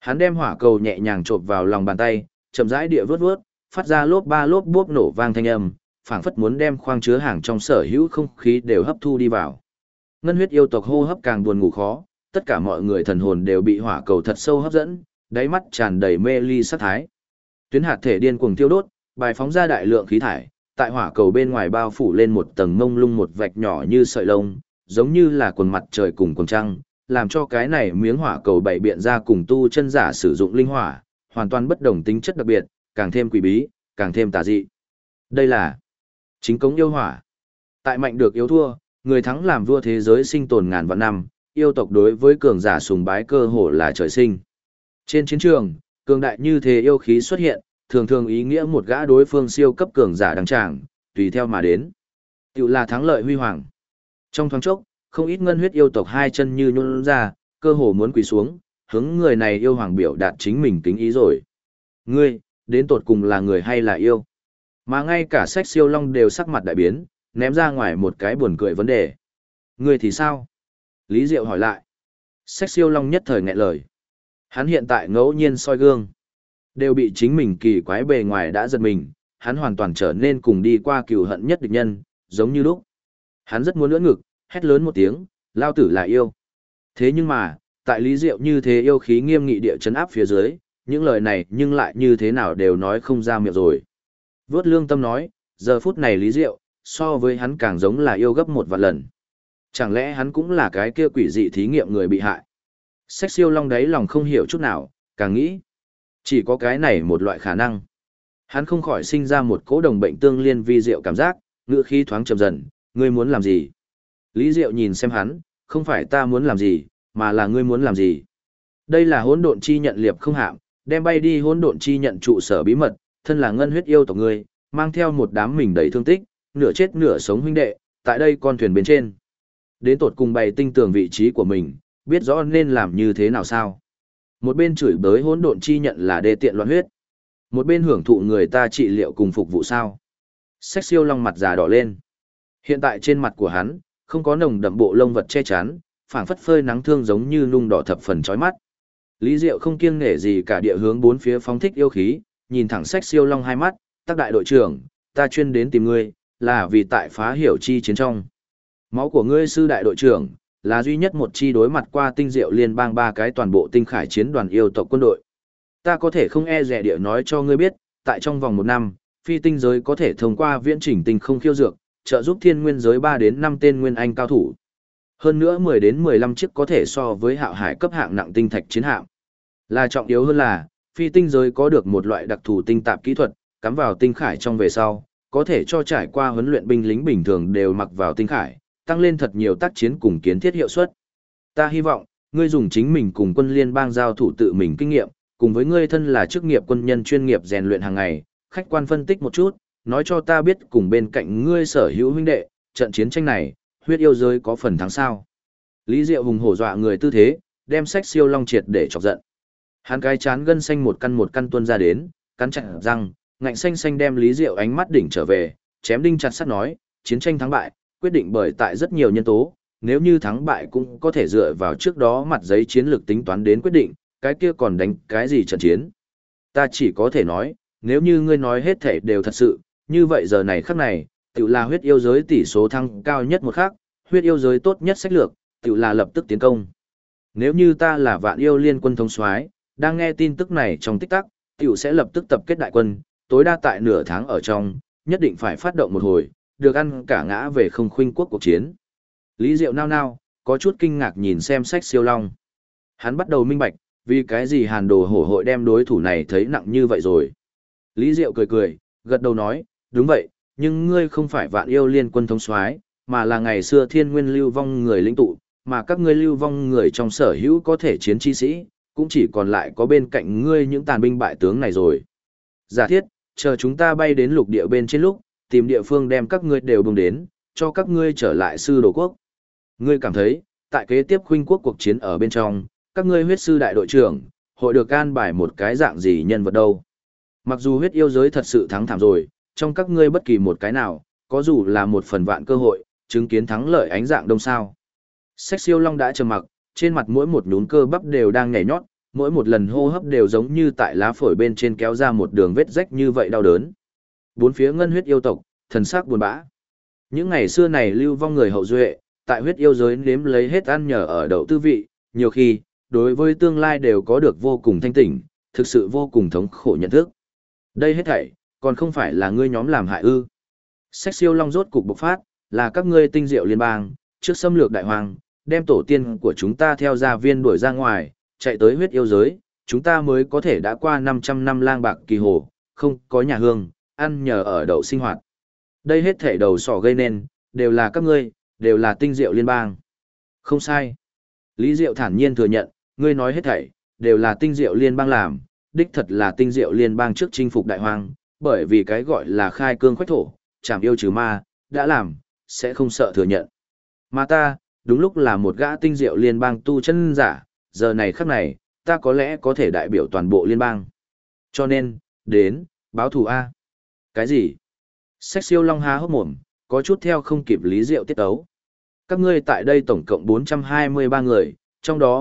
Hắn đem hỏa cầu nhẹ nhàng chộp vào lòng bàn tay, chậm rãi địa vướt vướt, phát ra lốp ba lốp bốp nổ vang thanh âm, phảng phất muốn đem khoang chứa hàng trong sở hữu không khí đều hấp thu đi vào. Ngân huyết yêu tộc hô hấp càng buồn ngủ khó, tất cả mọi người thần hồn đều bị hỏa cầu thật sâu hấp dẫn, đáy mắt tràn đầy mê ly sát thái. Tuyến hạt thể điên cuồng thiêu đốt, bài phóng ra đại lượng khí thải, tại hỏa cầu bên ngoài bao phủ lên một tầng mông lung một vạch nhỏ như sợi lông, giống như là quần mặt trời cùng quần trăng, làm cho cái này miếng hỏa cầu bảy biện ra cùng tu chân giả sử dụng linh hỏa, hoàn toàn bất đồng tính chất đặc biệt, càng thêm quỷ bí, càng thêm tà dị. Đây là chính cống yêu hỏa. Tại mạnh được yếu thua, người thắng làm vua thế giới sinh tồn ngàn vạn năm, yêu tộc đối với cường giả sùng bái cơ hồ là trời sinh. Trên chiến trường, cường đại như thế yêu khí xuất hiện, thường thường ý nghĩa một gã đối phương siêu cấp cường giả đăng tràng, tùy theo mà đến. Tiểu là thắng lợi huy hoàng. Trong thoáng chốc, không ít ngân huyết yêu tộc hai chân như nhũn ra, cơ hồ muốn quỳ xuống, hướng người này yêu hoàng biểu đạt chính mình kính ý rồi. Ngươi, đến tột cùng là người hay là yêu? Mà ngay cả Sách Siêu Long đều sắc mặt đại biến, ném ra ngoài một cái buồn cười vấn đề. Ngươi thì sao? Lý Diệu hỏi lại. Sách Siêu Long nhất thời nghẹn lời. Hắn hiện tại ngẫu nhiên soi gương, đều bị chính mình kỳ quái bề ngoài đã giật mình, hắn hoàn toàn trở nên cùng đi qua cừu hận nhất địch nhân, giống như lúc. Hắn rất muốn lưỡn ngực, hét lớn một tiếng, lao tử là yêu. Thế nhưng mà, tại Lý Diệu như thế yêu khí nghiêm nghị địa chấn áp phía dưới, những lời này nhưng lại như thế nào đều nói không ra miệng rồi. Vốt lương tâm nói, giờ phút này Lý Diệu, so với hắn càng giống là yêu gấp một vạn lần. Chẳng lẽ hắn cũng là cái kia quỷ dị thí nghiệm người bị hại? Sách Siêu Long đáy lòng không hiểu chút nào, càng nghĩ. Chỉ có cái này một loại khả năng. Hắn không khỏi sinh ra một cỗ đồng bệnh tương liên vi diệu cảm giác, ngựa khí thoáng chậm dần, ngươi muốn làm gì? Lý Diệu nhìn xem hắn, không phải ta muốn làm gì, mà là ngươi muốn làm gì? Đây là hỗn độn chi nhận liệp không hạm, đem bay đi hỗn độn chi nhận trụ sở bí mật, thân là ngân huyết yêu tộc ngươi, mang theo một đám mình đầy thương tích, nửa chết nửa sống huynh đệ, tại đây con thuyền bên trên. Đến tột cùng bày tinh tường vị trí của mình, biết rõ nên làm như thế nào sao? Một bên chửi bới hỗn độn chi nhận là đê tiện loạn huyết, một bên hưởng thụ người ta trị liệu cùng phục vụ sao? Sách Siêu Long mặt già đỏ lên. Hiện tại trên mặt của hắn, không có nồng đậm bộ lông vật che chắn, phảng phất phơi nắng thương giống như nung đỏ thập phần chói mắt. Lý Diệu không kiêng nể gì cả địa hướng bốn phía phóng thích yêu khí, nhìn thẳng Sách Siêu Long hai mắt, tác đại đội trưởng, ta chuyên đến tìm ngươi, là vì tại phá hiểu chi chiến trong. Máu của ngươi sư đại đội trưởng, là duy nhất một chi đối mặt qua tinh diệu liên bang ba cái toàn bộ tinh khải chiến đoàn yêu tộc quân đội. Ta có thể không e dè địa nói cho ngươi biết, tại trong vòng một năm, phi tinh giới có thể thông qua viễn chỉnh tinh không khiêu dược, trợ giúp thiên nguyên giới 3 đến 5 tên nguyên anh cao thủ. Hơn nữa 10 đến 15 chiếc có thể so với hạo hải cấp hạng nặng tinh thạch chiến hạm. Là trọng yếu hơn là, phi tinh giới có được một loại đặc thù tinh tạp kỹ thuật, cắm vào tinh khải trong về sau, có thể cho trải qua huấn luyện binh lính bình thường đều mặc vào tinh khải, tăng lên thật nhiều tác chiến cùng kiến thiết hiệu suất. Ta hy vọng, ngươi dùng chính mình cùng quân liên bang giao thủ tự mình kinh nghiệm, cùng với ngươi thân là chức nghiệp quân nhân chuyên nghiệp rèn luyện hàng ngày, khách quan phân tích một chút, nói cho ta biết cùng bên cạnh ngươi sở hữu huynh đệ, trận chiến tranh này, huyết yêu giới có phần thắng sao. Lý Diệu hùng hổ dọa người tư thế, đem Sách Siêu Long triệt để chọc giận. Hắn cái chán gân xanh một căn tuôn ra đến, cắn chặt răng, ngạnh xanh xanh đem Lý Diệu ánh mắt đỉnh trở về, chém đinh chặt sắt nói, chiến tranh thắng bại, quyết định bởi tại rất nhiều nhân tố, nếu như thắng bại cũng có thể dựa vào trước đó mặt giấy chiến lược tính toán đến quyết định, cái kia còn đánh cái gì trận chiến. Ta chỉ có thể nói, nếu như ngươi nói hết thể đều thật sự, như vậy giờ này khắc này, tự là huyết yêu giới tỷ số thăng cao nhất một khắc, huyết yêu giới tốt nhất sách lược, tự là lập tức tiến công. Nếu như ta là Vạn Yêu Liên quân thống soái, đang nghe tin tức này trong tích tắc, tiểu sẽ lập tức tập kết đại quân, tối đa tại nửa tháng ở trong, nhất định phải phát động một hồi, được ăn cả ngã về không khuynh quốc cuộc chiến. Lý Diệu nao nao, có chút kinh ngạc nhìn xem Sách Siêu Long. Hắn bắt đầu minh bạch, vì cái gì Hàn Đồ Hổ hội đem đối thủ này thấy nặng như vậy rồi. Lý Diệu cười cười, gật đầu nói, đúng vậy, nhưng ngươi không phải Vạn Yêu Liên quân thống soái, mà là ngày xưa Thiên Nguyên lưu vong người lĩnh tụ, mà các ngươi lưu vong người trong sở hữu có thể chiến chi sĩ, cũng chỉ còn lại có bên cạnh ngươi những tàn binh bại tướng này rồi. Giả thiết, chờ chúng ta bay đến lục địa bên trên lúc, tìm địa phương đem các ngươi đều bùng đến, cho các ngươi trở lại sư đồ quốc. Ngươi cảm thấy, tại kế tiếp khuynh quốc cuộc chiến ở bên trong, các ngươi huyết sư đại đội trưởng, hội được an bài một cái dạng gì nhân vật đâu. Mặc dù huyết yêu giới thật sự thắng thảm rồi, trong các ngươi bất kỳ một cái nào, có dù là một phần vạn cơ hội, chứng kiến thắng lợi ánh dạng đông sao. Sách Siêu Long đã trầm mặc, trên mặt mỗi một nhún cơ bắp đều đang nhảy nhót, mỗi một lần hô hấp đều giống như tại lá phổi bên trên kéo ra một đường vết rách như vậy đau đớn. Bốn phía ngân huyết yêu tộc, thần sắc buồn bã. Những ngày xưa này lưu vong người hậu duệ, tại huyết yêu giới nếm lấy hết ăn nhờ ở đậu tư vị, nhiều khi, đối với tương lai đều có được vô cùng thanh tỉnh, thực sự vô cùng thống khổ nhận thức. Đây hết thảy, còn không phải là ngươi nhóm làm hại ư. Sách siêu long rốt cục bộc phát, là các ngươi tinh diệu liên bang, trước xâm lược đại hoàng, đem tổ tiên của chúng ta theo gia viên đuổi ra ngoài, chạy tới huyết yêu giới, chúng ta mới có thể đã qua 500 năm lang bạc kỳ hồ, không có nhà hương, ăn nhờ ở đậu sinh hoạt. Đây hết thảy đầu sỏ gây nên, đều là các ngươi, đều là tinh diệu liên bang. Không sai. Lý Diệu thản nhiên thừa nhận, ngươi nói hết thảy, đều là tinh diệu liên bang làm, đích thật là tinh diệu liên bang trước chinh phục đại hoang, bởi vì cái gọi là khai cương khoách thổ, chảm yêu trừ ma, đã làm, sẽ không sợ thừa nhận. Mà ta, đúng lúc là một gã tinh diệu liên bang tu chân giả, giờ này khắc này, ta có lẽ có thể đại biểu toàn bộ liên bang. Cho nên, đến, báo thù A. Cái gì? Sách siêu long há hốc mồm, có chút theo không kịp Lý Diệu tiết ấu. Các ngươi tại đây tổng cộng 423 người, trong đó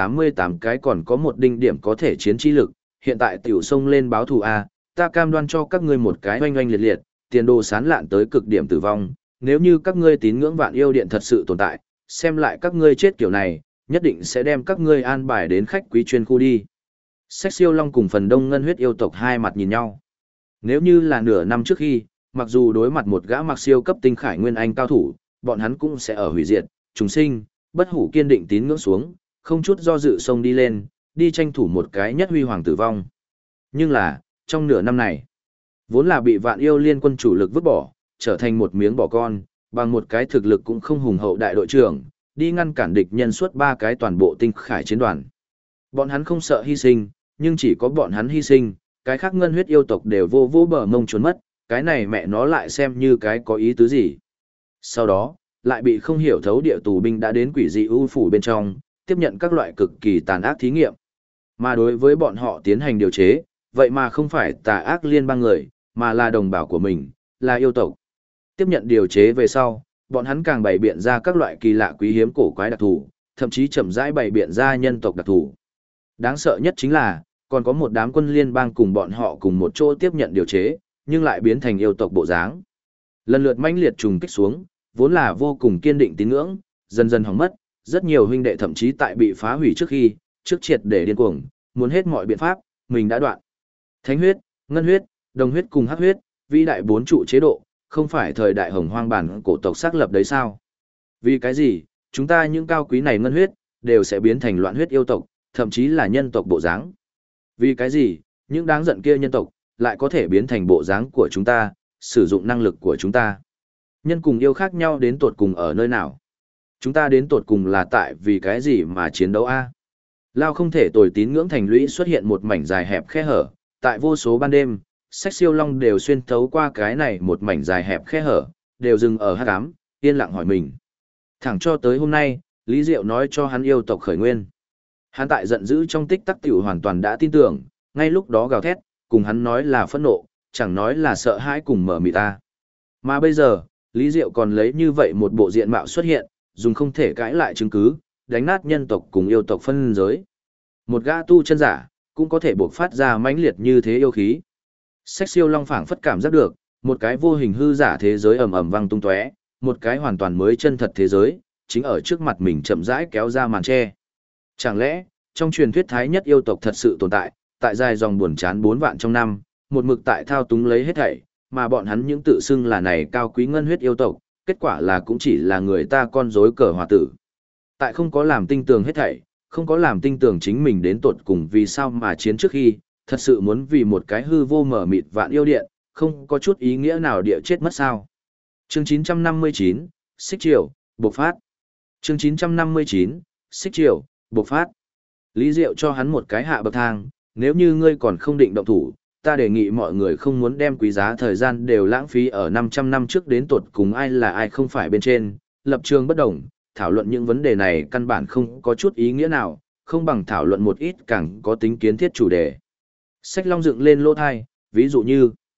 188 cái còn có một đinh điểm có thể chiến chi lực, hiện tại tiểu sông lên báo thù A, ta cam đoan cho các ngươi một cái oanh oanh liệt liệt, tiền đồ sán lạn tới cực điểm tử vong, nếu như các ngươi tín ngưỡng vạn yêu điện thật sự tồn tại, xem lại các ngươi chết kiểu này, nhất định sẽ đem các ngươi an bài đến khách quý chuyên khu đi. Sách siêu long cùng phần đông ngân huyết yêu tộc hai mặt nhìn nhau. Nếu như là nửa năm trước khi, mặc dù đối mặt một gã mặc siêu cấp tinh khải nguyên anh cao thủ, bọn hắn cũng sẽ ở hủy diệt, trùng sinh, bất hủ kiên định tín ngưỡng xuống, không chút do dự xông đi lên, đi tranh thủ một cái nhất huy hoàng tử vong. Nhưng là, trong nửa năm này, vốn là bị vạn yêu liên quân chủ lực vứt bỏ, trở thành một miếng bỏ con, bằng một cái thực lực cũng không hùng hậu đại đội trưởng, đi ngăn cản địch nhân suốt 3 cái toàn bộ tinh khải chiến đoàn. Bọn hắn không sợ hy sinh, nhưng chỉ có bọn hắn hy sinh, cái khác ngân huyết yêu tộc đều vô vô bờ mông trốn mất, cái này mẹ nó lại xem như cái có ý tứ gì. Sau đó, lại bị không hiểu thấu địa tù binh đã đến quỷ dị ưu phủ bên trong, tiếp nhận các loại cực kỳ tàn ác thí nghiệm. Mà đối với bọn họ tiến hành điều chế, vậy mà không phải tà ác liên bang người, mà là đồng bào của mình, là yêu tộc. Tiếp nhận điều chế về sau, bọn hắn càng bày biện ra các loại kỳ lạ quý hiếm cổ quái đặc thù, thậm chí chậm rãi bày biện ra nhân tộc đặc thù. Đáng sợ nhất chính là, còn có một đám quân liên bang cùng bọn họ cùng một chỗ tiếp nhận điều chế, nhưng lại biến thành yêu tộc bộ dáng. Lần lượt mãnh liệt trùng kích xuống, vốn là vô cùng kiên định tín ngưỡng, dần dần hỏng mất, rất nhiều huynh đệ thậm chí tại bị phá hủy trước khi, trước triệt để điên cuồng, muốn hết mọi biện pháp, mình đã đoạn. Thánh huyết, ngân huyết, đồng huyết cùng hắc huyết, vĩ đại 4 trụ chế độ, không phải thời đại hồng hoang bản cổ tộc xác lập đấy sao? Vì cái gì, chúng ta những cao quý này ngân huyết, đều sẽ biến thành loạn huyết yêu tộc, thậm chí là nhân tộc bộ dáng. Vì cái gì, những đáng giận kia nhân tộc, lại có thể biến thành bộ dáng của chúng ta, sử dụng năng lực của chúng ta. Nhân cùng yêu khác nhau đến tột cùng ở nơi nào? Chúng ta đến tột cùng là tại vì cái gì mà chiến đấu a? Lao không thể tồi tín ngưỡng thành lũy xuất hiện một mảnh dài hẹp khe hở, tại vô số ban đêm, sách siêu long đều xuyên thấu qua cái này một mảnh dài hẹp khe hở, đều dừng ở hắc ám, yên lặng hỏi mình. Thẳng cho tới hôm nay, Lý Diệu nói cho hắn yêu tộc khởi nguyên. Hắn tại giận dữ trong tích tắc tiểu hoàn toàn đã tin tưởng, ngay lúc đó gào thét, cùng hắn nói là phẫn nộ, chẳng nói là sợ hãi cùng mở mịt ta. Mà bây giờ, Lý Diệu còn lấy như vậy một bộ diện mạo xuất hiện, dùng không thể cãi lại chứng cứ, đánh nát nhân tộc cùng yêu tộc phân giới. Một gã tu chân giả, cũng có thể buộc phát ra mãnh liệt như thế yêu khí. Sách siêu long phảng phất cảm giác được, một cái vô hình hư giả thế giới ầm ầm vang tung tóe, một cái hoàn toàn mới chân thật thế giới, chính ở trước mặt mình chậm rãi kéo ra màn che. Chẳng lẽ, trong truyền thuyết thái nhất yêu tộc thật sự tồn tại, tại dài dòng buồn chán 4 vạn trong năm, một mực tại thao túng lấy hết thảy, mà bọn hắn những tự xưng là này cao quý ngân huyết yêu tộc, kết quả là cũng chỉ là người ta con rối cờ hòa tử. Tại không có làm tinh tường hết thảy, không có làm tinh tường chính mình đến tột cùng vì sao mà chiến trước khi, thật sự muốn vì một cái hư vô mở mịt vạn yêu điện, không có chút ý nghĩa nào địa chết mất sao. Chương 959, Xích Triều, bộc phát. Chương 959, Xích Triều, bộc phát. Lý Diệu cho hắn một cái hạ bậc thang, nếu như ngươi còn không định động thủ, ta đề nghị mọi người không muốn đem quý giá thời gian đều lãng phí ở 500 năm trước đến tột cùng ai là ai không phải bên trên, lập trường bất đồng, thảo luận những vấn đề này căn bản không có chút ý nghĩa nào, không bằng thảo luận một ít càng có tính kiến thiết chủ đề. Sách long dựng lên lỗ thai, ví dụ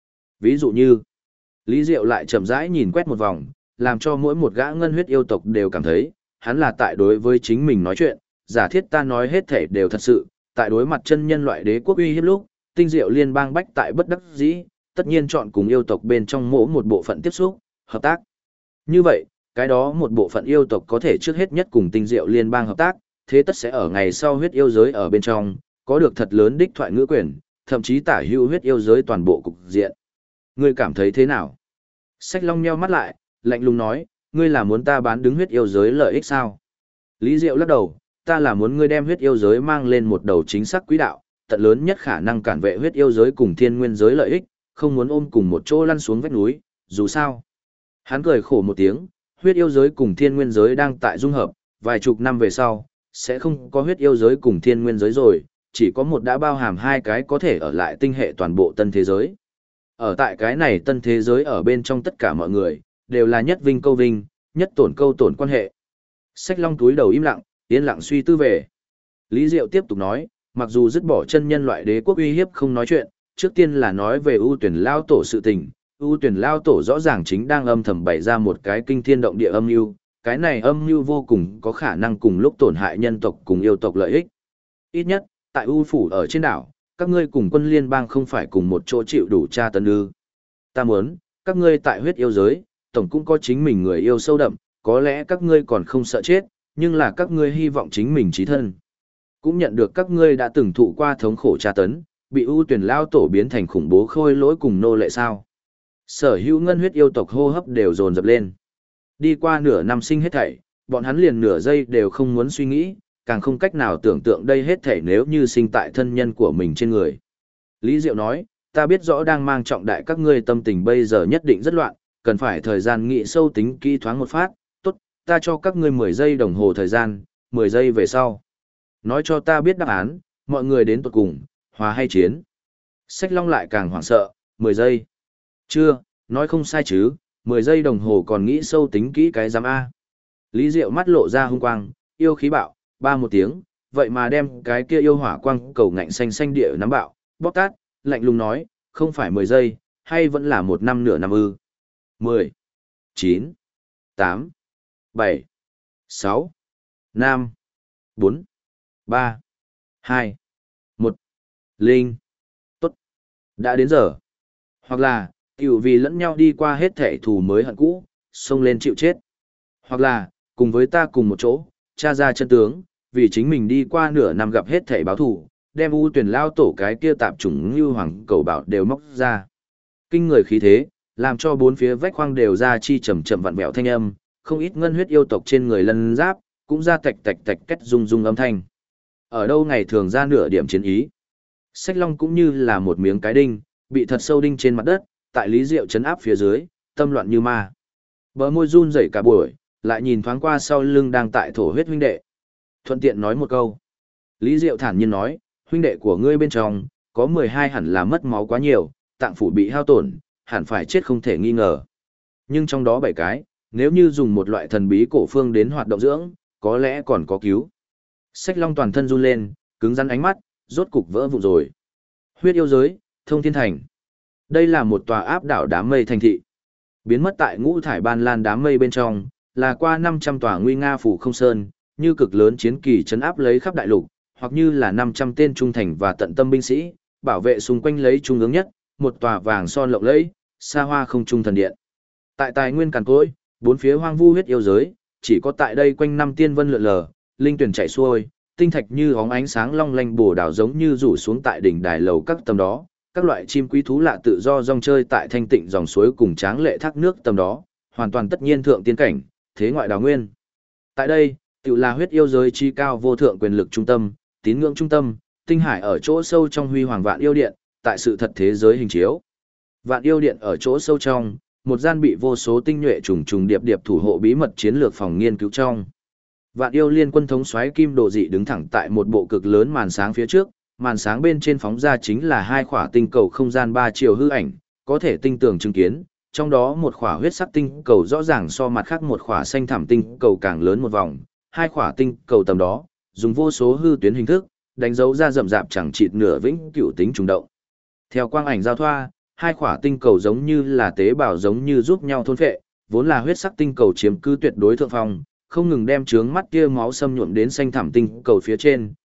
như, Lý Diệu lại chậm rãi nhìn quét một vòng, làm cho mỗi một gã ngân huyết yêu tộc đều cảm thấy, hắn là tại đối với chính mình nói chuyện, giả thiết ta nói hết thể đều thật sự, tại đối mặt chân nhân loại đế quốc uy hiếp lúc, tinh diệu liên bang bách tại bất đắc dĩ, tất nhiên chọn cùng yêu tộc bên trong mỗi một bộ phận tiếp xúc, hợp tác. Như vậy, cái đó một bộ phận yêu tộc có thể trước hết nhất cùng tinh diệu liên bang hợp tác, thế tất sẽ ở ngày sau huyết yêu giới ở bên trong, có được thật lớn đích thoại ngữ quyền, thậm chí tả hữu huyết yêu giới toàn bộ cục diện. Ngươi cảm thấy thế nào? Sách Long nheo mắt lại, lạnh lùng nói, ngươi là muốn ta bán đứng huyết yêu giới lợi ích sao? Lý Diệu lắc đầu, ta là muốn ngươi đem huyết yêu giới mang lên một đầu chính xác quỹ đạo, tận lớn nhất khả năng cản vệ huyết yêu giới cùng thiên nguyên giới lợi ích, không muốn ôm cùng một chỗ lăn xuống vách núi, dù sao. Hắn cười khổ một tiếng, huyết yêu giới cùng thiên nguyên giới đang tại dung hợp, vài chục năm về sau, sẽ không có huyết yêu giới cùng thiên nguyên giới rồi, chỉ có một đã bao hàm hai cái có thể ở lại tinh hệ toàn bộ tân thế giới. Ở tại cái này tân thế giới ở bên trong tất cả mọi người, đều là nhất vinh câu vinh, nhất tổn câu tổn quan hệ. Sách Long túi đầu im lặng, yên lặng suy tư về. Lý Diệu tiếp tục nói, mặc dù dứt bỏ chân nhân loại đế quốc uy hiếp không nói chuyện, trước tiên là nói về ưu tuyển lao tổ sự tình. Ưu tuyển lao tổ rõ ràng chính đang âm thầm bày ra một cái kinh thiên động địa âm mưu, cái này âm mưu vô cùng có khả năng cùng lúc tổn hại nhân tộc cùng yêu tộc lợi ích. Ít nhất, tại ưu phủ ở trên đảo, các ngươi cùng quân liên bang không phải cùng một chỗ chịu đủ tra tấn ư? Ta muốn, các ngươi tại huyết yêu giới, tổng cũng có chính mình người yêu sâu đậm, có lẽ các ngươi còn không sợ chết, nhưng là các ngươi hy vọng chính mình chí thân. Cũng nhận được các ngươi đã từng thụ qua thống khổ tra tấn, bị ưu tuyển lao tổ biến thành khủng bố khôi lỗi cùng nô lệ sao. Sở hữu ngân huyết yêu tộc hô hấp đều dồn dập lên. Đi qua nửa năm sinh hết thảy, bọn hắn liền nửa giây đều không muốn suy nghĩ, càng không cách nào tưởng tượng đây hết thảy nếu như sinh tại thân nhân của mình trên người. Lý Diệu nói, ta biết rõ đang mang trọng đại các ngươi tâm tình bây giờ nhất định rất loạn, cần phải thời gian nghĩ sâu tính kỹ thoáng một phát, tốt, ta cho các ngươi 10 giây đồng hồ thời gian, 10 giây về sau. Nói cho ta biết đáp án, mọi người đến tuột cùng, hòa hay chiến. Sách Long lại càng hoảng sợ, 10 giây. Chưa, nói không sai chứ, 10 giây đồng hồ còn nghĩ sâu tính kỹ cái giám A. Lý Diệu mắt lộ ra hung quang, yêu khí bạo, ba một tiếng, vậy mà đem cái kia yêu hỏa quang cầu ngạnh xanh xanh địa nắm bạo, bóc tát, lạnh lùng nói, không phải 10 giây, hay vẫn là một năm nửa năm ư. 10, 9, 8, 7, 6, 5, 4, 3, 2, 1, Linh. Tốt. Đã đến giờ. Hoặc là, tiểu vì lẫn nhau đi qua hết thể thù mới hận cũ, xông lên chịu chết. Hoặc là, cùng với ta cùng một chỗ, tra ra chân tướng, vì chính mình đi qua nửa năm gặp hết thể báo thù, đem u tuyển lao tổ cái kia tạp chủng như hoàng cầu bảo đều móc ra. Kinh người khí thế, làm cho bốn phía vách khoang đều ra chi chậm chậm vặn vẹo thanh âm, không ít ngân huyết yêu tộc trên người lân giáp, cũng ra tạch tạch tạch kết rung rung âm thanh. Ở đâu ngày thường ra nửa điểm chiến ý. Sách Long cũng như là một miếng cái đinh, bị thật sâu đinh trên mặt đất, tại Lý Diệu chấn áp phía dưới, tâm loạn như ma. Bờ môi run rẩy cả buổi, lại nhìn thoáng qua sau lưng đang tại thổ huyết huynh đệ. Thuận tiện nói một câu. Lý Diệu thản nhiên nói, huynh đệ của ngươi bên trong, có 12 hẳn là mất máu quá nhiều, tạng phủ bị hao tổn, hẳn phải chết không thể nghi ngờ. Nhưng trong đó 7 cái, nếu như dùng một loại thần bí cổ phương đến hoạt động dưỡng, có lẽ còn có cứu. Sách Long toàn thân run lên, cứng rắn ánh mắt, rốt cục vỡ vụn rồi. Huyết yêu giới, Thông Thiên Thành. Đây là một tòa áp đảo đám mây thành thị. Biến mất tại ngũ thải ban lan đám mây bên trong, là qua 500 tòa nguy nga phủ không sơn, như cực lớn chiến kỳ trấn áp lấy khắp đại lục, hoặc như là 500 tên trung thành và tận tâm binh sĩ, bảo vệ xung quanh lấy trung ương nhất, một tòa vàng son lộng lẫy, xa hoa không trung thần điện. Tại tài nguyên cằn cỗi, bốn phía hoang vu huyết yêu giới, chỉ có tại đây quanh năm tiên vân lượn lờ, linh tuyển chảy xuôi, tinh thạch như óng ánh sáng long lanh bổ đảo giống như rủ xuống tại đỉnh đài lầu các tầm đó, các loại chim quý thú lạ tự do rong chơi tại thanh tịnh dòng suối cùng tráng lệ thác nước tầm đó, hoàn toàn tất nhiên thượng tiên cảnh, thế ngoại đào nguyên. Tại đây, tự là huyết yêu giới chi cao vô thượng quyền lực trung tâm, tín ngưỡng trung tâm, tinh hải ở chỗ sâu trong huy hoàng vạn yêu điện, tại sự thật thế giới hình chiếu. Vạn yêu điện ở chỗ sâu trong, một gian bị vô số tinh nhuệ trùng trùng điệp điệp thủ hộ bí mật chiến lược phòng nghiên cứu trong. Vạn yêu liên quân thống soái Kim Đồ Dị đứng thẳng tại một bộ cực lớn màn sáng phía trước, màn sáng bên trên phóng ra chính là hai khỏa tinh cầu không gian 3 chiều hư ảnh, có thể tinh tường chứng kiến, trong đó một khỏa huyết sắc tinh cầu rõ ràng so mặt khác một khỏa xanh thảm tinh cầu càng lớn một vòng, hai khỏa tinh cầu tầm đó, dùng vô số hư tuyến hình thức, đánh dấu ra rậm rạp chẳng chịt nửa vĩnh cửu tính trùng động. Theo quang ảnh giao thoa, hai khỏa tinh cầu giống như là tế bào giống như giúp nhau thôn phệ, vốn là huyết sắc tinh cầu chiếm cứ tuyệt đối thượng phong, không ngừng đem chướng mắt tia máu xâm nhuộm đến xanh thảm tinh cầu phía trên,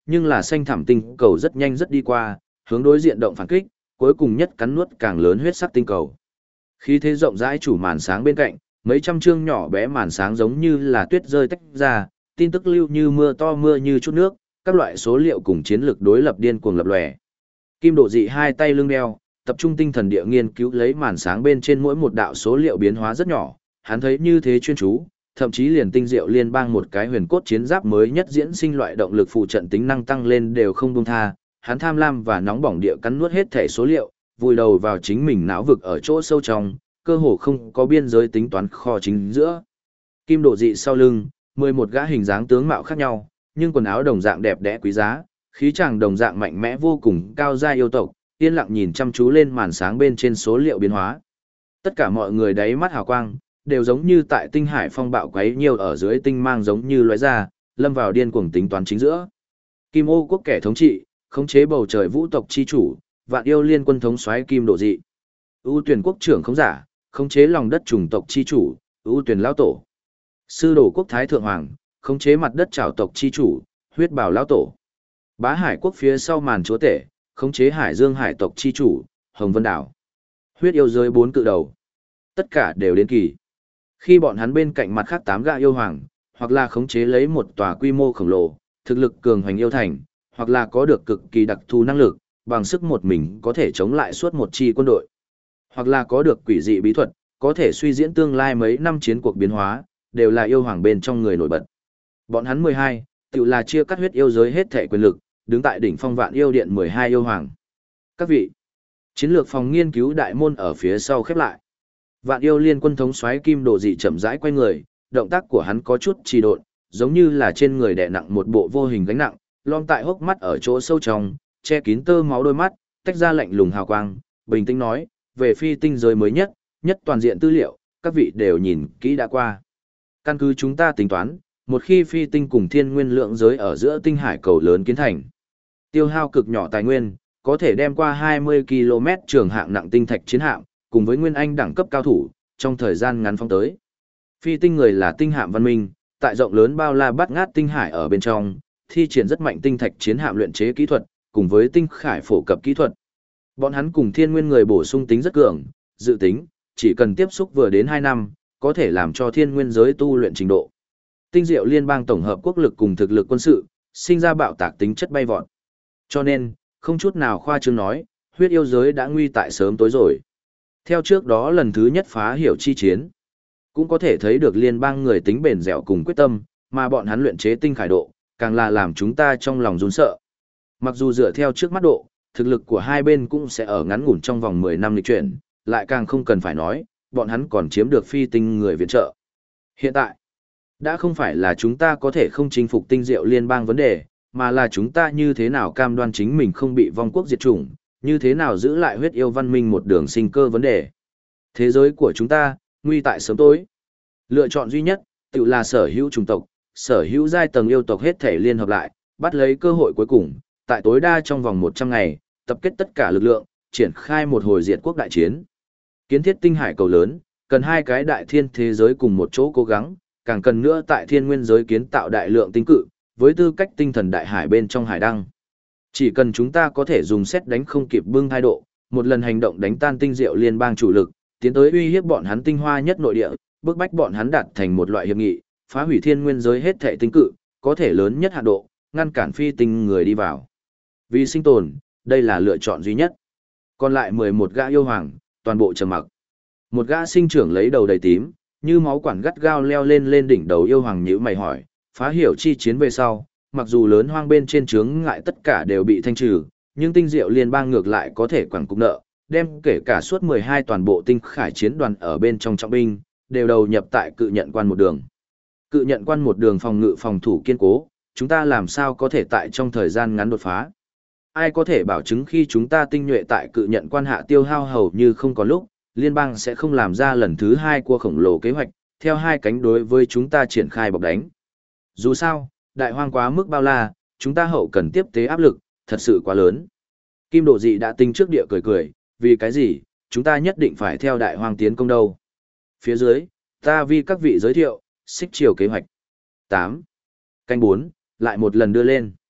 nhưng là xanh thẳm tinh cầu rất nhanh rất đi qua, hướng đối diện động phản kích, cuối cùng nhất cắn nuốt càng lớn huyết sắc tinh cầu. Khí thế rộng rãi chủ màn sáng bên cạnh, mấy trăm chương nhỏ bé màn sáng giống như là tuyết rơi tách ra, tin tức lưu như mưa to mưa như chút nước, các loại số liệu cùng chiến lược đối lập điên cuồng lập lòe. Kim Độ Dị hai tay lưng đeo, tập trung tinh thần địa nghiên cứu lấy màn sáng bên trên mỗi một đạo số liệu biến hóa rất nhỏ, hắn thấy như thế chuyên chú, thậm chí liền tinh diệu liên bang một cái huyền cốt chiến giáp mới nhất diễn sinh loại động lực phụ trận tính năng tăng lên đều không buông tha, hắn tham lam và nóng bỏng địa cắn nuốt hết thể số liệu, vùi đầu vào chính mình não vực ở chỗ sâu trong, cơ hồ không có biên giới tính toán kho chính giữa. Kim Độ Dị sau lưng, 11 gã hình dáng tướng mạo khác nhau, nhưng quần áo đồng dạng đẹp đẽ quý giá, khí chàng đồng dạng mạnh mẽ vô cùng cao gia yêu tộc, yên lặng nhìn chăm chú lên màn sáng bên trên số liệu biến hóa. Tất cả mọi người đáy mắt hào quang, đều giống như tại tinh hải phong bạo quấy nhiều ở dưới tinh mang giống như lóe ra, lâm vào điên cuồng tính toán chính giữa. Kim Ô quốc kẻ thống trị, khống chế bầu trời vũ tộc chi chủ, vạn yêu liên quân thống soái Kim Độ Dị. ưu tuyển quốc trưởng khống giả, khống chế lòng đất chủng tộc chi chủ, ưu tuyển lão tổ. Sư đồ quốc thái thượng hoàng, khống chế mặt đất trảo tộc chi chủ, huyết bào lão tổ. Bá hải quốc phía sau màn chúa tể, khống chế hải dương hải tộc chi chủ, Hồng Vân Đảo. Huyết yêu giới 4 cự đầu. Tất cả đều đến kỳ. Khi bọn hắn bên cạnh mặt khác 8 gã yêu hoàng, hoặc là khống chế lấy một tòa quy mô khổng lồ, thực lực cường hoành yêu thành, hoặc là có được cực kỳ đặc thù năng lực, bằng sức một mình có thể chống lại suốt một chi quân đội. Hoặc là có được quỷ dị bí thuật, có thể suy diễn tương lai mấy năm chiến cuộc biến hóa, đều là yêu hoàng bên trong người nổi bật. Bọn hắn 12, tự là chia cắt huyết yêu giới hết thể quyền lực, đứng tại đỉnh phong vạn yêu điện 12 yêu hoàng. Các vị, chiến lược phòng nghiên cứu đại môn ở phía sau khép lại. Vạn yêu liên quân thống soái Kim Độ Dị chậm rãi quay người, động tác của hắn có chút trì độn, giống như là trên người đè nặng một bộ vô hình gánh nặng, lom tại hốc mắt ở chỗ sâu trong, che kín tơ máu đôi mắt, tách ra lạnh lùng hào quang, bình tĩnh nói, về phi tinh giới mới nhất, nhất toàn diện tư liệu, các vị đều nhìn kỹ đã qua. Căn cứ chúng ta tính toán, một khi phi tinh cùng thiên nguyên lượng giới ở giữa tinh hải cầu lớn kiến thành, tiêu hao cực nhỏ tài nguyên, có thể đem qua 20 km trường hạng nặng tinh thạch chiến hạm, cùng với nguyên anh đẳng cấp cao thủ, trong thời gian ngắn phóng tới. Phi tinh người là tinh hạm văn minh, tại rộng lớn bao la bát ngát tinh hải ở bên trong, thi triển rất mạnh tinh thạch chiến hạm luyện chế kỹ thuật, cùng với tinh khải phổ cập kỹ thuật. Bọn hắn cùng thiên nguyên người bổ sung tính rất cường, dự tính, chỉ cần tiếp xúc vừa đến 2 năm, có thể làm cho thiên nguyên giới tu luyện trình độ. Tinh diệu liên bang tổng hợp quốc lực cùng thực lực quân sự, sinh ra bạo tạc tính chất bay vọt. Cho nên, không chút nào khoa trương nói, huyết yêu giới đã nguy tại sớm tối rồi. Theo trước đó lần thứ nhất phá hiểu chi chiến, cũng có thể thấy được liên bang người tính bền dẻo cùng quyết tâm, mà bọn hắn luyện chế tinh khải độ, càng là làm chúng ta trong lòng run sợ. Mặc dù dựa theo trước mắt độ, thực lực của hai bên cũng sẽ ở ngắn ngủn trong vòng 10 năm lịch chuyển, lại càng không cần phải nói, bọn hắn còn chiếm được phi tinh người viện trợ. Hiện tại, đã không phải là chúng ta có thể không chinh phục tinh diệu liên bang vấn đề, mà là chúng ta như thế nào cam đoan chính mình không bị vong quốc diệt chủng, như thế nào giữ lại huyết yêu văn minh một đường sinh cơ vấn đề. Thế giới của chúng ta, nguy tại sớm tối. Lựa chọn duy nhất, tự là sở hữu chủng tộc, sở hữu giai tầng yêu tộc hết thể liên hợp lại, bắt lấy cơ hội cuối cùng, tại tối đa trong vòng 100 ngày, tập kết tất cả lực lượng, triển khai một hồi diệt quốc đại chiến. Kiến thiết tinh hải cầu lớn, cần hai cái đại thiên thế giới cùng một chỗ cố gắng, càng cần nữa tại thiên nguyên giới kiến tạo đại lượng tinh cự, với tư cách tinh thần đại hải bên trong hải đăng. Chỉ cần chúng ta có thể dùng xét đánh không kịp bưng thái độ, một lần hành động đánh tan tinh diệu liên bang chủ lực, tiến tới uy hiếp bọn hắn tinh hoa nhất nội địa, bức bách bọn hắn đạt thành một loại hiệp nghị, phá hủy thiên nguyên giới hết thảy tinh cự, có thể lớn nhất hạn độ, ngăn cản phi tinh người đi vào. Vì sinh tồn, đây là lựa chọn duy nhất. Còn lại 11 gã yêu hoàng, toàn bộ trầm mặc. Một gã sinh trưởng lấy đầu đầy tím, như máu quản gắt gao leo lên đỉnh đầu yêu hoàng nhíu mày hỏi, phá hiểu chi chiến về sau, mặc dù lớn hoang bên trên chướng ngại tất cả đều bị thanh trừ, nhưng tinh diệu liên bang ngược lại có thể quản cục nợ, đem kể cả suốt 12 toàn bộ tinh khải chiến đoàn ở bên trong trọng binh, đều đầu nhập tại cự nhận quan một đường. Cự nhận quan một đường phòng ngự phòng thủ kiên cố, chúng ta làm sao có thể tại trong thời gian ngắn đột phá? Ai có thể bảo chứng khi chúng ta tinh nhuệ tại cự nhận quan hạ tiêu hao hầu như không có lúc, liên bang sẽ không làm ra lần thứ 2 cua khổng lồ kế hoạch, theo hai cánh đối với chúng ta triển khai bọc đánh. Dù sao, đại hoang quá mức bao la, chúng ta hậu cần tiếp tế áp lực, thật sự quá lớn. Kim Độ Dị đã tinh trước địa cười, vì cái gì, chúng ta nhất định phải theo đại hoang tiến công đâu. Phía dưới, ta vì các vị giới thiệu, xích chiều kế hoạch. 8. Canh 4, lại một lần đưa lên.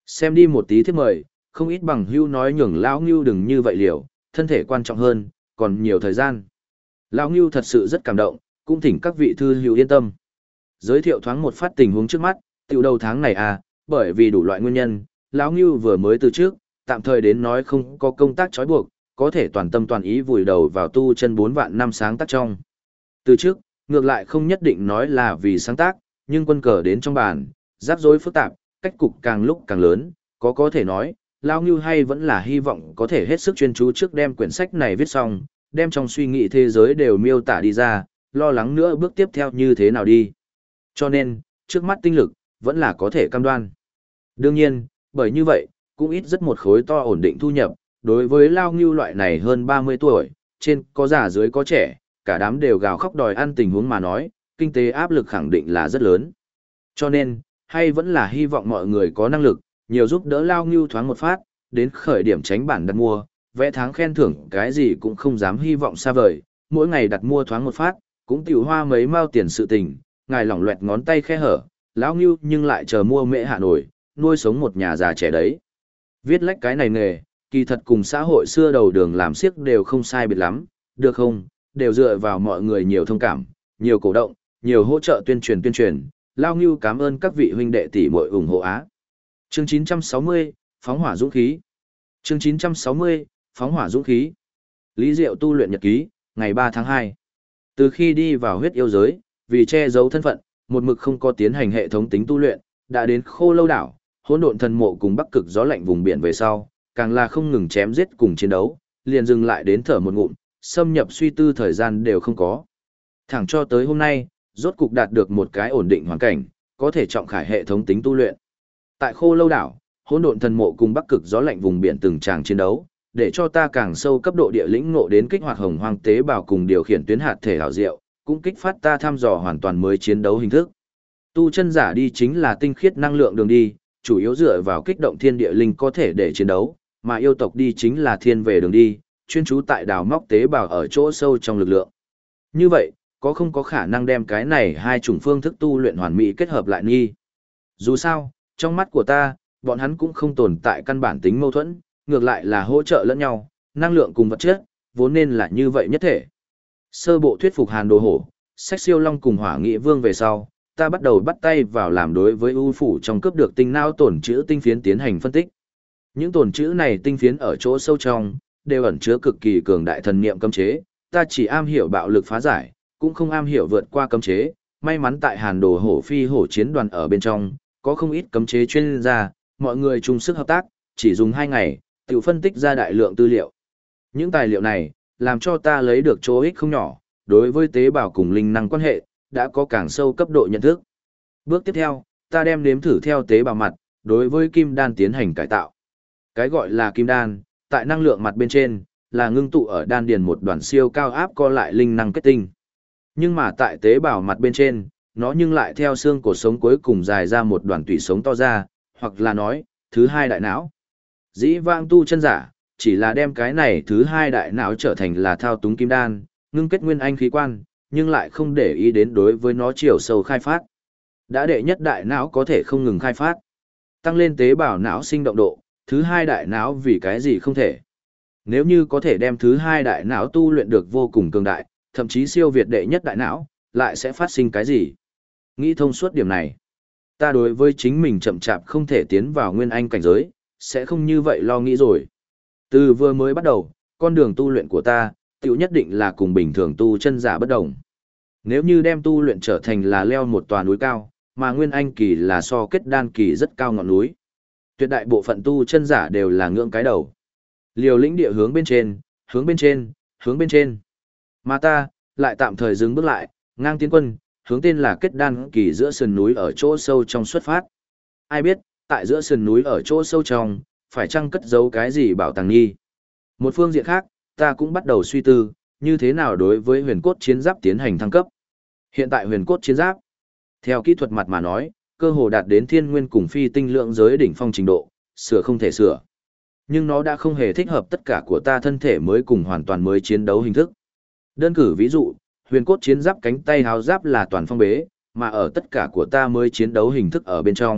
Xem đi một tí thiếp mời, không ít bằng hưu nói nhường Lão Ngưu đừng như vậy liều, thân thể quan trọng hơn, còn nhiều thời gian. Lão Ngưu thật sự rất cảm động, cũng thỉnh các vị thư hữu yên tâm. Giới thiệu thoáng một phát tình huống trước mắt, tiểu đầu tháng này bởi vì đủ loại nguyên nhân, Lão Ngưu vừa mới từ trước, tạm thời đến nói không có công tác trói buộc, có thể toàn tâm toàn ý vùi đầu vào tu chân 4 vạn năm sáng tác trong. Từ trước, ngược lại không nhất định nói là vì sáng tác, nhưng quân cờ đến trong bàn, rắc rối phức tạp, cách cục càng lúc càng lớn, có thể nói, Lão Ngưu hay vẫn là hy vọng có thể hết sức chuyên chú trước đem quyển sách này viết xong, đem trong suy nghĩ thế giới đều miêu tả đi ra, lo lắng nữa bước tiếp theo như thế nào đi. Cho nên, trước mắt tinh lực, vẫn là có thể cam đoan. Đương nhiên, bởi như vậy, cũng ít rất một khối to ổn định thu nhập, đối với Lao Ngưu loại này hơn 30 tuổi, trên có già dưới có trẻ, cả đám đều gào khóc đòi ăn tình huống mà nói, kinh tế áp lực khẳng định là rất lớn. Cho nên, hay vẫn là hy vọng mọi người có năng lực, nhiều giúp đỡ Lao Ngưu thoáng một phát, đến khởi điểm tránh bản đặt mua, vẽ tháng khen thưởng cái gì cũng không dám hy vọng xa vời, mỗi ngày đặt mua thoáng một phát, cũng tiểu hoa mấy mao tiền sự tình, ngài lỏng loẹt ngón tay khe hở, lão Ngưu nhưng lại chờ mua mễ hạ nổi, nuôi sống một nhà già trẻ đấy. Viết lách cái này nghề, kỳ thật cùng xã hội xưa đầu đường làm siếc đều không sai biệt lắm, được không, đều dựa vào mọi người nhiều thông cảm, nhiều cổ động, nhiều hỗ trợ tuyên truyền, Lao Ngưu cảm ơn các vị huynh đệ tỷ muội ủng hộ á. Chương 960, Phóng hỏa dũng khí. Chương 960, Phóng hỏa dũng khí. Lý Diệu tu luyện nhật ký, ngày 3 tháng 2. Từ khi đi vào huyết yêu giới, vì che giấu thân phận, một mực không có tiến hành hệ thống tính tu luyện, đã đến Khô Lâu đảo, Hỗn Độn Thần Mộ cùng Bắc Cực gió lạnh vùng biển về sau, càng là không ngừng chém giết cùng chiến đấu, liền dừng lại đến thở một ngụm, xâm nhập suy tư thời gian đều không có. Thẳng cho tới hôm nay, rốt cục đạt được một cái ổn định hoàn cảnh, có thể trọng khải hệ thống tính tu luyện. Tại Khô Lâu đảo, Hỗn Độn Thần Mộ cùng Bắc Cực gió lạnh vùng biển từng tràng chiến đấu, để cho ta càng sâu cấp độ địa lĩnh ngộ đến kích hoạt hồng hoang tế bào cùng điều khiển tuyến hạt thể hảo diệu, cũng kích phát ta thăm dò hoàn toàn mới chiến đấu hình thức. Tu chân giả đi chính là tinh khiết năng lượng đường đi, chủ yếu dựa vào kích động thiên địa linh có thể để chiến đấu, mà yêu tộc đi chính là thiên về đường đi, chuyên chú tại đào móc tế bào ở chỗ sâu trong lực lượng. Như vậy, có không có khả năng đem cái này hai chủng phương thức tu luyện hoàn mỹ kết hợp lại nghi? Dù sao, trong mắt của ta, bọn hắn cũng không tồn tại căn bản tính mâu thuẫn, ngược lại là hỗ trợ lẫn nhau, năng lượng cùng vật chất, vốn nên là như vậy nhất thể. Sơ bộ thuyết phục Hàn Đồ Hổ, Sách Siêu Long cùng Hỏa Nghị Vương về sau, ta bắt đầu bắt tay vào làm đối với ưu phủ trong cướp được tinh não tổn chữ tinh phiến tiến hành phân tích. Những tổn chữ này tinh phiến ở chỗ sâu trong, đều ẩn chứa cực kỳ cường đại thần niệm cấm chế, ta chỉ am hiểu bạo lực phá giải, cũng không am hiểu vượt qua cấm chế, may mắn tại Hàn Đồ Hổ Phi Hổ chiến đoàn ở bên trong, có không ít cấm chế chuyên gia, mọi người chung sức hợp tác, chỉ dùng 2 ngày, tự phân tích ra đại lượng tư liệu. Những tài liệu này, làm cho ta lấy được chỗ ích không nhỏ, đối với tế bào cùng linh năng quan hệ, đã có càng sâu cấp độ nhận thức. Bước tiếp theo, ta đem nếm thử theo tế bào mặt, đối với kim đan tiến hành cải tạo. Cái gọi là kim đan, tại năng lượng mặt bên trên, là ngưng tụ ở đan điền một đoàn siêu cao áp co lại linh năng kết tinh. Nhưng mà tại tế bào mặt bên trên, nó nhưng lại theo xương cổ sống cuối cùng dài ra một đoàn tủy sống to ra, hoặc là nói, thứ hai đại não. Dĩ vãng tu chân giả, chỉ là đem cái này thứ hai đại não trở thành là thao túng kim đan, ngưng kết nguyên anh khí quan, nhưng lại không để ý đến đối với nó chiều sâu khai phát. Đã đệ nhất đại não có thể không ngừng khai phát, tăng lên tế bào não sinh động độ, thứ hai đại não vì cái gì không thể. Nếu như có thể đem thứ hai đại não tu luyện được vô cùng cường đại, thậm chí siêu việt đệ nhất đại não, lại sẽ phát sinh cái gì? Nghĩ thông suốt điểm này, ta đối với chính mình chậm chạp không thể tiến vào nguyên anh cảnh giới, sẽ không như vậy lo nghĩ rồi. Từ vừa mới bắt đầu, con đường tu luyện của ta, tiểu nhất định là cùng bình thường tu chân giả bất đồng. Nếu như đem tu luyện trở thành là leo một tòa núi cao, mà nguyên anh kỳ là so kết đan kỳ rất cao ngọn núi. Tuyệt đại bộ phận tu chân giả đều là ngưỡng cái đầu. Liều lĩnh địa hướng bên trên, hướng bên trên, hướng bên trên. Mà ta, lại tạm thời dừng bước lại, ngang tiến quân, hướng tên là kết đan kỳ giữa sườn núi ở chỗ sâu trong xuất phát. Ai biết, tại giữa sườn núi ở chỗ sâu trong, phải chăng cất giấu cái gì bảo tàng nghi. Một phương diện khác, ta cũng bắt đầu suy tư, như thế nào đối với huyền cốt chiến giáp tiến hành thăng cấp. Hiện tại huyền cốt chiến giáp, theo kỹ thuật mặt mà nói, cơ hồ đạt đến thiên nguyên cùng phi tinh lượng giới đỉnh phong trình độ, sửa không thể sửa. Nhưng nó đã không hề thích hợp tất cả của ta thân thể mới cùng hoàn toàn mới chiến đấu hình thức. Đơn cử ví dụ, huyền cốt chiến giáp cánh tay háo giáp là toàn phong bế, mà ở tất cả của ta mới chiến đấu hình thức ở bên trong,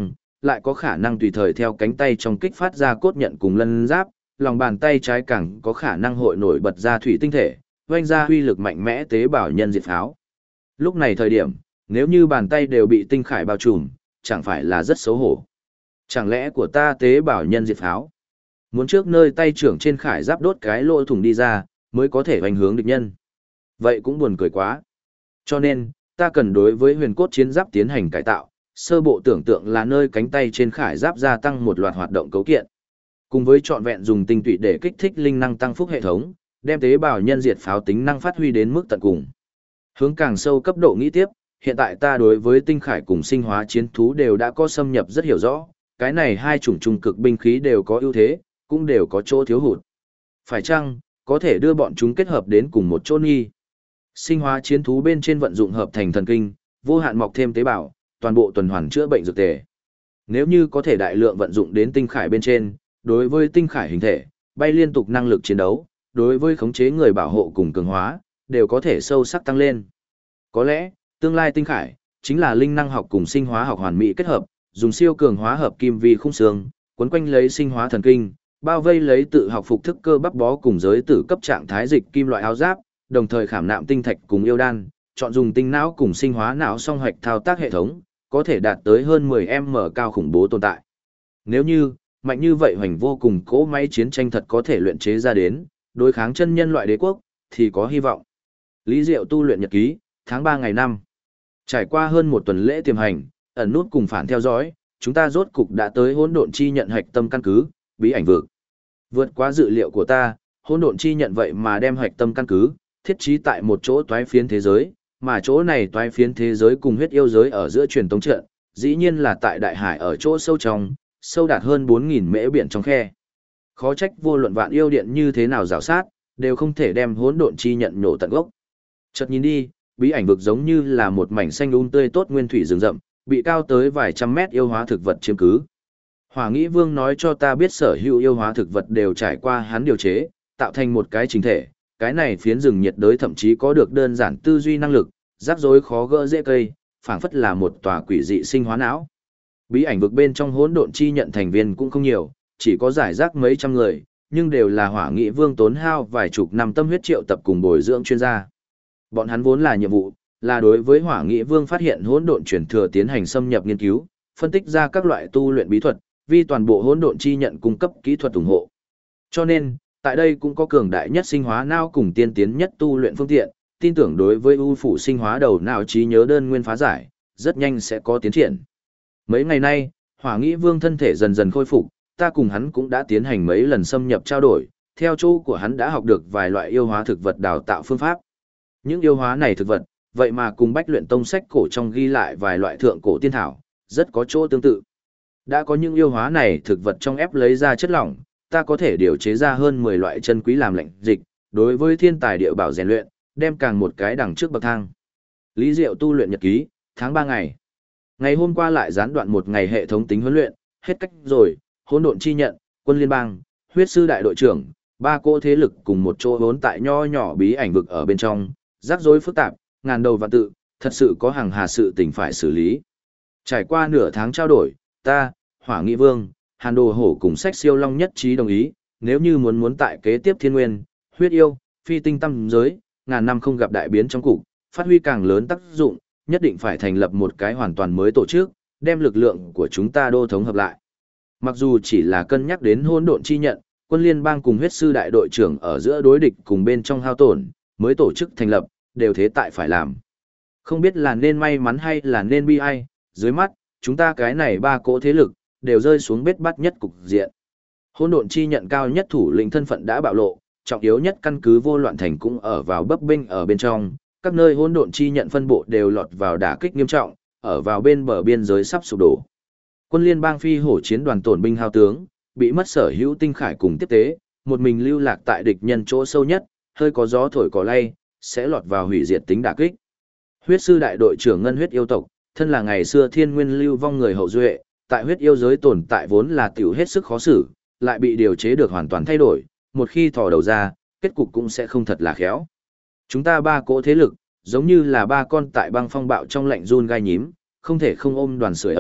lại có khả năng tùy thời theo cánh tay trong kích phát ra cốt nhận cùng lân giáp, lòng bàn tay trái càng có khả năng hội nổi bật ra thủy tinh thể, vung ra huy lực mạnh mẽ tế bào nhân diệt pháo. Lúc này thời điểm, nếu như bàn tay đều bị tinh khải bao trùm, chẳng phải là rất xấu hổ. Chẳng lẽ của ta tế bào nhân diệt pháo? Muốn trước nơi tay trưởng trên khải giáp đốt cái lỗ thủng đi ra, mới có thể hoành hướng địch nhân. Vậy cũng buồn cười quá. Cho nên, ta cần đối với huyền cốt chiến giáp tiến hành cải tạo, sơ bộ tưởng tượng là nơi cánh tay trên khải giáp gia tăng một loạt hoạt động cấu kiện. Cùng với trọn vẹn dùng tinh tụy để kích thích linh năng tăng phúc hệ thống, đem tế bào nhân diệt pháo tính năng phát huy đến mức tận cùng. Hướng càng sâu cấp độ nghĩ tiếp, hiện tại ta đối với tinh khải cùng sinh hóa chiến thú đều đã có xâm nhập rất hiểu rõ, cái này hai chủng trung cực binh khí đều có ưu thế, cũng đều có chỗ thiếu hụt. Phải chăng, có thể đưa bọn chúng kết hợp đến cùng một chỗ nghi? Sinh hóa chiến thú bên trên vận dụng hợp thành thần kinh, vô hạn mọc thêm tế bào, toàn bộ tuần hoàn chữa bệnh dược tề. Nếu như có thể đại lượng vận dụng đến tinh khải bên trên, đối với tinh khải hình thể, bay liên tục năng lực chiến đấu, đối với khống chế người bảo hộ cùng cường hóa, đều có thể sâu sắc tăng lên. Có lẽ, tương lai tinh khải, chính là linh năng học cùng sinh hóa học hoàn mỹ kết hợp, dùng siêu cường hóa hợp kim vi khung xương, quấn quanh lấy sinh hóa thần kinh, bao vây lấy tự học phục thức cơ bắp bó cùng giới tử cấp trạng thái dịch kim loại áo giáp, đồng thời khảm nạm tinh thạch cùng yêu đan, chọn dùng tinh não cùng sinh hóa não song hoạch thao tác hệ thống, có thể đạt tới hơn 10m cao khủng bố tồn tại. Nếu như, mạnh như vậy hoành vô cùng cỗ máy chiến tranh thật có thể luyện chế ra đến, đối kháng chân nhân loại đế quốc, thì có hy vọng. Lý Diệu tu luyện nhật ký, tháng 3 ngày 5. Trải qua hơn một tuần lễ tiềm hành, ẩn nút cùng phản theo dõi, chúng ta rốt cục đã tới hỗn độn chi nhận hạch tâm căn cứ, bí ảnh vực. Vượt qua dự liệu của ta, hỗn độn chi nhận vậy mà đem hạch tâm căn cứ, thiết trí tại một chỗ toái phiến thế giới, mà chỗ này toái phiến thế giới cùng huyết yêu giới ở giữa truyền tống trận, dĩ nhiên là tại đại hải ở chỗ sâu trong, sâu đạt hơn 4.000 mễ biển trong khe. Khó trách vô luận vạn yêu điện như thế nào rào sát, đều không thể đem hỗn độn chi nhận nhổ tận gốc. Chợt nhìn đi, bí ảnh vực giống như là một mảnh xanh tươi tốt nguyên thủy rừng rậm, bị cao tới vài trăm mét yêu hóa thực vật chiếm cứ. Hỏa Nghĩ Vương nói cho ta biết sở hữu yêu hóa thực vật đều trải qua hắn điều chế, tạo thành một cái chính thể, cái này phiến rừng nhiệt đới thậm chí có được đơn giản tư duy năng lực, rắc rối khó gỡ dễ cây, phảng phất là một tòa quỷ dị sinh hóa não. Bí ảnh vực bên trong hỗn độn chi nhận thành viên cũng không nhiều, chỉ có giải rác mấy trăm người, nhưng đều là Hỏa Nghị Vương tốn hao vài chục năm tâm huyết triệu tập cùng bồi dưỡng chuyên gia. Bọn hắn vốn là nhiệm vụ, là đối với Hỏa Nghị Vương phát hiện hỗn độn truyền thừa tiến hành xâm nhập nghiên cứu, phân tích ra các loại tu luyện bí thuật, vì toàn bộ hỗn độn chi nhận cung cấp kỹ thuật ủng hộ. Cho nên, tại đây cũng có cường đại nhất sinh hóa não cùng tiên tiến nhất tu luyện phương tiện, tin tưởng đối với ưu phủ sinh hóa đầu não trí nhớ đơn nguyên phá giải, rất nhanh sẽ có tiến triển. Mấy ngày nay, Hỏa Nghĩ Vương thân thể dần dần khôi phục, ta cùng hắn cũng đã tiến hành mấy lần xâm nhập trao đổi, theo chỗ của hắn đã học được vài loại yêu hóa thực vật đào tạo phương pháp. Những yêu hóa này thực vật, vậy mà cùng Bách Luyện Tông sách cổ trong ghi lại vài loại thượng cổ tiên thảo, rất có chỗ tương tự. Đã có những yêu hóa này thực vật trong ép lấy ra chất lỏng, ta có thể điều chế ra hơn 10 loại chân quý làm lạnh dịch, đối với thiên tài địa bảo rèn luyện, đem càng một cái đằng trước bậc thang. Lý Diệu tu luyện nhật ký, tháng 3 ngày. Ngày hôm qua lại gián đoạn một ngày hệ thống tính huấn luyện, hết cách rồi, hỗn độn chi nhận, quân liên bang, huyết sư đại đội trưởng, ba cỗ thế lực cùng một chỗ vốn tại nho nhỏ bí ảnh vực ở bên trong, rắc rối phức tạp, ngàn đầu vạn tự, thật sự có hàng hà sự tình phải xử lý. Trải qua nửa tháng trao đổi, ta, Hỏa Nghị Vương, Hàn Đồ Hổ cùng Sách Siêu Long nhất trí đồng ý, nếu như muốn tại kế tiếp thiên nguyên, huyết yêu, phi tinh tâm giới, ngàn năm không gặp đại biến trong cục, phát huy càng lớn tác dụng, nhất định phải thành lập một cái hoàn toàn mới tổ chức, đem lực lượng của chúng ta đô thống hợp lại. Mặc dù chỉ là cân nhắc đến hỗn độn chi nhận, quân liên bang cùng huyết sư đại đội trưởng ở giữa đối địch cùng bên trong hao tổn, mới tổ chức thành lập, đều thế tại phải làm. Không biết là nên may mắn hay là nên bi ai, dưới mắt, chúng ta cái này ba cỗ thế lực, đều rơi xuống bết bát nhất cục diện. Hỗn độn chi nhận cao nhất thủ lĩnh thân phận đã bạo lộ, trọng yếu nhất căn cứ vô loạn thành cũng ở vào bấp bênh ở bên trong, các nơi hỗn độn chi nhận phân bộ đều lọt vào đả kích nghiêm trọng, ở vào bên bờ biên giới sắp sụp đổ. Quân liên bang phi hổ chiến đoàn tổn binh hao tướng, bị mất sở hữu tinh khải cùng tiếp tế, một mình lưu lạc tại địch nhân chỗ sâu nhất, hơi có gió thổi cỏ lay, sẽ lọt vào hủy diệt tính đả kích. Huyết sư đại đội trưởng ngân huyết yêu tộc, thân là ngày xưa thiên nguyên lưu vong người hậu duệ, tại huyết yêu giới tồn tại vốn là tiểu hết sức khó xử, lại bị điều chế được hoàn toàn thay đổi, một khi thò đầu ra, kết cục cũng sẽ không thật là khéo. Chúng ta ba cỗ thế lực, giống như là ba con tại băng phong bạo trong lạnh run gai nhím, không thể không ôm đoàn sưởi ấm,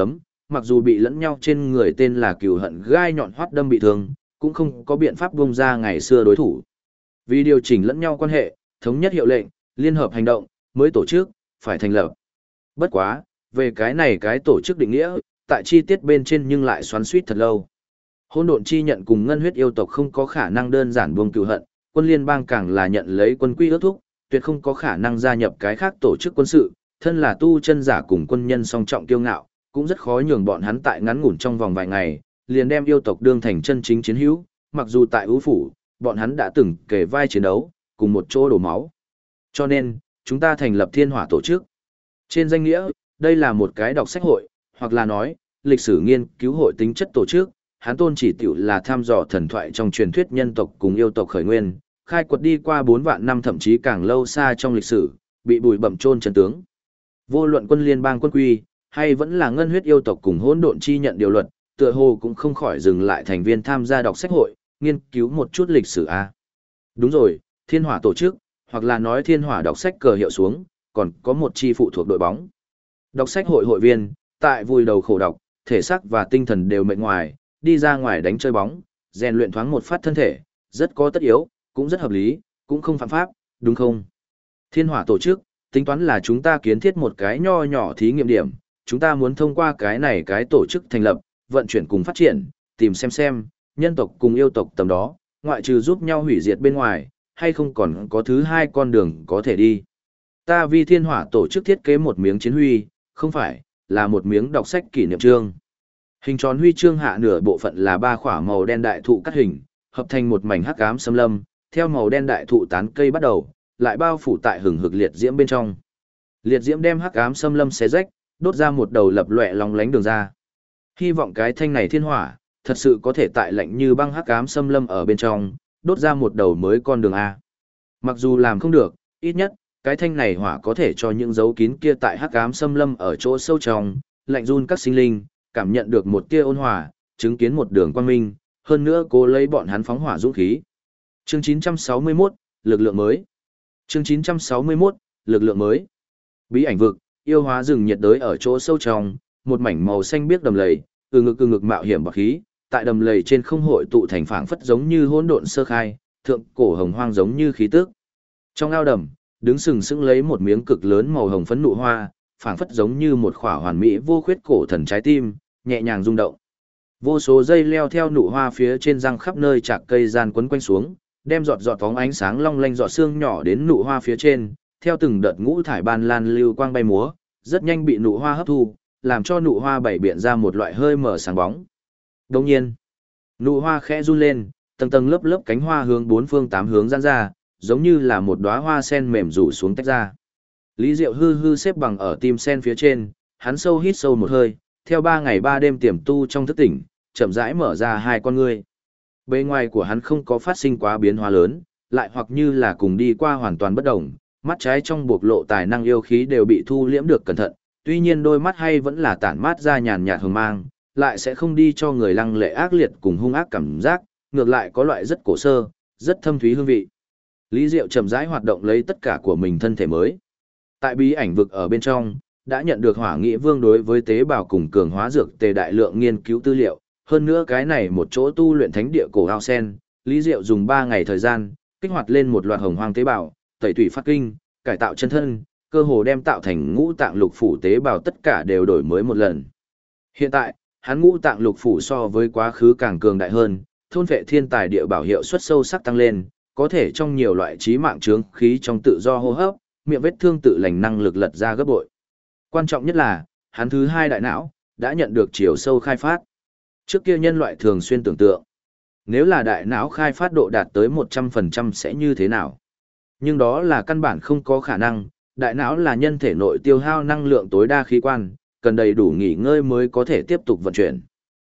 mặc dù bị lẫn nhau trên người tên là cừu hận gai nhọn hoắt đâm bị thương, cũng không có biện pháp bung ra ngày xưa đối thủ. Vì điều chỉnh lẫn nhau quan hệ, thống nhất hiệu lệnh, liên hợp hành động, mới tổ chức, phải thành lập. Bất quá, về cái tổ chức định nghĩa, tại chi tiết bên trên nhưng lại xoắn xuýt thật lâu. Hỗn độn chi nhận cùng ngân huyết yêu tộc không có khả năng đơn giản buông cừu hận, quân liên bang càng là nhận lấy quân quy ước thúc, tuyệt không có khả năng gia nhập cái khác tổ chức quân sự, thân là tu chân giả cùng quân nhân song trọng kiêu ngạo, cũng rất khó nhường bọn hắn tại ngắn ngủn trong vòng vài ngày, liền đem yêu tộc đương thành chân chính chiến hữu, mặc dù tại ưu phủ, bọn hắn đã từng kề vai chiến đấu, cùng một chỗ đổ máu. Cho nên, chúng ta thành lập Thiên Hỏa tổ chức. Trên danh nghĩa, đây là một cái đọc sách hội, hoặc là nói, lịch sử nghiên cứu hội tính chất tổ chức, hắn tôn chỉ tiểu là thăm dò thần thoại trong truyền thuyết nhân tộc cùng yêu tộc khởi nguyên, khai quật đi qua 4 vạn năm thậm chí càng lâu xa trong lịch sử, bị bụi bặm chôn chân tướng. Vô luận quân liên bang quân quy, hay vẫn là ngân huyết yêu tộc cùng hỗn độn chi nhận điều luật, tựa hồ cũng không khỏi dừng lại thành viên tham gia đọc sách hội, nghiên cứu một chút lịch sử a. Đúng rồi, Thiên Hỏa tổ chức, hoặc là nói Thiên Hỏa đọc sách cờ hiệu xuống, còn có một chi phụ thuộc đội bóng. Đọc sách hội hội viên, tại vùi đầu khổ đọc, thể xác và tinh thần đều mệt ngoài, đi ra ngoài đánh chơi bóng, rèn luyện thoáng một phát thân thể, rất có tất yếu, cũng rất hợp lý, cũng không phạm pháp, đúng không? Thiên Hỏa tổ chức, tính toán là chúng ta kiến thiết một cái nho nhỏ thí nghiệm điểm, chúng ta muốn thông qua cái tổ chức thành lập, vận chuyển cùng phát triển, tìm xem, nhân tộc cùng yêu tộc tầm đó, ngoại trừ giúp nhau hủy diệt bên ngoài, hay không còn có thứ hai con đường có thể đi. Ta vì Thiên Hỏa tổ chức thiết kế một miếng chiến huy, không phải, là một miếng đọc sách kỷ niệm chương. Hình tròn huy chương hạ nửa bộ phận là 3 khỏa màu đen đại thụ cắt hình, hợp thành một mảnh hắc ám xâm lâm, theo màu đen đại thụ tán cây bắt đầu, lại bao phủ tại hừng hực liệt diễm bên trong. Liệt diễm đem hắc ám xâm lâm xé rách, đốt ra một đầu lập lòe long lánh đường ra. Hy vọng cái thanh này thiên hỏa, thật sự có thể tại lạnh như băng hắc ám xâm lâm ở bên trong, đốt ra một đầu mới con đường A. Mặc dù làm không được, ít nhất, cái thanh này hỏa có thể cho những dấu kín kia tại hắc ám xâm lâm ở chỗ sâu trong, lạnh run các sinh linh, cảm nhận được một tia ôn hòa, chứng kiến một đường quang minh, hơn nữa cố lấy bọn hắn phóng hỏa dũng khí. Chương 961, lực lượng mới. Chương 961, lực lượng mới. Bí ảnh vực, yêu hóa rừng nhiệt đới ở chỗ sâu trong, một mảnh màu xanh biếc đầm lầy, từ ngực mạo hiểm bạc khí, tại đầm lầy trên không hội tụ thành phảng phất giống như hỗn độn sơ khai, thượng cổ hồng hoang giống như khí tức. Trong ao đầm, đứng sừng sững lấy một miếng cực lớn màu hồng phấn nụ hoa, phảng phất giống như một khỏa hoàn mỹ vô khuyết cổ thần trái tim, nhẹ nhàng rung động. Vô số dây leo theo nụ hoa phía trên răng khắp nơi chạc cây gian quấn quanh xuống, đem giọt giọt phóng ánh sáng long lanh giọt sương nhỏ đến nụ hoa phía trên, theo từng đợt ngũ thải ban lan lưu quang bay múa, rất nhanh bị nụ hoa hấp thu, làm cho nụ hoa bảy biện ra một loại hơi mở sáng bóng. Đồng nhiên, nụ hoa khẽ run lên, tầng tầng lớp lớp cánh hoa hướng 4 phương 8 hướng giãn ra, giống như là một đóa hoa sen mềm rủ xuống tách ra. Lý Diệu hư hư xếp bằng ở tim sen phía trên, hắn sâu hít sâu một hơi, theo 3 ngày 3 đêm tiềm tu trong thức tỉnh, chậm rãi mở ra hai con ngươi. Bề ngoài của hắn không có phát sinh quá biến hóa lớn, lại hoặc như là cùng đi qua hoàn toàn bất động, mắt trái trong bộc lộ tài năng yêu khí đều bị thu liễm được cẩn thận, tuy nhiên đôi mắt hay vẫn là tản mát ra nhàn nhạt hồng mang, lại sẽ không đi cho người lăng lệ ác liệt cùng hung ác cảm giác, ngược lại có loại rất cổ sơ, rất thâm thúy hương vị. Lý Diệu chậm rãi hoạt động lấy tất cả của mình thân thể mới. Tại bí ảnh vực ở bên trong, đã nhận được Hỏa Nghị Vương đối với tế bào cùng cường hóa dược tề đại lượng nghiên cứu tư liệu, hơn nữa cái này một chỗ tu luyện thánh địa cổ ao sen, Lý Diệu dùng 3 ngày thời gian, kích hoạt lên một loạt hồng hoang tế bào, tẩy tủy phát kinh, cải tạo chân thân, cơ hồ đem tạo thành ngũ tạng lục phủ tế bào tất cả đều đổi mới một lần. Hiện tại, hắn ngũ tạng lục phủ so với quá khứ càng cường đại hơn, thôn vệ thiên tài địa bảo hiệu suất sâu sắc tăng lên, có thể trong nhiều loại trí mạng chướng khí trong tự do hô hấp, miệng vết thương tự lành năng lực lật ra gấp bội. Quan trọng nhất là, hắn thứ 2 đại não đã nhận được chiều sâu khai phát. Trước kia nhân loại thường xuyên tưởng tượng, nếu là đại não khai phát độ đạt tới 100% sẽ như thế nào? Nhưng đó là căn bản không có khả năng, đại não là nhân thể nội tiêu hao năng lượng tối đa khí quan, cần đầy đủ nghỉ ngơi mới có thể tiếp tục vận chuyển.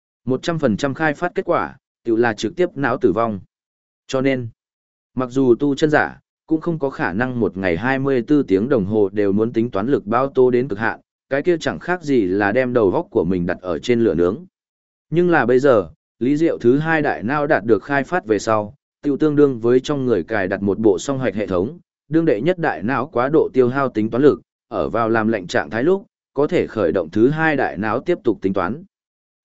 100% khai phát kết quả, tự là trực tiếp não tử vong. Cho nên, mặc dù tu chân giả, cũng không có khả năng một ngày 24 tiếng đồng hồ đều muốn tính toán lực bao tô đến cực hạn, cái kia chẳng khác gì là đem đầu góc của mình đặt ở trên lửa nướng. Nhưng là bây giờ, Lý Diệu thứ 2 đại não đạt được khai phát về sau, tiêu tương đương với trong người cài đặt một bộ song hoạch hệ thống, đương đệ nhất đại não quá độ tiêu hao tính toán lực, ở vào làm lệnh trạng thái lúc, có thể khởi động thứ 2 đại não tiếp tục tính toán.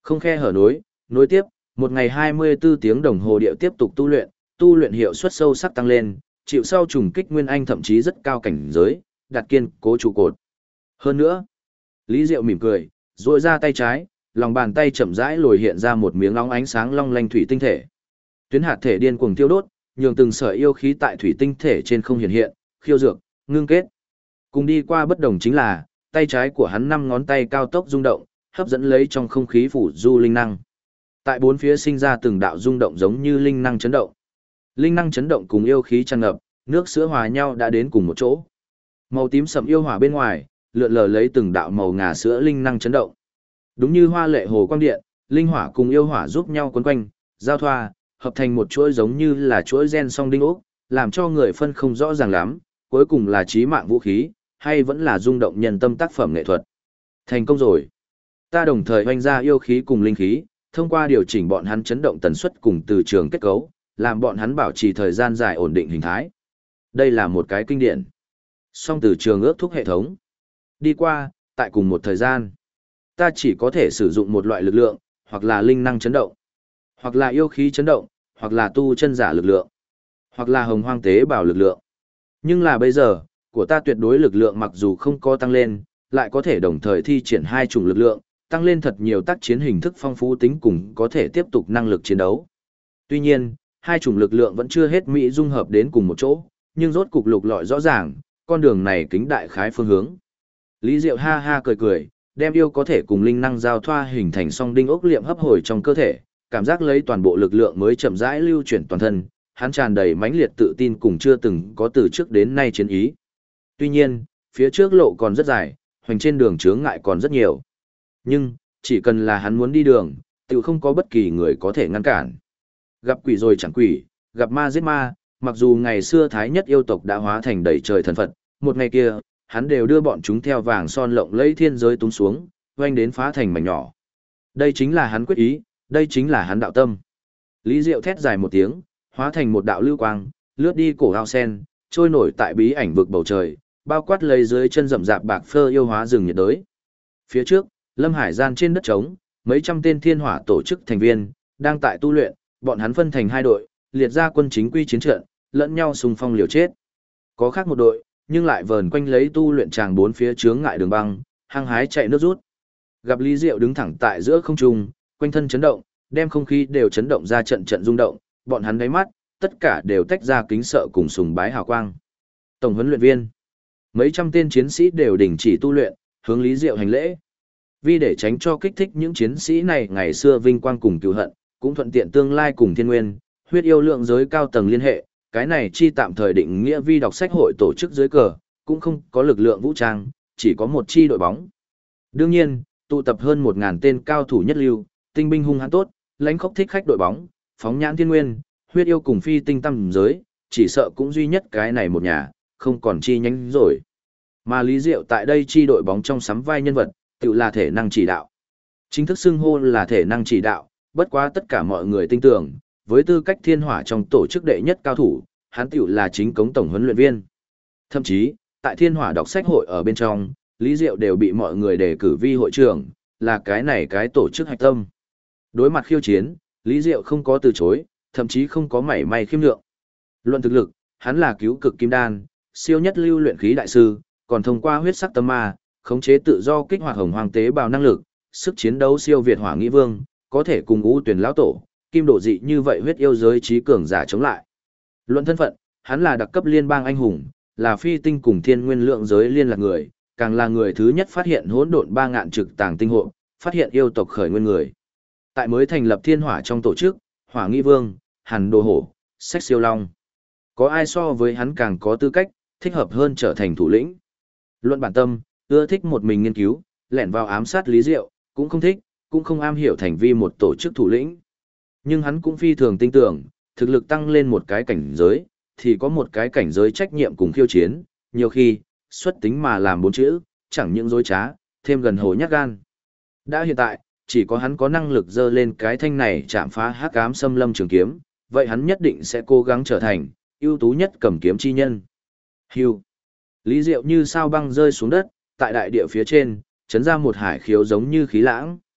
Không khe hở nối tiếp, một ngày 24 tiếng đồng hồ địa tiếp tục tu luyện hiệu suất sâu sắc tăng lên, chịu sau trùng kích nguyên anh thậm chí rất cao cảnh giới, đặt kiên cố trụ cột. Hơn nữa, Lý Diệu mỉm cười, duỗi ra tay trái, lòng bàn tay chậm rãi lồi hiện ra một miếng óng ánh sáng long lanh thủy tinh thể. Tuyến hạt thể điên cuồng tiêu đốt, nhường từng sợi yêu khí tại thủy tinh thể trên không hiện, khiêu dược, ngưng kết. Cùng đi qua bất đồng chính là, tay trái của hắn 5 ngón tay cao tốc rung động, hấp dẫn lấy trong không khí phủ du linh năng. Tại bốn phía sinh ra từng đạo rung động giống như linh năng chấn động. Linh năng chấn động cùng yêu khí tràn ngập, nước sữa hòa nhau đã đến cùng một chỗ. Màu tím sẫm yêu hỏa bên ngoài, lượn lờ lấy từng đạo màu ngà sữa linh năng chấn động. Đúng như hoa lệ hồ quang điện, linh hỏa cùng yêu hỏa giúp nhau quấn quanh, giao thoa, hợp thành một chuỗi giống như là chuỗi gen song đinh ốc, làm cho người phân không rõ ràng lắm, cuối cùng là chí mạng vũ khí, hay vẫn là rung động nhân tâm tác phẩm nghệ thuật. Thành công rồi. Ta đồng thời hoành ra yêu khí cùng linh khí, thông qua điều chỉnh bọn hắn chấn động tần suất cùng từ trường kết cấu, làm bọn hắn bảo trì thời gian dài ổn định hình thái. Đây là một cái kinh điển. Song từ trường ước thúc hệ thống. Đi qua, tại cùng một thời gian, ta chỉ có thể sử dụng một loại lực lượng, hoặc là linh năng chấn động, hoặc là yêu khí chấn động, hoặc là tu chân giả lực lượng, hoặc là hồng hoang tế bào lực lượng. Nhưng là bây giờ, của ta tuyệt đối lực lượng mặc dù không có tăng lên, lại có thể đồng thời thi triển hai chủng lực lượng, tăng lên thật nhiều tác chiến hình thức phong phú tính cùng có thể tiếp tục năng lực chiến đấu. Tuy nhiên, hai chủng lực lượng vẫn chưa hết mỹ dung hợp đến cùng một chỗ, nhưng rốt cục lục lọi rõ ràng, con đường này kính đại khái phương hướng. Lý Diệu ha ha cười cười, đem yêu có thể cùng linh năng giao thoa hình thành song đinh ốc liệm hấp hồi trong cơ thể, cảm giác lấy toàn bộ lực lượng mới chậm rãi lưu chuyển toàn thân, hắn tràn đầy mãnh liệt tự tin cùng chưa từng có từ trước đến nay chiến ý. Tuy nhiên, phía trước lộ còn rất dài, hoành trên đường chướng ngại còn rất nhiều. Nhưng, chỉ cần là hắn muốn đi đường, tự không có bất kỳ người có thể ngăn cản. Gặp quỷ rồi chẳng quỷ, gặp ma giết ma, mặc dù ngày xưa thái nhất yêu tộc đã hóa thành đầy trời thần Phật, một ngày kia, hắn đều đưa bọn chúng theo vàng son lộng lẫy thiên giới túng xuống, oanh đến phá thành mảnh nhỏ. Đây chính là hắn quyết ý, đây chính là hắn đạo tâm. Lý Diệu thét dài một tiếng, hóa thành một đạo lưu quang, lướt đi cổ ao sen, trôi nổi tại bí ảnh vực bầu trời, bao quát lấy dưới chân rậm rạp bạc phơ yêu hóa rừng nhiệt đới. Phía trước, Lâm Hải gian trên đất trống, mấy trăm tên thiên hỏa tổ chức thành viên đang tại tu luyện, bọn hắn phân thành hai đội, liệt ra quân chính quy chiến trận, lẫn nhau xung phong liều chết. Có khác một đội, nhưng lại vờn quanh lấy tu luyện tràng bốn phía chướng ngại đường băng, hăng hái chạy nước rút. Gặp Lý Diệu đứng thẳng tại giữa không trung, quanh thân chấn động, đem không khí đều chấn động ra trận trận rung động, bọn hắn đáy mắt, tất cả đều tách ra kính sợ cùng sùng bái hào quang. Tổng huấn luyện viên, mấy trăm tên chiến sĩ đều đình chỉ tu luyện, hướng Lý Diệu hành lễ. Vì để tránh cho kích thích những chiến sĩ này ngày xưa vinh quang cùng cừu hận, cũng thuận tiện tương lai cùng thiên nguyên, huyết yêu lượng giới cao tầng liên hệ, cái này chi tạm thời định nghĩa vi đọc sách hội tổ chức dưới cờ, cũng không có lực lượng vũ trang, chỉ có một chi đội bóng. Đương nhiên, tụ tập hơn 1000 tên cao thủ nhất lưu, tinh binh hung hãn tốt, lãnh khốc thích khách đội bóng, phóng nhãn thiên nguyên, huyết yêu cùng phi tinh tâm giới, chỉ sợ cũng duy nhất cái này một nhà, không còn chi nhánh rồi. Mà Lý Diệu tại đây chi đội bóng trong sắm vai nhân vật, tự là thể năng chỉ đạo. Chính thức xưng hô là thể năng chỉ đạo, bất quá tất cả mọi người tin tưởng, với tư cách thiên hỏa trong tổ chức đệ nhất cao thủ, hắn tự là chính cống tổng huấn luyện viên. Thậm chí, tại thiên hỏa đọc sách hội ở bên trong, Lý Diệu đều bị mọi người đề cử vi hội trưởng, là cái này cái tổ chức hạch tâm. Đối mặt khiêu chiến, Lý Diệu không có từ chối, thậm chí không có mảy may khiêm nhượng. Luận thực lực, hắn là cứu cực kim đan, siêu nhất lưu luyện khí đại sư, còn thông qua huyết sắc tâm ma, khống chế tự do kích hoạt hồng hoàng tế bào năng lực, sức chiến đấu siêu việt hỏa nghĩ vương, có thể cùng U Tuyển lão tổ, kim độ dị như vậy huyết yêu giới trí cường giả chống lại. Luận thân phận, hắn là đặc cấp liên bang anh hùng, là phi tinh cùng thiên nguyên lượng giới liên lạc người, càng là người thứ nhất phát hiện hỗn độn 3 ngạn trực tàng tinh hộ, phát hiện yêu tộc khởi nguyên người. Tại mới thành lập thiên hỏa trong tổ chức, hỏa nghĩ vương, hàn đồ hổ, sách siêu long. Có ai so với hắn càng có tư cách, thích hợp hơn trở thành thủ lĩnh. Luận bản tâm, ưa thích một mình nghiên cứu, lẻn vào ám sát Lý Diệu, cũng không thích, cũng không am hiểu thành vi một tổ chức thủ lĩnh. Nhưng hắn cũng phi thường tin tưởng, thực lực tăng lên một cái cảnh giới, thì có một cái cảnh giới trách nhiệm cùng khiêu chiến, nhiều khi, xuất tính mà làm 4 chữ, chẳng những dối trá, thêm gần hồ nhát gan. Đã hiện tại, chỉ có hắn có năng lực dơ lên cái thanh này chạm phá hắc ám xâm lâm trường kiếm, vậy hắn nhất định sẽ cố gắng trở thành ưu tú nhất cầm kiếm chi nhân. Hưu. Lý Diệu như sao băng rơi xuống đất, tại đại địa phía trên, chấn ra một hải khiếu giống như khí lãng.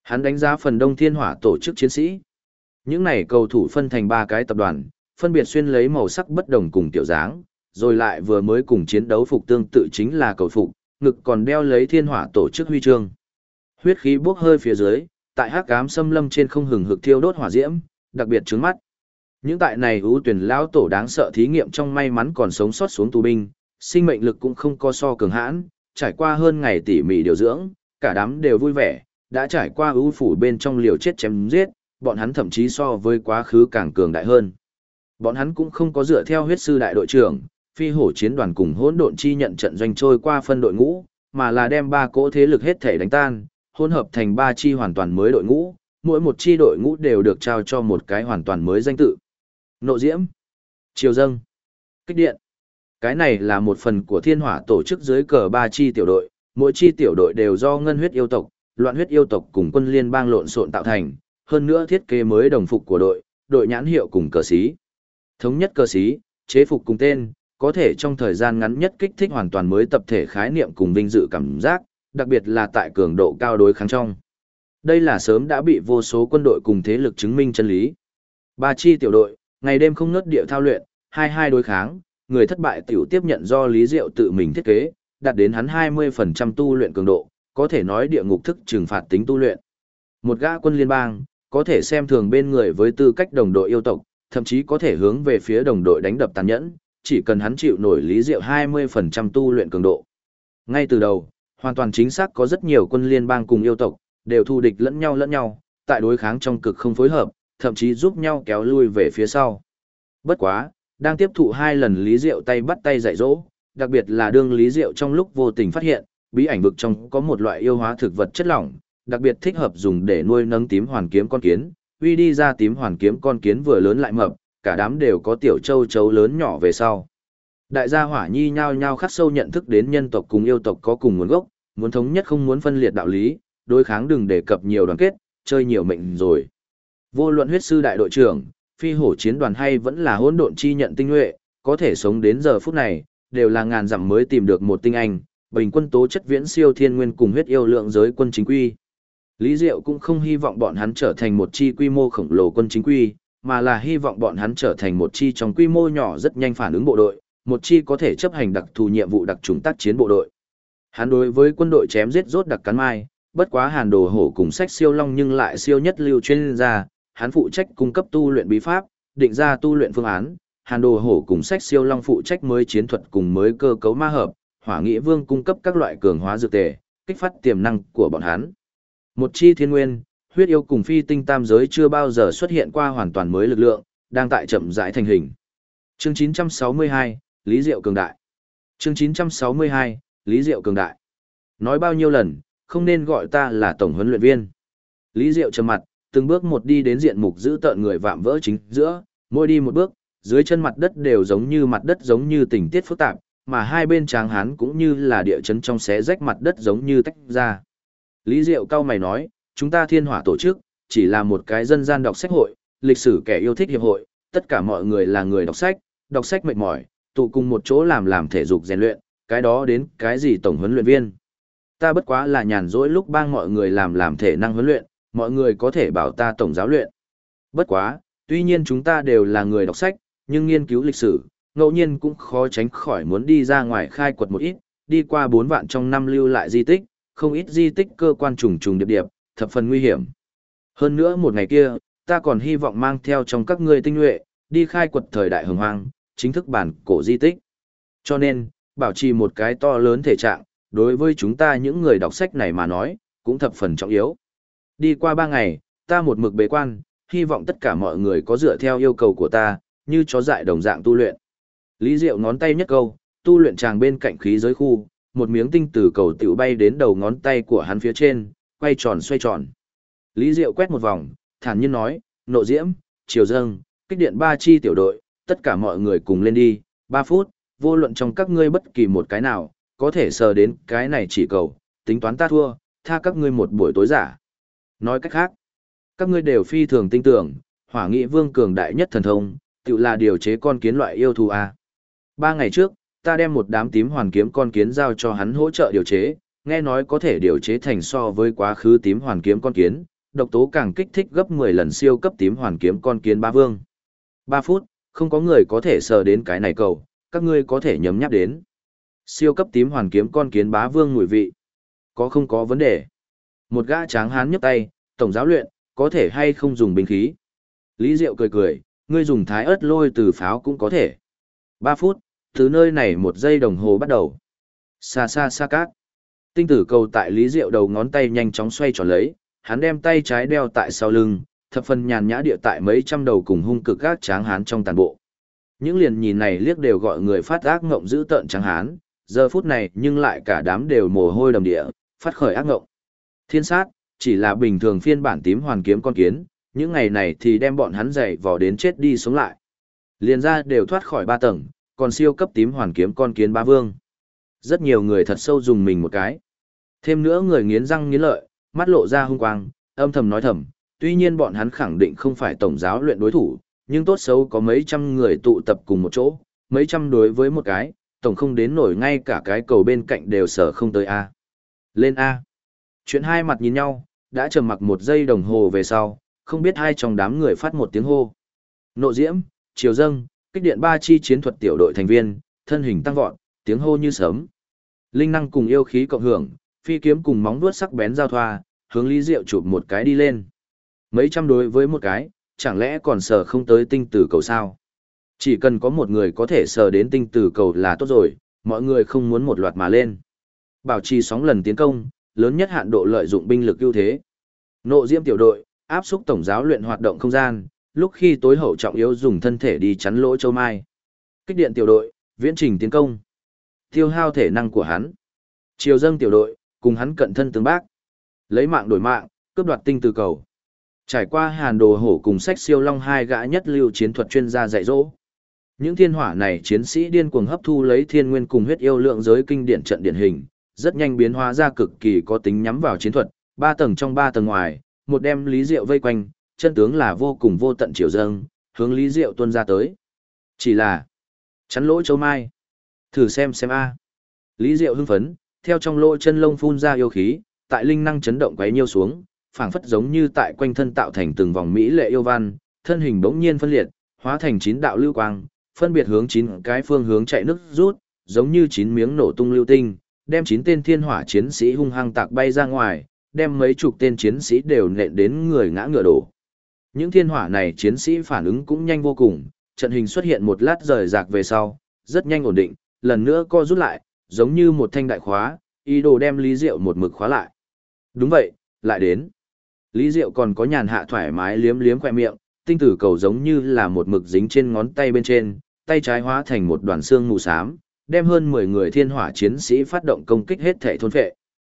Hắn đánh giá phần đông thiên hỏa tổ chức chiến sĩ. Những này cầu thủ phân thành 3 cái tập đoàn, phân biệt xuyên lấy màu sắc bất đồng cùng tiểu dáng, rồi lại vừa mới cùng chiến đấu phục tương tự chính là cầu phục, ngực còn đeo lấy thiên hỏa tổ chức huy chương. Huyết khí bốc hơi phía dưới, tại hắc ám xâm lâm trên không hừng hực thiêu đốt hỏa diễm, đặc biệt chướng mắt. Những tại này ưu tuyển lão tổ đáng sợ thí nghiệm trong may mắn còn sống sót xuống tù binh, sinh mệnh lực cũng không có so cường hãn, trải qua hơn ngày tỉ mỉ điều dưỡng, cả đám đều vui vẻ, đã trải qua ưu phủ bên trong liều chết chém giết, bọn hắn thậm chí so với quá khứ càng cường đại hơn. Bọn hắn cũng không có dựa theo huyết sư đại đội trưởng, phi hổ chiến đoàn cùng hỗn độn chi nhận trận doanh trôi qua phân đội ngũ, mà là đem 3 cỗ thế lực hết thể đánh tan, hỗn hợp thành 3 chi hoàn toàn mới đội ngũ, mỗi một chi đội ngũ đều được trao cho một cái hoàn toàn mới danh tự. Nộ diễm, triều dâng, kích điện. Cái này là một phần của thiên hỏa tổ chức dưới cờ 3 chi tiểu đội, mỗi chi tiểu đội đều do ngân huyết yêu tộc, loạn huyết yêu tộc cùng quân liên bang lộn xộn tạo thành, hơn nữa thiết kế mới đồng phục của đội, đội nhãn hiệu cùng cờ xí. Thống nhất cờ xí, chế phục cùng tên, có thể trong thời gian ngắn nhất kích thích hoàn toàn mới tập thể khái niệm cùng vinh dự cảm giác, đặc biệt là tại cường độ cao đối kháng trong. Đây là sớm đã bị vô số quân đội cùng thế lực chứng minh chân lý. 3 chi tiểu đội, ngày đêm không ngớt địa thao luyện, hai đối kháng, người thất bại tiểu tiếp nhận do Lý Diệu tự mình thiết kế, đạt đến hắn 20% tu luyện cường độ, có thể nói địa ngục thức trừng phạt tính tu luyện. Một gã quân liên bang, có thể xem thường bên người với tư cách đồng đội yêu tộc, thậm chí có thể hướng về phía đồng đội đánh đập tàn nhẫn, chỉ cần hắn chịu nổi Lý Diệu 20% tu luyện cường độ. Ngay từ đầu, hoàn toàn chính xác có rất nhiều quân liên bang cùng yêu tộc, đều thù địch lẫn nhau, tại đối kháng trong cực không phối hợp, thậm chí giúp nhau kéo lui về phía sau. Bất quá, đang tiếp thụ 2 lần Lý Diệu tay bắt tay dạy dỗ, đặc biệt là đương Lý Diệu trong lúc vô tình phát hiện, bí ảnh vực trong có một loại yêu hóa thực vật chất lỏng, đặc biệt thích hợp dùng để nuôi nấng tím hoàn kiếm con kiến, uy đi ra tím hoàn kiếm con kiến vừa lớn lại mập, cả đám đều có tiểu châu chấu lớn nhỏ về sau. Đại gia hỏa nhi nhao nhao khắc sâu nhận thức đến nhân tộc cùng yêu tộc có cùng nguồn gốc, muốn thống nhất không muốn phân liệt đạo lý, đối kháng đừng đề cập nhiều đoàn kết, chơi nhiều mệnh rồi. Vô luận huyết sư đại đội trưởng, phi hổ chiến đoàn hay vẫn là hỗn độn chi nhận tinh nhuệ, có thể sống đến giờ phút này, đều là ngàn dặm mới tìm được một tinh anh, bình quân tố chất viễn siêu thiên nguyên cùng huyết yêu lượng giới quân chính quy. Lý Diệu cũng không hy vọng bọn hắn trở thành một chi quy mô khổng lồ quân chính quy, mà là hy vọng bọn hắn trở thành một chi trong quy mô nhỏ rất nhanh phản ứng bộ đội, một chi có thể chấp hành đặc thù nhiệm vụ đặc trùng tác chiến bộ đội. Hắn đối với quân đội chém giết rốt đặc cắn mai, bất quá Hàn Đồ Hổ cùng Sách Siêu Long nhưng lại siêu nhất lưu chuyên gia, hắn phụ trách cung cấp tu luyện bí pháp, định ra tu luyện phương án, Hàn Đồ Hổ cùng Sách Siêu Long phụ trách mới chiến thuật cùng mới cơ cấu ma hợp, Hỏa Nghị Vương cung cấp các loại cường hóa dược tề, kích phát tiềm năng của bọn hắn. Một chi thiên nguyên, huyết yêu cùng phi tinh tam giới chưa bao giờ xuất hiện qua hoàn toàn mới lực lượng, đang tại chậm rãi thành hình. Chương 962, Lý Diệu cường đại. Chương 962, Lý Diệu cường đại. Nói bao nhiêu lần, không nên gọi ta là tổng huấn luyện viên. Lý Diệu trầm mặt, từng bước một đi đến diện mục giữ tợn người vạm vỡ chính giữa, mỗi đi một bước, dưới chân mặt đất đều giống như tình tiết phức tạp, mà hai bên tráng hán cũng như là địa chấn trong xé rách mặt đất giống như tách ra. Lý Diệu cau mày nói, chúng ta thiên hỏa tổ chức, chỉ là một cái dân gian đọc sách hội, lịch sử kẻ yêu thích hiệp hội, tất cả mọi người là người đọc sách mệt mỏi, tụ cùng một chỗ làm thể dục rèn luyện, cái đó đến cái gì tổng huấn luyện viên. Ta bất quá là nhàn rỗi lúc bang mọi người làm thể năng huấn luyện, mọi người có thể bảo ta tổng giáo luyện. Bất quá, tuy nhiên chúng ta đều là người đọc sách, nhưng nghiên cứu lịch sử, ngẫu nhiên cũng khó tránh khỏi muốn đi ra ngoài khai quật một ít, đi qua 4 vạn trong năm lưu lại di tích, không ít di tích cơ quan trùng trùng điệp điệp, thập phần nguy hiểm. Hơn nữa một ngày kia, ta còn hy vọng mang theo trong các ngươi tinh nhuệ, đi khai quật thời đại hồng hoang, chính thức bản cổ di tích. Cho nên, bảo trì một cái to lớn thể trạng, đối với chúng ta những người đọc sách này mà nói, cũng thập phần trọng yếu. Đi qua 3 ngày, ta một mực bế quan, hy vọng tất cả mọi người có dựa theo yêu cầu của ta, như chó dại đồng dạng tu luyện. Lý Diệu ngón tay nhất câu, tu luyện tràng bên cạnh khí giới khu, một miếng tinh từ cầu tiểu bay đến đầu ngón tay của hắn phía trên, quay tròn xoay tròn. Lý Diệu quét một vòng, thản nhiên nói, nộ diễm, chiều dâng, kích điện 3 chi tiểu đội, tất cả mọi người cùng lên đi, 3 phút, vô luận trong các ngươi bất kỳ một cái nào, có thể sờ đến cái này chỉ cầu, tính toán ta thua, tha các ngươi một buổi tối giả. Nói cách khác, các ngươi đều phi thường tinh tưởng, Hỏa Nghị Vương cường đại nhất thần thông, tự là điều chế con kiến loại yêu thú A. 3 ngày trước, ta đem một đám tím hoàn kiếm con kiến giao cho hắn hỗ trợ điều chế, nghe nói có thể điều chế thành so với quá khứ tím hoàn kiếm con kiến, Độc tố càng kích thích gấp 10 lần siêu cấp tím hoàn kiếm con kiến bá vương. 3 phút, không có người có thể sờ đến cái này cầu, các ngươi có thể nhấm nháp đến. Siêu cấp tím hoàn kiếm con kiến bá vương mùi vị. Có không có vấn đề. Một gã tráng hán nhấc tay, tổng giáo luyện, có thể hay không dùng binh khí. Lý Diệu cười cười, ngươi dùng thái ớt lôi từ pháo cũng có thể. 3 phút, từ nơi này 1 giây đồng hồ bắt đầu. Xa xa xa cát. Tinh tử cầu tại Lý Diệu đầu ngón tay nhanh chóng xoay tròn lấy, hắn đem tay trái đeo tại sau lưng, thập phần nhàn nhã địa tại mấy trăm đầu cùng hung cực các tráng hán trong tàn bộ. Những liền nhìn này liếc đều gọi người phát ác ngộng dữ tợn tráng hán, giờ phút này nhưng lại cả đám đều mồ hôi đầm địa, phát khởi ác ngộng. Thiên sát, chỉ là bình thường phiên bản tím hoàn kiếm con kiến, những ngày này thì đem bọn hắn dày vò đến chết đi sống lại. Liền ra đều thoát khỏi 3 tầng, còn siêu cấp tím hoàn kiếm con kiến bá vương. Rất nhiều người thật sâu dùng mình một cái. Thêm nữa người nghiến răng nghiến lợi, mắt lộ ra hung quang, âm thầm nói thầm, tuy nhiên bọn hắn khẳng định không phải tổng giáo luyện đối thủ, nhưng tốt xấu có mấy trăm người tụ tập cùng một chỗ, mấy trăm đối với một cái, tổng không đến nổi ngay cả cái cầu bên cạnh đều sở không tới A. Lên A. Chuyện hai mặt nhìn nhau, đã trầm mặc 1 giây đồng hồ về sau, không biết hai trong đám người phát một tiếng hô. Nộ diễm, triều dâng, kích điện 3 chi chiến thuật tiểu đội thành viên, thân hình tăng vọt, tiếng hô như sớm. Linh năng cùng yêu khí cộng hưởng, phi kiếm cùng móng vuốt sắc bén giao thoa, hướng Lý Diệu chụp một cái đi lên. Mấy trăm đối với một cái, chẳng lẽ còn sờ không tới tinh tử cầu sao? Chỉ cần có một người có thể sờ đến tinh tử cầu là tốt rồi, mọi người không muốn một loạt mà lên. Bảo trì sóng lần tiến công, lớn nhất hạn độ lợi dụng binh lực ưu thế. Nộ diễm tiểu đội, áp xúc tổng giáo luyện hoạt động không gian, lúc khi tối hậu trọng yếu dùng thân thể đi chắn lỗ châu mai. Kích điện tiểu đội, viễn trình tiến công. Tiêu hao thể năng của hắn. Triều dâng tiểu đội, cùng hắn cận thân tương bác. Lấy mạng đổi mạng, cướp đoạt tinh từ cầu. Trải qua Hàn Đồ Hổ cùng Sách Siêu Long 2 gã nhất lưu chiến thuật chuyên gia dạy dỗ. Những thiên hỏa này chiến sĩ điên cuồng hấp thu lấy thiên nguyên cùng huyết yêu lượng giới kinh điển trận điển hình, rất nhanh biến hóa ra cực kỳ có tính nhắm vào chiến thuật, 3 tầng trong 3 tầng ngoài, một đem Lý Diệu vây quanh, chân tướng là vô cùng vô tận triều dâng, hướng Lý Diệu tuôn ra tới. Chỉ là chắn lỗ châu mai. Thử xem a. Lý Diệu hưng phấn, theo trong lỗ chân lông phun ra yêu khí, tại linh năng chấn động quấy nhiêu xuống, phảng phất giống như tại quanh thân tạo thành từng vòng mỹ lệ yêu văn, thân hình bỗng nhiên phân liệt, hóa thành 9 đạo lưu quang, phân biệt hướng 9 cái phương hướng chạy nước rút, giống như 9 miếng nổ tung lưu tinh, đem 9 tên thiên hỏa chiến sĩ hung hăng tạc bay ra ngoài, đem mấy chục tên chiến sĩ đều nện đến người ngã ngựa đổ. Những thiên hỏa này chiến sĩ phản ứng cũng nhanh vô cùng, trận hình xuất hiện một lát rời rạc về sau, rất nhanh ổn định, lần nữa co rút lại, giống như một thanh đại khóa, ý đồ đem Lý Diệu một mực khóa lại. Đúng vậy, lại đến. Lý Diệu còn có nhàn hạ thoải mái liếm liếm khỏe miệng, tinh tử cầu giống như là một mực dính trên ngón tay bên trên, tay trái hóa thành một đoàn xương mù xám, đem hơn 10 người thiên hỏa chiến sĩ phát động công kích hết thể thôn phệ.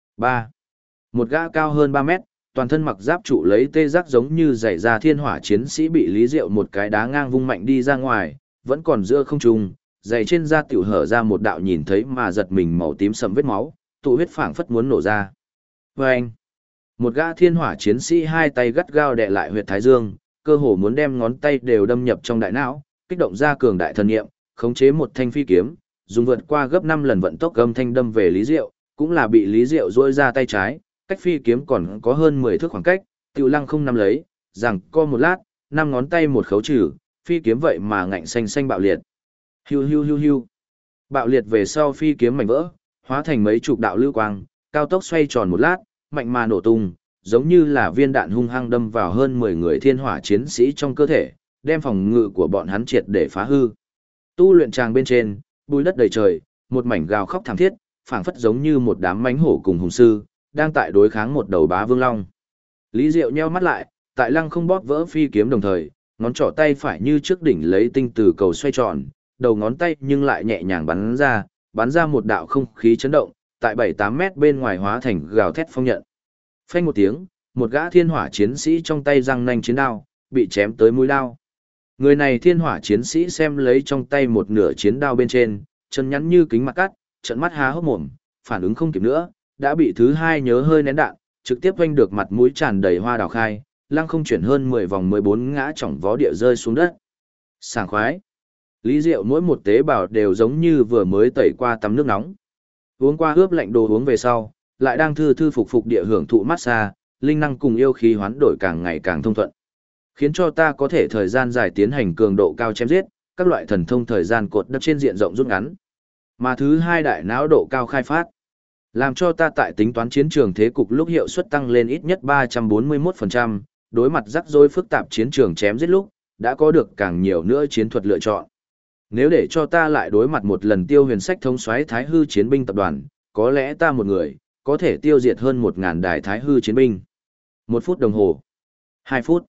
3. Một gã cao hơn 3 mét, toàn thân mặc giáp trụ lấy tê giác giống như giày ra thiên hỏa chiến sĩ bị Lý Diệu một cái đá ngang vung mạnh đi ra ngoài, vẫn còn giữa không trung, giày trên da tiểu hở ra một đạo nhìn thấy mà giật mình màu tím sẫm vết máu, tụ huyết phảng phất muốn nổ ra. Vâng! Một gã thiên hỏa chiến sĩ hai tay gắt gao đè lại huyệt thái dương, cơ hồ muốn đem ngón tay đều đâm nhập trong đại não, kích động ra cường đại thần niệm, khống chế một thanh phi kiếm, dùng vượt qua gấp 5 lần vận tốc gầm thanh đâm về Lý Diệu, cũng là bị Lý Diệu duỗi ra tay trái, cách phi kiếm còn có hơn 10 thước khoảng cách, Tiểu Lăng không nắm lấy, rằng co một lát, 5 ngón tay một khấu trừ, phi kiếm vậy mà ngạnh xanh xanh bạo liệt. Hiu hiu hiu hiu. Bạo liệt về sau phi kiếm mảnh vỡ, hóa thành mấy chục đạo lưu quang, cao tốc xoay tròn một lát, mạnh mà nổ tung, giống như là viên đạn hung hăng đâm vào hơn 10 người thiên hỏa chiến sĩ trong cơ thể, đem phòng ngự của bọn hắn triệt để phá hư. Tu luyện tràng bên trên, bụi đất đầy trời, một mảnh gào khóc thảm thiết, phảng phất giống như một đám mãnh hổ cùng hùng sư, đang tại đối kháng một đầu bá vương long. Lý Diệu nheo mắt lại, tại lăng không bóp vỡ phi kiếm đồng thời, ngón trỏ tay phải như trước đỉnh lấy tinh từ cầu xoay tròn, đầu ngón tay nhưng lại nhẹ nhàng bắn ra một đạo không khí chấn động, tại 7-8 mét bên ngoài hóa thành gào thét phong nhận. Phanh một tiếng, một gã thiên hỏa chiến sĩ trong tay răng nanh chiến đao, bị chém tới mũi đao. Người này thiên hỏa chiến sĩ xem lấy trong tay một nửa chiến đao bên trên, chân nhắn như kính mặt cắt, trận mắt há hốc mồm, phản ứng không kịp nữa, đã bị thứ hai nhớ hơi nén đạn, trực tiếp vênh được mặt mũi tràn đầy hoa đào khai, lăng không chuyển hơn 10 vòng 14 ngã chỏng vó địa rơi xuống đất. Sảng khoái. Lý Diệu mỗi một tế bào đều giống như vừa mới tẩy qua tắm nước nóng. Uống qua ướp lạnh đồ uống về sau, lại đang thư thư phục phục địa hưởng thụ massage, linh năng cùng yêu khí hoán đổi càng ngày càng thông thuận, khiến cho ta có thể thời gian dài tiến hành cường độ cao chém giết, các loại thần thông thời gian cột đất trên diện rộng rút ngắn. Mà thứ hai, đại não độ cao khai phát, làm cho ta tại tính toán chiến trường thế cục lúc hiệu suất tăng lên ít nhất 341%, đối mặt rắc rối phức tạp chiến trường chém giết lúc, đã có được càng nhiều nữa chiến thuật lựa chọn. Nếu để cho ta lại đối mặt một lần Tiêu Huyền Sách thống soái Thái Hư chiến binh tập đoàn, có lẽ ta một người có thể tiêu diệt hơn 1000 đài Thái Hư chiến binh. 1 phút đồng hồ, 2 phút,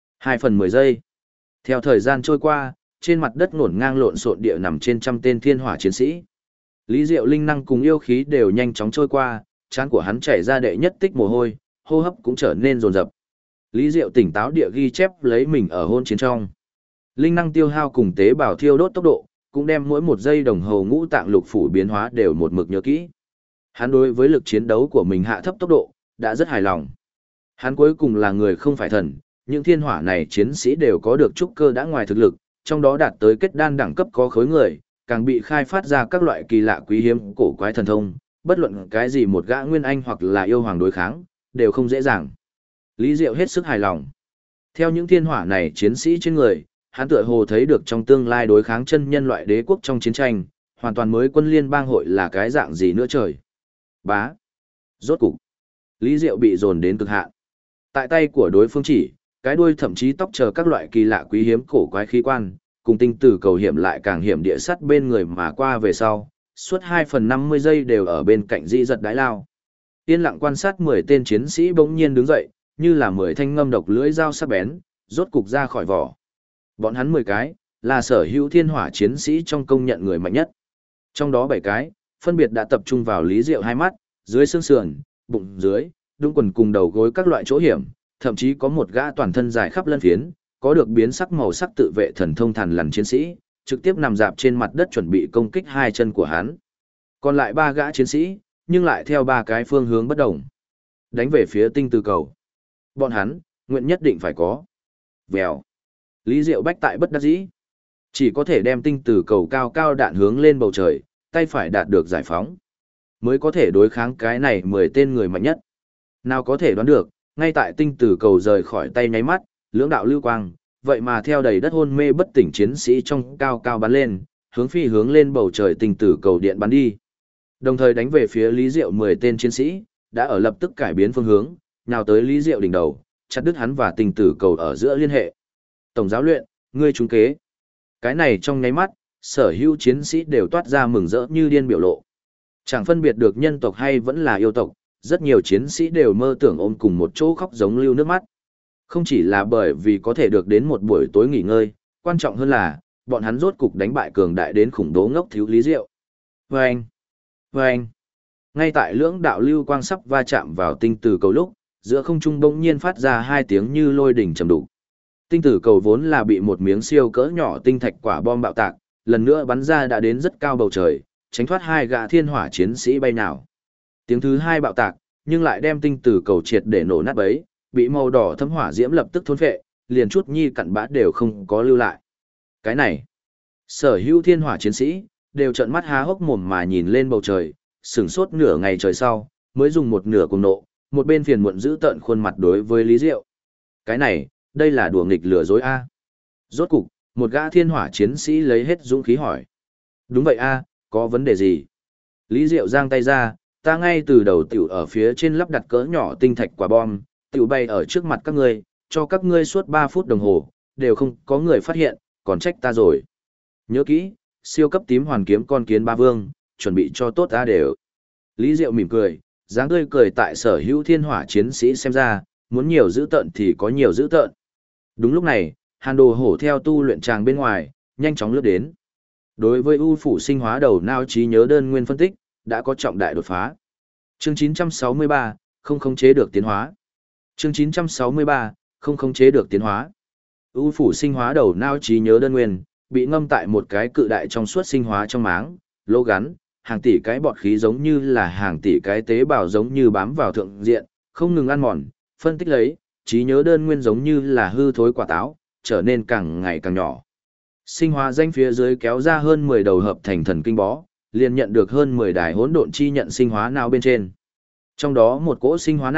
2 phần 10 giây. Theo thời gian trôi qua, trên mặt đất ngổn ngang lộn xộn địa nằm trên trăm tên thiên hỏa chiến sĩ. Lý Diệu linh năng cùng yêu khí đều nhanh chóng trôi qua, trán của hắn chảy ra đệ nhất tích mồ hôi, hô hấp cũng trở nên dồn dập. Lý Diệu tỉnh táo địa ghi chép lấy mình ở hôn chiến trong. Linh năng tiêu hao cùng tế bào thiêu đốt tốc độ, cũng đem mỗi một giây đồng hồ ngũ tạng lục phủ biến hóa đều một mực nhớ kỹ. Hắn đối với lực chiến đấu của mình hạ thấp tốc độ, đã rất hài lòng. Hắn cuối cùng là người không phải thần, những thiên hỏa này chiến sĩ đều có được trúc cơ đã ngoài thực lực, trong đó đạt tới kết đan đẳng cấp có khối người, càng bị khai phát ra các loại kỳ lạ quý hiếm cổ quái thần thông, bất luận cái gì một gã nguyên anh hoặc là yêu hoàng đối kháng, đều không dễ dàng. Lý Diệu hết sức hài lòng. Theo những thiên hỏa này chiến sĩ trên người, hắn tựa hồ thấy được trong tương lai đối kháng chân nhân loại đế quốc trong chiến tranh, hoàn toàn mới quân liên bang hội là cái dạng gì nữa trời. Bá. Rốt cục, Lý Diệu bị dồn đến cực hạn. Tại tay của đối phương chỉ, cái đuôi thậm chí tóc chờ các loại kỳ lạ quý hiếm cổ quái khí quan, cùng tinh tử cầu hiểm lại càng hiểm địa sắt bên người mà qua về sau, suốt 2/50 giây đều ở bên cạnh dị giật đái lao. Yên lặng quan sát 10 tên chiến sĩ bỗng nhiên đứng dậy, như là 10 thanh ngâm độc lưỡi dao sắc bén, rốt cục ra khỏi vỏ. Bọn hắn 10 cái, là sở hữu thiên hỏa chiến sĩ trong công nhận người mạnh nhất. Trong đó 7 cái, phân biệt đã tập trung vào Lý Diệu hai mắt, dưới xương sườn, bụng dưới, đung quần cùng đầu gối các loại chỗ hiểm, thậm chí có một gã toàn thân dài khắp lân phiến, có được biến sắc màu sắc tự vệ thần thông thần lằn chiến sĩ, trực tiếp nằm dạp trên mặt đất chuẩn bị công kích hai chân của hắn. Còn lại 3 gã chiến sĩ, nhưng lại theo 3 cái phương hướng bất đồng, đánh về phía tinh từ cầu. Bọn hắn, nguyện nhất định phải có. Vèo. Lý Diệu bách tại bất đắc dĩ, chỉ có thể đem tinh từ cầu cao cao đạn hướng lên bầu trời, tay phải đạt được giải phóng, mới có thể đối kháng cái này 10 tên người mạnh nhất. Nào có thể đoán được, ngay tại tinh từ cầu rời khỏi tay nháy mắt, lưỡng đạo lưu quang, vậy mà theo đầy đất hôn mê bất tỉnh chiến sĩ trong cao cao bắn lên, hướng lên bầu trời tinh từ cầu điện bắn đi. Đồng thời đánh về phía Lý Diệu 10 tên chiến sĩ, đã ở lập tức cải biến phương hướng, nào tới Lý Diệu đỉnh đầu, chặt đứt hắn và tinh tử cầu ở giữa liên hệ. Tổng giáo luyện, ngươi trúng kế. Cái này trong nháy mắt, sở hữu chiến sĩ đều toát ra mừng rỡ như điên biểu lộ. Chẳng phân biệt được nhân tộc hay vẫn là yêu tộc, rất nhiều chiến sĩ đều mơ tưởng ôm cùng một chỗ khóc giống lưu nước mắt. Không chỉ là bởi vì có thể được đến một buổi tối nghỉ ngơi, quan trọng hơn là, bọn hắn rốt cục đánh bại cường đại đến khủng bố ngốc thiếu Lý Diệu. Vâng! Vâng! Ngay tại lưỡng đạo lưu quang sắp va chạm vào tinh tử cầu lúc, giữa không trung bỗng nhiên phát ra 2 tiếng như lôi đỉnh trầm đục. Tinh tử cầu vốn là bị một miếng siêu cỡ nhỏ tinh thạch quả bom bạo tạc, lần nữa bắn ra đã đến rất cao bầu trời, tránh thoát 2 gã thiên hỏa chiến sĩ bay nào. Tiếng thứ 2 bạo tạc, nhưng lại đem tinh tử cầu triệt để nổ nát bấy, bị màu đỏ thấm hỏa diễm lập tức thôn phệ, liền chút nhi cặn bã đều không có lưu lại. Cái này, sở hữu thiên hỏa chiến sĩ đều trợn mắt há hốc mồm mà nhìn lên bầu trời, sửng sốt nửa ngày trời sau, mới dùng một nửa cùng nộ, một bên phiền muộn giữ tợn khuôn mặt đối với Lý Diệu. Cái này, đây là đùa nghịch lừa dối a. Rốt cục, một gã thiên hỏa chiến sĩ lấy hết dũng khí hỏi. Đúng vậy a, có vấn đề gì? Lý Diệu giang tay ra, ta ngay từ đầu tiểu ở phía trên lắp đặt cỡ nhỏ tinh thạch quả bom, tiểu bay ở trước mặt các ngươi, cho các ngươi suốt 3 phút đồng hồ, đều không có người phát hiện, còn trách ta rồi. Nhớ kỹ, siêu cấp tím hoàn kiếm con kiến ba vương, chuẩn bị cho tốt ta đều. Lý Diệu mỉm cười, dáng tươi cười tại sở hữu thiên hỏa chiến sĩ xem ra, muốn nhiều dữ tợn thì có nhiều dữ tợn. Đúng lúc này, Hàn Đồ Hổ theo tu luyện tràng bên ngoài, nhanh chóng lướt đến. Đối với ưu phủ sinh hóa đầu não trí nhớ đơn nguyên phân tích, đã có trọng đại đột phá. Chương 963, không khống chế được tiến hóa. Chương 963, không khống chế được tiến hóa. Ưu phủ sinh hóa đầu não trí nhớ đơn nguyên, bị ngâm tại một cái cự đại trong suốt sinh hóa trong máng, lỗ gắn, hàng tỷ cái bọt khí giống như là hàng tỷ cái tế bào giống như bám vào thượng diện, không ngừng ăn mòn, phân tích lấy, trí nhớ đơn nguyên giống như là hư thối quả táo, trở nên càng ngày càng nhỏ. Sinh hóa danh phía dưới kéo ra hơn 10 đầu hợp thành thần kinh bó, liền nhận được hơn 10 đài hỗn độn chi nhận sinh hóa não bên trên. Trong đó một cỗ sinh hóa não,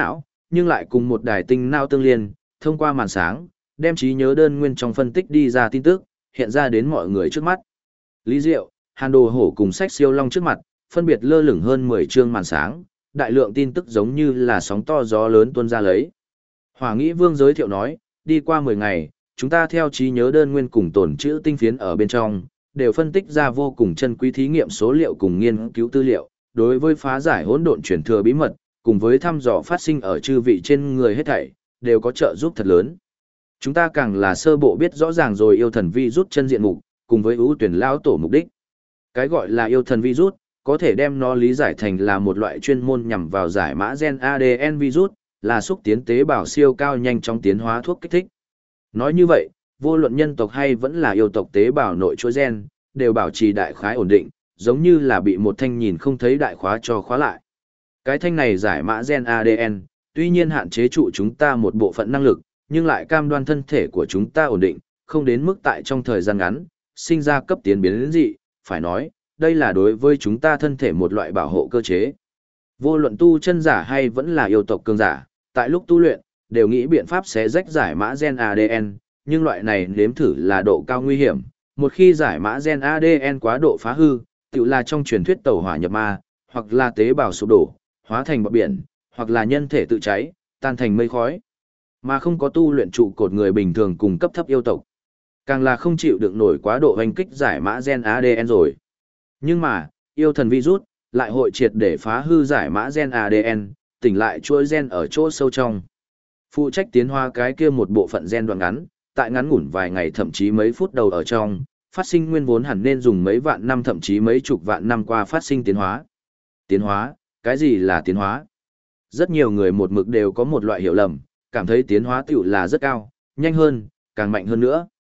nhưng lại cùng một đài tinh não tương liên, thông qua màn sáng, đem trí nhớ đơn nguyên trong phân tích đi ra tin tức, hiện ra đến mọi người trước mắt. Lý Diệu, Hàn Đồ Hổ cùng Sách Siêu Long trước mặt, phân biệt lơ lửng hơn 10 chương màn sáng, đại lượng tin tức giống như là sóng to gió lớn tuôn ra lấy. Hỏa Nghĩ Vương giới thiệu nói, đi qua 10 ngày, chúng ta theo trí nhớ đơn nguyên cùng tổn trữ tinh phiến ở bên trong, đều phân tích ra vô cùng chân quý thí nghiệm số liệu cùng nghiên cứu tư liệu, đối với phá giải hỗn độn truyền thừa bí mật, cùng với thăm dò phát sinh ở chư vị trên người hết thảy, đều có trợ giúp thật lớn. Chúng ta càng là sơ bộ biết rõ ràng rồi yêu thần vi rút chân diện mục, cùng với ưu tuyển lao tổ mục đích. Cái gọi là yêu thần virus, có thể đem nó lý giải thành là một loại chuyên môn nhằm vào giải mã gen ADN virus, là xúc tiến tế bào siêu cao nhanh chóng tiến hóa thuốc kích thích. Nói như vậy, vô luận nhân tộc hay vẫn là yêu tộc tế bào nội chuỗi gen, đều bảo trì đại khái ổn định, giống như là bị một thanh nhìn không thấy đại khóa cho khóa lại. Cái thanh này giải mã gen ADN, tuy nhiên hạn chế trụ chúng ta một bộ phận năng lực, nhưng lại cam đoan thân thể của chúng ta ổn định, không đến mức tại trong thời gian ngắn, sinh ra cấp tiến biến dị, phải nói, đây là đối với chúng ta thân thể một loại bảo hộ cơ chế. Vô luận tu chân giả hay vẫn là yêu tộc cường giả, tại lúc tu luyện, đều nghĩ biện pháp sẽ rách giải mã gen ADN, nhưng loại này nếm thử là độ cao nguy hiểm. Một khi giải mã gen ADN quá độ phá hư, tự là trong truyền thuyết tẩu hỏa nhập ma, hoặc là tế bào sụp đổ, hóa thành bọt biển, hoặc là nhân thể tự cháy, tan thành mây khói. Mà không có tu luyện trụ cột người bình thường cùng cấp thấp yêu tộc. Càng là không chịu đựng nổi quá độ hoành kích giải mã gen ADN rồi. Nhưng mà, yêu thần virus lại hội triệt để phá hư giải mã gen ADN, tỉnh lại chuỗi gen ở chỗ sâu trong. Phụ trách tiến hóa cái kia một bộ phận gen đoạn ngắn, tại ngắn ngủn vài ngày thậm chí mấy phút đầu ở trong, phát sinh nguyên vốn hẳn nên dùng mấy vạn năm thậm chí mấy chục vạn năm qua phát sinh tiến hóa. Tiến hóa, cái gì là tiến hóa? Rất nhiều người một mực đều có một loại hiểu lầm, cảm thấy tiến hóa tiểu là rất cao, nhanh hơn, càng mạnh hơn nữa.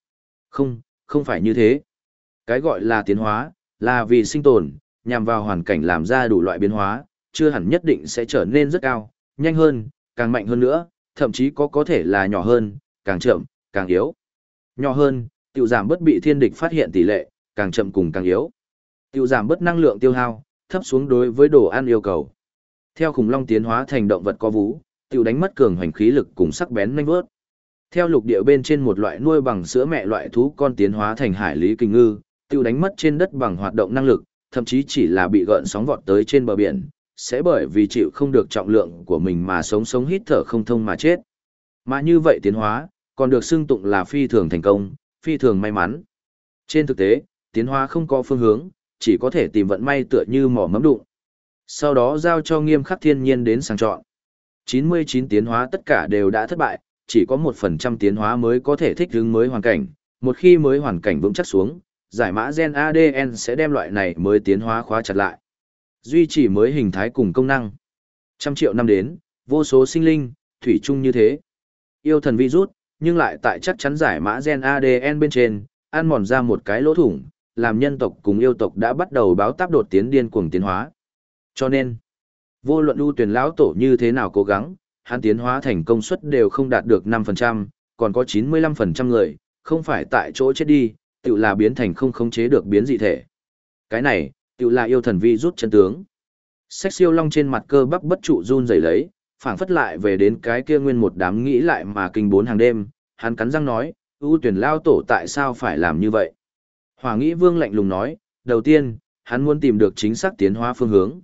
Không phải như thế. Cái gọi là tiến hóa, là vì sinh tồn, nhằm vào hoàn cảnh làm ra đủ loại biến hóa, chưa hẳn nhất định sẽ trở nên rất cao, nhanh hơn, càng mạnh hơn nữa, thậm chí có thể là nhỏ hơn, càng chậm, càng yếu. Nhỏ hơn, tiểu giảm bất bị thiên địch phát hiện tỷ lệ, càng chậm cùng càng yếu. Tiểu giảm bất năng lượng tiêu hao, thấp xuống đối với đồ ăn yêu cầu. Theo khủng long tiến hóa thành động vật có vú, tiểu đánh mất cường hoành khí lực cùng sắc bén nhanh vớt. Theo lục địa bên trên một loại nuôi bằng sữa mẹ loại thú con tiến hóa thành hải lý kình ngư, tiêu đánh mất trên đất bằng hoạt động năng lực, thậm chí chỉ là bị gợn sóng vọt tới trên bờ biển, sẽ bởi vì chịu không được trọng lượng của mình mà sống hít thở không thông mà chết. Mà như vậy tiến hóa, còn được xưng tụng là phi thường thành công, phi thường may mắn. Trên thực tế, tiến hóa không có phương hướng, chỉ có thể tìm vận may tựa như mỏ mẫm đụng. Sau đó giao cho nghiêm khắc thiên nhiên đến sàng chọn. 99 tiến hóa tất cả đều đã thất bại, chỉ có 1% tiến hóa mới có thể thích ứng mới hoàn cảnh. Một khi mới hoàn cảnh vững chắc xuống, giải mã gen ADN sẽ đem loại này mới tiến hóa khóa chặt lại. Duy trì mới hình thái cùng công năng. Trăm triệu năm đến, vô số sinh linh, thủy chung như thế. Yêu thần virus, nhưng lại tại chắc chắn giải mã gen ADN bên trên, ăn mòn ra một cái lỗ thủng, làm nhân tộc cùng yêu tộc đã bắt đầu báo táp đột tiến điên cuồng tiến hóa. Cho nên, vô luận ưu tuyển lão tổ như thế nào cố gắng, hắn tiến hóa thành công suất đều không đạt được 5%, còn có 95% người, không phải tại chỗ chết đi, tự là biến thành không khống chế được biến dị thể. Cái này, tự là yêu thần vi rút chân tướng. Sách Siêu Long trên mặt cơ bắp bất trụ run rẩy lấy, phảng phất lại về đến cái kia nguyên một đám nghĩ lại mà kinh bốn hàng đêm, hắn cắn răng nói, ưu tuyển lao tổ tại sao phải làm như vậy? Hỏa Nghĩ Vương lạnh lùng nói, đầu tiên, hắn muốn tìm được chính xác tiến hóa phương hướng.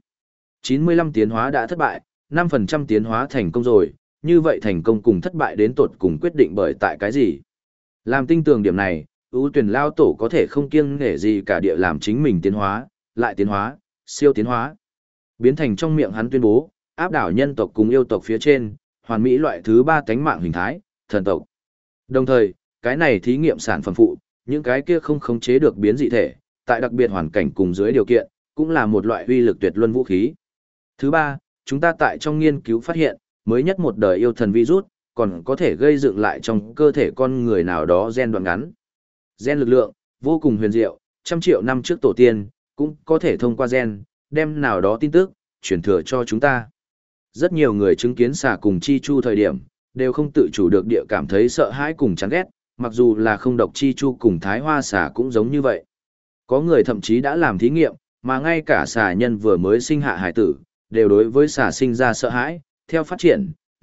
95 tiến hóa đã thất bại, 5% tiến hóa thành công rồi, như vậy thành công cùng thất bại đến tột cùng quyết định bởi tại cái gì? Làm tinh tường điểm này, ưu tuyển lao tổ có thể không kiêng nể gì cả địa làm chính mình tiến hóa, lại tiến hóa, siêu tiến hóa. Biến thành trong miệng hắn tuyên bố, áp đảo nhân tộc cùng yêu tộc phía trên, hoàn mỹ loại thứ 3 tánh mạng hình thái, thần tộc. Đồng thời, cái này thí nghiệm sản phẩm phụ, những cái kia không khống chế được biến dị thể, tại đặc biệt hoàn cảnh cùng dưới điều kiện, cũng là một loại uy lực tuyệt luân vũ khí. Thứ 3, chúng ta tại trong nghiên cứu phát hiện, mới nhất một đời yêu thần virus, còn có thể gây dựng lại trong cơ thể con người nào đó gen đoạn ngắn. Gen lực lượng, vô cùng huyền diệu, trăm triệu năm trước tổ tiên, cũng có thể thông qua gen, đem nào đó tin tức, truyền thừa cho chúng ta. Rất nhiều người chứng kiến xà cùng chi chu thời điểm, đều không tự chủ được địa cảm thấy sợ hãi cùng chán ghét, mặc dù là không độc chi chu cùng thái hoa xà cũng giống như vậy. Có người thậm chí đã làm thí nghiệm, mà ngay cả xà nhân vừa mới sinh hạ hải tử, đều đối với xà sinh ra sợ hãi, theo phát triển,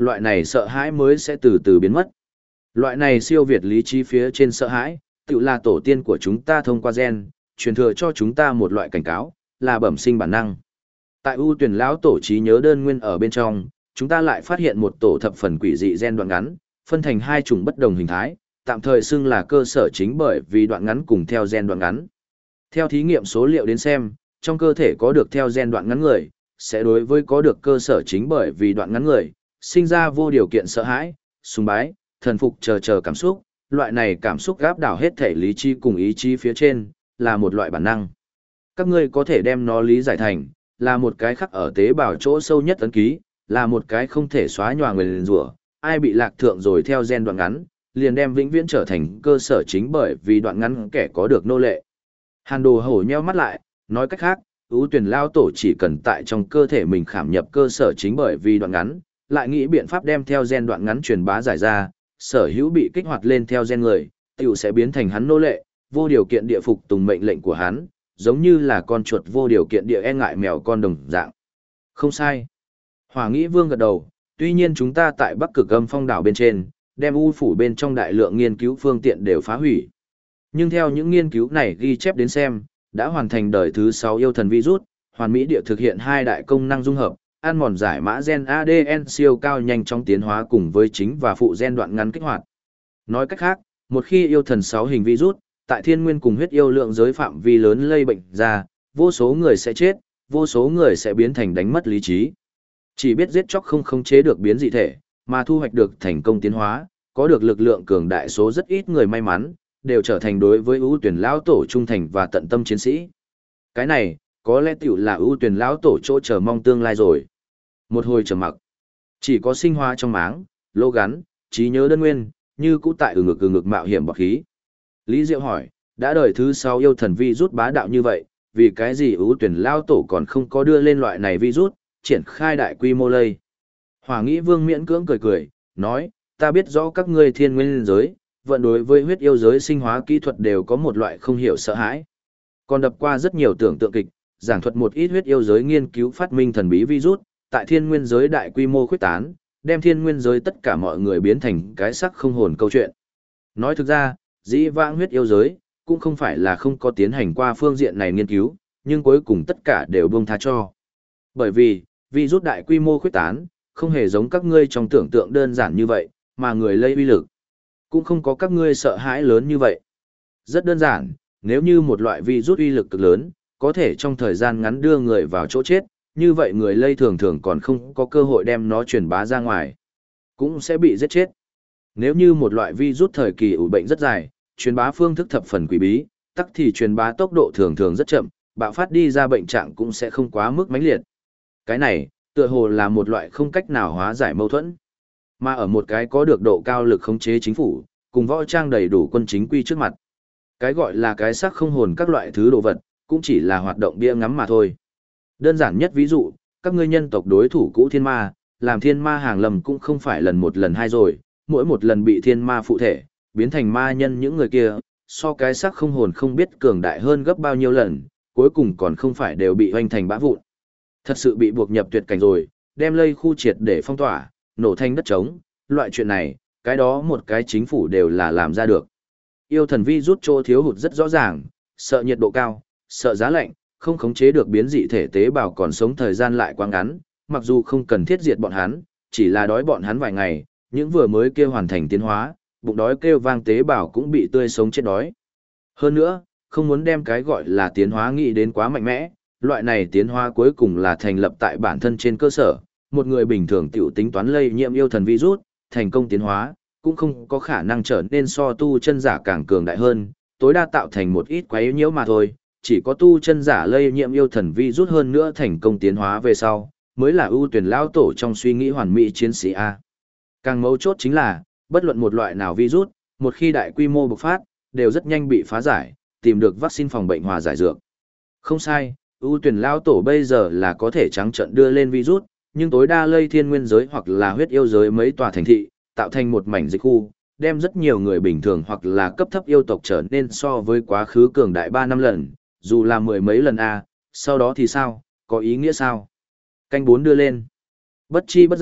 loại này sợ hãi mới sẽ từ từ biến mất. Loại này siêu việt lý trí phía trên sợ hãi, tự là tổ tiên của chúng ta thông qua gen, truyền thừa cho chúng ta một loại cảnh cáo, là bẩm sinh bản năng. Tại ưu tuyển lão tổ trí nhớ đơn nguyên ở bên trong, chúng ta lại phát hiện một tổ thập phần quỷ dị gen đoạn ngắn, phân thành hai chủng bất đồng hình thái, tạm thời xưng là cơ sở chính bởi vì đoạn ngắn cùng theo gen đoạn ngắn. Theo thí nghiệm số liệu đến xem, trong cơ thể có được theo gen đoạn ngắn người, sẽ đối với có được cơ sở chính bởi vì đoạn ngắn người, sinh ra vô điều kiện sợ hãi, sùng bái, thần phục chờ cảm xúc, loại này cảm xúc gáp đảo hết thể lý trí cùng ý chí phía trên, là một loại bản năng. Các ngươi có thể đem nó lý giải thành, là một cái khắc ở tế bào chỗ sâu nhất ấn ký, là một cái không thể xóa nhòa người liền rủa, ai bị lạc thượng rồi theo gen đoạn ngắn, liền đem vĩnh viễn trở thành cơ sở chính bởi vì đoạn ngắn kẻ có được nô lệ. Hàn Đồ hổ nheo mắt lại, nói cách khác, ưu tuyển lao tổ chỉ cần tại trong cơ thể mình khảm nhập cơ sở chính bởi vì đoạn ngắn, lại nghĩ biện pháp đem theo gen đoạn ngắn truyền bá giải ra, sở hữu bị kích hoạt lên theo gen người, tiểu sẽ biến thành hắn nô lệ, vô điều kiện địa phục tùng mệnh lệnh của hắn, giống như là con chuột vô điều kiện địa e ngại mèo con đồng dạng. Không sai. Hỏa Nghĩ Vương gật đầu, tuy nhiên chúng ta tại Bắc Cực Âm Phong đảo bên trên, đem u phủ bên trong đại lượng nghiên cứu phương tiện đều phá hủy. Nhưng theo những nghiên cứu này ghi chép đến xem, đã hoàn thành đời thứ 6 yêu thần virus, hoàn mỹ địa thực hiện hai đại công năng dung hợp, ăn mòn giải mã gen ADN siêu cao nhanh chóng tiến hóa cùng với chính và phụ gen đoạn ngắn kích hoạt. Nói cách khác, một khi yêu thần 6 hình virus, tại thiên nguyên cùng huyết yêu lượng giới phạm vi lớn lây bệnh ra, vô số người sẽ chết, vô số người sẽ biến thành đánh mất lý trí. Chỉ biết giết chóc không khống chế được biến dị thể, mà thu hoạch được thành công tiến hóa, có được lực lượng cường đại số rất ít người may mắn, đều trở thành đối với ưu tuyển lão tổ trung thành và tận tâm chiến sĩ. Cái này, có lẽ tiểu là ưu tuyển lão tổ chỗ chờ mong tương lai rồi. Một hồi trầm mặc, chỉ có sinh hóa trong máng, lô gắn, trí nhớ đơn nguyên, như cũ tại ngực mạo hiểm bọc khí. Lý Diệu hỏi, đã đời thứ 6 yêu thần virus bá đạo như vậy, vì cái gì ưu tuyển lão tổ còn không có đưa lên loại này virus, triển khai đại quy mô lây. Hỏa Nghĩ Vương miễn cưỡng cười, nói, ta biết rõ các ngươi thiên nguyên giới, vận đối với huyết yêu giới sinh hóa kỹ thuật đều có một loại không hiểu sợ hãi. Còn đập qua rất nhiều tưởng tượng kịch, giảng thuật một ít huyết yêu giới nghiên cứu phát minh thần bí virus, tại thiên nguyên giới đại quy mô khuyết tán, đem thiên nguyên giới tất cả mọi người biến thành cái sắc không hồn câu chuyện. Nói thực ra, dĩ vãng huyết yêu giới, cũng không phải là không có tiến hành qua phương diện này nghiên cứu, nhưng cuối cùng tất cả đều buông tha cho. Bởi vì, virus đại quy mô khuyết tán, không hề giống các ngươi trong tưởng tượng đơn giản như vậy, mà người lây uy lực cũng không có các ngươi sợ hãi lớn như vậy. Rất đơn giản, nếu như một loại virus uy lực cực lớn, có thể trong thời gian ngắn đưa người vào chỗ chết, như vậy người lây thường thường còn không có cơ hội đem nó truyền bá ra ngoài, cũng sẽ bị giết chết. Nếu như một loại virus thời kỳ ủ bệnh rất dài, truyền bá phương thức thập phần quỷ bí, tắc thì truyền bá tốc độ thường thường rất chậm, bạo phát đi ra bệnh trạng cũng sẽ không quá mức mãnh liệt. Cái này, tựa hồ là một loại không cách nào hóa giải mâu thuẫn. Mà ở một cái có được độ cao lực khống chế chính phủ, cùng võ trang đầy đủ quân chính quy trước mặt. Cái gọi là cái xác không hồn các loại thứ đồ vật, cũng chỉ là hoạt động bia ngắm mà thôi. Đơn giản nhất ví dụ, các ngươi nhân tộc đối thủ cũ thiên ma, làm thiên ma hàng lầm cũng không phải lần một lần hai rồi, mỗi một lần bị thiên ma phụ thể, biến thành ma nhân những người kia, so cái xác không hồn không biết cường đại hơn gấp bao nhiêu lần, cuối cùng còn không phải đều bị hoành thành bã vụn. Thật sự bị buộc nhập tuyệt cảnh rồi, đem lây khu triệt để phong tỏa, nổ thành đất trống, loại chuyện này, cái đó một cái chính phủ đều là làm ra được. Yêu thần vi rút chỗ thiếu hụt rất rõ ràng, sợ nhiệt độ cao, sợ giá lạnh, không khống chế được biến dị thể tế bào còn sống thời gian lại quá ngắn, mặc dù không cần thiết diệt bọn hắn, chỉ là đói bọn hắn vài ngày, những vừa mới kêu hoàn thành tiến hóa, bụng đói kêu vang tế bào cũng bị tươi sống chết đói. Hơn nữa, không muốn đem cái gọi là tiến hóa nghĩ đến quá mạnh mẽ, loại này tiến hóa cuối cùng là thành lập tại bản thân trên cơ sở, một người bình thường tiểu tính toán lây nhiễm yêu thần virus, thành công tiến hóa, cũng không có khả năng trở nên so tu chân giả càng cường đại hơn, tối đa tạo thành một ít quấy nhiễu mà thôi, chỉ có tu chân giả lây nhiễm yêu thần virus hơn nữa thành công tiến hóa về sau, mới là ưu tuyển lao tổ trong suy nghĩ hoàn mỹ chiến sĩ A. Càng mấu chốt chính là, bất luận một loại nào virus, một khi đại quy mô bộc phát, đều rất nhanh bị phá giải, tìm được vaccine phòng bệnh hòa giải dược. Không sai, ưu tuyển lao tổ bây giờ là có thể trắng trận đưa lên virus, nhưng tối đa lây thiên nguyên giới hoặc là huyết yêu giới mấy tòa thành thị, tạo thành một mảnh dịch khu, đem rất nhiều người bình thường hoặc là cấp thấp yêu tộc trở nên so với quá khứ cường đại 3 năm lần, dù là mười mấy lần A, sau đó thì sao, có ý nghĩa sao? Canh 4 đưa lên. Bất chi bất giác,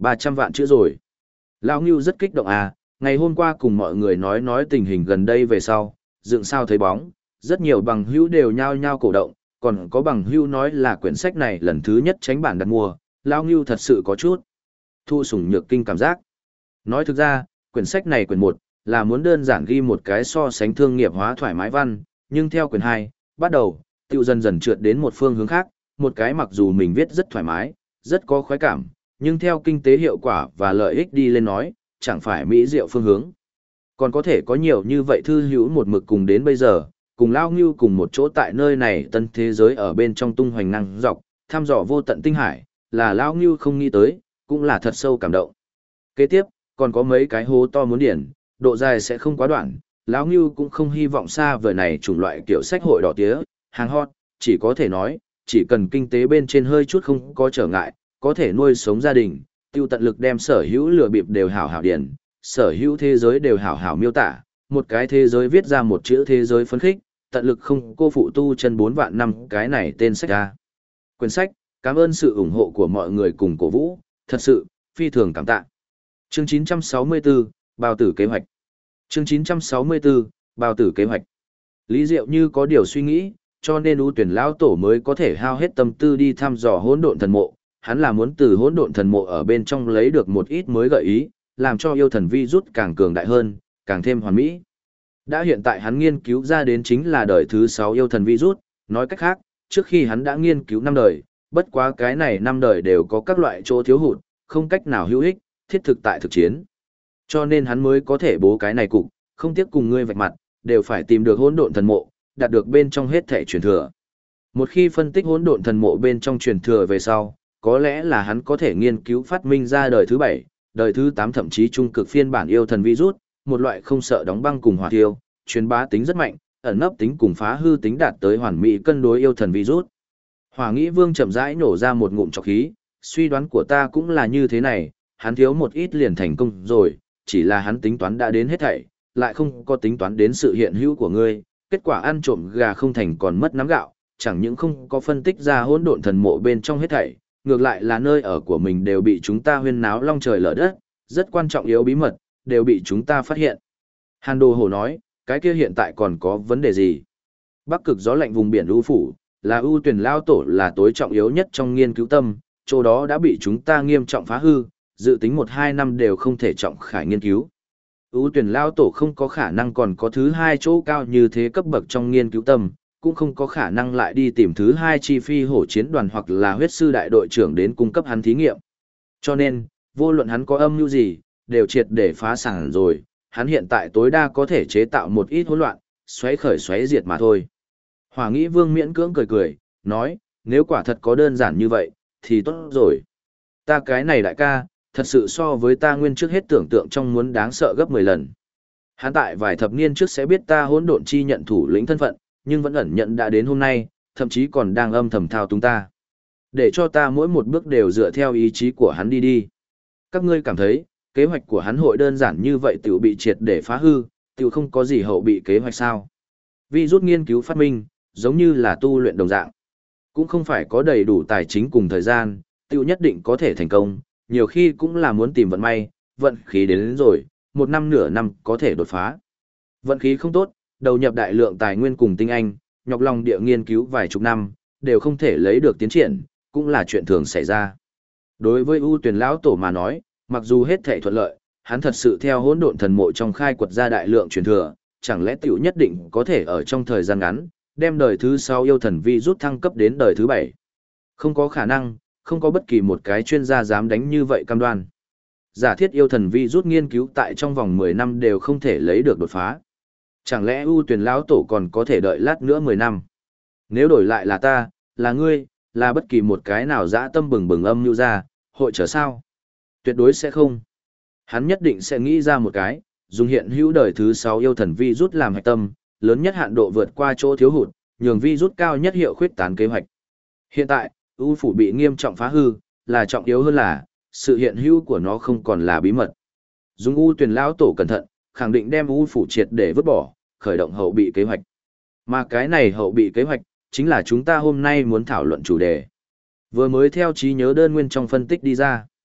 300 vạn chữ rồi. Lão Ngưu rất kích động à, ngày hôm qua cùng mọi người nói tình hình gần đây về sau, dựng sao thấy bóng, rất nhiều bằng hữu đều nhao nhao cổ động, còn có bằng hữu nói là quyển sách này lần thứ nhất tránh bản đặt mua, Lão Ngưu thật sự có chút thu sủng nhược kinh cảm giác. Nói thực ra, quyển sách này quyển 1 là muốn đơn giản ghi một cái so sánh thương nghiệp hóa thoải mái văn, nhưng theo quyển 2, bắt đầu, tiêu dần dần trượt đến một phương hướng khác, một cái mặc dù mình viết rất thoải mái, rất có khoái cảm, nhưng theo kinh tế hiệu quả và lợi ích đi lên nói, chẳng phải mỹ diệu phương hướng. Còn có thể có nhiều như vậy thư hữu một mực cùng đến bây giờ, cùng Lao Ngưu cùng một chỗ tại nơi này tân thế giới ở bên trong tung hoành năng dọc, thăm dò vô tận tinh hải, là Lao Ngưu không nghĩ tới, cũng là thật sâu cảm động. Kế tiếp, còn có mấy cái hố to muốn điển, độ dài sẽ không quá đoạn, Lão Ngưu cũng không hy vọng xa vời này chủng loại kiểu sách hội đỏ tía, hàng hot, chỉ có thể nói, chỉ cần kinh tế bên trên hơi chút không có trở ngại, có thể nuôi sống gia đình, tiêu tận lực đem sở hữu lừa bịp đều hảo hảo điển, sở hữu thế giới đều hảo hảo miêu tả, một cái thế giới viết ra một chữ thế giới phấn khích, tận lực không cô phụ tu chân 4 vạn năm cái này tên sách ra. Quyển sách, cảm ơn sự ủng hộ của mọi người cùng cổ vũ, thật sự, phi thường cảm tạ. Chương 964, Bào tử kế hoạch. Chương 964, Bào tử kế hoạch. Lý Diệu như có điều suy nghĩ, cho nên ưu tuyển lão tổ mới có thể hao hết tâm tư đi thăm dò hỗn độn thần mộ. Hắn là muốn từ hỗn độn thần mộ ở bên trong lấy được một ít mới gợi ý, làm cho yêu thần vi rút càng cường đại hơn, càng thêm hoàn mỹ. Đã hiện tại hắn nghiên cứu ra đến chính là đời thứ 6 yêu thần vi rút, nói cách khác, trước khi hắn đã nghiên cứu 5 đời, bất quá cái này 5 đời đều có các loại chỗ thiếu hụt, không cách nào hữu ích, thiết thực tại thực chiến. Cho nên hắn mới có thể bố cái này cục, không tiếc cùng ngươi vạch mặt, đều phải tìm được hỗn độn thần mộ, đạt được bên trong hết thể truyền thừa. Một khi phân tích hỗn độn thần mộ bên trong truyền thừa về sau, có lẽ là hắn có thể nghiên cứu phát minh ra đời thứ 7, đời thứ 8 thậm chí trung cực phiên bản yêu thần virus, một loại không sợ đóng băng cùng hỏa thiêu, truyền bá tính rất mạnh, ẩn nấp tính cùng phá hư tính đạt tới hoàn mỹ cân đối yêu thần virus. Hỏa Nghĩ Vương chậm rãi nổ ra một ngụm trọc khí, suy đoán của ta cũng là như thế này, hắn thiếu một ít liền thành công rồi, chỉ là hắn tính toán đã đến hết thảy, lại không có tính toán đến sự hiện hữu của ngươi, kết quả ăn trộm gà không thành còn mất nắm gạo, chẳng những không có phân tích ra hỗn độn thần mộ bên trong hết thảy, ngược lại là nơi ở của mình đều bị chúng ta huyên náo long trời lở đất, rất quan trọng yếu bí mật, đều bị chúng ta phát hiện. Hàn Đồ Hổ nói, cái kia hiện tại còn có vấn đề gì? Bắc cực gió lạnh vùng biển ưu phủ, là ưu tuyển lao tổ là tối trọng yếu nhất trong nghiên cứu tâm, chỗ đó đã bị chúng ta nghiêm trọng phá hư, dự tính 1-2 năm đều không thể trọng khải nghiên cứu. Ưu tuyển lao tổ không có khả năng còn có thứ 2 chỗ cao như thế cấp bậc trong nghiên cứu tâm, cũng không có khả năng lại đi tìm thứ 2 chi phi hổ chiến đoàn hoặc là huyết sư đại đội trưởng đến cung cấp hắn thí nghiệm. Cho nên, vô luận hắn có âm mưu gì, đều triệt để phá sản rồi, hắn hiện tại tối đa có thể chế tạo một ít hỗn loạn, xoáy diệt mà thôi. Hỏa Nghĩ Vương miễn cưỡng cười cười, nói, nếu quả thật có đơn giản như vậy, thì tốt rồi. Ta cái này đại ca, thật sự so với ta nguyên trước hết tưởng tượng trong muốn đáng sợ gấp 10 lần. Hắn tại vài thập niên trước sẽ biết ta hỗn độn chi nhận thủ lĩnh thân phận, nhưng vẫn ẩn nhận đã đến hôm nay, thậm chí còn đang âm thầm thao túng ta. Để cho ta mỗi một bước đều dựa theo ý chí của hắn đi. Các ngươi cảm thấy, kế hoạch của hắn hội đơn giản như vậy tiểu bị triệt để phá hư, tiểu không có gì hậu bị kế hoạch sao? Vì rút nghiên cứu phát minh, giống như là tu luyện đồng dạng. Cũng không phải có đầy đủ tài chính cùng thời gian, tiểu nhất định có thể thành công, nhiều khi cũng là muốn tìm vận may, vận khí đến rồi, 1 năm nửa năm có thể đột phá. Vận khí không tốt, đầu nhập đại lượng tài nguyên cùng tinh anh, nhọc lòng địa nghiên cứu vài chục năm, đều không thể lấy được tiến triển, cũng là chuyện thường xảy ra. Đối với ưu tuyển lão tổ mà nói, mặc dù hết thảy thuận lợi, hắn thật sự theo hỗn độn thần mộ trong khai quật ra đại lượng truyền thừa, chẳng lẽ tiểu nhất định có thể ở trong thời gian ngắn, đem đời thứ 6 yêu thần vi rút thăng cấp đến đời thứ 7. Không có khả năng, không có bất kỳ một cái chuyên gia dám đánh như vậy cam đoan. Giả thiết yêu thần vi rút nghiên cứu tại trong vòng 10 năm đều không thể lấy được đột phá. Chẳng lẽ ưu tuyển lão tổ còn có thể đợi lát nữa 10 năm? Nếu đổi lại là ta, là ngươi, là bất kỳ một cái nào dã tâm bừng bừng âm như ra, hội trở sao? Tuyệt đối sẽ không. Hắn nhất định sẽ nghĩ ra một cái, dùng hiện hữu đời thứ 6 yêu thần vi rút làm hạch tâm, lớn nhất hạn độ vượt qua chỗ thiếu hụt, nhường vi rút cao nhất hiệu khuyết tán kế hoạch. Hiện tại, ưu phủ bị nghiêm trọng phá hư, là trọng yếu hơn là, sự hiện hữu của nó không còn là bí mật. Dùng ưu tuyển lão tổ cẩn thận, khẳng định đem ưu phủ triệt để vứt bỏ, khởi động hậu bị kế hoạch. Mà cái này hậu bị kế hoạch, chính là chúng ta hôm nay muốn thảo luận chủ đề. Vừa mới theo trí nhớ đơn nguyên trong phân tích đi ra.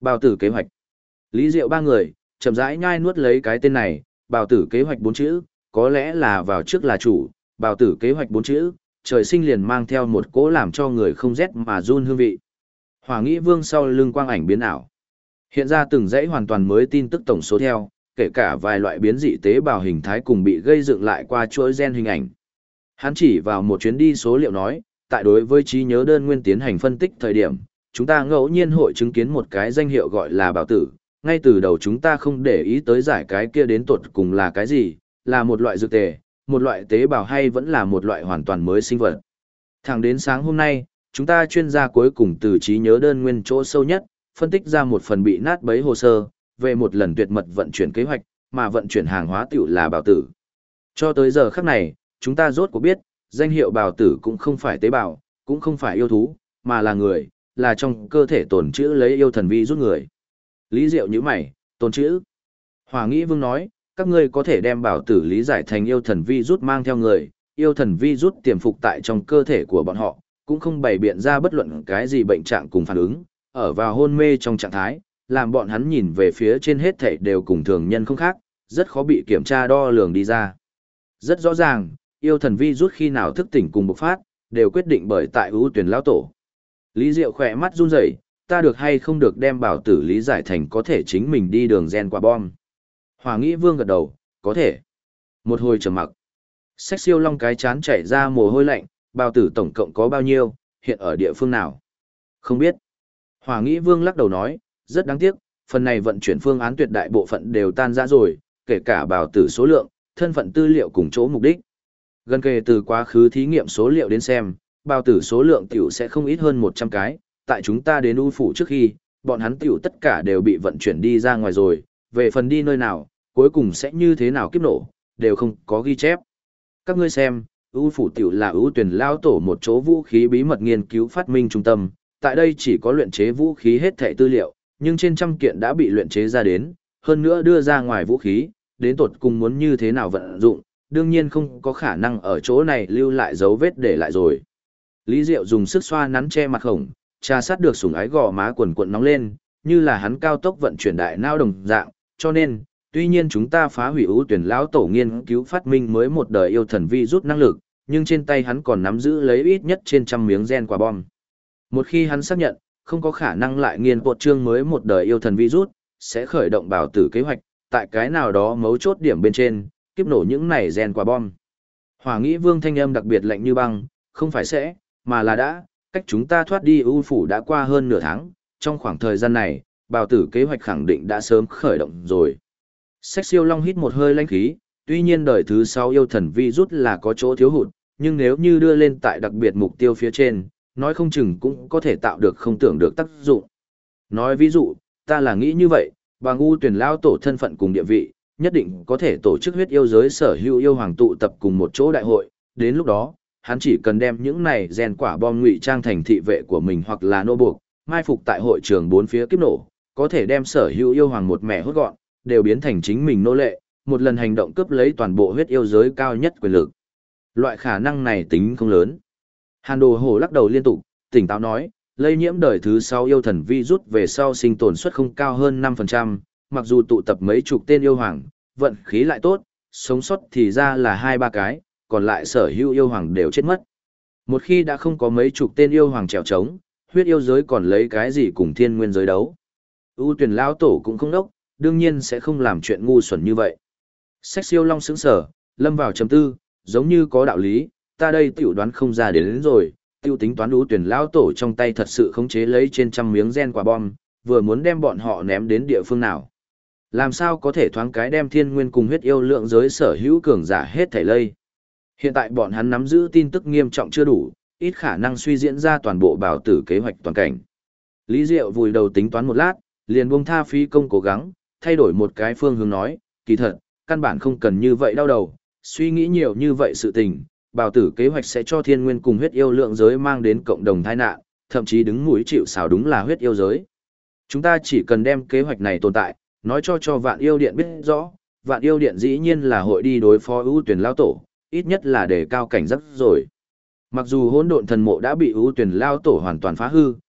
Bào tử kế hoạch. Lý Diệu ba người, chậm rãi nhai nuốt lấy cái tên này, bào tử kế hoạch 4 chữ, có lẽ là vào trước là chủ, bào tử kế hoạch 4 chữ, trời sinh liền mang theo một cỗ làm cho người không rét mà run hương vị. Hỏa Nghĩ Vương sau lưng quang ảnh biến ảo. Hiện ra từng dãy hoàn toàn mới tin tức tổng số theo, kể cả vài loại biến dị tế bào hình thái cùng bị gây dựng lại qua chuỗi gen hình ảnh. Hắn chỉ vào một chuyến đi số liệu nói, tại đối với trí nhớ đơn nguyên tiến hành phân tích thời điểm, chúng ta ngẫu nhiên hội chứng kiến một cái danh hiệu gọi là bào tử, ngay từ đầu chúng ta không để ý tới giải cái kia đến tột cùng là cái gì, là một loại dược tề, một loại tế bào hay vẫn là một loại hoàn toàn mới sinh vật. Thẳng đến sáng hôm nay, chúng ta chuyên gia cuối cùng từ trí nhớ đơn nguyên chỗ sâu nhất, phân tích ra một phần bị nát bấy hồ sơ, về một lần tuyệt mật vận chuyển kế hoạch, mà vận chuyển hàng hóa tiểu là bào tử. Cho tới giờ khắc này, chúng ta rốt cuộc biết, danh hiệu bào tử cũng không phải tế bào, cũng không phải yêu thú, mà là người, là trong cơ thể tồn trữ lấy yêu thần vi rút người. Lý Diệu như mày, tồn trữ. Hỏa Nghĩ Vương nói, các ngươi có thể đem bào tử lý giải thành yêu thần vi rút mang theo người, yêu thần vi rút tiềm phục tại trong cơ thể của bọn họ, cũng không bày biện ra bất luận cái gì bệnh trạng cùng phản ứng, ở vào hôn mê trong trạng thái, làm bọn hắn nhìn về phía trên hết thảy đều cùng thường nhân không khác, rất khó bị kiểm tra đo lường đi ra. Rất rõ ràng, yêu thần vi rút khi nào thức tỉnh cùng bộc phát, đều quyết định bởi tại ưu tuyển lão tổ. Lý Diệu khỏe mắt run rẩy, ta được hay không được đem bảo tử lý giải thành có thể chính mình đi đường gen quả bom. Hỏa Nghĩ Vương gật đầu, có thể. Một hồi trầm mặc. Xách Siêu Long cái chán chảy ra mồ hôi lạnh, bảo tử tổng cộng có bao nhiêu, hiện ở địa phương nào? Không biết. Hỏa Nghĩ Vương lắc đầu nói, rất đáng tiếc, phần này vận chuyển phương án tuyệt đại bộ phận đều tan ra rồi, kể cả bảo tử số lượng, thân phận tư liệu cùng chỗ mục đích. Gần kề từ quá khứ thí nghiệm số liệu đến xem, bảo tử số lượng tiểu sẽ không ít hơn 100 cái, tại chúng ta đến U phủ trước khi, bọn hắn tiểu tất cả đều bị vận chuyển đi ra ngoài rồi, về phần đi nơi nào, cuối cùng sẽ như thế nào kiếp nổ, đều không có ghi chép. Các ngươi xem, U phủ tiểu là ưu tuyển lao tổ một chỗ vũ khí bí mật nghiên cứu phát minh trung tâm, tại đây chỉ có luyện chế vũ khí hết thảy tư liệu, nhưng trên trăm kiện đã bị luyện chế ra đến, hơn nữa đưa ra ngoài vũ khí, đến tột cùng muốn như thế nào vận dụng, đương nhiên không có khả năng ở chỗ này lưu lại dấu vết để lại rồi. Lý Diệu dùng sức xoa nắn che mặt khổng, trà sát được sủng ái gò má quần quần nóng lên, như là hắn cao tốc vận chuyển đại não đồng dạng, cho nên, tuy nhiên chúng ta phá hủy ưu tuyển lão tổ nghiên cứu phát minh mới một đời yêu thần vi rút năng lực, nhưng trên tay hắn còn nắm giữ lấy ít nhất trên trăm miếng gen quả bom. Một khi hắn xác nhận, không có khả năng lại nghiên cột chương mới một đời yêu thần virus, sẽ khởi động bảo tử kế hoạch, tại cái nào đó mấu chốt điểm bên trên, kiếp nổ những này gen quả bom. Hỏa Nghĩ Vương thanh âm đặc biệt lạnh như băng, không phải sẽ, mà là đã, cách chúng ta thoát đi U phủ đã qua hơn nửa tháng, trong khoảng thời gian này, bảo tử kế hoạch khẳng định đã sớm khởi động rồi. Xách Siêu Long hít một hơi lãnh khí, tuy nhiên đời thứ 6 yêu thần virus là có chỗ thiếu hụt, nhưng nếu như đưa lên tại đặc biệt mục tiêu phía trên, nói không chừng cũng có thể tạo được không tưởng được tác dụng. Nói ví dụ, ta là nghĩ như vậy, bằng ưu tuyển lao tổ thân phận cùng địa vị, nhất định có thể tổ chức huyết yêu giới sở hữu yêu hoàng tụ tập cùng một chỗ đại hội, đến lúc đó, hắn chỉ cần đem những này gen quả bom ngụy trang thành thị vệ của mình hoặc là nô buộc, mai phục tại hội trường bốn phía kiếp nổ, có thể đem sở hữu yêu hoàng một mẻ hốt gọn, đều biến thành chính mình nô lệ, một lần hành động cướp lấy toàn bộ huyết yêu giới cao nhất quyền lực. Loại khả năng này tính không lớn. Hàn Đồ Hổ lắc đầu liên tục, tỉnh táo nói, lây nhiễm đời thứ 6 yêu thần virus về sau sinh tồn suất không cao hơn 5%, mặc dù tụ tập mấy chục tên yêu hoàng, vận khí lại tốt, sống sót thì ra là 2-3 cái, còn lại sở hữu yêu hoàng đều chết mất. Một khi đã không có mấy chục tên yêu hoàng trèo trống, huyết yêu giới còn lấy cái gì cùng thiên nguyên giới đấu. ưu tuyển lão tổ cũng không đốc, đương nhiên sẽ không làm chuyện ngu xuẩn như vậy. Xách Siêu Long sững sờ, lâm vào trầm tư, giống như có đạo lý, ta đây tiểu đoán không ra đến rồi, tiêu tính toán ưu tuyển lão tổ trong tay thật sự khống chế lấy trên trăm miếng gen quả bom, vừa muốn đem bọn họ ném đến địa phương nào. Làm sao có thể thoáng cái đem thiên nguyên cùng huyết yêu lượng giới sở hữu cường giả hết thảy lây. Hiện tại bọn hắn nắm giữ tin tức nghiêm trọng chưa đủ, ít khả năng suy diễn ra toàn bộ bảo tử kế hoạch toàn cảnh. Lý Diệu vùi đầu tính toán một lát, liền buông tha phí công cố gắng, thay đổi một cái phương hướng nói, kỳ thật, căn bản không cần như vậy đau đầu, suy nghĩ nhiều như vậy sự tình, bảo tử kế hoạch sẽ cho thiên nguyên cùng huyết yêu lượng giới mang đến cộng đồng tai nạn, thậm chí đứng mũi chịu sào đúng là huyết yêu giới. Chúng ta chỉ cần đem kế hoạch này tồn tại, nói cho Vạn Yêu Điện biết rõ, Vạn Yêu Điện dĩ nhiên là hội đi đối phó ưu tuyển lao tổ, ít nhất là để cao cảnh giác rồi. Mặc dù hỗn độn thần mộ đã bị ưu tuyển lao tổ hoàn toàn phá hư,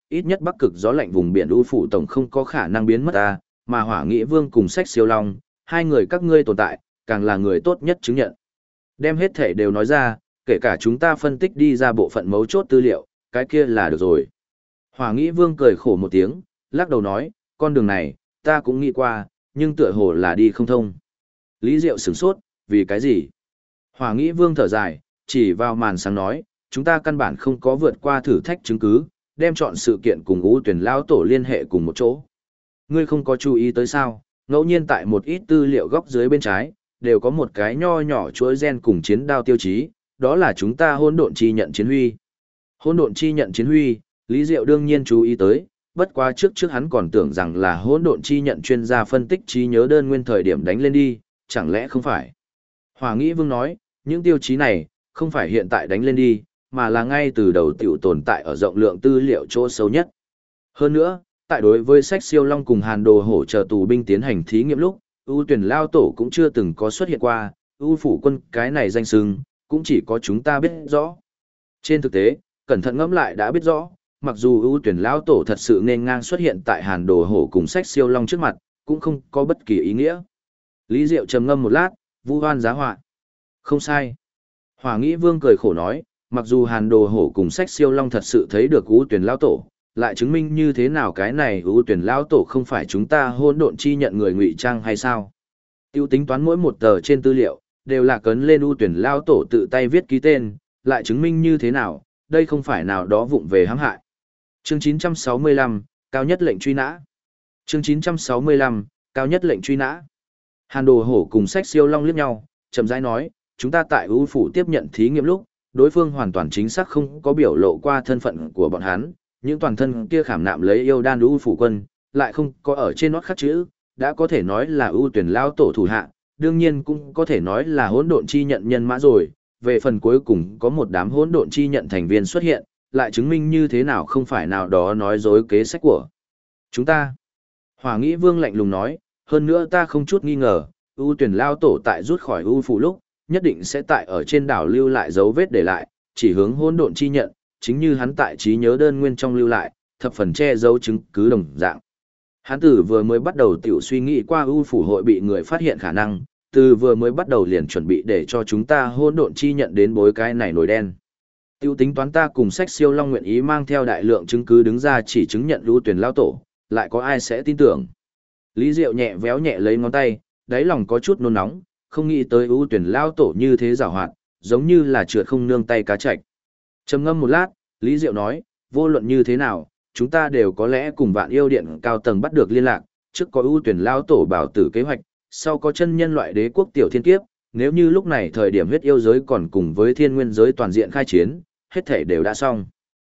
ít nhất bắc cực gió lạnh vùng biển U phủ tổng không có khả năng biến mất ta, mà Hỏa Nghị Vương cùng Sách Siêu Long, hai người các ngươi tồn tại, càng là người tốt nhất chứng nhận. Đem hết thể đều nói ra, kể cả chúng ta phân tích đi ra bộ phận mấu chốt tư liệu, cái kia là được rồi. Hỏa Nghị Vương cười khổ một tiếng, lắc đầu nói, con đường này, ta cũng nghĩ qua, nhưng tựa hồ là đi không thông. Lý Diệu sửng sốt, vì cái gì? Hỏa Nghị Vương thở dài, chỉ vào màn sáng nói, chúng ta căn bản không có vượt qua thử thách chứng cứ, đem chọn sự kiện cùng U Tuyển lão tổ liên hệ cùng một chỗ. Ngươi không có chú ý tới sao, ngẫu nhiên tại một ít tư liệu góc dưới bên trái, đều có một cái nho nhỏ chuỗi gen cùng chiến đao tiêu chí, đó là chúng ta hỗn độn chi nhận chiến huy. Hỗn độn chi nhận chiến huy, Lý Diệu đương nhiên chú ý tới, bất quá trước hắn còn tưởng rằng là hỗn độn chi nhận chuyên gia phân tích trí nhớ đơn nguyên thời điểm đánh lên đi, chẳng lẽ không phải? Hỏa Nghị Vương nói, những tiêu chí này, không phải hiện tại đánh lên đi, mà là ngay từ đầu tiểu tồn tại ở rộng lượng tư liệu chỗ sâu nhất. Hơn nữa, tại đối với Sách Siêu Long cùng Hàn Đồ hỗ trợ tù binh tiến hành thí nghiệm lúc, U Tuyển Lao Tổ cũng chưa từng có xuất hiện qua, U Phủ Quân cái này danh xưng, cũng chỉ có chúng ta biết rõ. Trên thực tế, cẩn thận ngẫm lại đã biết rõ, mặc dù U Tuyển Lao Tổ thật sự nên ngang xuất hiện tại Hàn Đồ hổ cùng Sách Siêu Long trước mặt, cũng không có bất kỳ ý nghĩa. Lý Diệu trầm ngâm một lát, vu oan giá họa. Không sai. Hỏa Nghị Vương cười khổ nói, mặc dù Hàn Đồ hổ cùng Sách Siêu Long thật sự thấy được U Tuyển Lao Tổ, lại chứng minh như thế nào cái này U Tuyển Lao Tổ không phải chúng ta hỗn độn chi nhận người ngụy trang hay sao? Tiêu tính toán mỗi một tờ trên tư liệu, đều là cấn lên U Tuyển Lao Tổ tự tay viết ký tên, lại chứng minh như thế nào, đây không phải nào đó vụng về hãm hại. Chương 965, cao nhất lệnh truy nã. Chương 965, cao nhất lệnh truy nã. Hàn Đồ hổ cùng Sách Siêu Long liếc nhau, chậm rãi nói, chúng ta tại U phủ tiếp nhận thí nghiệm lúc, đối phương hoàn toàn chính xác không có biểu lộ qua thân phận của bọn hắn, những toàn thân kia khảm nạm lấy yêu đan U phủ quân, lại không có ở trên nót khắc chữ, đã có thể nói là U Tuyển Lao Tổ thủ hạ, đương nhiên cũng có thể nói là hỗn độn chi nhận nhân mã rồi, về phần cuối cùng có một đám hỗn độn chi nhận thành viên xuất hiện, lại chứng minh như thế nào không phải nào đó nói dối kế sách của chúng ta. Hỏa Nghị Vương lạnh lùng nói, hơn nữa ta không chút nghi ngờ, U Tuyển Lao Tổ tại rút khỏi U phủ lúc, nhất định sẽ tại ở trên đảo lưu lại dấu vết để lại, chỉ hướng hỗn độn chi nhận, chính như hắn tại trí nhớ đơn nguyên trong lưu lại, thập phần che giấu chứng cứ đồng dạng. Hắn tử vừa mới bắt đầu tiểu suy nghĩ qua U phủ hội bị người phát hiện khả năng, từ vừa mới bắt đầu liền chuẩn bị để cho chúng ta hỗn độn chi nhận đến bối cái này nổi đen. Tiêu tính toán ta cùng Sách Siêu Long nguyện ý mang theo đại lượng chứng cứ đứng ra chỉ chứng nhận U Tuyển Lao Tổ, lại có ai sẽ tin tưởng. Lý Diệu nhẹ véo nhẹ lấy ngón tay, đáy lòng có chút nôn nóng, không nghĩ tới U Tuyển Lao Tổ như thế giàu hoạt, giống như là trượt không nương tay cá chạch. Trầm ngâm một lát, Lý Diệu nói, vô luận như thế nào, chúng ta đều có lẽ cùng Vạn Yêu Điện cao tầng bắt được liên lạc, trước có ưu tuyển lao tổ bảo tử kế hoạch, sau có chân nhân loại đế quốc tiểu thiên kiếp, nếu như lúc này thời điểm huyết yêu giới còn cùng với thiên nguyên giới toàn diện khai chiến, hết thể đều đã xong.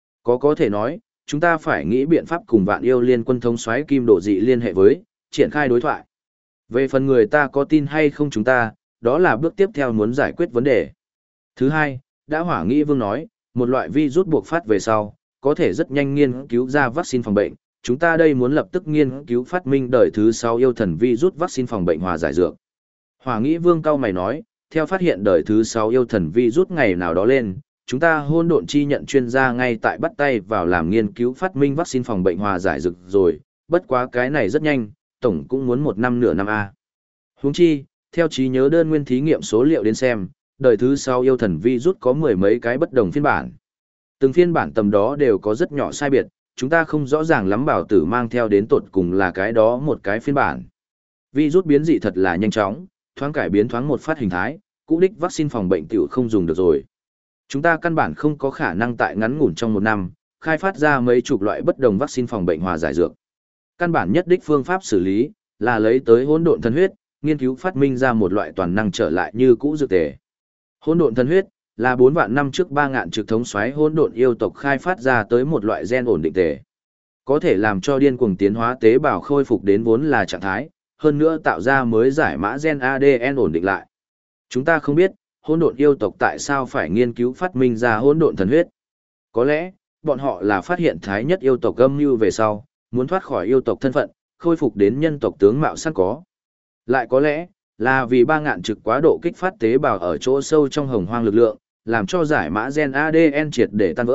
Có thể nói, chúng ta phải nghĩ biện pháp cùng Vạn Yêu Liên quân thống soái kim độ dị liên hệ với, triển khai đối thoại. Về phần người ta có tin hay không chúng ta, đó là bước tiếp theo muốn giải quyết vấn đề. Thứ hai, đã Hỏa Nghị Vương nói, một loại virus buộc phát về sau, có thể rất nhanh nghiên cứu ra vaccine phòng bệnh, chúng ta đây muốn lập tức nghiên cứu phát minh đời thứ 6 yêu thần virus vaccine phòng bệnh hòa giải dược. Hỏa Nghị Vương cao mày nói, theo phát hiện đời thứ 6 yêu thần virus ngày nào đó lên, chúng ta hôn độn chi nhận chuyên gia ngay tại bắt tay vào làm nghiên cứu phát minh vaccine phòng bệnh hòa giải dược rồi, bất quá cái này rất nhanh, tổng cũng muốn 1 năm nửa năm a. Huống chi, theo trí nhớ đơn nguyên thí nghiệm số liệu đến xem, đời thứ 6 yêu thần virus có 10 mấy cái bất đồng phiên bản. Từng phiên bản tầm đó đều có rất nhỏ sai biệt, chúng ta không rõ ràng lắm bảo tử mang theo đến tột cùng là cái đó một cái phiên bản. Virus biến dị thật là nhanh chóng, thoáng cải biến thoáng một phát hình thái, cũ đích vaccine phòng bệnh tiểu không dùng được rồi. Chúng ta căn bản không có khả năng tại ngắn ngủn trong 1 năm, khai phát ra mấy chục loại bất đồng vaccine phòng bệnh hòa giải dược. Căn bản nhất đích phương pháp xử lý là lấy tới hỗn độn thần huyết, nghiên cứu phát minh ra một loại toàn năng trở lại như cũ dược tề. Hỗn độn thần huyết là 4 vạn năm trước 3 ngạn trực thống soái hỗn độn yêu tộc khai phát ra tới một loại gen ổn định tề. Có thể làm cho điên cuồng tiến hóa tế bào khôi phục đến vốn là trạng thái, hơn nữa tạo ra mới giải mã gen ADN ổn định lại. Chúng ta không biết, hỗn độn yêu tộc tại sao phải nghiên cứu phát minh ra hỗn độn thần huyết. Có lẽ, bọn họ là phát hiện thái nhất yêu tộc âm mưu về sau, muốn thoát khỏi yêu tộc thân phận, khôi phục đến nhân tộc tướng mạo sẵn có. Lại có lẽ, là vì 3 ngạn trực quá độ kích phát tế bào ở chỗ sâu trong hồng hoang lực lượng, làm cho giải mã gen ADN triệt để tan vỡ,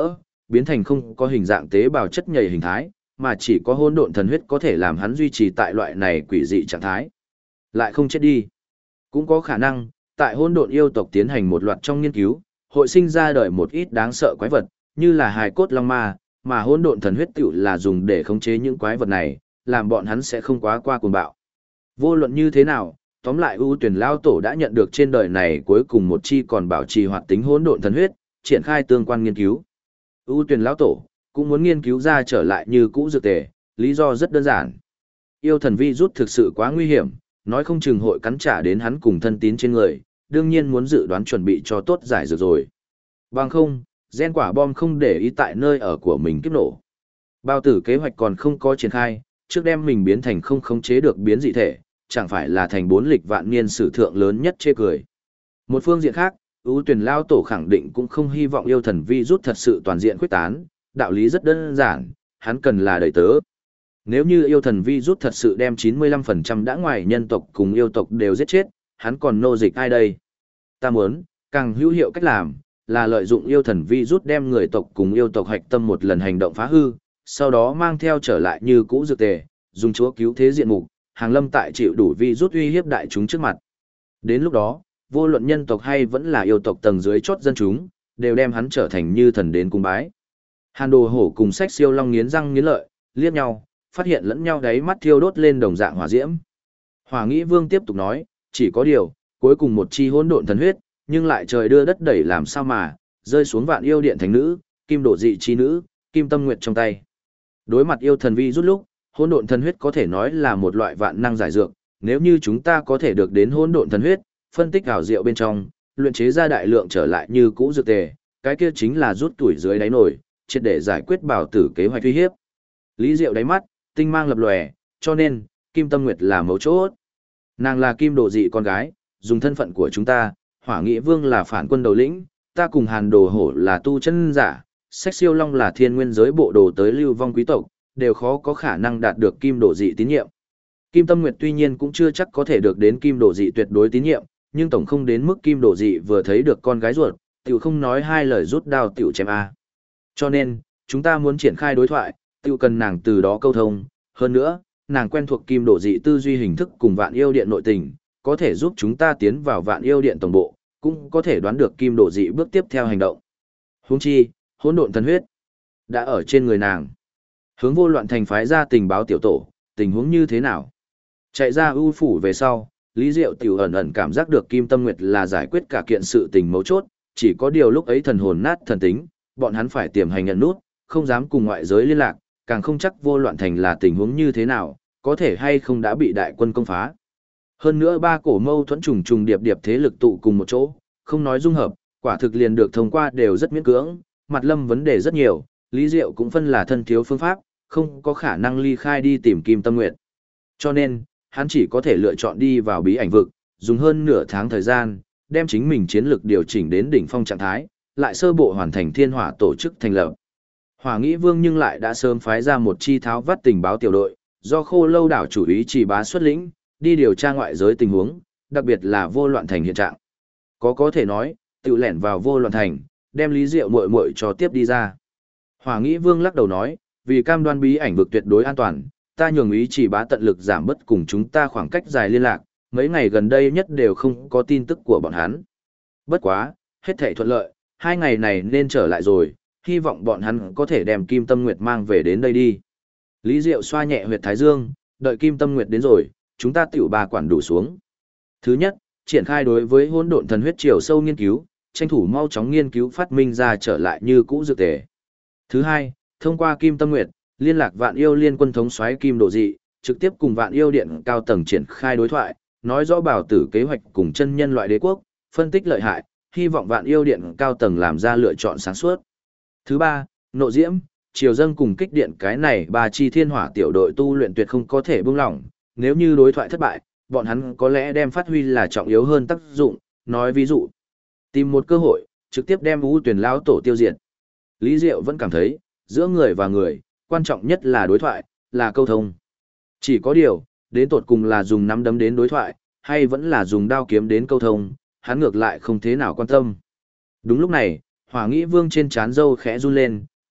biến thành không có hình dạng tế bào chất nhầy hình thái, mà chỉ có hỗn độn thần huyết có thể làm hắn duy trì tại loại này quỷ dị trạng thái. Lại không chết đi. Cũng có khả năng, tại hỗn độn yêu tộc tiến hành một loạt trong nghiên cứu, hội sinh ra đời một ít đáng sợ quái vật, như là hài cốt long ma, mà hỗn độn thần huyết tựu là dùng để khống chế những quái vật này, làm bọn hắn sẽ không quá qua cuồng bạo. Vô luận như thế nào, tóm lại ưu tuyển lao tổ đã nhận được trên đời này cuối cùng một chi còn bảo trì hoạt tính hỗn độn thần huyết, triển khai tương quan nghiên cứu. Ưu tuyển lao tổ cũng muốn nghiên cứu ra trở lại như cũ dược tề, lý do rất đơn giản. Yêu thần vi rút thực sự quá nguy hiểm, nói không chừng hội cắn trả đến hắn cùng thân tín trên người, đương nhiên muốn dự đoán chuẩn bị cho tốt giải dược rồi. Bằng không, gen quả bom không để ý tại nơi ở của mình kiếp nổ. Bao tử kế hoạch còn không có triển khai, trước đem mình biến thành không khống chế được biến dị thể, chẳng phải là thành 4 lịch vạn niên sử thượng lớn nhất chê cười. Một phương diện khác, ưu tuyển lao tổ khẳng định cũng không hy vọng yêu thần vi rút thật sự toàn diện quyết tán, đạo lý rất đơn giản, hắn cần là đầy tớ. Nếu như yêu thần vi rút thật sự đem 95% đã ngoài nhân tộc cùng yêu tộc đều giết chết, hắn còn nô dịch ai đây? Ta muốn, càng hữu hiệu cách làm, là lợi dụng yêu thần vi rút đem người tộc cùng yêu tộc hạch tâm một lần hành động phá hư, sau đó mang theo trở lại như cũ dược tề, dùng chúa cứu thế diện mục, hàng lâm tại chịu đủ vi rút uy hiếp đại chúng trước mặt. Đến lúc đó, vô luận nhân tộc hay vẫn là yêu tộc tầng dưới chót dân chúng, đều đem hắn trở thành như thần đến cung bái. Hàn Đồ Hổ cùng Sách Siêu Long nghiến răng nghiến lợi, liếc nhau, phát hiện lẫn nhau đáy mắt thiêu đốt lên đồng dạng hỏa diễm. Hỏa Nghĩ Vương tiếp tục nói, chỉ có điều, cuối cùng một chi hỗn độn thần huyết, nhưng lại trời đưa đất đẩy làm sao mà, rơi xuống Vạn Yêu Điện thánh nữ, Kim Đổ Dị chi nữ, Kim Tâm Nguyệt trong tay. Đối mặt yêu thần vi rút lúc, hỗn độn thần huyết có thể nói là một loại vạn năng giải dược, nếu như chúng ta có thể được đến hỗn độn thần huyết, phân tích ảo diệu bên trong, luyện chế ra đại lượng trở lại như cũ dược tề, cái kia chính là rút tuổi dưới đáy nổi, triệt để giải quyết bảo tử kế hoạch uy hiếp. Lý Diệu đáy mắt, tinh mang lập lòe, cho nên, Kim Tâm Nguyệt là mấu chốt. Nàng là Kim Đồ Dị con gái, dùng thân phận của chúng ta, Hỏa Nghị Vương là phản quân đầu lĩnh, ta cùng Hàn Đồ Hổ là tu chân giả, Sách Siêu Long là thiên nguyên giới bộ đồ tới lưu vong quý tộc, đều khó có khả năng đạt được Kim Đồ Dị tín nhiệm. Kim Tâm Nguyệt tuy nhiên cũng chưa chắc có thể được đến Kim Đồ Dị tuyệt đối tín nhiệm, nhưng tổng không đến mức Kim Đồ Dị vừa thấy được con gái ruột, tiểu không nói hai lời rút đao tiểu chém a. Cho nên, chúng ta muốn triển khai đối thoại, tiểu cần nàng từ đó câu thông, hơn nữa, nàng quen thuộc Kim Đồ Dị tư duy hình thức cùng Vạn Yêu Điện nội tình, có thể giúp chúng ta tiến vào Vạn Yêu Điện tổng bộ, cũng có thể đoán được Kim Đồ Dị bước tiếp theo hành động. Huống chi, hỗn độn thần huyết đã ở trên người nàng. Hướng Vô Loạn Thành phái ra tình báo tiểu tổ, tình huống như thế nào? Chạy ra ưu phủ về sau, Lý Diệu tiểu ẩn ẩn cảm giác được Kim Tâm Nguyệt là giải quyết cả kiện sự tình mấu chốt, chỉ có điều lúc ấy thần hồn nát thần tính, bọn hắn phải tiềm hành nhận nút, không dám cùng ngoại giới liên lạc, càng không chắc Vô Loạn Thành là tình huống như thế nào, có thể hay không đã bị đại quân công phá. Hơn nữa ba cổ mâu thuẫn trùng trùng điệp điệp thế lực tụ cùng một chỗ, không nói dung hợp, quả thực liền được thông qua đều rất miễn cưỡng, mặt lâm vấn đề rất nhiều, Lý Diệu cũng phân là thân thiếu phương pháp, không có khả năng ly khai đi tìm Kim Tâm Nguyệt. Cho nên, hắn chỉ có thể lựa chọn đi vào bí ảnh vực, dùng hơn nửa tháng thời gian, đem chính mình chiến lực điều chỉnh đến đỉnh phong trạng thái, lại sơ bộ hoàn thành thiên hỏa tổ chức thành lập. Hỏa Nghĩ Vương nhưng lại đã sớm phái ra một chi tháo vắt tình báo tiểu đội, do Khô Lâu đảo chủ ý Chỉ Bá xuất lĩnh, đi điều tra ngoại giới tình huống, đặc biệt là Vô Loạn Thành hiện trạng. Có thể nói, tự lẻn vào Vô Loạn Thành, đem Lý Diệu muội muội cho tiếp đi ra. Hỏa Nghĩ Vương lắc đầu nói, vì cam đoan bí ảnh vực tuyệt đối an toàn, ta nhường ý Chỉ Bá tận lực giảm bớt cùng chúng ta khoảng cách dài liên lạc, mấy ngày gần đây nhất đều không có tin tức của bọn hắn. Bất quá, hết thảy thuận lợi, 2 ngày này nên trở lại rồi, hy vọng bọn hắn có thể đem Kim Tâm Nguyệt mang về đến đây đi. Lý Diệu xoa nhẹ huyệt thái dương, đợi Kim Tâm Nguyệt đến rồi, chúng ta tiểu bà quản đủ xuống. Thứ nhất, triển khai đối với hỗn độn thần huyết chiều sâu nghiên cứu, tranh thủ mau chóng nghiên cứu phát minh ra trở lại như cũ dược tề. Thứ hai, thông qua Kim Tâm Nguyệt, liên lạc Vạn Yêu Liên quân thống soái Kim Đồ Dị, trực tiếp cùng Vạn Yêu Điện cao tầng triển khai đối thoại, nói rõ bảo tử kế hoạch cùng chân nhân loại đế quốc, phân tích lợi hại, hy vọng Vạn Yêu Điện cao tầng làm ra lựa chọn sáng suốt. Thứ ba, nộ diễm, triều dâng cùng kích điện cái này ba chi thiên hỏa tiểu đội tu luyện tuyệt không có thể buông lỏng, nếu như đối thoại thất bại, bọn hắn có lẽ đem phát huy là trọng yếu hơn tác dụng, nói ví dụ, tìm một cơ hội, trực tiếp đem Vũ Tuyển lão tổ tiêu diệt. Lý Diệu vẫn cảm thấy, giữa người và người, quan trọng nhất là đối thoại, là câu thông. Chỉ có điều, đến tột cùng là dùng nắm đấm đến đối thoại, hay vẫn là dùng đao kiếm đến câu thông, hắn ngược lại không thế nào quan tâm. Đúng lúc này, Hỏa Nghĩ Vương trên trán râu khẽ run lên,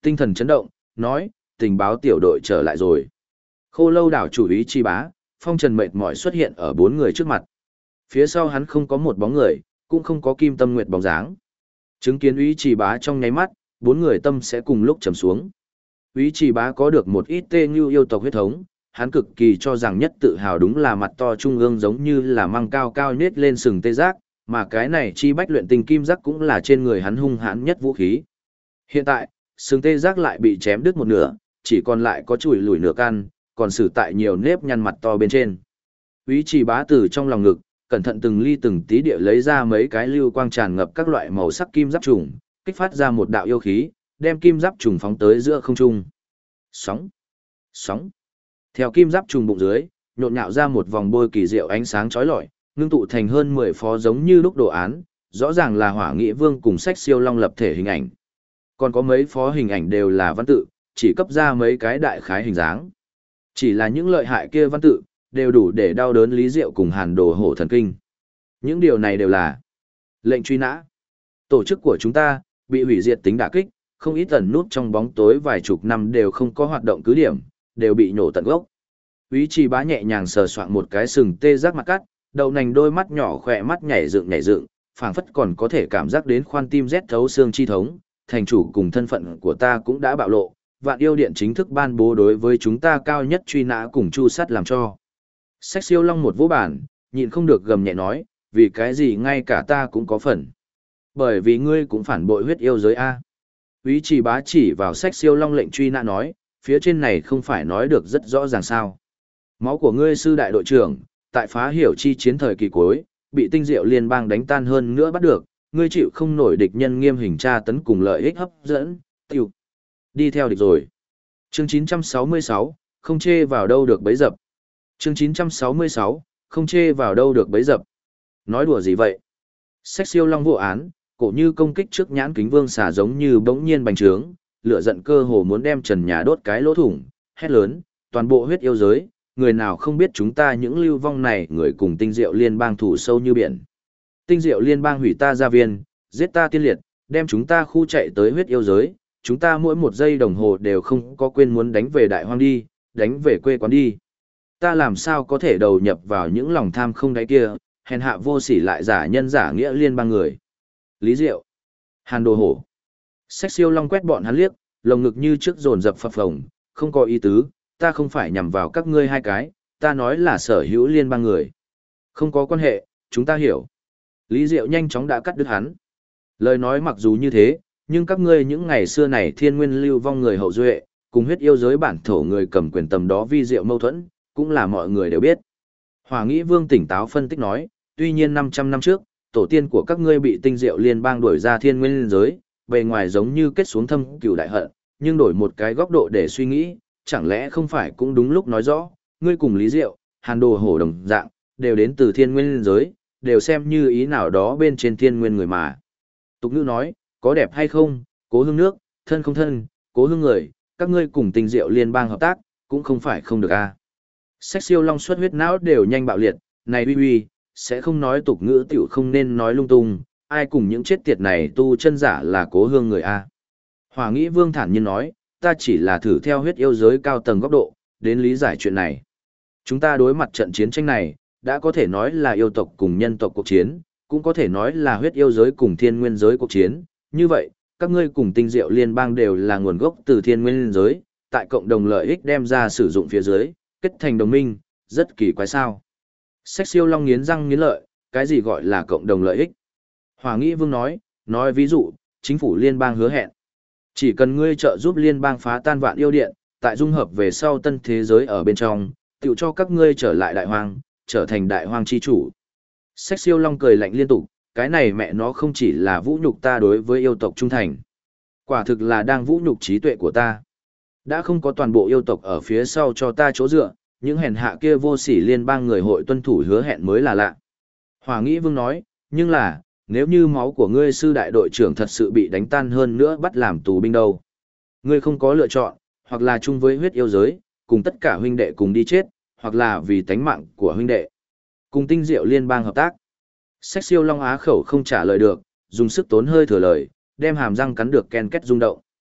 tinh thần chấn động, nói, tình báo tiểu đội trở lại rồi. Khô lâu đảo chủ ý chi bá, phong trần mệt mỏi xuất hiện ở 4 người trước mặt. Phía sau hắn không có một bóng người, cũng không có Kim Tâm Nguyệt bóng dáng. Chứng kiến ý chỉ bá trong nháy mắt, 4 người tâm sẽ cùng lúc trầm xuống. Ý chỉ bá có được một ít tê như yêu tộc huyết thống, hắn cực kỳ cho rằng nhất tự hào đúng là mặt to trung ương giống như là măng cao cao nết lên sừng tê giác, mà cái này chi bách luyện tinh kim giác cũng là trên người hắn hung hãn nhất vũ khí. Hiện tại, sừng tê giác lại bị chém đứt một nửa, chỉ còn lại có chùi lùi nửa căn, còn sử tại nhiều nếp nhăn mặt to bên trên. Ý chỉ bá từ trong lòng ngực, cẩn thận từng ly từng tí địa lấy ra mấy cái lưu quang tràn ngập các loại màu sắc kim giáp trùng, kích phát ra một đạo yêu khí, đem kim giáp trùng phóng tới giữa không trung. Sóng, sóng. Theo kim giáp trùng bụng dưới, nhộn nhạo ra một vòng bôi kỳ diệu ánh sáng chói lọi, ngưng tụ thành hơn 10 phó giống như lúc đồ án, rõ ràng là Hỏa Nghị Vương cùng Sách Siêu Long lập thể hình ảnh. Còn có mấy phó hình ảnh đều là văn tự, chỉ cấp ra mấy cái đại khái hình dáng. Chỉ là những lợi hại kia văn tự, đều đủ để đau đớn Lý Diệu cùng Hàn Đồ Hổ thần kinh. Những điều này đều là lệnh truy nã. Tổ chức của chúng ta bị hủy diệt tính đả kích, không ít ẩn nút trong bóng tối vài chục năm đều không có hoạt động cứ điểm, đều bị nhổ tận gốc. Úy Trì Bá nhẹ nhàng sờ soạng một cái sừng tê giác mặt cắt, đầu nành đôi mắt nhỏ khỏe mắt nhảy dựng, phảng phất còn có thể cảm giác đến khoan tim rét thấu xương chi thống, thành chủ cùng thân phận của ta cũng đã bạo lộ, Vạn Yêu Điện chính thức ban bố đối với chúng ta cao nhất truy nã cùng chu sát làm cho. Sách Siêu Long một vỗ bản, nhịn không được gầm nhẹ nói, vì cái gì ngay cả ta cũng có phần. Bởi vì ngươi cũng phản bội huyết yêu giới A. Úy Trì Bá chỉ vào Sách Siêu Long lệnh truy nã nói, phía trên này không phải nói được rất rõ ràng sao. Máu của ngươi sư đại đội trưởng, tại phá hiểu chi chiến thời kỳ cuối, bị tinh diệu liên bang đánh tan hơn nữa bắt được, ngươi chịu không nổi địch nhân nghiêm hình tra tấn cùng lợi ích hấp dẫn, tiêu. Đi theo địch rồi. Chương 966, không chê vào đâu được bấy dập. Chương 966, không chê vào đâu được bấy dập. Nói đùa gì vậy? Sách Siêu Long vô án, cổ như công kích trước nhãn kính vương xà giống như bỗng nhiên bành trướng, lửa giận cơ hồ muốn đem trần nhà đốt cái lỗ thủng, hét lớn, toàn bộ huyết yêu giới, người nào không biết chúng ta những lưu vong này người cùng tinh diệu liên bang thủ sâu như biển. Tinh diệu liên bang hủy ta gia viên, giết ta tiên liệt, đem chúng ta khu chạy tới huyết yêu giới, chúng ta mỗi một giây đồng hồ đều không có quên muốn đánh về đại hoang đi, đánh về quê quán đi. Ta làm sao có thể đầu nhập vào những lòng tham không đáy kia, hèn hạ vô sỉ lại giả nhân giả nghĩa liên bang người. Lý Diệu, Hàn Đồ Hổ. Sách Siêu Long quét bọn hắn liếc, lồng ngực như trước dồn dập phập phồng, không có ý tứ, ta không phải nhằm vào các ngươi hai cái, ta nói là sở hữu liên bang người. Không có quan hệ, chúng ta hiểu. Lý Diệu nhanh chóng đã cắt đứt hắn. Lời nói mặc dù như thế, nhưng các ngươi những ngày xưa này thiên nguyên lưu vong người hậu duệ, cùng huyết yêu giới bản thổ người cầm quyền tầm đó vi diệu mâu thuẫn, cũng là mọi người đều biết. Hỏa Nghĩ Vương tỉnh táo phân tích nói, tuy nhiên 500 năm trước, tổ tiên của các ngươi bị tinh diệu liên bang đuổi ra thiên nguyên giới, bề ngoài giống như kết xuống thâm cừu đại hận, nhưng đổi một cái góc độ để suy nghĩ, chẳng lẽ không phải cũng đúng lúc nói rõ, ngươi cùng Lý Diệu, Hàn Đồ Hổ đồng dạng, đều đến từ thiên nguyên giới, đều xem như ý nào đó bên trên thiên nguyên người mà. Tục ngữ nói, có đẹp hay không, cố hương nước, thân không thân, cố hương người, các ngươi cùng tinh diệu liên bang hợp tác, cũng không phải không được a. Sách Siêu Long xuất huyết não đều nhanh bạo liệt, này uy uy, sẽ không nói tục ngữ tiểu không nên nói lung tung, ai cùng những chết tiệt này tu chân giả là cố hương người a. Hỏa Nghĩ Vương thản nhiên nói, ta chỉ là thử theo huyết yêu giới cao tầng góc độ, đến lý giải chuyện này. Chúng ta đối mặt trận chiến tranh này, đã có thể nói là yêu tộc cùng nhân tộc cuộc chiến, cũng có thể nói là huyết yêu giới cùng thiên nguyên giới cuộc chiến. Như vậy, các ngươi cùng tinh diệu liên bang đều là nguồn gốc từ thiên nguyên giới, tại cộng đồng lợi ích đem ra sử dụng phía dưới, kết thành đồng minh, rất kỳ quái sao. Sách Siêu Long nghiến răng nghiến lợi, cái gì gọi là cộng đồng lợi ích? Hỏa Nghĩ Vương nói ví dụ, chính phủ liên bang hứa hẹn. Chỉ cần ngươi trợ giúp liên bang phá tan Vạn Yêu Điện, tại dung hợp về sau tân thế giới ở bên trong, tựu cho các ngươi trở lại đại hoang, trở thành đại hoang chi chủ. Sách Siêu Long cười lạnh liên tục, cái này mẹ nó không chỉ là vũ nhục ta đối với yêu tộc trung thành. Quả thực là đang vũ nhục trí tuệ của ta. Đã không có toàn bộ yêu tộc ở phía sau cho ta chỗ dựa, những hèn hạ kia vô sỉ liên bang người hội tuân thủ hứa hẹn mới là lạ. Hỏa Nghĩ Vương nói, nhưng là, nếu như máu của ngươi sư đại đội trưởng thật sự bị đánh tan hơn nữa bắt làm tù binh đâu. Ngươi không có lựa chọn, hoặc là chung với huyết yêu giới, cùng tất cả huynh đệ cùng đi chết, hoặc là vì tánh mạng của huynh đệ. Cùng tinh diệu liên bang hợp tác. Sách Siêu Long á khẩu không trả lời được, dùng sức tốn hơi thừa lời, đem hàm răng cắn được ken két rung động.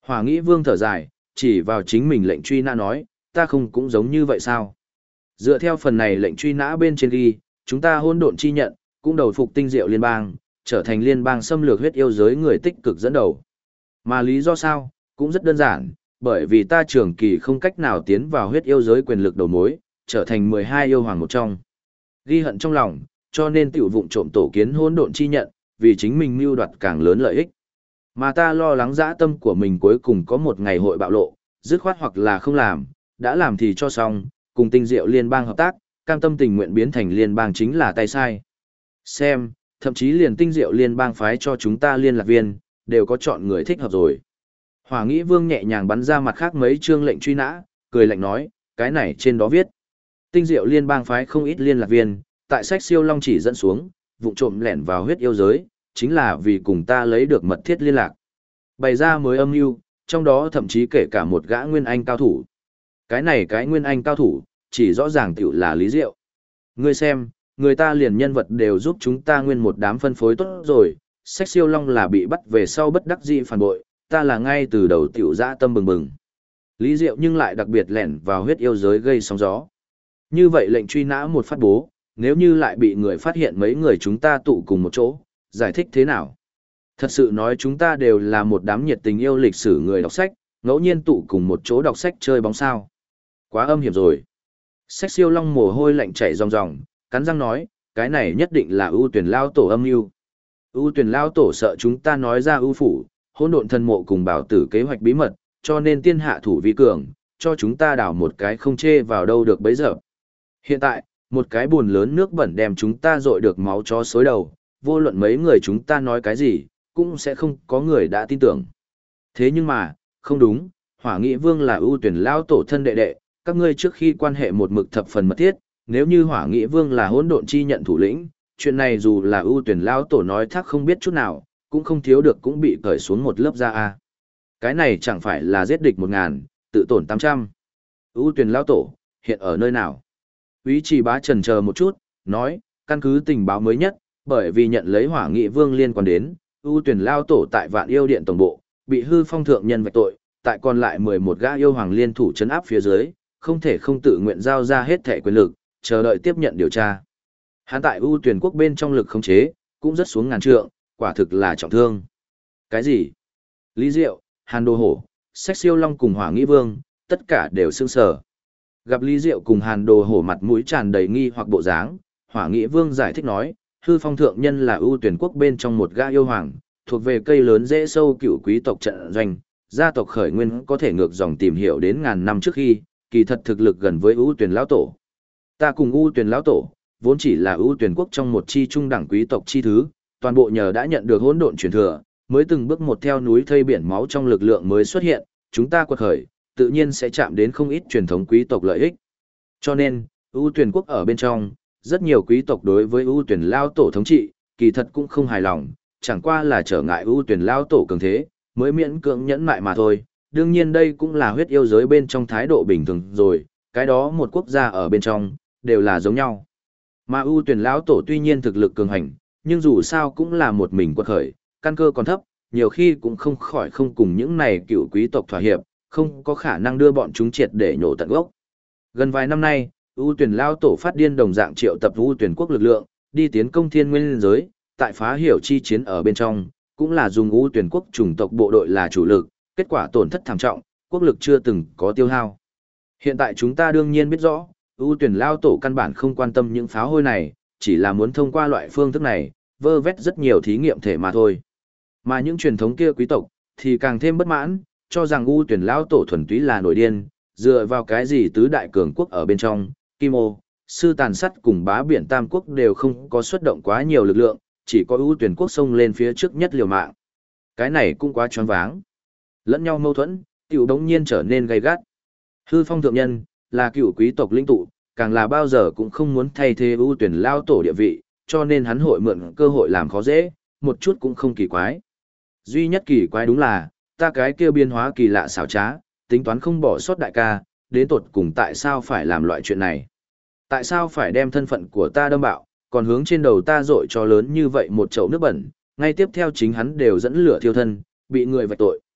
Hỏa Nghĩ Vương thở dài, chỉ vào chính mình lệnh truy nã nói, ta không cũng giống như vậy sao? Dựa theo phần này lệnh truy nã bên trên ghi, chúng ta hỗn độn chi nhận, cũng đầu phục tinh diệu liên bang, trở thành liên bang xâm lược huyết yêu giới người tích cực dẫn đầu. Mà lý do sao, cũng rất đơn giản, bởi vì ta trường kỳ không cách nào tiến vào huyết yêu giới quyền lực đầu mối, trở thành 12 yêu hoàng một trong. Ghi hận trong lòng, cho nên tiểu vụng trộm tổ kiến hỗn độn chi nhận, vì chính mình mưu đoạt càng lớn lợi ích. Mà ta lo lắng dã tâm của mình cuối cùng có một ngày hội bạo lộ, dứt khoát hoặc là không làm, đã làm thì cho xong, cùng tinh diệu liên bang hợp tác, cam tâm tình nguyện biến thành liên bang chính là tay sai. Xem, thậm chí liền tinh diệu liên bang phái cho chúng ta liên lạc viên, đều có chọn người thích hợp rồi. Hỏa Nghĩ Vương nhẹ nhàng bắn ra mặt khác mấy chương lệnh truy nã, cười lạnh nói, cái này trên đó viết. Tinh diệu liên bang phái không ít liên lạc viên, tại sách siêu long chỉ dẫn xuống, vụng trộm lẻn vào huyết yêu giới, chính là vì cùng ta lấy được mật thiết liên lạc. Bày ra mới âm mưu, trong đó thậm chí kể cả một gã nguyên anh cao thủ. Cái này cái nguyên anh cao thủ, chỉ rõ ràng tiểu là Lý Diệu. Ngươi xem, người ta liền nhân vật đều giúp chúng ta nguyên một đám phân phối tốt rồi, sách siêu long là bị bắt về sau bất đắc dĩ phản bội, ta là ngay từ đầu tiểu dã tâm bừng bừng. Lý Diệu nhưng lại đặc biệt lẻn vào huyết yêu giới gây sóng gió. Như vậy lệnh truy nã một phát bố, nếu như lại bị người phát hiện mấy người chúng ta tụ cùng một chỗ, giải thích thế nào? Thật sự nói chúng ta đều là một đám nhiệt tình yêu lịch sử người đọc sách, ngẫu nhiên tụ cùng một chỗ đọc sách chơi bóng sao. Quá âm hiểm rồi. Sách siêu long mồ hôi lạnh chảy ròng ròng, cắn răng nói, cái này nhất định là ưu tuyển lao tổ âm mưu. Ưu tuyển lao tổ sợ chúng ta nói ra ưu phủ, hỗn độn thần mộ cùng bảo tử kế hoạch bí mật, cho nên tiên hạ thủ vi cường, cho chúng ta đào một cái không chê vào đâu được bấy giờ. Hiện tại, một cái buồn lớn nước bẩn đem chúng ta dội được máu chó xối đầu, vô luận mấy người chúng ta nói cái gì, cũng sẽ không có người đã tin tưởng. Thế nhưng mà, không đúng, Hỏa Nghị Vương là ưu tuyển lao tổ thân đệ đệ, các ngươi trước khi quan hệ một mực thập phần mật thiết, nếu như Hỏa Nghị Vương là hỗn độn chi nhận thủ lĩnh, chuyện này dù là ưu tuyển lao tổ nói thác không biết chút nào, cũng không thiếu được cũng bị cởi xuống một lớp da a. Cái này chẳng phải là giết địch 1000, tự tổn 800. Ưu tuyển lao tổ, hiện ở nơi nào? Úy Trì Bá chần chờ một chút, nói, căn cứ tình báo mới nhất, bởi vì nhận lấy Hỏa Nghị Vương liên quan đến, ưu tuyển lao tổ tại Vạn Yêu Điện tổng bộ, bị hư phong thượng nhân vạch tội, tại còn lại 11 gã yêu hoàng liên thủ trấn áp phía dưới, không thể không tự nguyện giao ra hết thể quyền lực, chờ đợi tiếp nhận điều tra. Hắn tại ưu tuyển quốc bên trong lực khống chế, cũng rất xuống ngàn trượng, quả thực là trọng thương. Cái gì? Lý Diệu, Hàn Đồ Hổ, Sách Siêu Long cùng Hỏa Nghĩ Vương, tất cả đều sững sờ. Gặp Lý Diệu cùng Hàn Đồ Hổ mặt mũi tràn đầy nghi hoặc bộ dáng, Hỏa Nghĩ Vương giải thích nói, hư phong thượng nhân là ưu tuyển quốc bên trong một gã yêu hoàng, thuộc về cây lớn dễ sâu cựu quý tộc trận doanh, gia tộc khởi nguyên có thể ngược dòng tìm hiểu đến ngàn năm trước khi, kỳ thật thực lực gần với ưu tuyển lão tổ. Ta cùng ưu tuyển lão tổ, vốn chỉ là ưu tuyển quốc trong một chi trung đẳng quý tộc chi thứ, toàn bộ nhờ đã nhận được hỗn độn truyền thừa, mới từng bước một theo núi thây biển máu trong lực lượng mới xuất hiện, chúng ta quật khởi, tự nhiên sẽ chạm đến không ít truyền thống quý tộc lợi ích. Cho nên, ưu tuyển quốc ở bên trong, rất nhiều quý tộc đối với ưu tuyển lao tổ thống trị, kỳ thật cũng không hài lòng, chẳng qua là trở ngại ưu tuyển lao tổ cường thế, mới miễn cưỡng nhẫn mại mà thôi. Đương nhiên đây cũng là huyết yêu giới bên trong thái độ bình thường rồi, cái đó một quốc gia ở bên trong, đều là giống nhau. Mà ưu tuyển lão tổ tuy nhiên thực lực cường hành, nhưng dù sao cũng là một mình quật khởi, căn cơ còn thấp, nhiều khi cũng không khỏi không cùng những này cựu quý tộc thỏa hiệp, không có khả năng đưa bọn chúng triệt để nhổ tận gốc. Gần vài năm nay, ưu tuyển lao tổ phát điên đồng dạng triệu tập ưu tuyển quốc lực lượng, đi tiến công thiên nguyên giới, tại phá hiểu chi chiến ở bên trong, cũng là dùng ưu tuyển quốc chủng tộc bộ đội là chủ lực, kết quả tổn thất thảm trọng, quốc lực chưa từng có tiêu hao. Hiện tại chúng ta đương nhiên biết rõ, ưu tuyển lao tổ căn bản không quan tâm những pháo hôi này, chỉ là muốn thông qua loại phương thức này, vơ vét rất nhiều thí nghiệm thể mà thôi. Mà những truyền thống kia quý tộc, thì càng thêm bất mãn, cho rằng ưu tuyển lao tổ thuần túy là nổi điên, dựa vào cái gì tứ đại cường quốc ở bên trong, Kim Ô, Sư Tàn Sắt cùng Bá Biển Tam Quốc đều không có xuất động quá nhiều lực lượng, chỉ có ưu tuyển quốc xông lên phía trước nhất liều mạng. Cái này cũng quá choáng váng. Lẫn nhau mâu thuẫn, tiểu đống nhiên trở nên gay gắt. Hư Phong thượng nhân, là cựu quý tộc linh tụ, càng là bao giờ cũng không muốn thay thế ưu tuyển lao tổ địa vị, cho nên hắn hội mượn cơ hội làm khó dễ, một chút cũng không kỳ quái. Duy nhất kỳ quái đúng là, ta cái kia biên hóa kỳ lạ xảo trá, tính toán không bỏ sót đại ca, đến tột cùng tại sao phải làm loại chuyện này. Tại sao phải đem thân phận của ta đâm bạo, còn hướng trên đầu ta rội cho lớn như vậy một chậu nước bẩn, ngay tiếp theo chính hắn đều dẫn lửa thiêu thân, bị người vạch tội.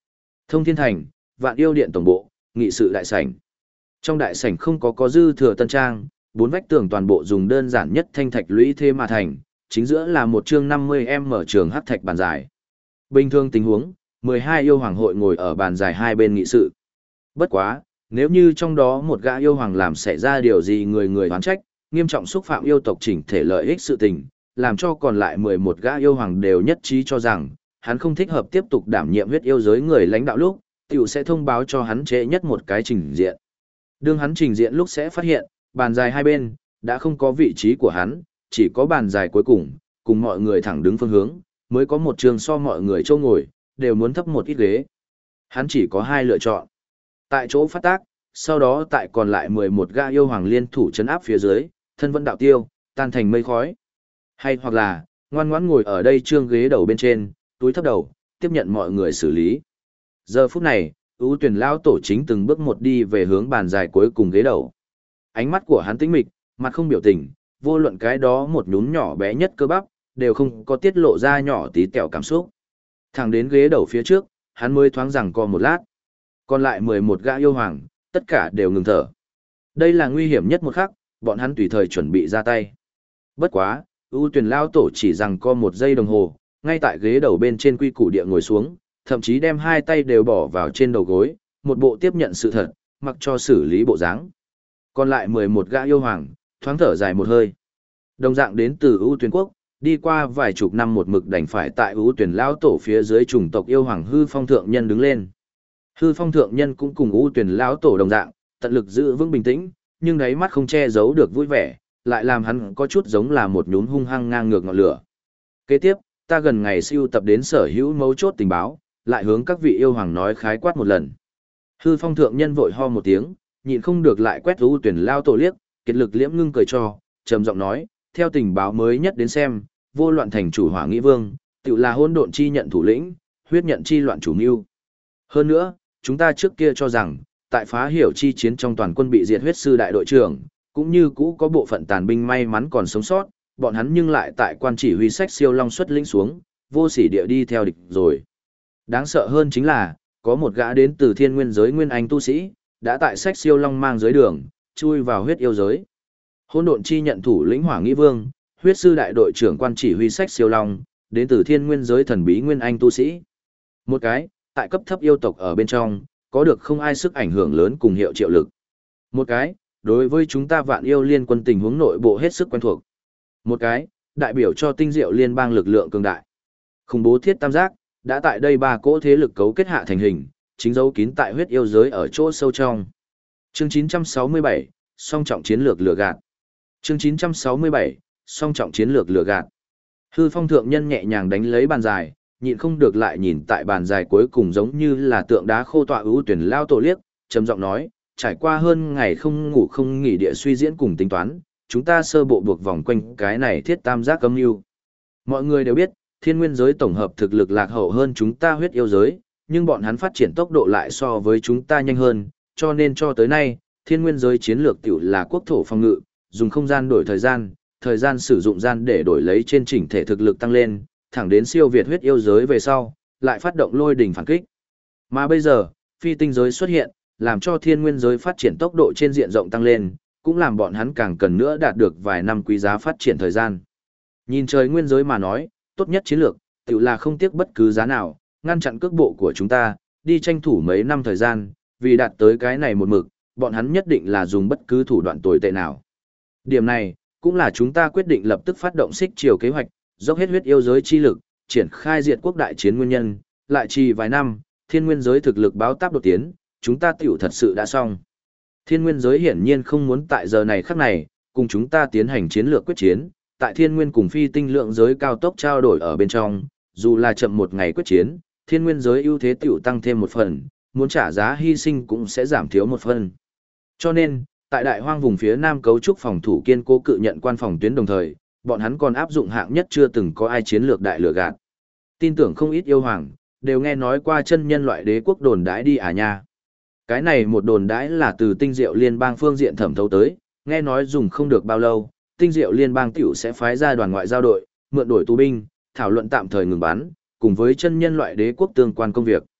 Thông Thiên Thành, Vạn Yêu Điện tổng bộ, nghị sự đại sảnh. Trong đại sảnh không có dư thừa tân trang, bốn vách tường toàn bộ dùng đơn giản nhất thanh thạch lũy thế mà thành, chính giữa là một chương 50m trường hắc thạch bàn dài. Bình thường tình huống, 12 yêu hoàng hội ngồi ở bàn dài hai bên nghị sự. Bất quá, nếu như trong đó một gã yêu hoàng làm xảy ra điều gì người người oán trách, nghiêm trọng xúc phạm yêu tộc chỉnh thể lợi ích sự tình, làm cho còn lại 11 gã yêu hoàng đều nhất trí cho rằng, hắn không thích hợp tiếp tục đảm nhiệm huyết yêu giới người lãnh đạo lúc, tiểu sẽ thông báo cho hắn trễ nhất một cái trình diện. Đương hắn trình diện lúc sẽ phát hiện, bàn dài hai bên, đã không có vị trí của hắn, chỉ có bàn dài cuối cùng mọi người thẳng đứng phương hướng, mới có một trường so mọi người châu ngồi, đều muốn thấp một ít ghế. Hắn chỉ có hai lựa chọn. Tại chỗ phát tác, sau đó tại còn lại 11 gã yêu hoàng liên thủ chấn áp phía dưới, thân vẫn đạo tiêu, tan thành mây khói. Hay hoặc là, ngoan ngoãn ngồi ở đây trương ghế đầu bên trên, túi thấp đầu, tiếp nhận mọi người xử lý. Giờ phút này, ưu tuyển lao tổ chính từng bước một đi về hướng bàn dài cuối cùng ghế đầu. Ánh mắt của hắn tĩnh mịch, mặt không biểu tình, vô luận cái đó một nhún nhỏ bé nhất cơ bắp, đều không có tiết lộ ra nhỏ tí tẹo cảm xúc. Thẳng đến ghế đầu phía trước, hắn mới thoáng rằng co một lát. Còn lại 11 gã yêu hoàng, tất cả đều ngừng thở. Đây là nguy hiểm nhất một khắc, bọn hắn tùy thời chuẩn bị ra tay. Bất quá, ưu tuyển lao tổ chỉ rằng co một giây đồng hồ, ngay tại ghế đầu bên trên quy củ địa ngồi xuống, thậm chí đem hai tay đều bỏ vào trên đầu gối, một bộ tiếp nhận sự thật, mặc cho xử lý bộ dáng. Còn lại 11 gã yêu hoàng, thoáng thở dài một hơi. Đồng dạng đến từ ưu tuyển quốc, đi qua vài chục năm một mực đành phải tại ưu tuyển lao tổ phía dưới chủng tộc yêu hoàng Hư Phong thượng nhân đứng lên. Hư Phong thượng nhân cũng cùng ưu tuyển lão tổ đồng dạng, tận lực giữ vững bình tĩnh, nhưng đáy mắt không che giấu được vui vẻ, lại làm hắn có chút giống là một nhún hung hăng ngang ngược ngọn lửa. Kế tiếp, ta gần ngày siêu tập đến sở hữu mấu chốt tình báo, lại hướng các vị yêu hoàng nói khái quát một lần. Hư Phong thượng nhân vội ho một tiếng, nhịn không được lại quét ưu tuyển lao tổ liếc, kiệt lực liễm ngưng cười cho, trầm giọng nói, theo tình báo mới nhất đến xem, vô loạn thành chủ Hỏa Nghĩ Vương, tự là hỗn độn chi nhận thủ lĩnh, huyết nhận chi loạn chủ mưu. Hơn nữa, chúng ta trước kia cho rằng, tại phá hiểu chi chiến trong toàn quân bị diệt huyết sư đại đội trưởng, cũng như cũ có bộ phận tàn binh may mắn còn sống sót, bọn hắn nhưng lại tại quan chỉ huy sách siêu long xuất lĩnh xuống, vô sỉ địa đi theo địch rồi. Đáng sợ hơn chính là, có một gã đến từ thiên nguyên giới nguyên anh tu sĩ, đã tại sách siêu long mang dưới đường, chui vào huyết yêu giới. Hỗn độn chi nhận thủ lĩnh Hỏa Nghĩ Vương, huyết sư đại đội trưởng quan chỉ huy sách siêu long, đến từ thiên nguyên giới thần bí nguyên anh tu sĩ. Một cái, tại cấp thấp yêu tộc ở bên trong, có được không ai sức ảnh hưởng lớn cùng hiệu triệu lực. Một cái, đối với chúng ta Vạn Yêu Liên quân tình huống nội bộ hết sức quen thuộc. Một cái, đại biểu cho tinh diệu liên bang lực lượng cường đại. Khủng bố thiết tam giác, đã tại đây ba cỗ thế lực cấu kết hạ thành hình, chính dấu kín tại huyết yêu giới ở chỗ sâu trong. Chương 967, song trọng chiến lược lừa gạt. Chương 967, song trọng chiến lược lừa gạt. Hư Phong thượng nhân nhẹ nhàng đánh lấy bàn dài, nhịn không được lại nhìn tại bàn dài cuối cùng giống như là tượng đá khô tọa ưu tuyển lao tổ liếc, trầm giọng nói, trải qua hơn ngày không ngủ không nghỉ địa suy diễn cùng tính toán, chúng ta sơ bộ buộc vòng quanh cái này thiết tam giác âm mưu. Mọi người đều biết, thiên nguyên giới tổng hợp thực lực lạc hậu hơn chúng ta huyết yêu giới, nhưng bọn hắn phát triển tốc độ lại so với chúng ta nhanh hơn, cho nên cho tới nay, thiên nguyên giới chiến lược tiểu là quốc thổ phòng ngự, dùng không gian đổi thời gian sử dụng gian để đổi lấy trên chỉnh thể thực lực tăng lên, thẳng đến siêu việt huyết yêu giới về sau, lại phát động lôi đỉnh phản kích. Mà bây giờ, phi tinh giới xuất hiện, làm cho thiên nguyên giới phát triển tốc độ trên diện rộng tăng lên, cũng làm bọn hắn càng cần nữa đạt được vài năm quý giá phát triển thời gian. Nhìn trời nguyên giới mà nói, tốt nhất chiến lược, tự là không tiếc bất cứ giá nào, ngăn chặn cước bộ của chúng ta, đi tranh thủ mấy năm thời gian, vì đạt tới cái này một mực, bọn hắn nhất định là dùng bất cứ thủ đoạn tồi tệ nào. Điểm này, cũng là chúng ta quyết định lập tức phát động xích chiều kế hoạch, dốc hết huyết yêu giới chi lực, triển khai diệt quốc đại chiến nguyên nhân, lại trì vài năm, thiên nguyên giới thực lực báo táp đột tiến, chúng ta tiểu thật sự đã xong. Thiên nguyên giới hiển nhiên không muốn tại giờ này khắc này, cùng chúng ta tiến hành chiến lược quyết chiến, tại thiên nguyên cùng phi tinh lượng giới cao tốc trao đổi ở bên trong, dù là chậm một ngày quyết chiến, thiên nguyên giới ưu thế tiểu tăng thêm một phần, muốn trả giá hy sinh cũng sẽ giảm thiếu một phần. Cho nên, tại đại hoang vùng phía nam cấu trúc phòng thủ kiên cố cự nhận quan phòng tuyến đồng thời, bọn hắn còn áp dụng hạng nhất chưa từng có ai chiến lược đại lừa gạt. Tin tưởng không ít yêu hoàng, đều nghe nói qua chân nhân loại đế quốc đồn đãi đi à nha. Cái này một đồn đãi là từ tinh diệu liên bang phương diện thẩm thấu tới, nghe nói dùng không được bao lâu, tinh diệu liên bang tiểu sẽ phái ra đoàn ngoại giao đội, mượn đổi tù binh, thảo luận tạm thời ngừng bắn, cùng với chân nhân loại đế quốc tương quan công việc.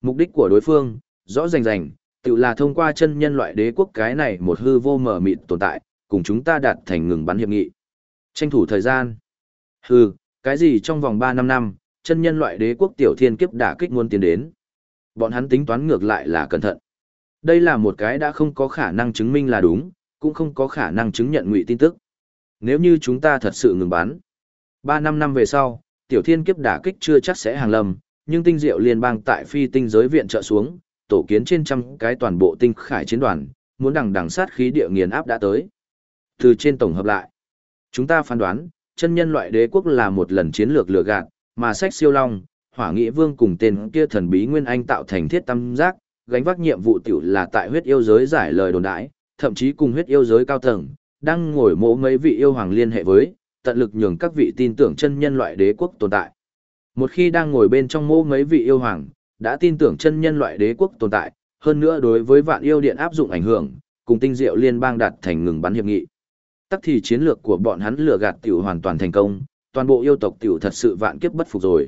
Mục đích của đối phương, rõ rành rành, tự là thông qua chân nhân loại đế quốc cái này một hư vô mờ mịt tồn tại, cùng chúng ta đạt thành ngừng bắn hiệp nghị. Tranh thủ thời gian. Hừ, cái gì trong vòng 3-5 năm, chân nhân loại đế quốc tiểu thiên kiếp đả kích muốn tiến đến. Bọn hắn tính toán ngược lại là cẩn thận. Đây là một cái đã không có khả năng chứng minh là đúng, cũng không có khả năng chứng nhận ngụy tin tức. Nếu như chúng ta thật sự ngừng bắn, 3-5 năm về sau, tiểu thiên kiếp đả kích chưa chắc sẽ hàng lâm, nhưng tinh diệu liên bang tại phi tinh giới viện trợ xuống, tổ kiến trên trăm cái toàn bộ tinh khải chiến đoàn, muốn đằng đằng sát khí địa nghiền áp đã tới. Từ trên tổng hợp lại, chúng ta phán đoán, chân nhân loại đế quốc là một lần chiến lược lừa gạt, mà sách siêu long, hỏa nghĩa vương cùng tên kia thần bí nguyên anh tạo thành thiết tam giác, gánh vác nhiệm vụ tiểu là tại huyết yêu giới giải lời đồn đãi, thậm chí cùng huyết yêu giới cao tầng, đang ngồi mộ mấy vị yêu hoàng liên hệ với, tận lực nhường các vị tin tưởng chân nhân loại đế quốc tồn tại. Một khi đang ngồi bên trong mộ mấy vị yêu hoàng, đã tin tưởng chân nhân loại đế quốc tồn tại, hơn nữa đối với vạn yêu điện áp dụng ảnh hưởng, cùng tinh diệu liên bang đạt thành ngừng bắn hiệp nghị. Tắc thì chiến lược của bọn hắn lừa gạt tiểu hoàn toàn thành công, toàn bộ yêu tộc tiểu thật sự vạn kiếp bất phục rồi.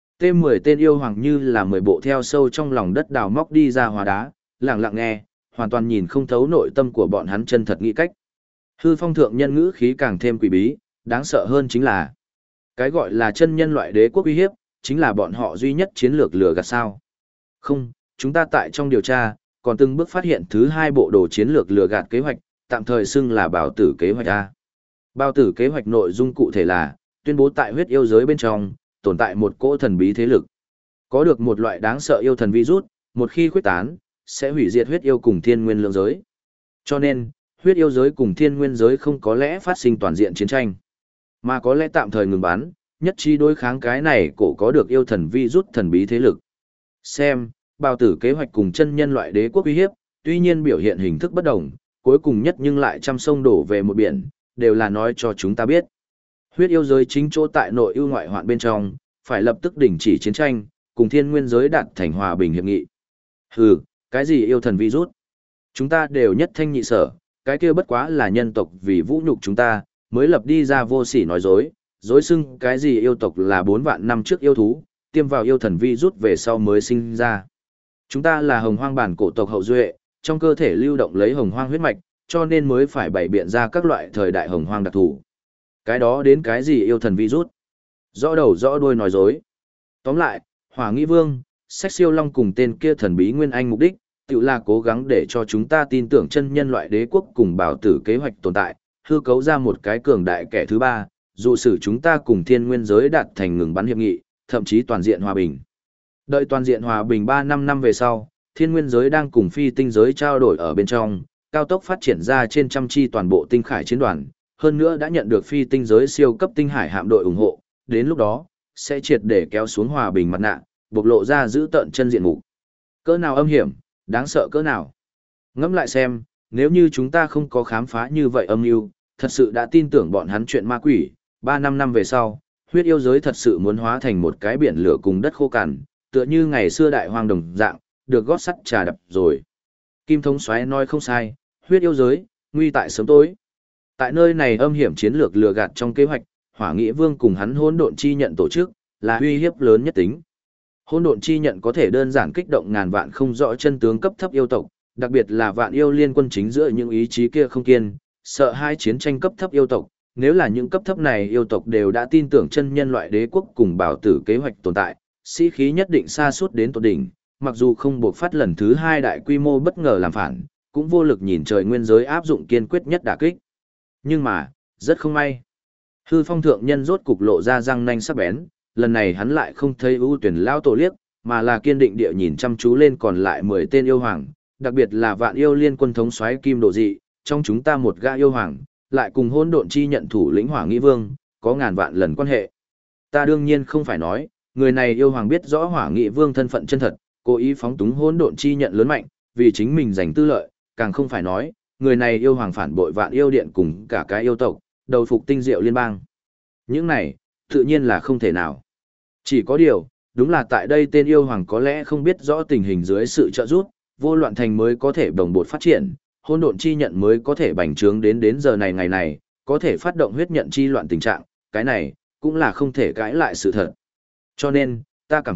T10 tên yêu hoàng như là 10 bộ theo sâu trong lòng đất đào móc đi ra hóa đá, lặng lặng nghe, hoàn toàn nhìn không thấu nội tâm của bọn hắn chân thật nghĩ cách. Hư Phong thượng nhân ngữ khí càng thêm quỷ bí, đáng sợ hơn chính là cái gọi là chân nhân loại đế quốc uy hiếp, chính là bọn họ duy nhất chiến lược lừa gạt sao. Không, chúng ta tại trong điều tra, còn từng bước phát hiện thứ hai bộ đồ chiến lược lừa gạt kế hoạch, tạm thời xưng là Bào tử kế hoạch A. Bào tử kế hoạch nội dung cụ thể là, tuyên bố tại huyết yêu giới bên trong, tồn tại một cỗ thần bí thế lực. Có được một loại đáng sợ yêu thần virus, một khi khuếch tán, sẽ hủy diệt huyết yêu cùng thiên nguyên lượng giới. Cho nên, huyết yêu giới cùng thiên nguyên giới không có lẽ phát sinh toàn diện chiến tranh, mà có lẽ tạm thời ngừng bắn, nhất trí đối kháng cái này cổ có được yêu thần virus thần bí thế lực. Xem, bào tử kế hoạch cùng chân nhân loại đế quốc uy hiếp, tuy nhiên biểu hiện hình thức bất đồng, cuối cùng nhất nhưng lại trăm sông đổ về một biển, đều là nói cho chúng ta biết. Huyết yêu giới chính chỗ tại nội ưu ngoại hoạn bên trong, phải lập tức đình chỉ chiến tranh, cùng thiên nguyên giới đạt thành hòa bình hiệp nghị. Hừ, cái gì yêu thần virus? Chúng ta đều nhất thanh nhị sở, cái kia bất quá là nhân tộc vì vũ nhục chúng ta, mới lập đi ra vô sỉ nói dối, dối xưng cái gì yêu tộc là 4 vạn năm trước yêu thú, tiêm vào yêu thần virus về sau mới sinh ra. Chúng ta là hồng hoang bản cổ tộc hậu duệ, trong cơ thể lưu động lấy hồng hoang huyết mạch, cho nên mới phải bày biện ra các loại thời đại hồng hoang đặc thù. Cái đó đến cái gì yêu thần virus? Rõ đầu rõ đuôi nói dối. Tóm lại, Hỏa Nghĩ Vương, Sách Siêu Long cùng tên kia thần bí Nguyên Anh mục đích, tự là cố gắng để cho chúng ta tin tưởng chân nhân loại đế quốc cùng bảo tử kế hoạch tồn tại, hư cấu ra một cái cường đại kẻ thứ ba, dụ sử chúng ta cùng thiên nguyên giới đạt thành ngừng bắn hiệp nghị, thậm chí toàn diện hòa bình. Đợi toàn diện hòa bình 3-5 năm về sau, thiên nguyên giới đang cùng phi tinh giới trao đổi ở bên trong, cao tốc phát triển ra trên trăm chi toàn bộ tinh khải chiến đoàn, hơn nữa đã nhận được phi tinh giới siêu cấp tinh hải hạm đội ủng hộ, đến lúc đó, sẽ triệt để kéo xuống hòa bình mặt nạ, bộc lộ ra giữ tợn chân diện mục. Cỡ nào âm hiểm, đáng sợ cỡ nào. Ngẫm lại xem, nếu như chúng ta không có khám phá như vậy âm mưu, thật sự đã tin tưởng bọn hắn chuyện ma quỷ, 3-5 năm về sau, huyết yêu giới thật sự muốn hóa thành một cái biển lửa cùng đất khô cằn, tựa như ngày xưa đại hoang đồng dạng, được gót sắt trà đập rồi. Kim Thống Soái nói không sai, huyết yêu giới, nguy tại sớm tối. Tại nơi này âm hiểm chiến lược lừa gạt trong kế hoạch, Hỏa Nghĩa Vương cùng hắn hỗn độn chi nhận tổ chức, là uy hiếp lớn nhất tính. Hỗn độn chi nhận có thể đơn giản kích động ngàn vạn không rõ chân tướng cấp thấp yêu tộc, đặc biệt là vạn yêu liên quân chính giữa những ý chí kia không kiên, sợ hai chiến tranh cấp thấp yêu tộc. Nếu là những cấp thấp này yêu tộc đều đã tin tưởng chân nhân loại đế quốc cùng bảo tử kế hoạch tồn tại, sĩ khí nhất định sa sút đến tột đỉnh, mặc dù không buộc phát lần thứ hai đại quy mô bất ngờ làm phản, cũng vô lực nhìn trời nguyên giới áp dụng kiên quyết nhất đả kích. Nhưng mà, rất không may. Hư Phong thượng nhân rốt cục lộ ra răng nanh sắc bén, lần này hắn lại không thấy ưu tuyển lao tổ liếc, mà là kiên định địa nhìn chăm chú lên còn lại 10 tên yêu hoàng, đặc biệt là vạn yêu liên quân thống soái Kim Độ Dị, trong chúng ta một gã yêu hoàng, lại cùng hỗn độn chi nhận thủ lĩnh Hỏa Nghĩ Vương, có ngàn vạn lần quan hệ. Ta đương nhiên không phải nói, người này yêu hoàng biết rõ Hỏa Nghĩ Vương thân phận chân thật, cố ý phóng túng hỗn độn chi nhận lớn mạnh, vì chính mình giành tư lợi, càng không phải nói, người này yêu hoàng phản bội vạn yêu điện cùng cả cái yêu tộc, đầu phục tinh diệu liên bang. Những này, tự nhiên là không thể nào. Chỉ có điều, đúng là tại đây tên yêu hoàng có lẽ không biết rõ tình hình dưới sự trợ giúp, vô loạn thành mới có thể đồng bột phát triển, hỗn độn chi nhận mới có thể bành trướng đến giờ này ngày này, có thể phát động huyết nhận chi loạn tình trạng, cái này, cũng là không thể cãi lại sự thật. Cho nên, ta cảm thấy,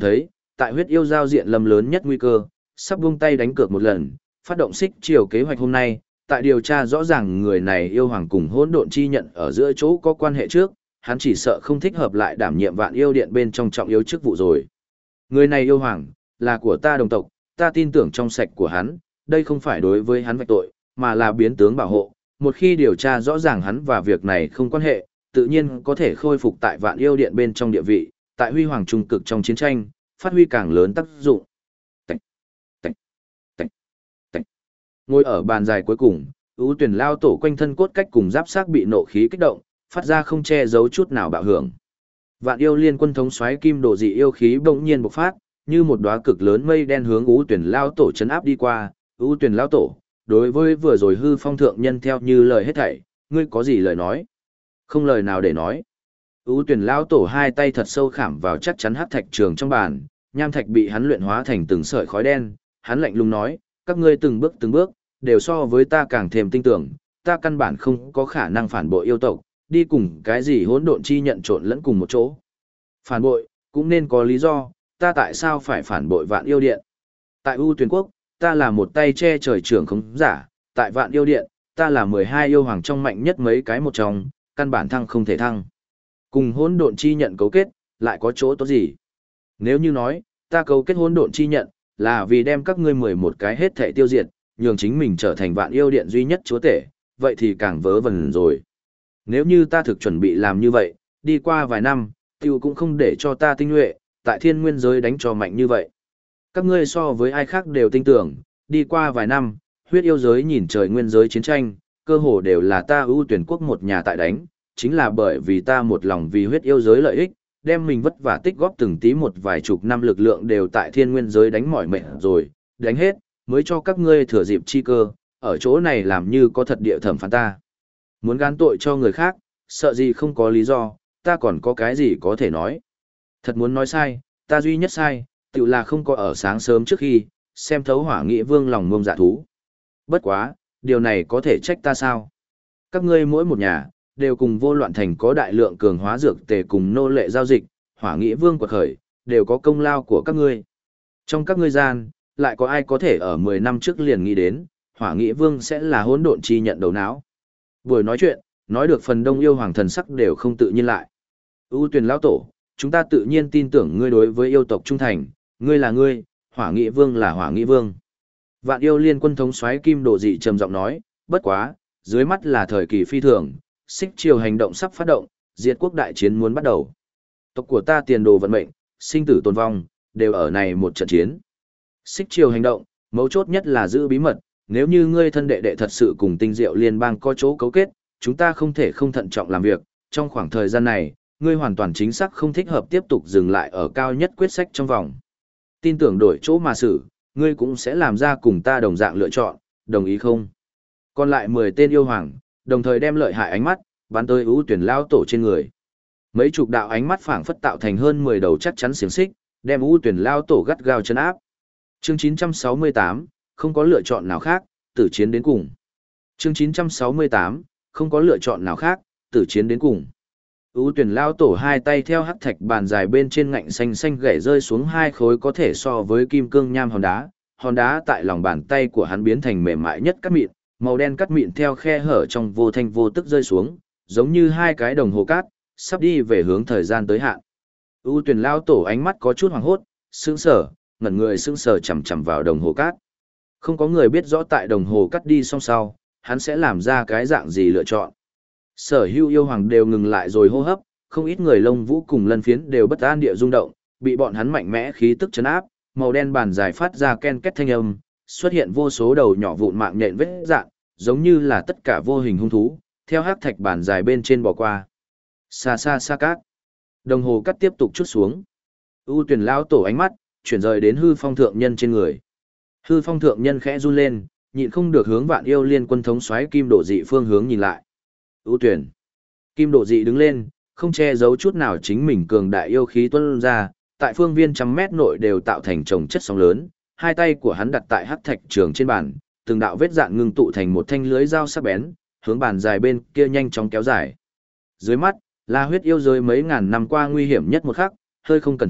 tại huyết yêu giao diện lâm lớn nhất nguy cơ, sắp buông tay đánh cược một lần, phát động xích chiều kế hoạch hôm nay, tại điều tra rõ ràng người này yêu hoàng cùng hỗn độn chi nhận ở giữa chỗ có quan hệ trước, hắn chỉ sợ không thích hợp lại đảm nhiệm vạn yêu điện bên trong trọng yếu chức vụ rồi. Người này yêu hoàng, là của ta đồng tộc, ta tin tưởng trong sạch của hắn, đây không phải đối với hắn vạch tội, mà là biến tướng bảo hộ. Một khi điều tra rõ ràng hắn và việc này không quan hệ, tự nhiên có thể khôi phục tại vạn yêu điện bên trong địa vị, tại huy hoàng trung cực trong chiến tranh, phát huy càng lớn tác dụng. Tạch, tạch, tạch, tạch. Ngồi ở bàn dài cuối cùng, ưu tuyển lao tổ quanh thân cốt cách cùng giáp xác bị nộ khí kích động, phát ra không che giấu chút nào bạo hưởng. Vạn yêu liên quân thống soái kim đồ dị yêu khí bỗng nhiên bộc phát, như một đóa cực lớn mây đen hướng ưu tuyển lao tổ chấn áp đi qua. Ưu tuyển lao tổ, đối với vừa rồi hư phong thượng nhân theo như lời hết thảy, ngươi có gì lời nói? Không lời nào để nói. Ưu tuyển lao tổ hai tay thật sâu khảm vào chắc chắn hắc thạch trường trong bàn, nham thạch bị hắn luyện hóa thành từng sợi khói đen, hắn lạnh lùng nói, các ngươi từng bước, đều so với ta càng thêm tinh tưởng, ta căn bản không có khả năng phản bội yêu tộc, đi cùng cái gì hỗn độn chi nhận trộn lẫn cùng một chỗ. Phản bội, cũng nên có lý do, ta tại sao phải phản bội vạn yêu điện? Tại ưu tuyển quốc, ta là một tay che trời trưởng không giả, tại vạn yêu điện, ta là 12 yêu hoàng trong mạnh nhất mấy cái một trong, căn bản thăng không thể thăng. Cùng hỗn độn chi nhận cấu kết, lại có chỗ tốt gì? Nếu như nói, ta cấu kết hỗn độn chi nhận, là vì đem các ngươi 11 cái hết thể tiêu diệt, nhường chính mình trở thành vạn yêu điện duy nhất chúa tể, vậy thì càng vớ vẩn rồi. Nếu như ta thực chuẩn bị làm như vậy, đi qua vài năm, tiêu cũng không để cho ta tinh nhuệ, tại thiên nguyên giới đánh cho mạnh như vậy. Các ngươi so với ai khác đều tin tưởng, đi qua vài năm, huyết yêu giới nhìn trời nguyên giới chiến tranh, cơ hồ đều là ta ưu tuyển quốc một nhà tại đánh, chính là bởi vì ta một lòng vì huyết yêu giới lợi ích, đem mình vất vả tích góp từng tí một vài chục năm lực lượng đều tại thiên nguyên giới đánh mỏi mệt rồi, đánh hết, mới cho các ngươi thừa dịp chi cơ, ở chỗ này làm như có thật địa thẩm phán ta. Muốn gán tội cho người khác, sợ gì không có lý do, ta còn có cái gì có thể nói. Thật muốn nói sai, ta duy nhất sai, tự là không có ở sáng sớm trước khi, xem thấu hỏa nghị vương lòng ngông dạ thú. Bất quá, điều này có thể trách ta sao? Các ngươi mỗi một nhà, đều cùng vô loạn thành có đại lượng cường hóa dược tề cùng nô lệ giao dịch, hỏa nghị vương quật khởi, đều có công lao của các ngươi. Trong các ngươi gian, lại có ai có thể ở 10 năm trước liền nghĩ đến, hỏa nghị vương sẽ là hỗn độn chi nhận đầu não. Buổi nói chuyện, nói được phần đông yêu hoàng thần sắc đều không tự nhiên lại. ưu tuyển lão tổ, chúng ta tự nhiên tin tưởng ngươi đối với yêu tộc trung thành, ngươi là ngươi, hỏa nghị vương là hỏa nghị vương. Vạn yêu liên quân thống soái kim đồ dị trầm giọng nói, bất quá, dưới mắt là thời kỳ phi thường, xích triều hành động sắp phát động, diệt quốc đại chiến muốn bắt đầu. Tộc của ta tiền đồ vận mệnh, sinh tử tồn vong, đều ở này một trận chiến. Xích triều hành động, mấu chốt nhất là giữ bí mật, nếu như ngươi thân đệ đệ thật sự cùng tinh diệu liên bang có chỗ cấu kết, chúng ta không thể không thận trọng làm việc, trong khoảng thời gian này, ngươi hoàn toàn chính xác không thích hợp tiếp tục dừng lại ở cao nhất quyết sách trong vòng. Tin tưởng đổi chỗ mà xử, ngươi cũng sẽ làm ra cùng ta đồng dạng lựa chọn, đồng ý không? Còn lại 10 tên yêu hoàng, đồng thời đem lợi hại ánh mắt, bắn tới ưu tuyển lao tổ trên người. Mấy chục đạo ánh mắt phảng phất tạo thành hơn 10 đầu chắc chắn xiềng xích, đem ưu tuyển lao tổ gắt gao chân áp. Chương 968, không có lựa chọn nào khác, tử chiến đến cùng. Chương 968, không có lựa chọn nào khác, tử chiến đến cùng. Ưu tuyển lao tổ hai tay theo hắc thạch bàn dài bên trên ngạnh xanh xanh gãy rơi xuống hai khối có thể so với kim cương nham hòn đá tại lòng bàn tay của hắn biến thành mềm mại nhất cát mịn, màu đen cát mịn theo khe hở trong vô thanh vô tức rơi xuống, giống như hai cái đồng hồ cát, sắp đi về hướng thời gian tới hạn. Ưu tuyển lao tổ ánh mắt có chút hoảng hốt, sững sờ, ngẩn người sững sờ chằm chằm vào đồng hồ cát. Không có người biết rõ tại đồng hồ cát đi xong sau, hắn sẽ làm ra cái dạng gì lựa chọn. Sở hữu yêu hoàng đều ngừng lại rồi hô hấp, không ít người lông vũ cùng lân phiến đều bất an địa rung động, bị bọn hắn mạnh mẽ khí tức chấn áp, màu đen bàn dài phát ra ken két thanh âm, xuất hiện vô số đầu nhỏ vụn mạng nhện vết dạn, giống như là tất cả vô hình hung thú, theo hắc thạch bàn dài bên trên bò qua. Xa xa xa cát. Đồng hồ cắt tiếp tục chút xuống. ưu tuyển lao tổ ánh mắt, chuyển rời đến hư phong thượng nhân trên người. Hư phong thượng nhân khẽ run lên, nhịn không được hướng vạn yêu liên quân thống soái kim độ dị phương hướng nhìn lại. Ưu tuyển. Kim độ dị đứng lên, không che giấu chút nào chính mình cường đại yêu khí tuôn ra, tại phương viên trăm mét nội đều tạo thành chồng chất sóng lớn, hai tay của hắn đặt tại hắc thạch trường trên bàn, từng đạo vết dạn ngưng tụ thành một thanh lưới dao sắc bén, hướng bàn dài bên kia nhanh chóng kéo dài. Dưới mắt, là huyết yêu giới mấy ngàn năm qua nguy hiểm nhất một khắc, hơi không cẩn thận,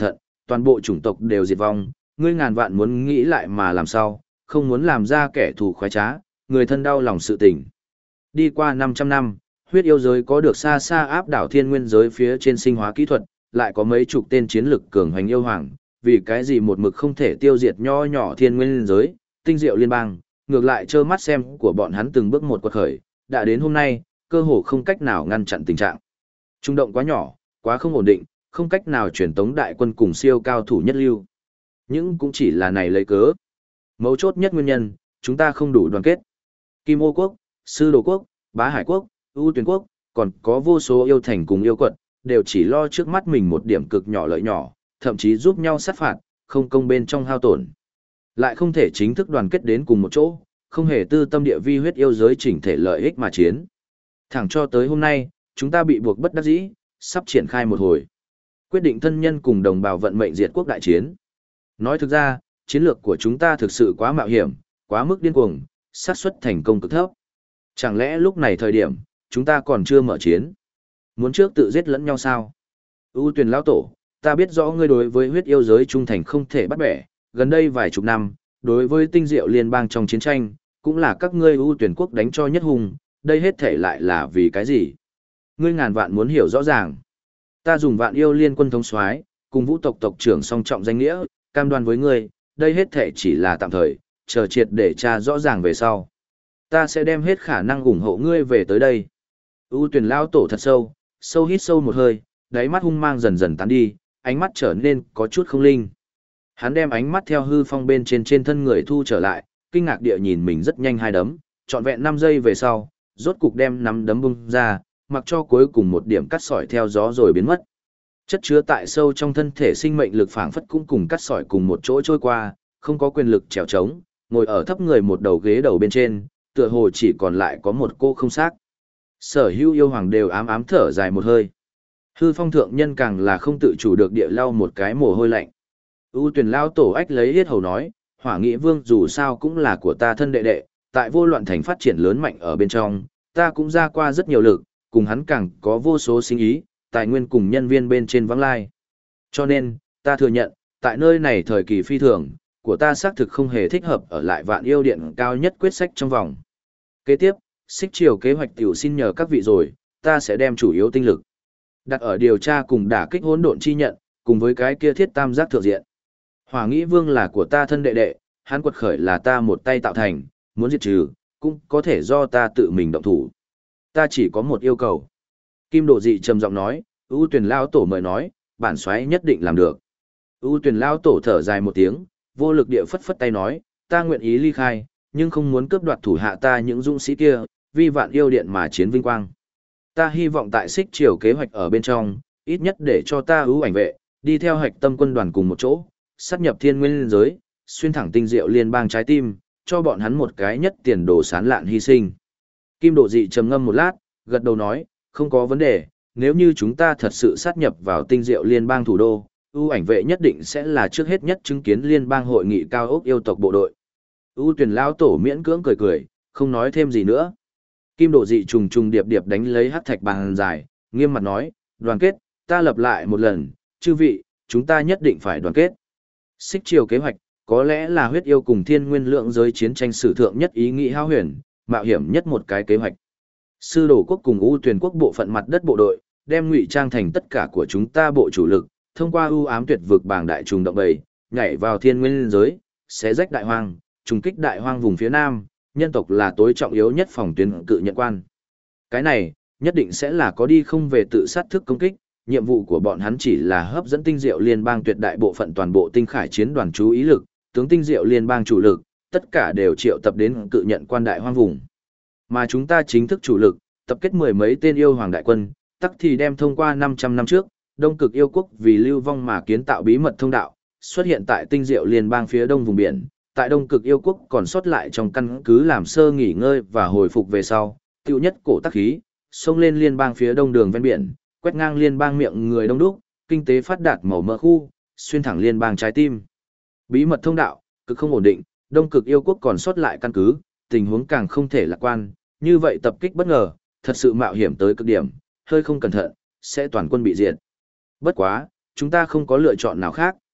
toàn bộ chủng tộc đều diệt vong, ngươi ngàn vạn muốn nghĩ lại mà làm sao, không muốn làm ra kẻ thù khoái trá, người thân đau lòng sự tình. Đi qua 500 năm, huyết yêu giới có được xa xa áp đảo thiên nguyên giới phía trên sinh hóa kỹ thuật, lại có mấy chục tên chiến lực cường hoành yêu hoàng, vì cái gì một mực không thể tiêu diệt nho nhỏ thiên nguyên giới, tinh diệu liên bang, ngược lại trơ mắt xem của bọn hắn từng bước một quật khởi, đã đến hôm nay, cơ hồ không cách nào ngăn chặn tình trạng. Trung động quá nhỏ, quá không ổn định, không cách nào truyền tống đại quân cùng siêu cao thủ nhất lưu. Nhưng cũng chỉ là này lấy cớ. Mấu chốt nhất nguyên nhân, chúng ta không đủ đoàn kết. Kim Ô Quốc, Sư Đồ Quốc, Bá Hải Quốc, ưu tuyển quốc, còn có vô số yêu thành cùng yêu quận, đều chỉ lo trước mắt mình một điểm cực nhỏ lợi nhỏ, thậm chí giúp nhau sát phạt, không công bên trong hao tổn. Lại không thể chính thức đoàn kết đến cùng một chỗ, không hề tư tâm địa vi huyết yêu giới chỉnh thể lợi ích mà chiến. Thẳng cho tới hôm nay, chúng ta bị buộc bất đắc dĩ, sắp triển khai một hồi. Quyết định thân nhân cùng đồng bào vận mệnh diệt quốc đại chiến. Nói thực ra, chiến lược của chúng ta thực sự quá mạo hiểm, quá mức điên cuồng, xác suất thành công cực thấp. Chẳng lẽ lúc này thời điểm, chúng ta còn chưa mở chiến? Muốn trước tự giết lẫn nhau sao? ưu tuyển lão tổ, ta biết rõ ngươi đối với huyết yêu giới trung thành không thể bắt bẻ, gần đây vài chục năm, đối với tinh diệu liên bang trong chiến tranh, cũng là các ngươi ưu tuyển quốc đánh cho nhất hùng, đây hết thể lại là vì cái gì? Ngươi ngàn vạn muốn hiểu rõ ràng. Ta dùng vạn yêu liên quân thống soái cùng vũ tộc tộc trưởng song trọng danh nghĩa, cam đoan với ngươi, đây hết thể chỉ là tạm thời, chờ triệt để tra rõ ràng về sau. Ta sẽ đem hết khả năng ủng hộ ngươi về tới đây. ưu tuyển lao tổ thật sâu, sâu hít sâu một hơi, đáy mắt hung mang dần dần tán đi, ánh mắt trở nên có chút không linh. Hắn đem ánh mắt theo hư phong bên trên thân người thu trở lại, kinh ngạc địa nhìn mình rất nhanh hai đấm, trọn vẹn 5 giây về sau, rốt cục đem nắm đấm bung ra, mặc cho cuối cùng một điểm cắt sỏi theo gió rồi biến mất. Chất chứa tại sâu trong thân thể sinh mệnh lực phảng phất cũng cùng cắt sỏi cùng một chỗ trôi qua, không có quyền lực trèo trống, ngồi ở thấp người một đầu ghế đầu bên trên, tựa hồ chỉ còn lại có một cô không xác. Sở hữu yêu hoàng đều ám ám thở dài một hơi. Hư phong thượng nhân càng là không tự chủ được địa lau một cái mồ hôi lạnh. ưu tuyển lao tổ ách lấy yết hầu nói, hỏa nghị vương dù sao cũng là của ta thân đệ đệ, tại vô loạn thành phát triển lớn mạnh ở bên trong, ta cũng ra qua rất nhiều lực, cùng hắn càng có vô số sinh ý, tài nguyên cùng nhân viên bên trên vắng lai. Cho nên, ta thừa nhận, tại nơi này thời kỳ phi thường, của ta xác thực không hề thích hợp ở lại vạn yêu điện cao nhất quyết sách trong vòng. Kế tiếp, xích chiều kế hoạch tiểu xin nhờ các vị rồi, ta sẽ đem chủ yếu tinh lực đặt ở điều tra cùng đả kích hỗn độn chi nhận, cùng với cái kia thiết tam giác thượng diện. Hỏa Nghĩ Vương là của ta thân đệ đệ, hắn quật khởi là ta một tay tạo thành, muốn diệt trừ, cũng có thể do ta tự mình động thủ. Ta chỉ có một yêu cầu. Kim Độ Dị trầm giọng nói, ưu tuyển lao tổ mời nói, bản soái nhất định làm được. ưu tuyển lao tổ thở dài một tiếng, vô lực địa phất phất tay nói, ta nguyện ý ly khai, nhưng không muốn cướp đoạt thủ hạ ta những dũng sĩ kia, vì vạn yêu điện mà chiến vinh quang. Ta hy vọng tại xích triều kế hoạch ở bên trong, ít nhất để cho ta ưu ảnh vệ, đi theo hạch tâm quân đoàn cùng một chỗ, sát nhập thiên nguyên giới, xuyên thẳng tinh diệu liên bang trái tim, cho bọn hắn một cái nhất tiền đồ sán lạn hy sinh. Kim Độ Dị trầm ngâm một lát, gật đầu nói, không có vấn đề, nếu như chúng ta thật sự sát nhập vào tinh diệu liên bang thủ đô, ưu ảnh vệ nhất định sẽ là trước hết nhất chứng kiến liên bang hội nghị cao ốc yêu tộc bộ đội. ưu tuyển lão tổ miễn cưỡng cười cười, không nói thêm gì nữa. Kim Độ Dị trùng trùng điệp điệp đánh lấy hắc thạch bàn dài, nghiêm mặt nói, đoàn kết, ta lập lại một lần, chư vị, chúng ta nhất định phải đoàn kết. Xích triều kế hoạch, có lẽ là huyết yêu cùng thiên nguyên lượng giới chiến tranh sử thượng nhất ý nghĩ hao huyền, mạo hiểm nhất một cái kế hoạch. Sư Đồ quốc cùng ưu tuyển quốc bộ phận mặt đất bộ đội, đem ngụy trang thành tất cả của chúng ta bộ chủ lực, thông qua ưu ám tuyệt vực bảng đại trùng động bầy, nhảy vào thiên nguyên giới, xé rách đại hoang, trùng kích đại hoang vùng phía nam, nhân tộc là tối trọng yếu nhất phòng tuyến cự nhận quan. Cái này, nhất định sẽ là có đi không về tự sát thức công kích, nhiệm vụ của bọn hắn chỉ là hấp dẫn tinh diệu liên bang tuyệt đại bộ phận toàn bộ tinh khải chiến đoàn chú ý lực, tướng tinh diệu liên bang chủ lực, tất cả đều triệu tập đến cự nhận quan đại hoang vùng. Mà chúng ta chính thức chủ lực, tập kết mười mấy tên yêu hoàng đại quân, tắc thì đem thông qua 500 năm trước, Đông Cực yêu quốc vì lưu vong mà kiến tạo bí mật thông đạo, xuất hiện tại tinh diệu liên bang phía đông vùng biển, tại Đông Cực yêu quốc còn sót lại trong căn cứ làm sơ nghỉ ngơi và hồi phục về sau, tiêu nhất cổ tắc khí, xông lên liên bang phía đông đường ven biển, quét ngang liên bang miệng người đông đúc, kinh tế phát đạt màu mỡ khu, xuyên thẳng liên bang trái tim. Bí mật thông đạo, cực không ổn định, Đông Cực yêu quốc còn sót lại căn cứ, tình huống càng không thể lạc quan, như vậy tập kích bất ngờ, thật sự mạo hiểm tới cực điểm, hơi không cẩn thận, sẽ toàn quân bị diệt. Bất quá, chúng ta không có lựa chọn nào khác,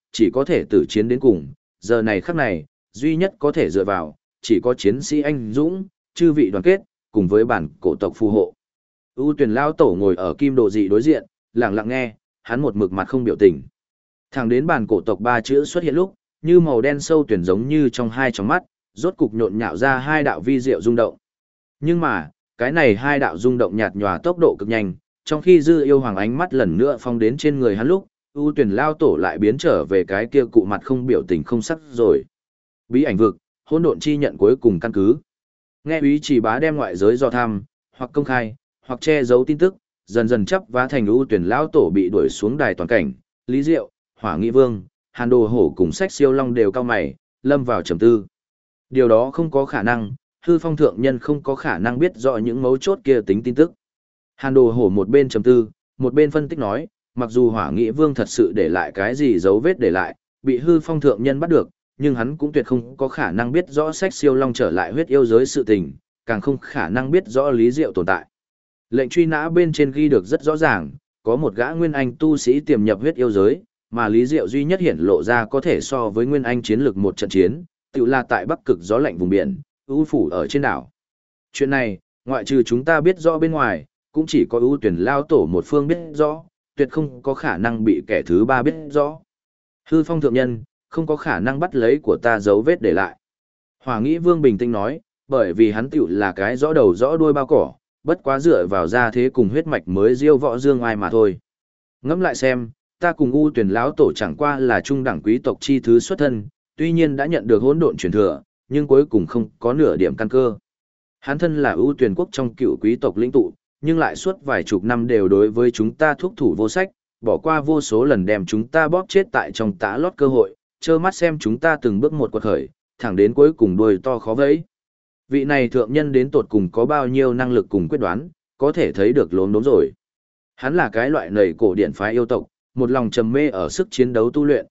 chỉ có thể tử chiến đến cùng, giờ này khắc này, duy nhất có thể dựa vào, chỉ có chiến sĩ anh dũng, chư vị đoàn kết, cùng với bản cổ tộc phù hộ. ưu tuyển lao tổ ngồi ở kim đồ dị đối diện, lặng lặng nghe, hắn một mực mặt không biểu tình. Thẳng đến bản cổ tộc ba chữ xuất hiện lúc, như màu đen sâu tuyển giống như trong hai tròng mắt, rốt cục nhộn nhạo ra hai đạo vi diệu rung động. Nhưng mà, cái này hai đạo rung động nhạt nhòa tốc độ cực nhanh, trong khi Dư Yêu Hoàng ánh mắt lần nữa phong đến trên người hắn lúc, ưu tuyển lao tổ lại biến trở về cái kia cụ mặt không biểu tình không sắc rồi. Bí ảnh vực, hỗn độn chi nhận cuối cùng căn cứ. Nghe Úy Chỉ Bá đem ngoại giới do tham, hoặc công khai, hoặc che giấu tin tức, dần dần chấp vá thành ưu tuyển lao tổ bị đuổi xuống đài toàn cảnh, Lý Diệu, Hỏa Nghị Vương, Hàn Đồ Hổ cùng Sách Siêu Long đều cao mày, lâm vào trầm tư. Điều đó không có khả năng, Hư Phong thượng nhân không có khả năng biết rõ những mấu chốt kia tính tin tức. Hàn Đồ Hổ một bên trầm tư, một bên phân tích nói, mặc dù Hỏa Nghị Vương thật sự để lại cái gì dấu vết để lại, bị Hư Phong thượng nhân bắt được, nhưng hắn cũng tuyệt không có khả năng biết rõ Sách Siêu Long trở lại huyết yêu giới sự tình, càng không khả năng biết rõ Lý Diệu tồn tại. Lệnh truy nã bên trên ghi được rất rõ ràng, có một gã nguyên anh tu sĩ tiềm nhập huyết yêu giới, mà Lý Diệu duy nhất hiển lộ ra có thể so với nguyên anh chiến lược một trận chiến, tự là tại Bắc Cực gió lạnh vùng biển, ưu phủ ở trên đảo. Chuyện này, ngoại trừ chúng ta biết rõ bên ngoài, cũng chỉ có ưu tuyển lao tổ một phương biết rõ, tuyệt không có khả năng bị kẻ thứ ba biết rõ. Hư Phong thượng nhân, không có khả năng bắt lấy của ta dấu vết để lại. Hỏa Nghĩ Vương bình tĩnh nói, bởi vì hắn tiểu là cái rõ đầu rõ đuôi bao cỏ, bất quá dựa vào ra thế cùng huyết mạch mới diêu võ dương ai mà thôi. Ngẫm lại xem, ta cùng ưu tuyển lão tổ chẳng qua là trung đẳng quý tộc chi thứ xuất thân, tuy nhiên đã nhận được hỗn độn truyền thừa, nhưng cuối cùng không có nửa điểm căn cơ. Hắn thân là ưu tuyển quốc trong cựu quý tộc lĩnh tụ, nhưng lại suốt vài chục năm đều đối với chúng ta thúc thủ vô sách, bỏ qua vô số lần đem chúng ta bóp chết tại trong tã lót cơ hội, trơ mắt xem chúng ta từng bước một quật khởi, thẳng đến cuối cùng đuôi to khó vẫy. Vị này thượng nhân đến tột cùng có bao nhiêu năng lực cùng quyết đoán, có thể thấy được lốm đốm rồi. Hắn là cái loại nầy cổ điển phái yêu tộc, một lòng trầm mê ở sức chiến đấu tu luyện,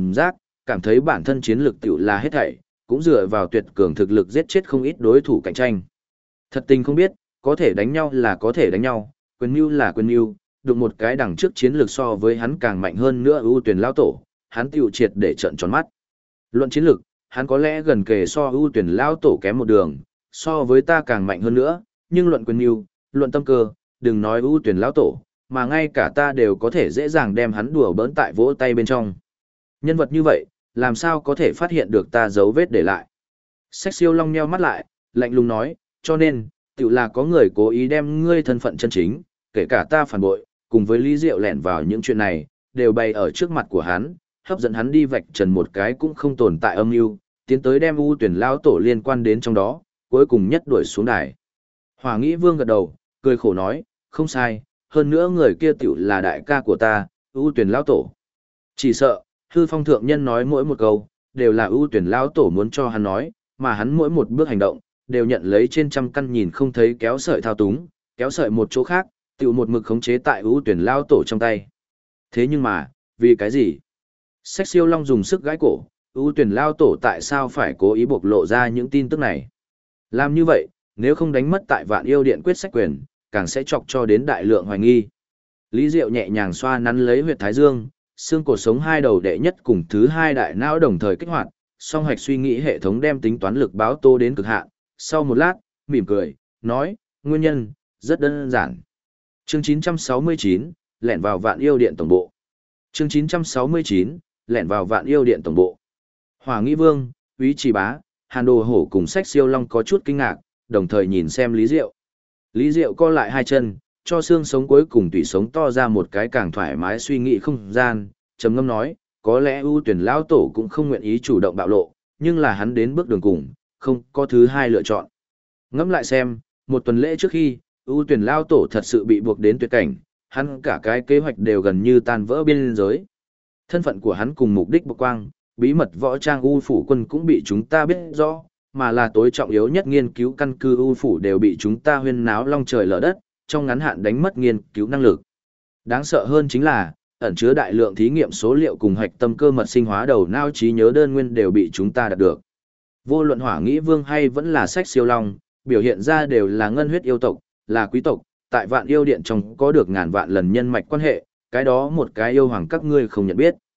cảm thấy bản thân chiến lực tiểu là hết thảy, cũng dựa vào tuyệt cường thực lực giết chết không ít đối thủ cạnh tranh. Thật tình không biết, có thể đánh nhau là có thể đánh nhau, quyền mưu là quyền mưu, đụng một cái đằng trước chiến lược so với hắn càng mạnh hơn nữa ưu tuyển lao tổ, hắn tiểu triệt để trợn tròn mắt. Luận chiến lược, hắn có lẽ gần kề so ưu tuyển lao tổ kém một đường, so với ta càng mạnh hơn nữa, nhưng luận quyền mưu, luận tâm cơ, đừng nói ưu tuyển lao tổ, mà ngay cả ta đều có thể dễ dàng đem hắn đùa bỡn tại vỗ tay bên trong. Nhân vật như vậy, làm sao có thể phát hiện được ta dấu vết để lại. Sách Siêu Long nheo mắt lại, lạnh lùng nói, cho nên, tự là có người cố ý đem ngươi thân phận chân chính, kể cả ta phản bội, cùng với Lý Diệu lẻn vào những chuyện này, đều bày ở trước mặt của hắn, hấp dẫn hắn đi vạch trần một cái cũng không tồn tại âm mưu, tiến tới đem ưu tuyển lao tổ liên quan đến trong đó, cuối cùng nhất đuổi xuống đài. Hỏa Nghĩ Vương gật đầu, cười khổ nói, không sai, hơn nữa người kia tiểu là đại ca của ta, ưu tuyển lao tổ. Chỉ sợ, Hư Phong thượng nhân nói mỗi một câu, đều là ưu tuyển lao tổ muốn cho hắn nói, mà hắn mỗi một bước hành động, đều nhận lấy trên trăm căn nhìn không thấy kéo sợi thao túng, kéo sợi một chỗ khác, tiểu một mực khống chế tại ưu tuyển lao tổ trong tay. Thế nhưng mà, vì cái gì? Sách Siêu Long dùng sức gãi cổ, ưu tuyển lao tổ tại sao phải cố ý bộc lộ ra những tin tức này? Làm như vậy, nếu không đánh mất tại Vạn Yêu Điện quyết sách quyền, càng sẽ chọc cho đến đại lượng hoài nghi. Lý Diệu nhẹ nhàng xoa nắn lấy huyệt thái dương, xương cổ sống hai đầu đệ nhất cùng thứ hai đại não đồng thời kích hoạt, song hạch suy nghĩ hệ thống đem tính toán lực báo tô đến cực hạn. Sau một lát, mỉm cười, nói, nguyên nhân, rất đơn giản. Chương 969, lẻn vào Vạn Yêu Điện tổng bộ. Chương 969, lẻn vào Vạn Yêu Điện tổng bộ. Hỏa Nghĩ Vương, Úy Chỉ Bá, Hàn Đồ Hổ cùng Sách Siêu Long có chút kinh ngạc, đồng thời nhìn xem Lý Diệu. Lý Diệu co lại hai chân, cho xương sống cuối cùng tủy sống to ra một cái càng thoải mái suy nghĩ không gian, trầm ngâm nói, có lẽ ưu tuyển lão tổ cũng không nguyện ý chủ động bạo lộ, nhưng là hắn đến bước đường cùng, không có thứ hai lựa chọn. Ngẫm lại xem, một tuần lễ trước khi, ưu tuyển lão tổ thật sự bị buộc đến tuyệt cảnh, hắn cả cái kế hoạch đều gần như tan vỡ biên giới. Thân phận của hắn cùng mục đích bộc quang, bí mật võ trang U phủ quân cũng bị chúng ta biết rõ, mà là tối trọng yếu nhất nghiên cứu căn cứ U phủ đều bị chúng ta huyên náo long trời lở đất, trong ngắn hạn đánh mất nghiên cứu năng lực. Đáng sợ hơn chính là, ẩn chứa đại lượng thí nghiệm số liệu cùng hạch tâm cơ mật sinh hóa đầu não trí nhớ đơn nguyên đều bị chúng ta đạt được. Vô luận Hỏa Nghĩ Vương hay vẫn là Sách Siêu Long, biểu hiện ra đều là ngân huyết yêu tộc, là quý tộc, tại Vạn Yêu Điện trong có được ngàn vạn lần nhân mạch quan hệ, cái đó một cái yêu hoàng các ngươi không nhận biết.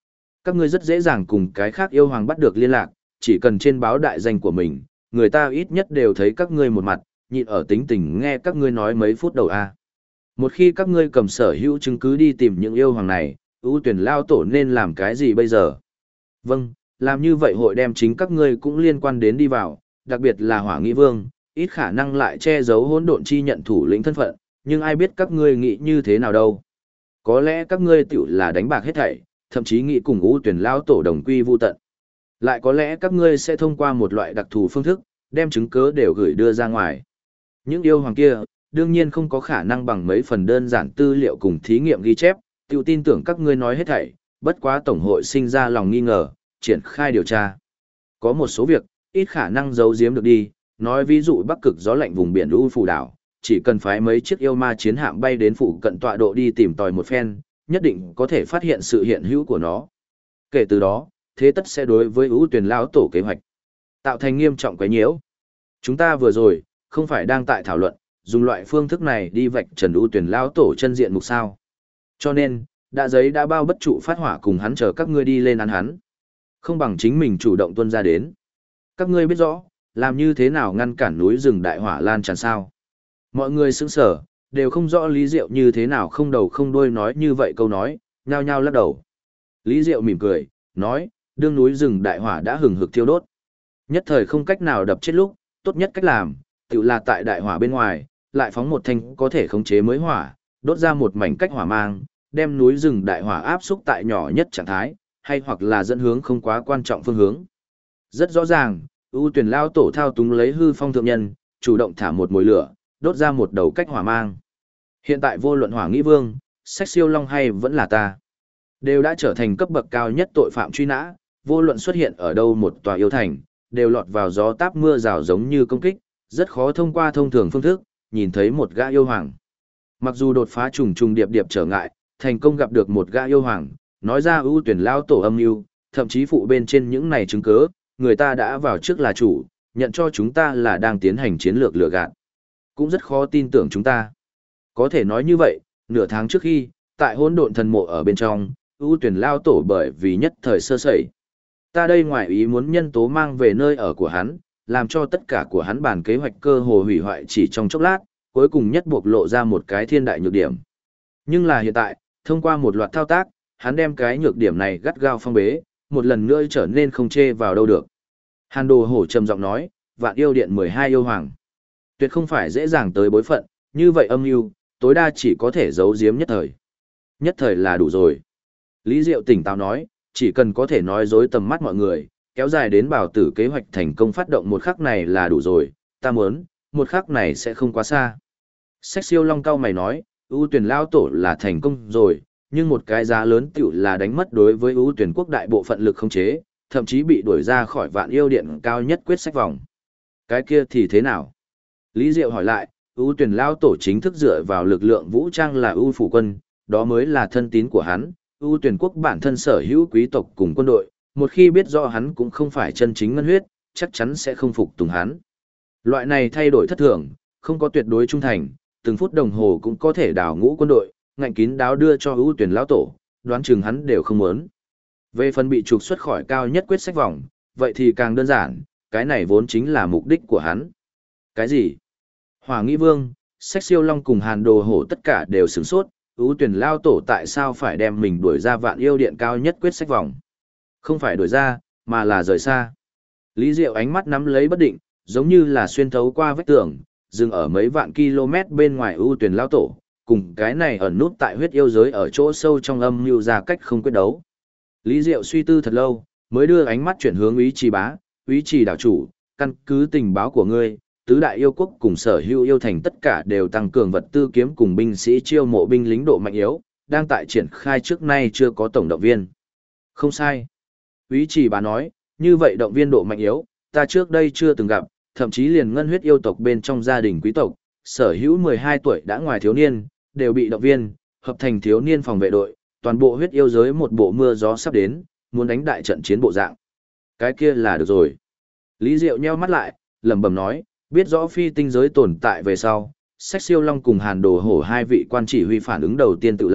Các ngươi rất dễ dàng cùng cái khác yêu hoàng bắt được liên lạc, chỉ cần trên báo đại danh của mình, người ta ít nhất đều thấy các ngươi một mặt, nhịn ở tính tình nghe các ngươi nói mấy phút đầu a. Một khi các ngươi cầm sở hữu chứng cứ đi tìm những yêu hoàng này, ưu tuyển lao tổ nên làm cái gì bây giờ? Vâng, làm như vậy hội đem chính các ngươi cũng liên quan đến đi vào, đặc biệt là Hỏa Nghị Vương, ít khả năng lại che giấu hỗn độn chi nhận thủ lĩnh thân phận, nhưng ai biết các ngươi nghĩ như thế nào đâu. Có lẽ các ngươi tiểu là đánh bạc hết thảy, thậm chí nghĩ cùng ưu tuyển lao tổ đồng quy vu tận. Lại có lẽ các ngươi sẽ thông qua một loại đặc thù phương thức, đem chứng cứ đều gửi đưa ra ngoài. Những yêu hoàng kia, đương nhiên không có khả năng bằng mấy phần đơn giản tư liệu cùng thí nghiệm ghi chép, tiểu tin tưởng các ngươi nói hết thảy, bất quá tổng hội sinh ra lòng nghi ngờ, triển khai điều tra. Có một số việc, ít khả năng giấu giếm được đi, nói ví dụ Bắc Cực gió lạnh vùng biển U Phù đảo, chỉ cần phái mấy chiếc yêu ma chiến hạm bay đến phụ cận tọa độ đi tìm tòi một phen, nhất định có thể phát hiện sự hiện hữu của nó. Kể từ đó, thế tất sẽ đối với ưu tuyển lão tổ kế hoạch tạo thành nghiêm trọng quấy nhiễu. Chúng ta vừa rồi, không phải đang tại thảo luận, dùng loại phương thức này đi vạch trần ưu tuyển lão tổ chân diện mục sao. Cho nên, đã giấy đã bao bất trụ phát hỏa cùng hắn chờ các ngươi đi lên ăn hắn. Không bằng chính mình chủ động tuân ra đến. Các ngươi biết rõ, làm như thế nào ngăn cản núi rừng đại hỏa lan tràn sao. Mọi người sững sờ, đều không rõ Lý Diệu như thế nào không đầu không đuôi nói như vậy câu nói, nhao nhao lắc đầu. Lý Diệu mỉm cười, nói, đương núi rừng đại hỏa đã hừng hực thiêu đốt. Nhất thời không cách nào đập chết lúc, tốt nhất cách làm, tự là tại đại hỏa bên ngoài, lại phóng một thanh có thể khống chế mới hỏa, đốt ra một mảnh cách hỏa mang, đem núi rừng đại hỏa áp xúc tại nhỏ nhất trạng thái, hay hoặc là dẫn hướng không quá quan trọng phương hướng. Rất rõ ràng, ưu tuyển lao tổ thao túng lấy hư phong thượng nhân, chủ động thả một mồi lửa, đốt ra một đầu cách hỏa mang. Hiện tại vô luận Hỏa Nghị Vương, Sách Siêu Long hay vẫn là ta, đều đã trở thành cấp bậc cao nhất tội phạm truy nã, vô luận xuất hiện ở đâu một tòa yêu thành, đều lọt vào gió táp mưa rào giống như công kích, rất khó thông qua thông thường phương thức, nhìn thấy một gã yêu hoàng. Mặc dù đột phá trùng trùng điệp điệp trở ngại, thành công gặp được một gã yêu hoàng, nói ra ưu tuyển lao tổ âm mưu, thậm chí phụ bên trên những này chứng cứ, người ta đã vào trước là chủ, nhận cho chúng ta là đang tiến hành chiến lược lừa gạt. Cũng rất khó tin tưởng chúng ta. Có thể nói như vậy, nửa tháng trước khi, tại hỗn độn thần mộ ở bên trong, ưu tuyển lao tổ bởi vì nhất thời sơ sẩy. Ta đây ngoài ý muốn nhân tố mang về nơi ở của hắn, làm cho tất cả của hắn bản kế hoạch cơ hồ hủy hoại chỉ trong chốc lát, cuối cùng nhất buộc lộ ra một cái thiên đại nhược điểm. Nhưng là hiện tại, thông qua một loạt thao tác, hắn đem cái nhược điểm này gắt gao phong bế, một lần nữa trở nên không chê vào đâu được. Hàn Đồ Hổ trầm giọng nói, Vạn Yêu Điện 12 yêu hoàng. Tuyệt không phải dễ dàng tới bối phận, như vậy âm mưu tối đa chỉ có thể giấu giếm nhất thời. Nhất thời là đủ rồi. Lý Diệu tỉnh táo nói, chỉ cần có thể nói dối tầm mắt mọi người, kéo dài đến bảo tử kế hoạch thành công phát động một khắc này là đủ rồi, ta muốn, một khắc này sẽ không quá xa. Sách Siêu Long cao mày nói, ưu tuyển lao tổ là thành công rồi, nhưng một cái giá lớn tiểu là đánh mất đối với ưu tuyển quốc đại bộ phận lực không chế, thậm chí bị đuổi ra khỏi Vạn Yêu Điện cao nhất quyết sách vòng. Cái kia thì thế nào? Lý Diệu hỏi lại, ưu tuyển lao tổ chính thức dựa vào lực lượng vũ trang là ưu phủ quân, đó mới là thân tín của hắn, ưu tuyển quốc bản thân sở hữu quý tộc cùng quân đội, một khi biết rõ hắn cũng không phải chân chính ngân huyết, chắc chắn sẽ không phục tùng hắn. Loại này thay đổi thất thường, không có tuyệt đối trung thành, từng phút đồng hồ cũng có thể đào ngũ quân đội, ngạnh kín đáo đưa cho ưu tuyển lão tổ, đoán chừng hắn đều không muốn. Về phần bị trục xuất khỏi cao nhất quyết sách vòng, vậy thì càng đơn giản, cái này vốn chính là mục đích của hắn. Cái gì? Hỏa Nghị Vương, Sách Siêu Long cùng Hàn Đồ Hổ tất cả đều sửng sốt, ưu tuyển lao tổ tại sao phải đem mình đuổi ra Vạn Yêu Điện cao nhất quyết sách vòng? Không phải đuổi ra, mà là rời xa. Lý Diệu ánh mắt nắm lấy bất định, giống như là xuyên thấu qua vách tường, dừng ở mấy vạn km bên ngoài ưu tuyển lao tổ, cùng cái này ẩn nút tại huyết yêu giới ở chỗ sâu trong âm mưu ra cách không quyết đấu. Lý Diệu suy tư thật lâu, mới đưa ánh mắt chuyển hướng Úy Trì Bá, Úy Trì đảo chủ, căn cứ tình báo của ngươi, tứ đại yêu quốc cùng sở hữu yêu thành tất cả đều tăng cường vật tư kiếm cùng binh sĩ chiêu mộ binh lính độ mạnh yếu, đang tại triển khai trước nay chưa có tổng động viên. Không sai. Úy Trì Bá nói, như vậy động viên độ mạnh yếu, ta trước đây chưa từng gặp, thậm chí liền ngân huyết yêu tộc bên trong gia đình quý tộc, sở hữu 12 tuổi đã ngoài thiếu niên, đều bị động viên, hợp thành thiếu niên phòng vệ đội, toàn bộ huyết yêu giới một bộ mưa gió sắp đến, muốn đánh đại trận chiến bộ dạng. Cái kia là được rồi. Lý Diệu nheo mắt lại, lẩm bẩm nói, biết rõ phi tinh giới tồn tại về sau, Sách Siêu Long cùng Hàn Đồ Hổ hai vị quan chỉ huy phản ứng đầu tiên tự là,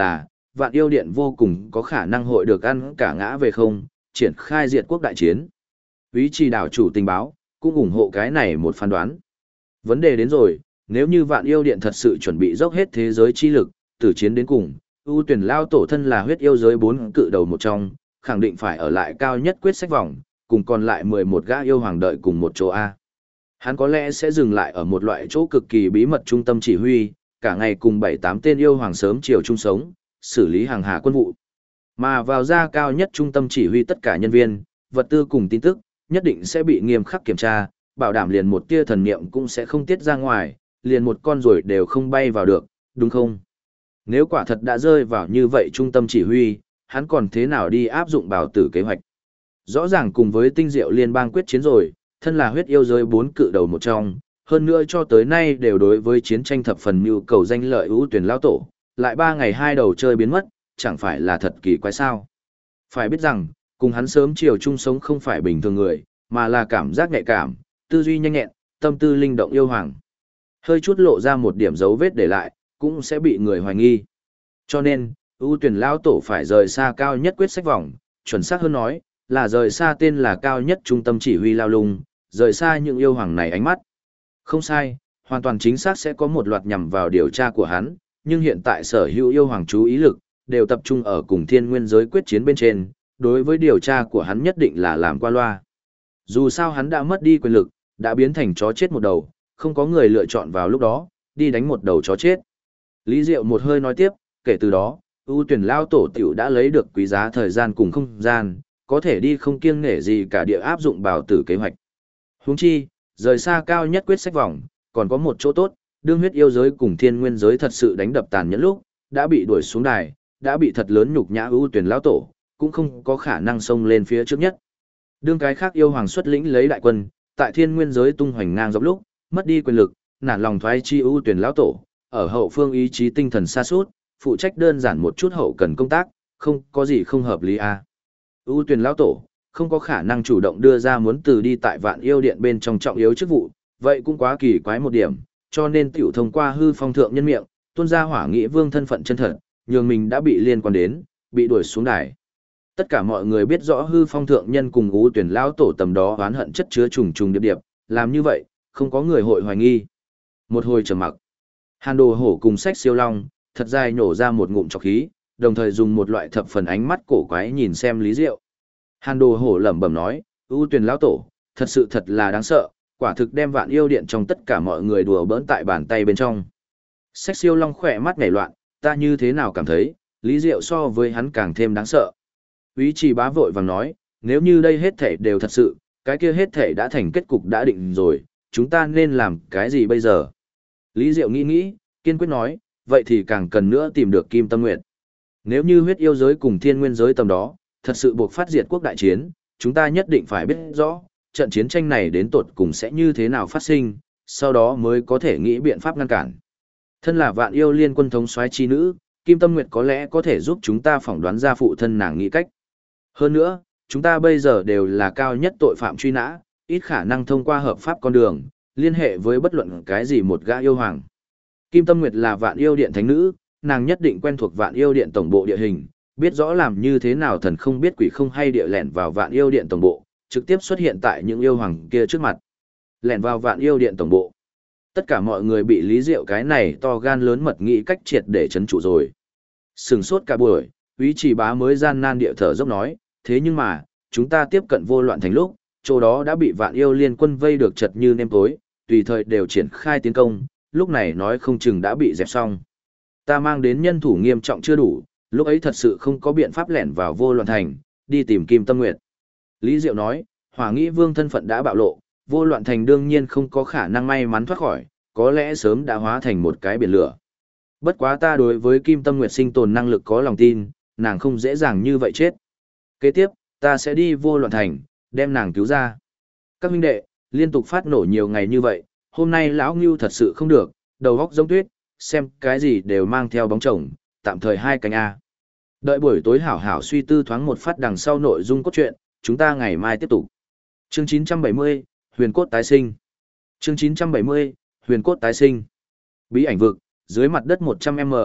Vạn Yêu Điện vô cùng có khả năng hội được ăn cả ngã về không, triển khai diệt quốc đại chiến. Úy Trì đảo chủ tình báo, cũng ủng hộ cái này một phán đoán. Vấn đề đến rồi, nếu như Vạn Yêu Điện thật sự chuẩn bị dốc hết thế giới chi lực, tử chiến đến cùng, ưu tuyển lao tổ thân là huyết yêu giới 4 cự đầu một trong, khẳng định phải ở lại cao nhất quyết sách vòng, cùng còn lại 11 gã yêu hoàng đợi cùng một chỗ A. Hắn có lẽ sẽ dừng lại ở một loại chỗ cực kỳ bí mật trung tâm chỉ huy, cả ngày cùng 7-8 tên yêu hoàng sớm chiều chung sống, xử lý hàng hà quân vụ. Mà vào ra cao nhất trung tâm chỉ huy tất cả nhân viên, vật tư cùng tin tức, nhất định sẽ bị nghiêm khắc kiểm tra, bảo đảm liền một tia thần niệm cũng sẽ không tiết ra ngoài, liền một con ruồi đều không bay vào được, đúng không? Nếu quả thật đã rơi vào như vậy trung tâm chỉ huy, hắn còn thế nào đi áp dụng bảo tử kế hoạch? Rõ ràng cùng với tinh diệu liên bang quyết chiến rồi, thân là huyết yêu giới 4 cự đầu một trong, hơn nữa cho tới nay đều đối với chiến tranh thập phần nhu cầu danh lợi ưu tuyển lao tổ, lại 3 ngày 2 đầu chơi biến mất, chẳng phải là thật kỳ quái sao? Phải biết rằng, cùng hắn sớm chiều chung sống không phải bình thường người, mà là cảm giác nhạy cảm, tư duy nhanh nhẹn, tâm tư linh động yêu hoàng. Hơi chút lộ ra một điểm dấu vết để lại, cũng sẽ bị người hoài nghi. Cho nên, ưu tuyển lao tổ phải rời xa cao nhất quyết sách vòng, chuẩn xác hơn nói, là rời xa tên là cao nhất trung tâm chỉ huy lao lung, rời xa những yêu hoàng này ánh mắt. Không sai, hoàn toàn chính xác sẽ có một loạt nhằm vào điều tra của hắn, nhưng hiện tại sở hữu yêu hoàng chú ý lực, đều tập trung ở cùng thiên nguyên giới quyết chiến bên trên, đối với điều tra của hắn nhất định là làm qua loa. Dù sao hắn đã mất đi quyền lực, đã biến thành chó chết một đầu, không có người lựa chọn vào lúc đó, đi đánh một đầu chó chết. Lý Diệu một hơi nói tiếp, kể từ đó, ưu tuyển lao tổ tiểu đã lấy được quý giá thời gian cùng không gian, có thể đi không kiêng nể gì cả địa áp dụng bảo tử kế hoạch. Huống chi, rời xa cao nhất quyết sách vòng, còn có một chỗ tốt, đương huyết yêu giới cùng thiên nguyên giới thật sự đánh đập tàn nhẫn lúc, đã bị đuổi xuống đài, đã bị thật lớn nhục nhã ưu tuyển lao tổ, cũng không có khả năng xông lên phía trước nhất. Đương cái khác yêu hoàng xuất lĩnh lấy đại quân, tại thiên nguyên giới tung hoành ngang dọc lúc, mất đi quyền lực, nản lòng thoái chi ưu tuyển lão tổ, ở hậu phương ý chí tinh thần sa sút, phụ trách đơn giản một chút hậu cần công tác, không có gì không hợp lý a. Ưu tuyển lão tổ, không có khả năng chủ động đưa ra muốn từ đi tại Vạn Yêu Điện bên trong trọng yếu chức vụ, vậy cũng quá kỳ quái một điểm, cho nên tiểu thông qua hư phong thượng nhân miệng, tuôn ra hỏa nghị vương thân phận chân thật, nhường mình đã bị liên quan đến, bị đuổi xuống đài. Tất cả mọi người biết rõ hư phong thượng nhân cùng ưu tuyển lão tổ tầm đó oán hận chất chứa trùng trùng điệp điệp, làm như vậy, không có người hội hoài nghi. Một hồi trầm mặc. Hàn Đồ Hổ cùng Sách Siêu Long, thật dài nổ ra một ngụm trọc khí, đồng thời dùng một loại thập phần ánh mắt cổ quái nhìn xem Lý Diệu. Hàn Đồ Hổ lẩm bẩm nói, ưu tuyển lão tổ, thật là đáng sợ, quả thực đem Vạn Yêu Điện trong tất cả mọi người đùa bỡn tại bàn tay bên trong. Sách Siêu Long khỏe mắt nhảy loạn, ta như thế nào cảm thấy, Lý Diệu so với hắn càng thêm đáng sợ. Úy Trì Bá vội vàng nói, nếu như đây hết thể đều thật sự, cái kia hết thể đã thành kết cục đã định rồi, chúng ta nên làm cái gì bây giờ? Lý Diệu nghĩ, kiên quyết nói, vậy thì càng cần nữa tìm được Kim Tâm Nguyệt. Nếu như huyết yêu giới cùng thiên nguyên giới tầm đó, thật sự buộc phát diệt quốc đại chiến, chúng ta nhất định phải biết rõ, trận chiến tranh này đến tột cùng sẽ như thế nào phát sinh, sau đó mới có thể nghĩ biện pháp ngăn cản. Thân là Vạn Yêu Liên quân thống soái chi nữ, Kim Tâm Nguyệt có lẽ có thể giúp chúng ta phỏng đoán ra phụ thân nàng nghĩ cách. Hơn nữa, chúng ta bây giờ đều là cao nhất tội phạm truy nã, ít khả năng thông qua hợp pháp con đường, liên hệ với bất luận cái gì một gã yêu hoàng. Kim Tâm Nguyệt là Vạn Yêu Điện thánh nữ, nàng nhất định quen thuộc Vạn Yêu Điện tổng bộ địa hình, biết rõ làm như thế nào thần không biết quỷ không hay địa lẻn vào Vạn Yêu Điện tổng bộ, trực tiếp xuất hiện tại những yêu hoàng kia trước mặt. Lẻn vào Vạn Yêu Điện tổng bộ. Tất cả mọi người bị Lý Diệu cái này to gan lớn mật nghĩ cách triệt để trấn trụ rồi. Sừng sốt cả buổi, Úy Trì Bá mới gian nan địa thở dốc nói, thế nhưng mà, chúng ta tiếp cận Vô Loạn Thành lúc, chỗ đó đã bị Vạn Yêu Liên quân vây được chật như nêm tối, tùy thời đều triển khai tiến công, lúc này nói không chừng đã bị dẹp xong. Ta mang đến nhân thủ nghiêm trọng chưa đủ, lúc ấy thật sự không có biện pháp lẻn vào Vô Loạn Thành, đi tìm Kim Tâm Nguyệt. Lý Diệu nói, Hỏa Nghĩ Vương thân phận đã bạo lộ, Vô Loạn Thành đương nhiên không có khả năng may mắn thoát khỏi, có lẽ sớm đã hóa thành một cái biển lửa. Bất quá ta đối với Kim Tâm Nguyệt sinh tồn năng lực có lòng tin, nàng không dễ dàng như vậy chết. Kế tiếp, ta sẽ đi Vô Loạn Thành, đem nàng cứu ra. Các huynh đệ, liên tục phát nổ nhiều ngày như vậy, hôm nay lão Ngưu thật sự không được, đầu óc giống tuyết, xem cái gì đều mang theo bóng chồng, tạm thời 2 cánh A. Đợi buổi tối hảo hảo suy tư thoáng một phát đằng sau nội dung cốt truyện, chúng ta ngày mai tiếp tục. Chương 970, Huyền Cốt tái sinh. Chương 970, Huyền Cốt tái sinh. Bí ảnh vực, dưới mặt đất 100m,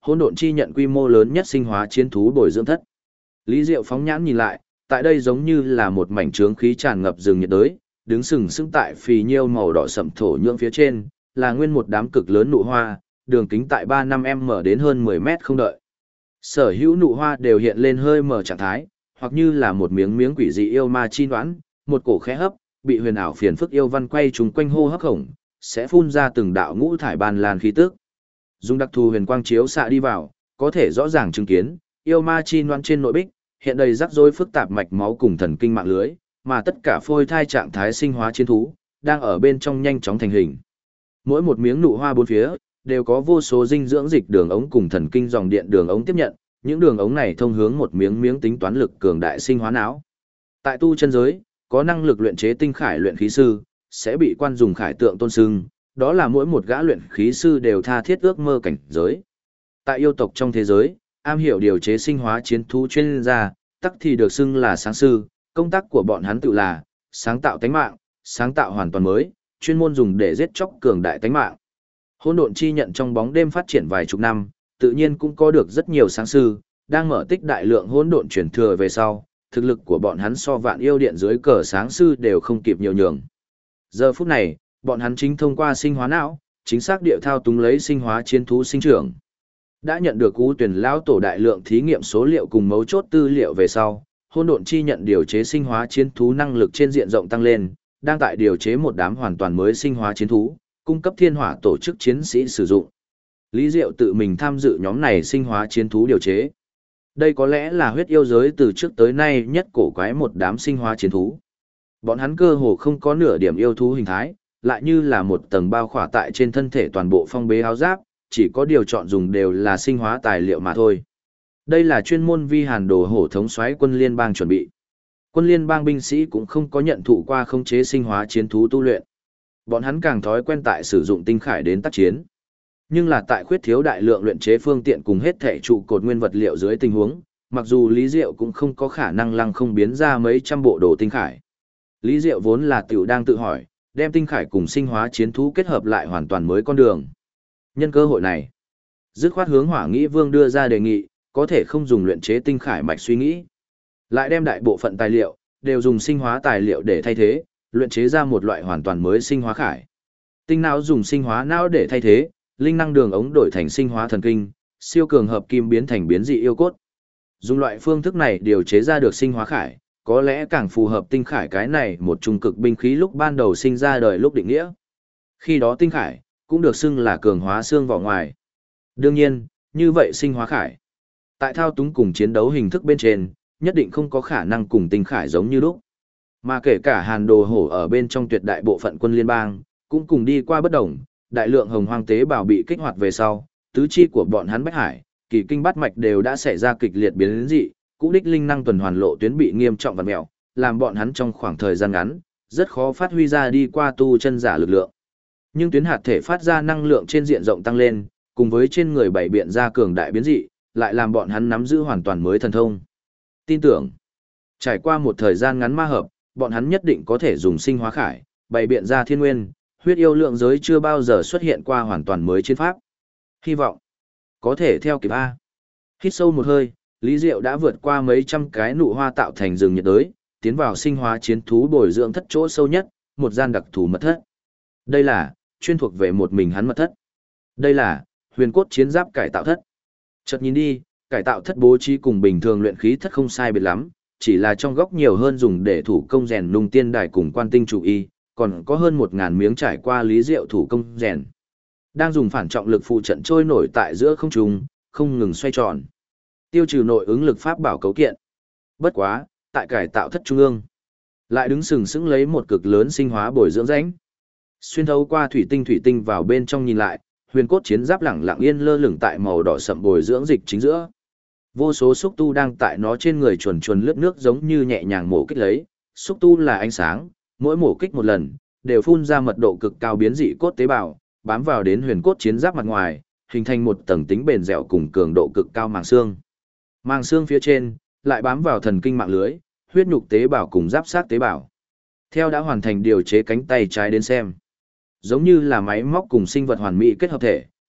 hỗn độn chi nhận quy mô lớn nhất sinh hóa chiến thú bồi dưỡng thất. Lý Diệu phóng nhãn nhìn lại, tại đây giống như là một mảnh trướng khí tràn ngập rừng nhiệt đới, đứng sừng sững tại phì nhiêu màu đỏ sậm thổ nhưỡng phía trên, là nguyên một đám cực lớn nụ hoa, đường kính tại 3-5m đến hơn 10 mét không đợi. Sở hữu nụ hoa đều hiện lên hơi mở trạng thái, hoặc như là một miếng miếng quỷ dị yêu ma chi đoán, một cổ khẽ hấp, bị huyền ảo phiền phức yêu văn quay trùng quanh hô hấp khổng, sẽ phun ra từng đạo ngũ thải ban lan khí tức. Dùng đặc thù huyền quang chiếu xạ đi vào, có thể rõ ràng chứng kiến, yêu ma chi đoán trên nội bích, hiện đầy rắc rối phức tạp mạch máu cùng thần kinh mạng lưới, mà tất cả phôi thai trạng thái sinh hóa chiến thú, đang ở bên trong nhanh chóng thành hình. Mỗi một miếng nụ hoa bốn phía, đều có vô số dinh dưỡng dịch đường ống cùng thần kinh dòng điện đường ống tiếp nhận, những đường ống này thông hướng một miếng miếng tính toán lực cường đại sinh hóa não. Tại tu chân giới, có năng lực luyện chế tinh khải luyện khí sư, sẽ bị quan dùng khải tượng tôn xưng, đó là mỗi một gã luyện khí sư đều tha thiết ước mơ cảnh giới. Tại yêu tộc trong thế giới, am hiểu điều chế sinh hóa chiến thú chuyên gia, tắc thì được xưng là sáng sư, công tác của bọn hắn tự là sáng tạo tánh mạng, sáng tạo hoàn toàn mới, chuyên môn dùng để giết chóc cường đại tánh mạng. Hỗn độn chi nhận trong bóng đêm phát triển vài chục năm, tự nhiên cũng có được rất nhiều sáng sư, đang mở tích đại lượng hỗn độn truyền thừa về sau, thực lực của bọn hắn so vạn yêu điện dưới cờ sáng sư đều không kịp nhiều nhường. Giờ phút này, bọn hắn chính thông qua sinh hóa não, chính xác địa thao túng lấy sinh hóa chiến thú sinh trưởng. Đã nhận được U Tuyển lão tổ đại lượng thí nghiệm số liệu cùng mấu chốt tư liệu về sau, hỗn độn chi nhận điều chế sinh hóa chiến thú năng lực trên diện rộng tăng lên, đang tại điều chế một đám hoàn toàn mới sinh hóa chiến thú, cung cấp thiên hỏa tổ chức chiến sĩ sử dụng. Lý Diệu tự mình tham dự nhóm này sinh hóa chiến thú điều chế. Đây có lẽ là huyết yêu giới từ trước tới nay nhất cổ quái một đám sinh hóa chiến thú. Bọn hắn cơ hồ không có nửa điểm yêu thú hình thái, lại như là một tầng bao khỏa tại trên thân thể toàn bộ phong bế áo giáp, chỉ có điều chọn dùng đều là sinh hóa tài liệu mà thôi. Đây là chuyên môn vi hàn đồ hổ thống soái quân liên bang chuẩn bị. Quân liên bang binh sĩ cũng không có nhận thụ qua khống chế sinh hóa chiến thú tu luyện. Bọn hắn càng thói quen tại sử dụng tinh khải đến tác chiến. Nhưng là tại khuyết thiếu đại lượng luyện chế phương tiện cùng hết thể trụ cột nguyên vật liệu dưới tình huống, mặc dù Lý Diệu cũng không có khả năng lăng không biến ra mấy trăm bộ đồ tinh khải. Lý Diệu vốn là tiểu đang tự hỏi, đem tinh khải cùng sinh hóa chiến thú kết hợp lại hoàn toàn mới con đường. Nhân cơ hội này, dứt khoát hướng Hỏa Nghĩ Vương đưa ra đề nghị, có thể không dùng luyện chế tinh khải mạch suy nghĩ, lại đem đại bộ phận tài liệu đều dùng sinh hóa tài liệu để thay thế, luyện chế ra một loại hoàn toàn mới sinh hóa khải. Tinh não dùng sinh hóa não để thay thế, linh năng đường ống đổi thành sinh hóa thần kinh, siêu cường hợp kim biến thành biến dị yêu cốt. Dùng loại phương thức này điều chế ra được sinh hóa khải, có lẽ càng phù hợp tinh khải cái này một trung cực binh khí lúc ban đầu sinh ra đời lúc định nghĩa. Khi đó tinh khải cũng được xưng là cường hóa xương vỏ ngoài. Đương nhiên, như vậy sinh hóa khải, tại thao túng cùng chiến đấu hình thức bên trên, nhất định không có khả năng cùng tinh khải giống như lúc. Mà kể cả hàn đồ hổ ở bên trong tuyệt đại bộ phận quân liên bang, cũng cùng đi qua bất đồng, đại lượng hồng hoang tế bào bị kích hoạt về sau, tứ chi của bọn hắn bách hải, kỳ kinh bát mạch đều đã xảy ra kịch liệt biến dị, cũ đích linh năng tuần hoàn lộ tuyến bị nghiêm trọng vặn mèo, làm bọn hắn trong khoảng thời gian ngắn, rất khó phát huy ra đi qua tu chân giả lực lượng. Nhưng tuyến hạt thể phát ra năng lượng trên diện rộng tăng lên, cùng với trên người bảy biện ra cường đại biến dị, lại làm bọn hắn nắm giữ hoàn toàn mới thần thông. Tin tưởng, trải qua một thời gian ngắn ma hợp, bọn hắn nhất định có thể dùng sinh hóa khải, bày biện ra thiên nguyên, huyết yêu lượng giới chưa bao giờ xuất hiện qua hoàn toàn mới chiến pháp. Hy vọng có thể theo kịp A. Hít sâu một hơi, Lý Diệu đã vượt qua mấy trăm cái nụ hoa tạo thành rừng nhiệt đới, tiến vào sinh hóa chiến thú bồi dưỡng thất chỗ sâu nhất, một gian đặc thù mật thất. Đây là chuyên thuộc về một mình hắn mật thất. Đây là huyền cốt chiến giáp cải tạo thất. Chợt nhìn đi, cải tạo thất bố trí cùng bình thường luyện khí thất không sai biệt lắm, chỉ là trong góc nhiều hơn dùng để thủ công rèn nung tiên đài cùng quan tinh chủ y, còn có hơn 1000 miếng trải qua Lý Diệu thủ công rèn. Đang dùng phản trọng lực phụ trận trôi nổi tại giữa không trung, không ngừng xoay tròn. Tiêu trừ nội ứng lực pháp bảo cấu kiện. Bất quá, tại cải tạo thất trung ương, lại đứng sừng sững lấy một cực lớn sinh hóa bồi dưỡng rãnh. Xuyên thấu qua thủy tinh vào bên trong nhìn lại, huyền cốt chiến giáp lẳng lặng yên lơ lửng tại màu đỏ sậm bồi dưỡng dịch chính giữa. Vô số xúc tu đang tại nó trên người chuồn chuồn lướt nước giống như nhẹ nhàng mổ kích lấy, xúc tu là ánh sáng, mỗi mổ kích một lần, đều phun ra mật độ cực cao biến dị cốt tế bào, bám vào đến huyền cốt chiến giáp mặt ngoài, hình thành một tầng tính bền dẻo cùng cường độ cực cao màng xương. Màng xương phía trên lại bám vào thần kinh mạng lưới, huyết nhục tế bào cùng giáp sát tế bào. Theo đã hoàn thành điều chế cánh tay trái đến xem, giống như là máy móc cùng sinh vật hoàn mỹ kết hợp thể,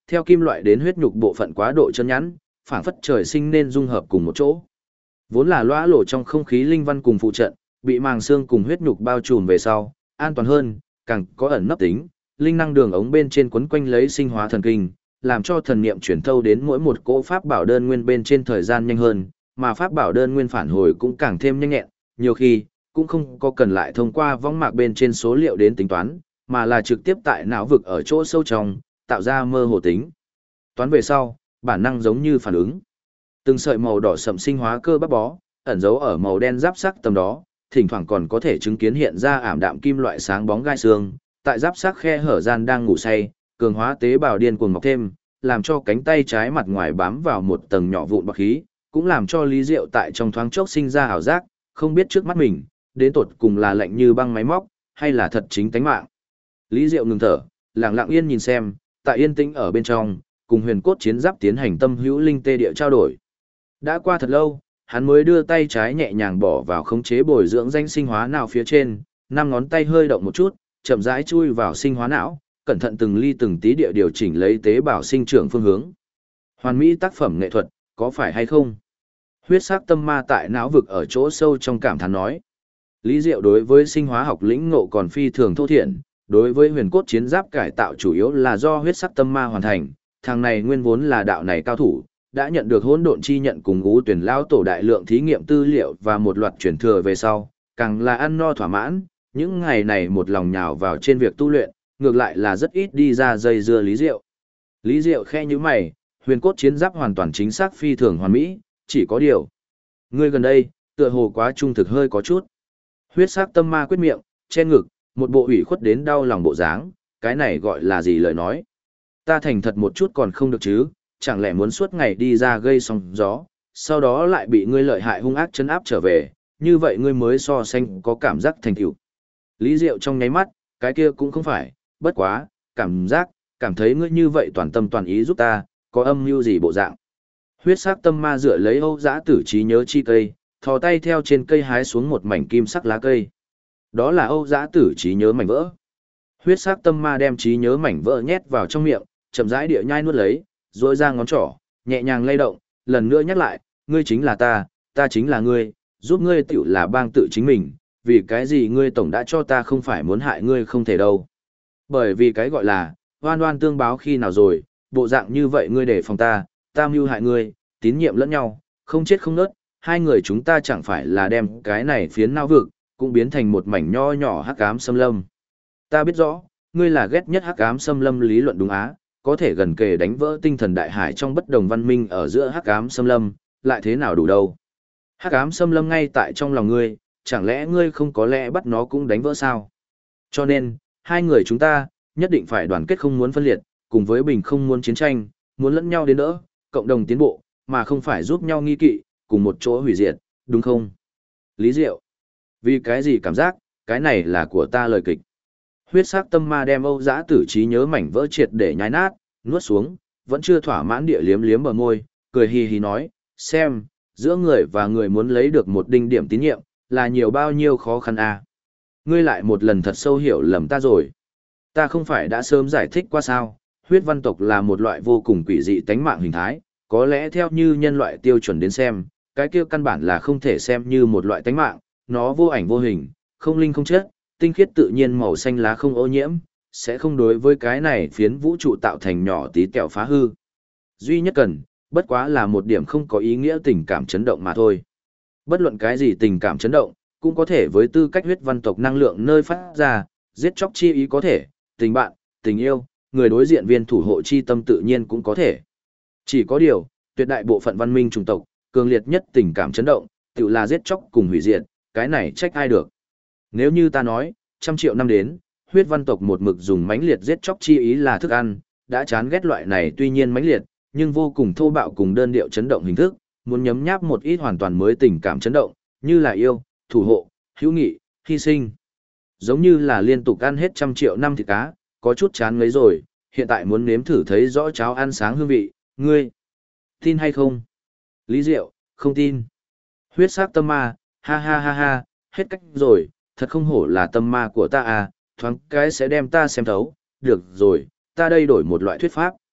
theo kim loại đến huyết nhục bộ phận quá độ chân nhẵn, phảng phất trời sinh nên dung hợp cùng một chỗ. Vốn là lõa lổ trong không khí linh văn cùng phụ trận, bị màng xương cùng huyết nhục bao trùm về sau, an toàn hơn, càng có ẩn nấp tính, linh năng đường ống bên trên quấn quanh lấy sinh hóa thần kinh, làm cho thần niệm chuyển thâu đến mỗi một cỗ pháp bảo đơn nguyên bên trên thời gian nhanh hơn, mà pháp bảo đơn nguyên phản hồi cũng càng thêm nhanh nhẹn, nhiều khi cũng không có cần lại thông qua võng mạc bên trên số liệu đến tính toán, mà là trực tiếp tại não vực ở chỗ sâu trong, tạo ra mơ hồ tính. Toán về sau, bản năng giống như phản ứng. Từng sợi màu đỏ sậm sinh hóa cơ bắp bó, ẩn giấu ở màu đen giáp sắc tầm đó, thỉnh thoảng còn có thể chứng kiến hiện ra ảm đạm kim loại sáng bóng gai xương, tại giáp sắc khe hở gian đang ngủ say, cường hóa tế bào điên cuồng mọc thêm, làm cho cánh tay trái mặt ngoài bám vào một tầng nhỏ vụn bạc khí, cũng làm cho Lý Diệu tại trong thoáng chốc sinh ra ảo giác, không biết trước mắt mình, đến tột cùng là lạnh như băng máy móc, hay là thật chính tánh mạng. Lý Diệu ngừng thở, lặng lặng yên nhìn xem, tại yên tĩnh ở bên trong, cùng huyền cốt chiến giáp tiến hành tâm hữu linh tê địa trao đổi. Đã qua thật lâu, hắn mới đưa tay trái nhẹ nhàng bỏ vào khống chế bồi dưỡng danh sinh hóa não phía trên, năm ngón tay hơi động một chút, chậm rãi chui vào sinh hóa não, cẩn thận từng ly từng tí địa điều chỉnh lấy tế bào sinh trưởng phương hướng. Hoàn mỹ tác phẩm nghệ thuật, có phải hay không? Huyết sắc tâm ma tại não vực ở chỗ sâu trong cảm thán nói. Lý Diệu đối với sinh hóa học lĩnh ngộ còn phi thường thô thiển, đối với huyền cốt chiến giáp cải tạo chủ yếu là do huyết sắc tâm ma hoàn thành, thằng này nguyên vốn là đạo này cao thủ, đã nhận được hỗn độn chi nhận cùng ngũ tuyển lao tổ đại lượng thí nghiệm tư liệu và một loạt chuyển thừa về sau, càng là ăn no thỏa mãn, những ngày này một lòng nhào vào trên việc tu luyện, ngược lại là rất ít đi ra dây dưa Lý Diệu. Lý Diệu khe như mày, huyền cốt chiến giáp hoàn toàn chính xác phi thường hoàn mỹ, chỉ có điều. Ngươi gần đây, tựa hồ quá trung thực hơi có chút. Huyết sắc tâm ma quyết miệng, che ngực, một bộ ủy khuất đến đau lòng bộ dáng, cái này gọi là gì lời nói. Ta thành thật một chút còn không được chứ, chẳng lẽ muốn suốt ngày đi ra gây sóng gió, sau đó lại bị ngươi lợi hại hung ác chấn áp trở về, như vậy ngươi mới so sánh có cảm giác thành tựu. Lý Diệu trong nháy mắt, cái kia cũng không phải, bất quá, cảm thấy ngươi như vậy toàn tâm toàn ý giúp ta, có âm mưu gì bộ dạng. Huyết sắc tâm ma dựa lấy Âu Dã Tử trí nhớ chi cây, thò tay theo trên cây hái xuống một mảnh kim sắc lá cây. Đó là Âu Dã Tử trí nhớ mảnh vỡ. Huyết sắc tâm ma đem trí nhớ mảnh vỡ nhét vào trong miệng, chậm rãi địa nhai nuốt lấy, rồi ra ngón trỏ, nhẹ nhàng lay động, lần nữa nhắc lại, ngươi chính là ta chính là ngươi, giúp ngươi tiểu là bang tự chính mình, vì cái gì ngươi tổng đã cho ta không phải muốn hại ngươi không thể đâu. Bởi vì cái gọi là, oan oan tương báo khi nào rồi, bộ dạng như vậy ngươi để phòng ta mưu hại ngươi, tín nhiệm lẫn nhau, không chết không nớt, hai người chúng ta chẳng phải là đem cái này phiến não vực, cũng biến thành một mảnh nho nhỏ hắc ám xâm lâm. Ta biết rõ, ngươi là ghét nhất hắc ám xâm lâm lý luận đúng á, có thể gần kề đánh vỡ tinh thần đại hải trong bất đồng văn minh ở giữa hắc ám xâm lâm, lại thế nào đủ đâu. Hắc ám xâm lâm ngay tại trong lòng ngươi, chẳng lẽ ngươi không có lẽ bắt nó cũng đánh vỡ sao? Cho nên, hai người chúng ta, nhất định phải đoàn kết không muốn phân liệt, cùng với bình không muốn chiến tranh, muốn lẫn nhau đến đỡ, cộng đồng tiến bộ, mà không phải giúp nhau nghi kỵ, cùng một chỗ hủy diệt, đúng không? Lý Diệu. Vì cái gì cảm giác, cái này là của ta lời kịch. Huyết sắc tâm ma đem Âu Dã Tử trí nhớ mảnh vỡ triệt để nhai nát, nuốt xuống, vẫn chưa thỏa mãn địa liếm liếm bờ môi, cười hì hì nói, xem, giữa người và người muốn lấy được một đinh điểm tín nhiệm, là nhiều bao nhiêu khó khăn à. Ngươi lại một lần thật sâu hiểu lầm ta rồi. Ta không phải đã sớm giải thích qua sao, huyết văn tộc là một loại vô cùng quỷ dị tánh mạng hình thái, có lẽ theo như nhân loại tiêu chuẩn đến xem, cái kia căn bản là không thể xem như một loại tánh mạng, nó vô ảnh vô hình, không linh không chất, tinh khiết tự nhiên màu xanh lá không ô nhiễm, sẽ không đối với cái này phiến vũ trụ tạo thành nhỏ tí tẹo phá hư. Duy nhất cần, bất quá là một điểm không có ý nghĩa tình cảm chấn động mà thôi. Bất luận cái gì tình cảm chấn động, cũng có thể với tư cách huyết văn tộc năng lượng nơi phát ra, giết chóc chi ý có thể, tình bạn, tình yêu, người đối diện viên thủ hộ chi tâm tự nhiên cũng có thể. Chỉ có điều, tuyệt đại bộ phận văn minh chủng tộc, cường liệt nhất tình cảm chấn động, tự là giết chóc cùng hủy diệt, cái này trách ai được. Nếu như ta nói, 100 triệu năm đến, huyết văn tộc một mực dùng mãnh liệt giết chóc chi ý là thức ăn, đã chán ghét loại này tuy nhiên mãnh liệt, nhưng vô cùng thô bạo cùng đơn điệu chấn động hình thức, muốn nhấm nháp một ít hoàn toàn mới tình cảm chấn động, như là yêu, thủ hộ, hữu nghị, hy sinh. Giống như là liên tục ăn hết 100 triệu năm thịt cá, có chút chán ngấy rồi, hiện tại muốn nếm thử thấy rõ cháo ăn sáng hương vị, ngươi tin hay không? Lý Diệu, không tin. Huyết sắc tâm ma, ha ha ha ha, hết cách rồi, thật không hổ là tâm ma của ta à, thoáng cái sẽ đem ta xem thấu, được rồi, ta đây đổi một loại thuyết pháp.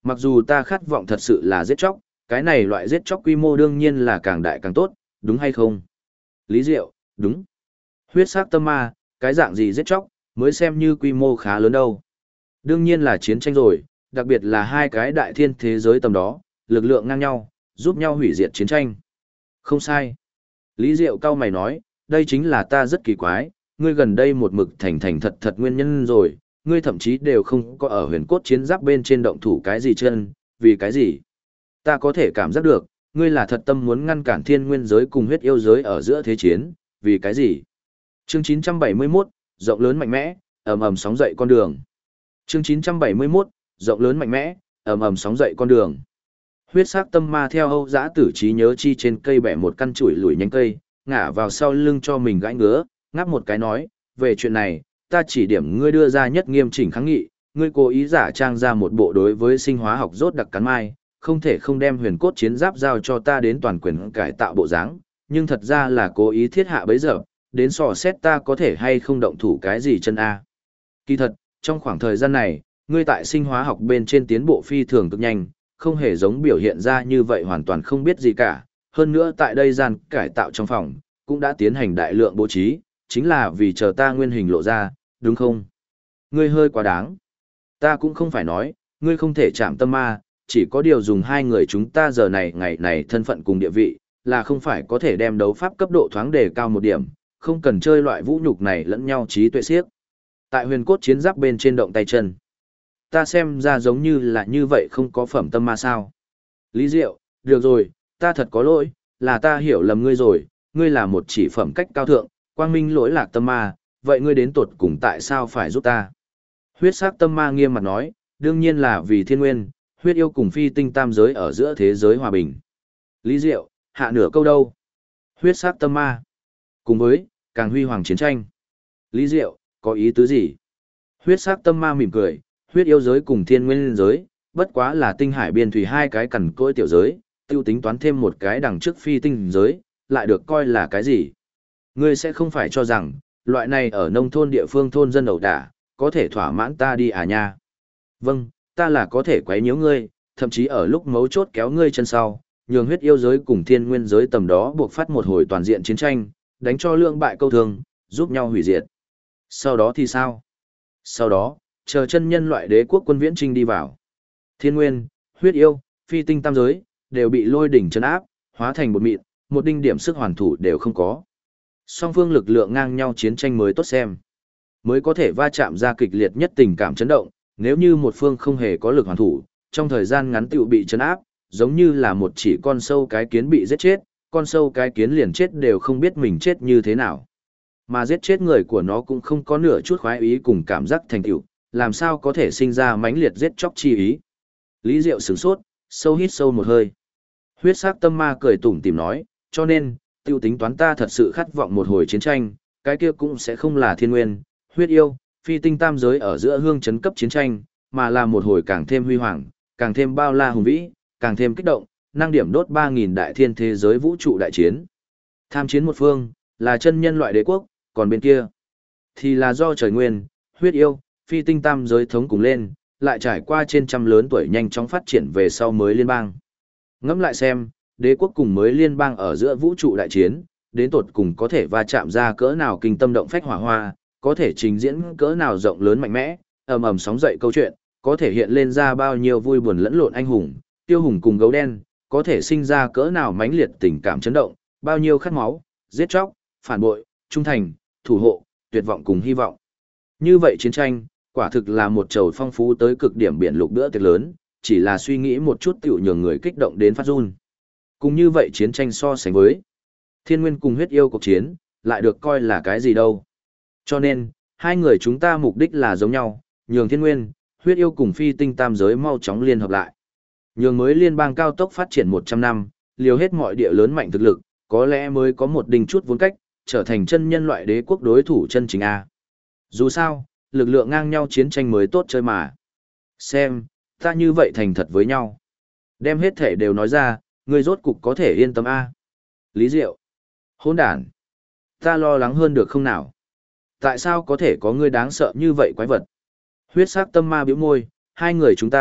Mặc dù ta khát vọng thật sự là giết chóc, cái này loại giết chóc quy mô đương nhiên là càng đại càng tốt, đúng hay không? Lý Diệu, đúng. Huyết sắc tâm ma, cái dạng gì giết chóc, mới xem như quy mô khá lớn đâu. Đương nhiên là chiến tranh rồi, đặc biệt là hai cái đại thiên thế giới tầm đó, lực lượng ngang nhau, giúp nhau hủy diệt chiến tranh. Không sai. Lý Diệu cao mày nói, đây chính là ta rất kỳ quái, ngươi gần đây một mực thành thành thật thật nguyên nhân rồi, ngươi thậm chí đều không có ở huyền cốt chiến giáp bên trên động thủ cái gì chân, vì cái gì? Ta có thể cảm giác được, ngươi là thật tâm muốn ngăn cản thiên nguyên giới cùng huyết yêu giới ở giữa thế chiến, vì cái gì? Chương 971, rộng lớn mạnh mẽ, ầm ầm sóng dậy con đường. Chương 971, rộng lớn mạnh mẽ, ầm ầm sóng dậy con đường. Huyết sắc tâm ma theo Âu Dã Tử trí nhớ chi trên cây bẻ một căn chuỗi lủi nhánh cây, ngả vào sau lưng cho mình gãi ngứa, ngáp một cái nói, về chuyện này, ta chỉ điểm ngươi đưa ra nhất nghiêm chỉnh kháng nghị, ngươi cố ý giả trang ra một bộ đối với sinh hóa học rốt đặc cắn mai, không thể không đem huyền cốt chiến giáp giao cho ta đến toàn quyền cải tạo bộ dáng, nhưng thật ra là cố ý thiết hạ bấy giờ, đến sò xét ta có thể hay không động thủ cái gì chân A. Kỳ thật, trong khoảng thời gian này, ngươi tại sinh hóa học bên trên tiến bộ phi thường cực nhanh, không hề giống biểu hiện ra như vậy hoàn toàn không biết gì cả. Hơn nữa tại đây gian cải tạo trong phòng, cũng đã tiến hành đại lượng bố trí, chính là vì chờ ta nguyên hình lộ ra, đúng không? Ngươi hơi quá đáng. Ta cũng không phải nói, ngươi không thể chạm tâm ma, chỉ có điều dùng hai người chúng ta giờ này ngày này thân phận cùng địa vị, là không phải có thể đem đấu pháp cấp độ thoáng đề cao một điểm, không cần chơi loại vũ nhục này lẫn nhau trí tuệ siếc. Tại huyền cốt chiến giáp bên trên động tay chân. Ta xem ra giống như là như vậy không có phẩm tâm ma sao. Lý Diệu, được rồi, ta thật có lỗi, là ta hiểu lầm ngươi rồi, ngươi là một chỉ phẩm cách cao thượng, quang minh lỗi lạc tâm ma, vậy ngươi đến tột cùng tại sao phải giúp ta? Huyết sắc tâm ma nghiêm mặt nói, đương nhiên là vì thiên nguyên, huyết yêu cùng phi tinh tam giới ở giữa thế giới hòa bình. Lý Diệu, hạ nửa câu đâu? Huyết sắc tâm ma. Cùng với, càng huy hoàng chiến tranh. Lý Diệu, có ý tứ gì? Huyết sắc tâm ma mỉm cười, huyết yêu giới cùng thiên nguyên giới, bất quá là tinh hải biên thủy hai cái cằn cỗi tiểu giới, tiêu tính toán thêm một cái đằng trước phi tinh giới, lại được coi là cái gì? Ngươi sẽ không phải cho rằng, loại này ở nông thôn địa phương thôn dân ẩu đả, có thể thỏa mãn ta đi à nha? Vâng, ta là có thể quấy nhiễu ngươi, thậm chí ở lúc mấu chốt kéo ngươi chân sau, nhường huyết yêu giới cùng thiên nguyên giới tầm đó buộc phát một hồi toàn diện chiến tranh, đánh cho lượng bại câu thương, giúp nhau hủy diệt. Sau đó thì sao? Sau đó, chờ chân nhân loại đế quốc quân viễn trinh đi vào. Thiên nguyên, huyết yêu, phi tinh tam giới, đều bị lôi đỉnh trấn áp, hóa thành một mịn, một đinh điểm sức hoàn thủ đều không có. Song phương lực lượng ngang nhau chiến tranh mới tốt xem. Mới có thể va chạm ra kịch liệt nhất tình cảm chấn động, nếu như một phương không hề có lực hoàn thủ, trong thời gian ngắn tựu bị trấn áp, giống như là một chỉ con sâu cái kiến bị giết chết, con sâu cái kiến liền chết đều không biết mình chết như thế nào. Mà giết chết người của nó cũng không có nửa chút khoái ý cùng cảm giác thành tựu, làm sao có thể sinh ra mãnh liệt giết chóc chi ý. Lý Diệu sửng sốt, sâu hít sâu một hơi. Huyết sắc tâm ma cười tủm tỉm nói, cho nên, tiêu tính toán ta thật sự khát vọng một hồi chiến tranh, cái kia cũng sẽ không là thiên nguyên, huyết yêu, phi tinh tam giới ở giữa hương chấn cấp chiến tranh, mà là một hồi càng thêm huy hoàng, càng thêm bao la hùng vĩ, càng thêm kích động, năng điểm đốt 3.000 đại thiên thế giới vũ trụ đại chiến. Tham chiến một phương, là chân nhân loại đế quốc, còn bên kia, thì là do trời nguyên, huyết yêu, phi tinh tam giới thống cùng lên, lại trải qua trên trăm lớn tuổi nhanh chóng phát triển về sau mới liên bang. Ngẫm lại xem, đế quốc cùng mới liên bang ở giữa vũ trụ đại chiến, đến tột cùng có thể va chạm ra cỡ nào kinh tâm động phách hỏa hoa, có thể trình diễn cỡ nào rộng lớn mạnh mẽ, ầm ầm sóng dậy câu chuyện, có thể hiện lên ra bao nhiêu vui buồn lẫn lộn anh hùng, tiêu hùng cùng gấu đen, có thể sinh ra cỡ nào mãnh liệt tình cảm chấn động, bao nhiêu khát máu, giết chóc, phản bội, trung thành, thủ hộ, tuyệt vọng cùng hy vọng. Như vậy chiến tranh, quả thực là một chầu phong phú tới cực điểm biển lục bữa tiệc lớn, chỉ là suy nghĩ một chút tiểu nhường người kích động đến phát run. Cùng như vậy chiến tranh so sánh với thiên nguyên cùng huyết yêu cuộc chiến, lại được coi là cái gì đâu. Cho nên, hai người chúng ta mục đích là giống nhau, nhường thiên nguyên, huyết yêu cùng phi tinh tam giới mau chóng liên hợp lại. Nhường mới liên bang cao tốc phát triển 100 năm, liều hết mọi địa lớn mạnh thực lực, có lẽ mới có một đỉnh chút vốn cách, trở thành chân nhân loại đế quốc đối thủ chân chính A. Dù sao, lực lượng ngang nhau chiến tranh mới tốt chơi mà. Xem, ta như vậy thành thật với nhau. Đem hết thể đều nói ra, ngươi rốt cục có thể yên tâm A. Lý Diệu. Hỗn đản. Ta lo lắng hơn được không nào? Tại sao có thể có ngươi đáng sợ như vậy quái vật? Huyết sắc tâm ma bĩu môi, hai người chúng ta,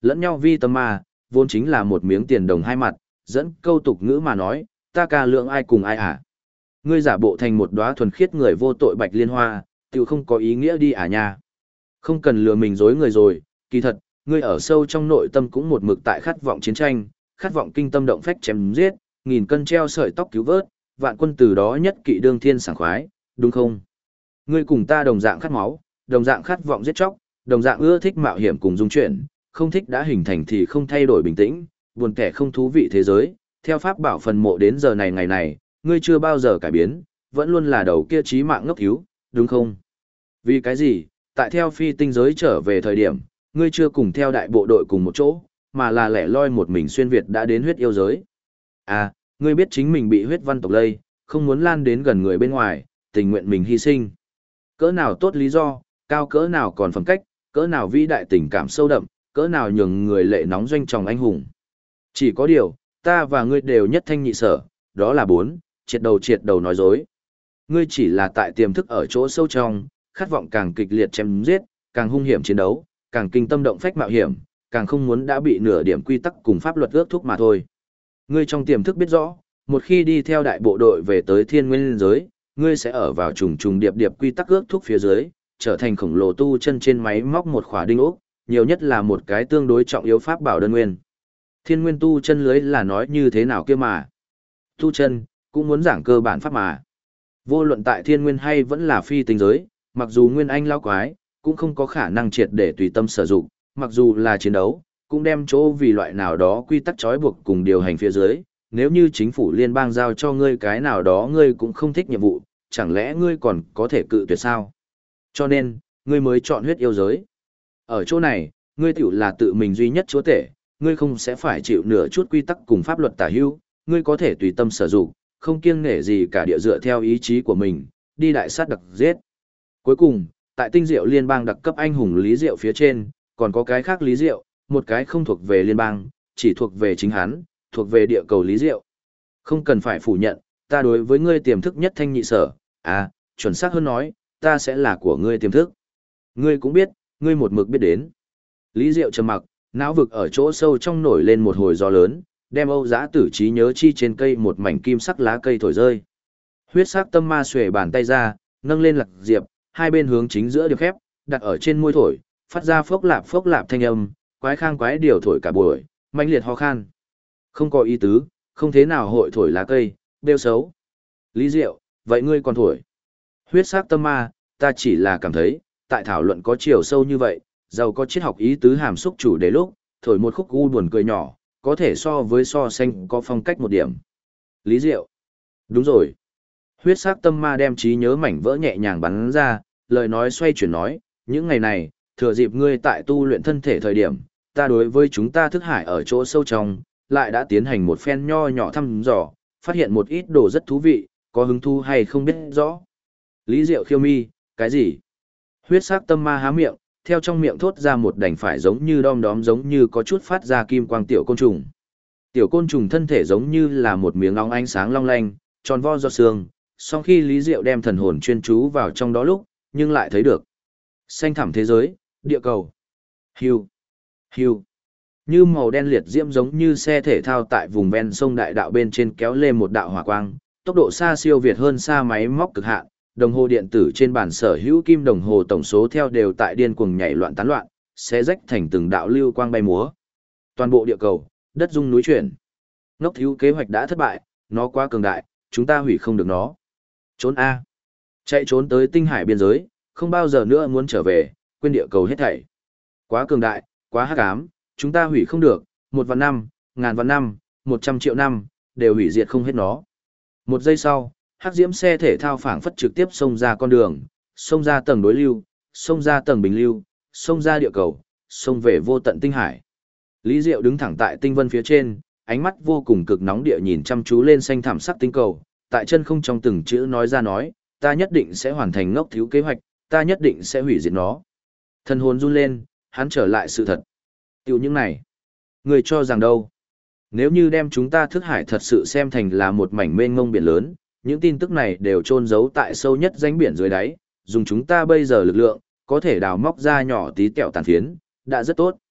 Lẫn nhau vi tâm ma, vốn chính là một miếng tiền đồng hai mặt, dẫn câu tục ngữ mà nói, ta ca lượng ai cùng ai à. Ngươi giả bộ thành một đóa thuần khiết người vô tội bạch liên hoa, tự không có ý nghĩa đi à nha. Không cần lừa mình dối người rồi, kỳ thật, ngươi ở sâu trong nội tâm cũng một mực tại khát vọng chiến tranh, khát vọng kinh tâm động phách chém giết, nghìn cân treo sợi tóc cứu vớt, vạn quân từ đó nhất kỵ đương thiên sảng khoái, đúng không? Ngươi cùng ta đồng dạng khát máu, đồng dạng khát vọng giết chóc, đồng dạng ưa thích mạo hiểm cùng dung chuyển, không thích đã hình thành thì không thay đổi bình tĩnh, buồn kẻ không thú vị thế giới, theo pháp bảo phần mộ đến giờ này ngày này, ngươi chưa bao giờ cải biến, vẫn luôn là đầu kia chí mạng ngốc thiếu, đúng không? Vì cái gì, tại theo phi tinh giới trở về thời điểm, ngươi chưa cùng theo đại bộ đội cùng một chỗ, mà là lẻ loi một mình xuyên Việt đã đến huyết yêu giới. À, ngươi biết chính mình bị huyết văn tộc lây, không muốn lan đến gần người bên ngoài, tình nguyện mình hy sinh. Cỡ nào tốt lý do, cao cỡ nào còn phẩm cách, cỡ nào vĩ đại tình cảm sâu đậm, cỡ nào nhường người lệ nóng doanh tròng anh hùng. Chỉ có điều, ta và ngươi đều nhất thanh nhị sở, đó là bốn, triệt đầu nói dối. Ngươi chỉ là tại tiềm thức ở chỗ sâu trong, khát vọng càng kịch liệt chém giết, càng hung hiểm chiến đấu, càng kinh tâm động phách mạo hiểm, càng không muốn đã bị nửa điểm quy tắc cùng pháp luật ước thúc mà thôi. Ngươi trong tiềm thức biết rõ, một khi đi theo đại bộ đội về tới thiên nguyên giới, ngươi sẽ ở vào trùng điệp quy tắc ước thúc phía dưới, trở thành khổng lồ tu chân trên máy móc một khỏa đinh ốc, nhiều nhất là một cái tương đối trọng yếu pháp bảo đơn nguyên. Thiên nguyên tu chân lưới là nói như thế nào kia mà. Tu chân, cũng muốn giảng cơ bản pháp mà. Vô luận tại thiên nguyên hay vẫn là phi tinh giới, mặc dù nguyên anh lao quái, cũng không có khả năng triệt để tùy tâm sử dụng, mặc dù là chiến đấu, cũng đem chỗ vì loại nào đó quy tắc trói buộc cùng điều hành phía dưới. Nếu như chính phủ liên bang giao cho ngươi cái nào đó ngươi cũng không thích nhiệm vụ, chẳng lẽ ngươi còn có thể cự tuyệt sao? Cho nên, ngươi mới chọn huyết yêu giới. Ở chỗ này, ngươi tiểu là tự mình duy nhất chúa tể, ngươi không sẽ phải chịu nửa chút quy tắc cùng pháp luật tả hữu, ngươi có thể tùy tâm sử dụng, không kiêng nể gì cả địa dựa theo ý chí của mình, đi đại sát đặc giết. Cuối cùng, tại tinh diệu liên bang đặc cấp anh hùng Lý Diệu phía trên, còn có cái khác Lý Diệu, một cái không thuộc về liên bang, chỉ thuộc về chính hắn, thuộc về địa cầu Lý Diệu. Không cần phải phủ nhận, ta đối với ngươi tiềm thức nhất thanh nhị sở, à, chuẩn xác hơn nói, ta sẽ là của ngươi tiềm thức. Ngươi cũng biết, ngươi một mực biết đến. Lý Diệu trầm mặc, não vực ở chỗ sâu trong nổi lên một hồi gió lớn, đem Âu Dã Tử trí nhớ chi trên cây một mảnh kim sắc lá cây thổi rơi. Huyết sắc tâm ma xuề bàn tay ra, nâng lên lạc diệp, hai bên hướng chính giữa điệp khép, đặt ở trên môi thổi, phát ra phốc lạp thanh âm, quái khang quái điều thổi cả buổi, mãnh liệt ho khan. Không có ý tứ, không thế nào hội thổi lá cây, đeo xấu. Lý Diệu, vậy ngươi còn thổi? Huyết sắc tâm ma, ta chỉ là cảm thấy, tại thảo luận có chiều sâu như vậy, giàu có triết học ý tứ hàm xúc chủ đề lúc, thổi một khúc u buồn cười nhỏ, có thể so với so sánh có phong cách một điểm. Lý Diệu. Đúng rồi. Huyết sắc tâm ma đem trí nhớ mảnh vỡ nhẹ nhàng bắn ra, lời nói xoay chuyển nói, những ngày này, thừa dịp ngươi tại tu luyện thân thể thời điểm, ta đối với chúng ta thức hải ở chỗ sâu trong, lại đã tiến hành một phen nho nhỏ thăm dò, phát hiện một ít đồ rất thú vị, có hứng thú hay không biết rõ. Lý Diệu khiêu mi, cái gì? Huyết sắc tâm ma há miệng, theo trong miệng thốt ra một đành phải giống như đom đóm giống như có chút phát ra kim quang tiểu côn trùng. Tiểu côn trùng thân thể giống như là một miếng óng ánh sáng long lanh, tròn vo giọt sương, sau khi Lý Diệu đem thần hồn chuyên chú vào trong đó lúc, nhưng lại thấy được xanh thẳm thế giới, địa cầu. Hiu, hiu. Như màu đen liệt diễm giống như xe thể thao tại vùng ven sông đại đạo bên trên kéo lên một đạo hỏa quang, tốc độ xa siêu việt hơn xa máy móc cực hạn, đồng hồ điện tử trên bàn sở hữu kim đồng hồ tổng số theo đều tại điên cuồng nhảy loạn tán loạn, sẽ rách thành từng đạo lưu quang bay múa. Toàn bộ địa cầu, đất rung núi chuyển. Ngốc thiếu kế hoạch đã thất bại, nó quá cường đại, chúng ta hủy không được nó. Trốn A. Chạy trốn tới tinh hải biên giới, không bao giờ nữa muốn trở về, quên địa cầu hết thảy. Quá cường đại, quá hắc ám, chúng ta hủy không được, 1.000 năm, 1000 năm, 100 triệu năm, đều hủy diệt không hết nó. Một giây sau, hắc diễm xe thể thao phảng phất trực tiếp xông ra con đường, xông ra tầng đối lưu, xông ra tầng bình lưu, xông ra địa cầu, xông về vô tận tinh hải. Lý Diệu đứng thẳng tại tinh vân phía trên, ánh mắt vô cùng cực nóng địa nhìn chăm chú lên xanh thảm sắc tinh cầu, tại chân không trong từng chữ nói ra nói, ta nhất định sẽ hoàn thành ngốc thiếu kế hoạch, ta nhất định sẽ hủy diệt nó. Thần hồn run lên, hắn trở lại sự thật. Tiểu những này, người cho rằng đâu? Nếu như đem chúng ta thức hải thật sự xem thành là một mảnh mênh mông biển lớn, những tin tức này đều chôn giấu tại sâu nhất rãnh biển dưới đáy, dùng chúng ta bây giờ lực lượng, có thể đào móc ra nhỏ tí tẹo tàn phiến, đã rất tốt.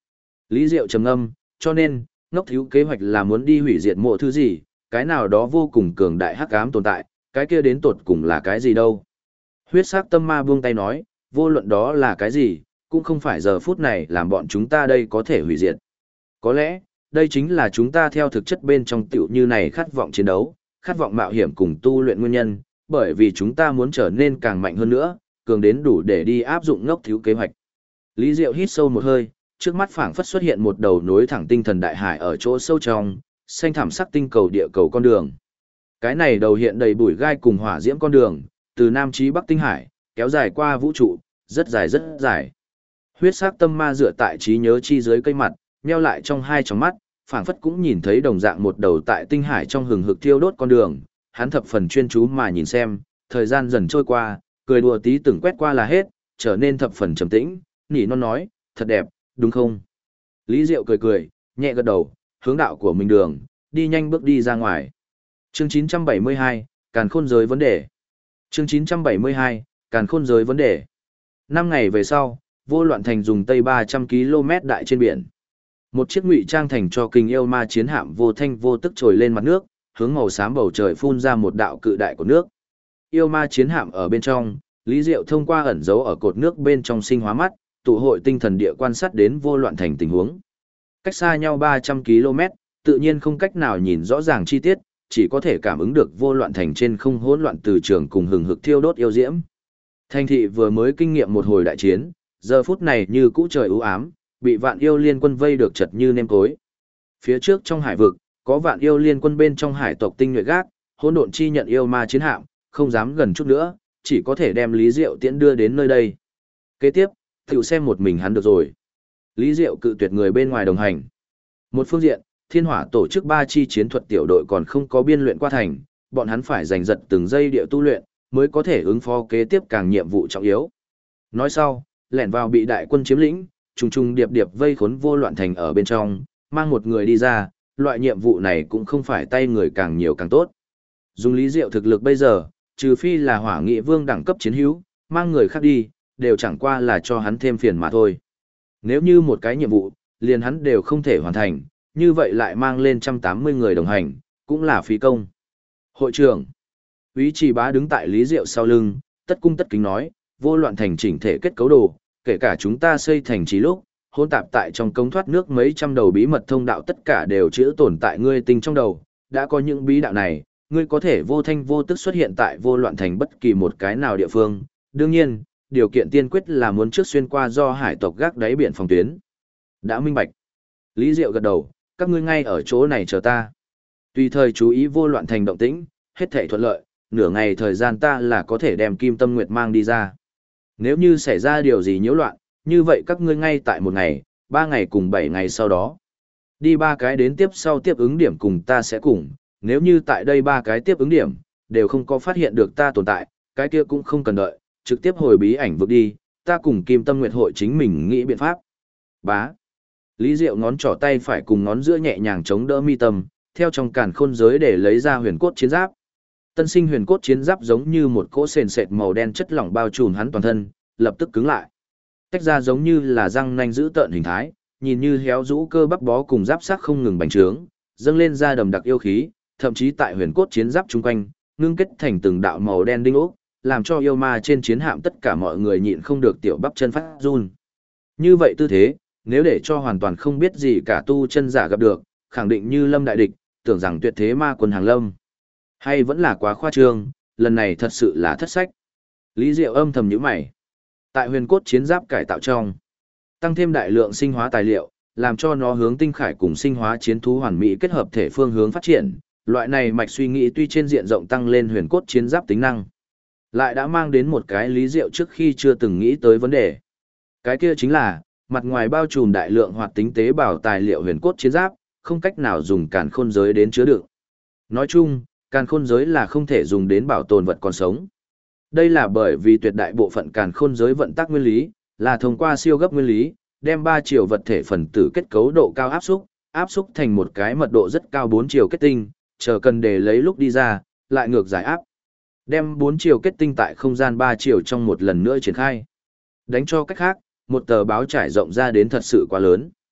Lý Diệu trầm ngâm, cho nên, ngốc thiếu kế hoạch là muốn đi hủy diệt mộ thứ gì, cái nào đó vô cùng cường đại hắc ám tồn tại, cái kia đến tột cùng là cái gì đâu. Huyết sắc tâm ma buông tay nói, vô luận đó là cái gì, cũng không phải giờ phút này làm bọn chúng ta đây có thể hủy diệt. Có lẽ, đây chính là chúng ta theo thực chất bên trong tiểu như này khát vọng chiến đấu, khát vọng mạo hiểm cùng tu luyện nguyên nhân, bởi vì chúng ta muốn trở nên càng mạnh hơn nữa, cường đến đủ để đi áp dụng ngốc thiếu kế hoạch. Lý Diệu hít sâu một hơi, trước mắt phảng phất xuất hiện một đầu nối thẳng tinh thần đại hải ở chỗ sâu trong, xanh thảm sắc tinh cầu địa cầu con đường. Cái này đầu hiện đầy bụi gai cùng hỏa diễm con đường, từ Nam chí Bắc tinh hải, kéo dài qua vũ trụ, rất dài rất dài. Huyết sắc tâm ma dựa tại trí nhớ chi dưới cây mặt, nheo lại trong hai tròng mắt, phảng phất cũng nhìn thấy đồng dạng một đầu tại tinh hải trong hừng hực thiêu đốt con đường, hắn thập phần chuyên chú mà nhìn xem, thời gian dần trôi qua, cười đùa tí từng quét qua là hết, trở nên thập phần trầm tĩnh, nỉ non nói, thật đẹp, đúng không? Lý Diệu cười cười, nhẹ gật đầu, hướng đạo của mình đường, đi nhanh bước đi ra ngoài. Chương 972, Càn khôn giới vấn đề. Chương 972, Càn khôn giới vấn đề. 5 ngày về sau, Vô Loạn Thành dùng tây 300 km đại trên biển. Một chiếc ngụy trang thành cho kình yêu ma chiến hạm vô thanh vô tức trồi lên mặt nước, hướng màu xám bầu trời phun ra một đạo cự đại của nước. Yêu ma chiến hạm ở bên trong, Lý Diệu thông qua ẩn dấu ở cột nước bên trong sinh hóa mắt, tụ hội tinh thần địa quan sát đến Vô Loạn Thành tình huống. Cách xa nhau 300 km, tự nhiên không cách nào nhìn rõ ràng chi tiết, chỉ có thể cảm ứng được Vô Loạn Thành trên không hỗn loạn từ trường cùng hừng hực thiêu đốt yêu diễm. Thành thị vừa mới kinh nghiệm một hồi đại chiến, giờ phút này như cũ trời u ám, bị vạn yêu liên quân vây được chật như nêm cối. Phía trước trong hải vực, có vạn yêu liên quân bên trong hải tộc tinh nhuệ gác, hỗn độn chi nhận yêu ma chiến hạm, không dám gần chút nữa, chỉ có thể đem Lý Diệu tiễn đưa đến nơi đây. Kế tiếp, tiểu xem một mình hắn được rồi. Lý Diệu cự tuyệt người bên ngoài đồng hành. Một phương diện, Thiên Hỏa tổ chức 3 chi chiến thuật tiểu đội còn không có biên luyện qua thành, bọn hắn phải giành giật từng giây địa tu luyện, mới có thể ứng phó kế tiếp càng nhiệm vụ trọng yếu. Nói sau, lẻn vào bị đại quân chiếm lĩnh, trùng trùng điệp điệp vây khốn Vô Loạn Thành ở bên trong, mang một người đi ra, loại nhiệm vụ này cũng không phải tay người càng nhiều càng tốt. Dùng Lý Diệu thực lực bây giờ, trừ phi là Hỏa Nghị Vương đẳng cấp chiến hữu, mang người khác đi, đều chẳng qua là cho hắn thêm phiền mà thôi. Nếu như một cái nhiệm vụ, liền hắn đều không thể hoàn thành, như vậy lại mang lên 180 người đồng hành, cũng là phí công. Hội trưởng, Úy Trì Bá đứng tại Lý Diệu sau lưng, tất cung tất kính nói, Vô Loạn Thành chỉnh thể kết cấu đồ, kể cả chúng ta xây thành trì lúc, hỗn tạp tại trong cống thoát nước mấy trăm đầu bí mật thông đạo tất cả đều chữ tồn tại ngươi tinh trong đầu, đã có những bí đạo này, ngươi có thể vô thanh vô tức xuất hiện tại Vô Loạn Thành bất kỳ một cái nào địa phương, đương nhiên, điều kiện tiên quyết là muốn trước xuyên qua do hải tộc gác đáy biển phòng tuyến. Đã minh bạch. Lý Diệu gật đầu, các ngươi ngay ở chỗ này chờ ta. Tùy thời chú ý Vô Loạn Thành động tĩnh, hết thảy thuận lợi, nửa ngày thời gian ta là có thể đem Kim Tâm Nguyệt mang đi ra. Nếu như xảy ra điều gì nhiễu loạn, như vậy các ngươi ngay tại một ngày, 3 ngày cùng 7 ngày sau đó. Đi 3 cái đến tiếp sau tiếp ứng điểm cùng ta sẽ cùng, nếu như tại đây 3 cái tiếp ứng điểm, đều không có phát hiện được ta tồn tại, cái kia cũng không cần đợi, trực tiếp hồi bí ảnh vực đi, ta cùng Kim Tâm Nguyệt hội chính mình nghĩ biện pháp. Bá. Lý Diệu ngón trỏ tay phải cùng ngón giữa nhẹ nhàng chống đỡ mi tâm, theo trong càn khôn giới để lấy ra huyền cốt chiến giáp. Tân sinh huyền cốt chiến giáp giống như một cỗ sền sệt màu đen chất lỏng bao trùm hắn toàn thân, lập tức cứng lại. Tách ra giống như là răng nanh giữ tợn hình thái, nhìn như héo rũ cơ bắp bó cùng giáp sắc không ngừng bành trướng, dâng lên ra đầm đặc yêu khí, thậm chí tại huyền cốt chiến giáp chung quanh, ngưng kết thành từng đạo màu đen đinh ốc, làm cho yêu ma trên chiến hạm tất cả mọi người nhịn không được tiểu bắp chân phát run. Như vậy tư thế, nếu để cho hoàn toàn không biết gì cả tu chân giả gặp được, khẳng định như lâm đại địch, tưởng rằng tuyệt thế ma quân hàng lâm. Hay vẫn là quá khoa trương, lần này thật sự là thất sách. Lý Diệu âm thầm nhíu mày. Tại huyền cốt chiến giáp cải tạo trong, tăng thêm đại lượng sinh hóa tài liệu, làm cho nó hướng tinh khải cùng sinh hóa chiến thú hoàn mỹ kết hợp thể phương hướng phát triển. Loại này mạch suy nghĩ tuy trên diện rộng tăng lên huyền cốt chiến giáp tính năng, lại đã mang đến một cái Lý Diệu trước khi chưa từng nghĩ tới vấn đề. Cái kia chính là, mặt ngoài bao trùm đại lượng hoạt tính tế bào tài liệu huyền cốt chiến giáp, không cách nào dùng càn khôn giới đến chứa đựng. Nói chung, càn khôn giới là không thể dùng đến bảo tồn vật còn sống. Đây là bởi vì tuyệt đại bộ phận càn khôn giới vận tắc nguyên lý, là thông qua siêu gấp nguyên lý, đem 3 chiều vật thể phần tử kết cấu độ cao áp xúc thành một cái mật độ rất cao 4 chiều kết tinh, chờ cần để lấy lúc đi ra, lại ngược giải áp. Đem 4 chiều kết tinh tại không gian 3 chiều trong một lần nữa triển khai. Đánh cho cách khác, một tờ báo trải rộng ra đến thật sự quá lớn.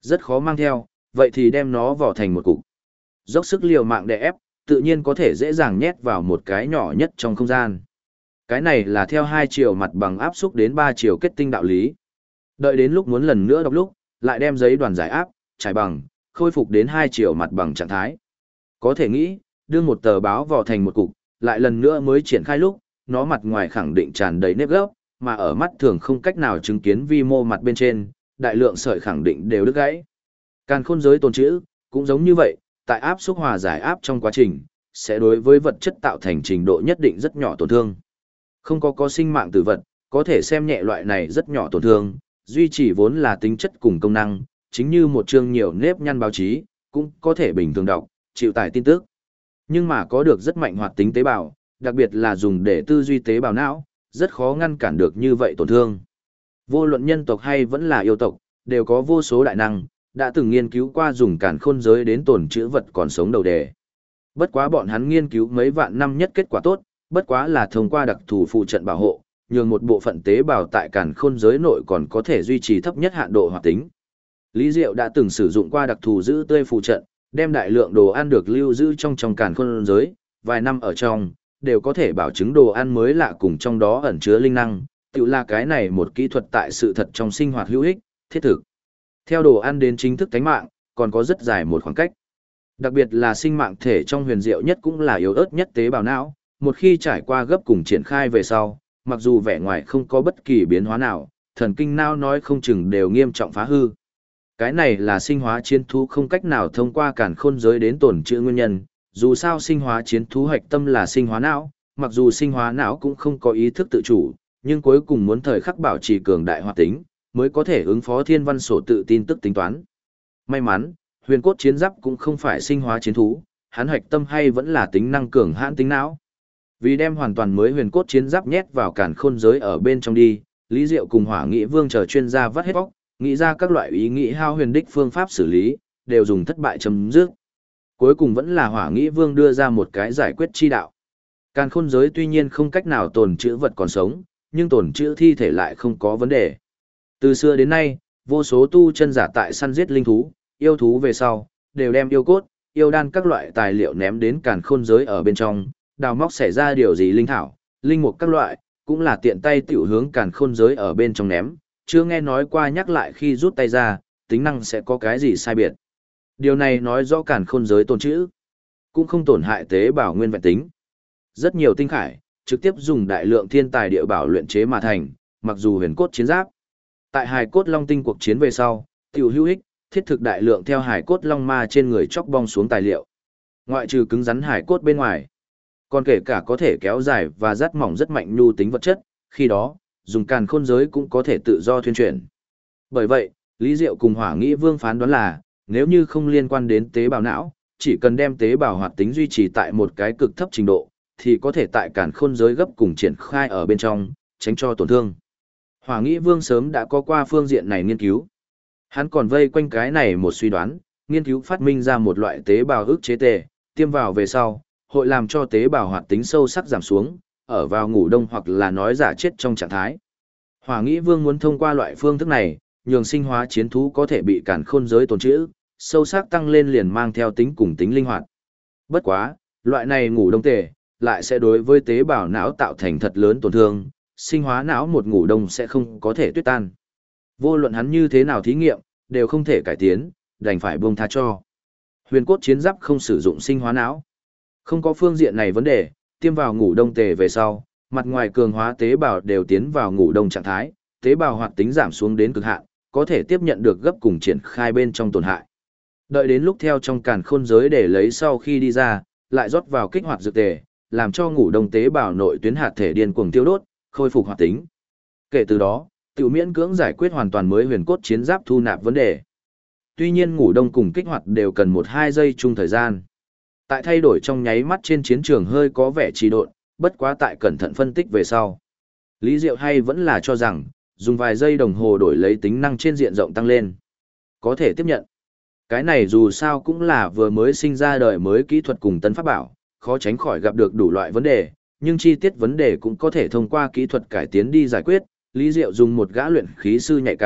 Rất khó mang theo, vậy thì đem nó vỏ thành một cục. Dốc sức liều mạng để ép, tự nhiên có thể dễ dàng nhét vào một cái nhỏ nhất trong không gian. Cái này là theo 2 chiều mặt bằng áp xúc đến 3 chiều kết tinh đạo lý. Đợi đến lúc muốn lần nữa đọc lúc, lại đem giấy đoàn giải áp, trải bằng, khôi phục đến 2 chiều mặt bằng trạng thái. Có thể nghĩ, đưa một tờ báo vỏ thành một cục, lại lần nữa mới triển khai lúc, nó mặt ngoài khẳng định tràn đầy nếp gấp, mà ở mắt thường không cách nào chứng kiến vi mô mặt bên trên, đại lượng sợi khẳng định đều đứt gãy. Càn khôn giới tồn trữ, cũng giống như vậy, tại áp xúc hòa giải áp trong quá trình, sẽ đối với vật chất tạo thành trình độ nhất định rất nhỏ tổn thương. Không có sinh mạng tử vật, có thể xem nhẹ loại này rất nhỏ tổn thương, duy trì vốn là tính chất cùng công năng, chính như một chương nhiều nếp nhăn báo chí, cũng có thể bình thường đọc, chịu tải tin tức. Nhưng mà có được rất mạnh hoạt tính tế bào, đặc biệt là dùng để tư duy tế bào não, rất khó ngăn cản được như vậy tổn thương. Vô luận nhân tộc hay vẫn là yêu tộc, đều có vô số đại năng, đã từng nghiên cứu qua dùng càn khôn giới đến tồn trữ vật còn sống đầu đề. Bất quá bọn hắn nghiên cứu mấy vạn năm nhất kết quả tốt, bất quá là thông qua đặc thù phụ trận bảo hộ, nhường một bộ phận tế bào tại càn khôn giới nội còn có thể duy trì thấp nhất hạn độ hoạt tính. Lý Diệu đã từng sử dụng qua đặc thù giữ tươi phụ trận, đem đại lượng đồ ăn được lưu giữ trong càn khôn giới, vài năm ở trong, đều có thể bảo chứng đồ ăn mới lạ cùng trong đó ẩn chứa linh năng, tự là cái này một kỹ thuật tại sự thật trong sinh hoạt hữu ích, thiết thực. Theo đồ ăn đến chính thức tánh mạng, còn có rất dài một khoảng cách. Đặc biệt là sinh mạng thể trong huyền diệu nhất cũng là yếu ớt nhất tế bào não, một khi trải qua gấp cùng triển khai về sau, mặc dù vẻ ngoài không có bất kỳ biến hóa nào, thần kinh não nói không chừng đều nghiêm trọng phá hư. Cái này là sinh hóa chiến thú không cách nào thông qua càn khôn giới đến tổn trữ nguyên nhân, dù sao sinh hóa chiến thú hạch tâm là sinh hóa não, mặc dù sinh hóa não cũng không có ý thức tự chủ, nhưng cuối cùng muốn thời khắc bảo trì cường đại hoạt tính, mới có thể ứng phó thiên văn sổ tự tin tức tính toán. May mắn, huyền cốt chiến giáp cũng không phải sinh hóa chiến thú, hắn hạch tâm hay vẫn là tính năng cường hãn tính não. Vì đem hoàn toàn mới huyền cốt chiến giáp nhét vào càn khôn giới ở bên trong đi, Lý Diệu cùng Hỏa Nghị Vương chờ chuyên gia vắt hết bóc, nghĩ ra các loại ý nghĩ hao huyền đích phương pháp xử lý, đều dùng thất bại chấm dứt. Cuối cùng vẫn là Hỏa Nghị Vương đưa ra một cái giải quyết chi đạo. Càn khôn giới tuy nhiên không cách nào tồn trữ vật còn sống, nhưng tồn trữ thi thể lại không có vấn đề. Từ xưa đến nay, vô số tu chân giả tại săn giết linh thú, yêu thú về sau, đều đem yêu cốt, yêu đan các loại tài liệu ném đến càn khôn giới ở bên trong, đào móc xảy ra điều gì linh thảo, linh mục các loại, cũng là tiện tay tiểu hướng càn khôn giới ở bên trong ném, chưa nghe nói qua nhắc lại khi rút tay ra, tính năng sẽ có cái gì sai biệt. Điều này nói rõ càn khôn giới tồn trữ, cũng không tổn hại tế bào nguyên vẹn tính. Rất nhiều tinh khải, trực tiếp dùng đại lượng thiên tài địa bảo luyện chế mà thành, mặc dù huyền cốt chiến giáp. Tại hài cốt long tinh cuộc chiến về sau, tiểu hữu ích, thiết thực đại lượng theo hài cốt long ma trên người chóc bong xuống tài liệu. Ngoại trừ cứng rắn hài cốt bên ngoài, còn kể cả có thể kéo dài và rát mỏng rất mạnh nhu tính vật chất, khi đó, dùng càn khôn giới cũng có thể tự do thuyên chuyển. Bởi vậy, Lý Diệu cùng Hỏa Nghị Vương phán đoán là, nếu như không liên quan đến tế bào não, chỉ cần đem tế bào hoạt tính duy trì tại một cái cực thấp trình độ, thì có thể tại càn khôn giới gấp cùng triển khai ở bên trong, tránh cho tổn thương. Hỏa Nghị Vương sớm đã có qua phương diện này nghiên cứu. Hắn còn vây quanh cái này một suy đoán, nghiên cứu phát minh ra một loại tế bào ức chế tề, tiêm vào về sau, hội làm cho tế bào hoạt tính sâu sắc giảm xuống, ở vào ngủ đông hoặc là nói giả chết trong trạng thái. Hỏa Nghị Vương muốn thông qua loại phương thức này, nhường sinh hóa chiến thú có thể bị càn khôn giới tồn trữ, sâu sắc tăng lên liền mang theo tính cùng tính linh hoạt. Bất quá, loại này ngủ đông tề, lại sẽ đối với tế bào não tạo thành thật lớn tổn thương, sinh hóa não một ngủ đông sẽ không có thể tuyết tan. Vô luận hắn như thế nào thí nghiệm, đều không thể cải tiến, đành phải buông tha cho. Huyền cốt chiến giáp không sử dụng sinh hóa não. Không có phương diện này vấn đề, tiêm vào ngủ đông tề về sau, mặt ngoài cường hóa tế bào đều tiến vào ngủ đông trạng thái, tế bào hoạt tính giảm xuống đến cực hạn, có thể tiếp nhận được gấp cùng triển khai bên trong tổn hại. Đợi đến lúc theo trong càn khôn giới để lấy sau khi đi ra, lại rót vào kích hoạt dược tề, làm cho ngủ đông tế bào nội tuyến hạt thể điên cuồng tiêu đốt, khôi phục hoạt tính. Kể từ đó, tiểu miễn cưỡng giải quyết hoàn toàn mới huyền cốt chiến giáp thu nạp vấn đề. Tuy nhiên ngủ đông cùng kích hoạt đều cần 1-2 giây chung thời gian. Tại thay đổi trong nháy mắt trên chiến trường hơi có vẻ trì độn, bất quá tại cẩn thận phân tích về sau. Lý Diệu hay vẫn là cho rằng, dùng vài giây đồng hồ đổi lấy tính năng trên diện rộng tăng lên. Có thể tiếp nhận. Cái này dù sao cũng là vừa mới sinh ra đời mới kỹ thuật cùng tân pháp bảo, khó tránh khỏi gặp được đủ loại vấn đề, nhưng chi tiết vấn đề cũng có thể thông qua kỹ thuật cải tiến đi giải quyết. Lý Diệu dùng một gã luyện khí sư nhạy cảm,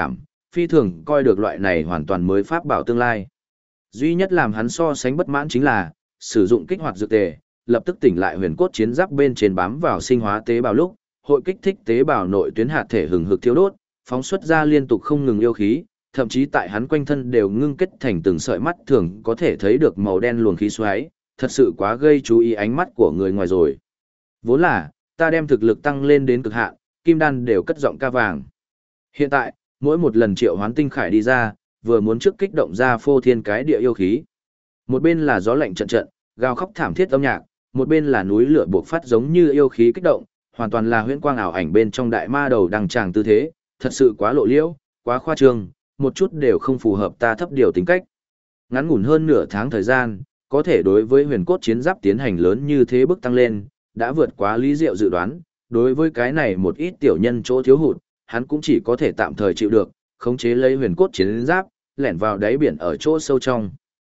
phi thường coi được loại này hoàn toàn mới pháp bảo tương lai. Duy nhất làm hắn so sánh bất mãn chính là, sử dụng kích hoạt dược tề, lập tức tỉnh lại huyền cốt chiến giáp bên trên bám vào sinh hóa tế bào lúc, hội kích thích tế bào nội tuyến hạt thể hừng hực thiêu đốt, phóng xuất ra liên tục không ngừng yêu khí, thậm chí tại hắn quanh thân đều ngưng kết thành từng sợi mắt thường có thể thấy được màu đen luồng khí xoáy, thật sự quá gây chú ý ánh mắt của người ngoài rồi. Vốn là, ta đem thực lực tăng lên đến cực hạn, kim đan đều cất giọng ca vàng. Hiện tại, mỗi một lần triệu hoán tinh khải đi ra, vừa muốn trước kích động ra phô thiên cái địa yêu khí. Một bên là gió lạnh trận trận, gào khóc thảm thiết âm nhạc, một bên là núi lửa buộc phát giống như yêu khí kích động, hoàn toàn là huyễn quang ảo ảnh bên trong đại ma đầu đằng tràng tư thế, thật sự quá lộ liễu, quá khoa trương, một chút đều không phù hợp ta thấp điều tính cách. Ngắn ngủn hơn nửa tháng thời gian, có thể đối với huyền cốt chiến giáp tiến hành lớn như thế bước tăng lên, đã vượt quá Lý Diệu dự đoán, đối với cái này một ít tiểu nhân chỗ thiếu hụt, hắn cũng chỉ có thể tạm thời chịu được, khống chế lấy huyền cốt chiến giáp, lẻn vào đáy biển ở chỗ sâu trong.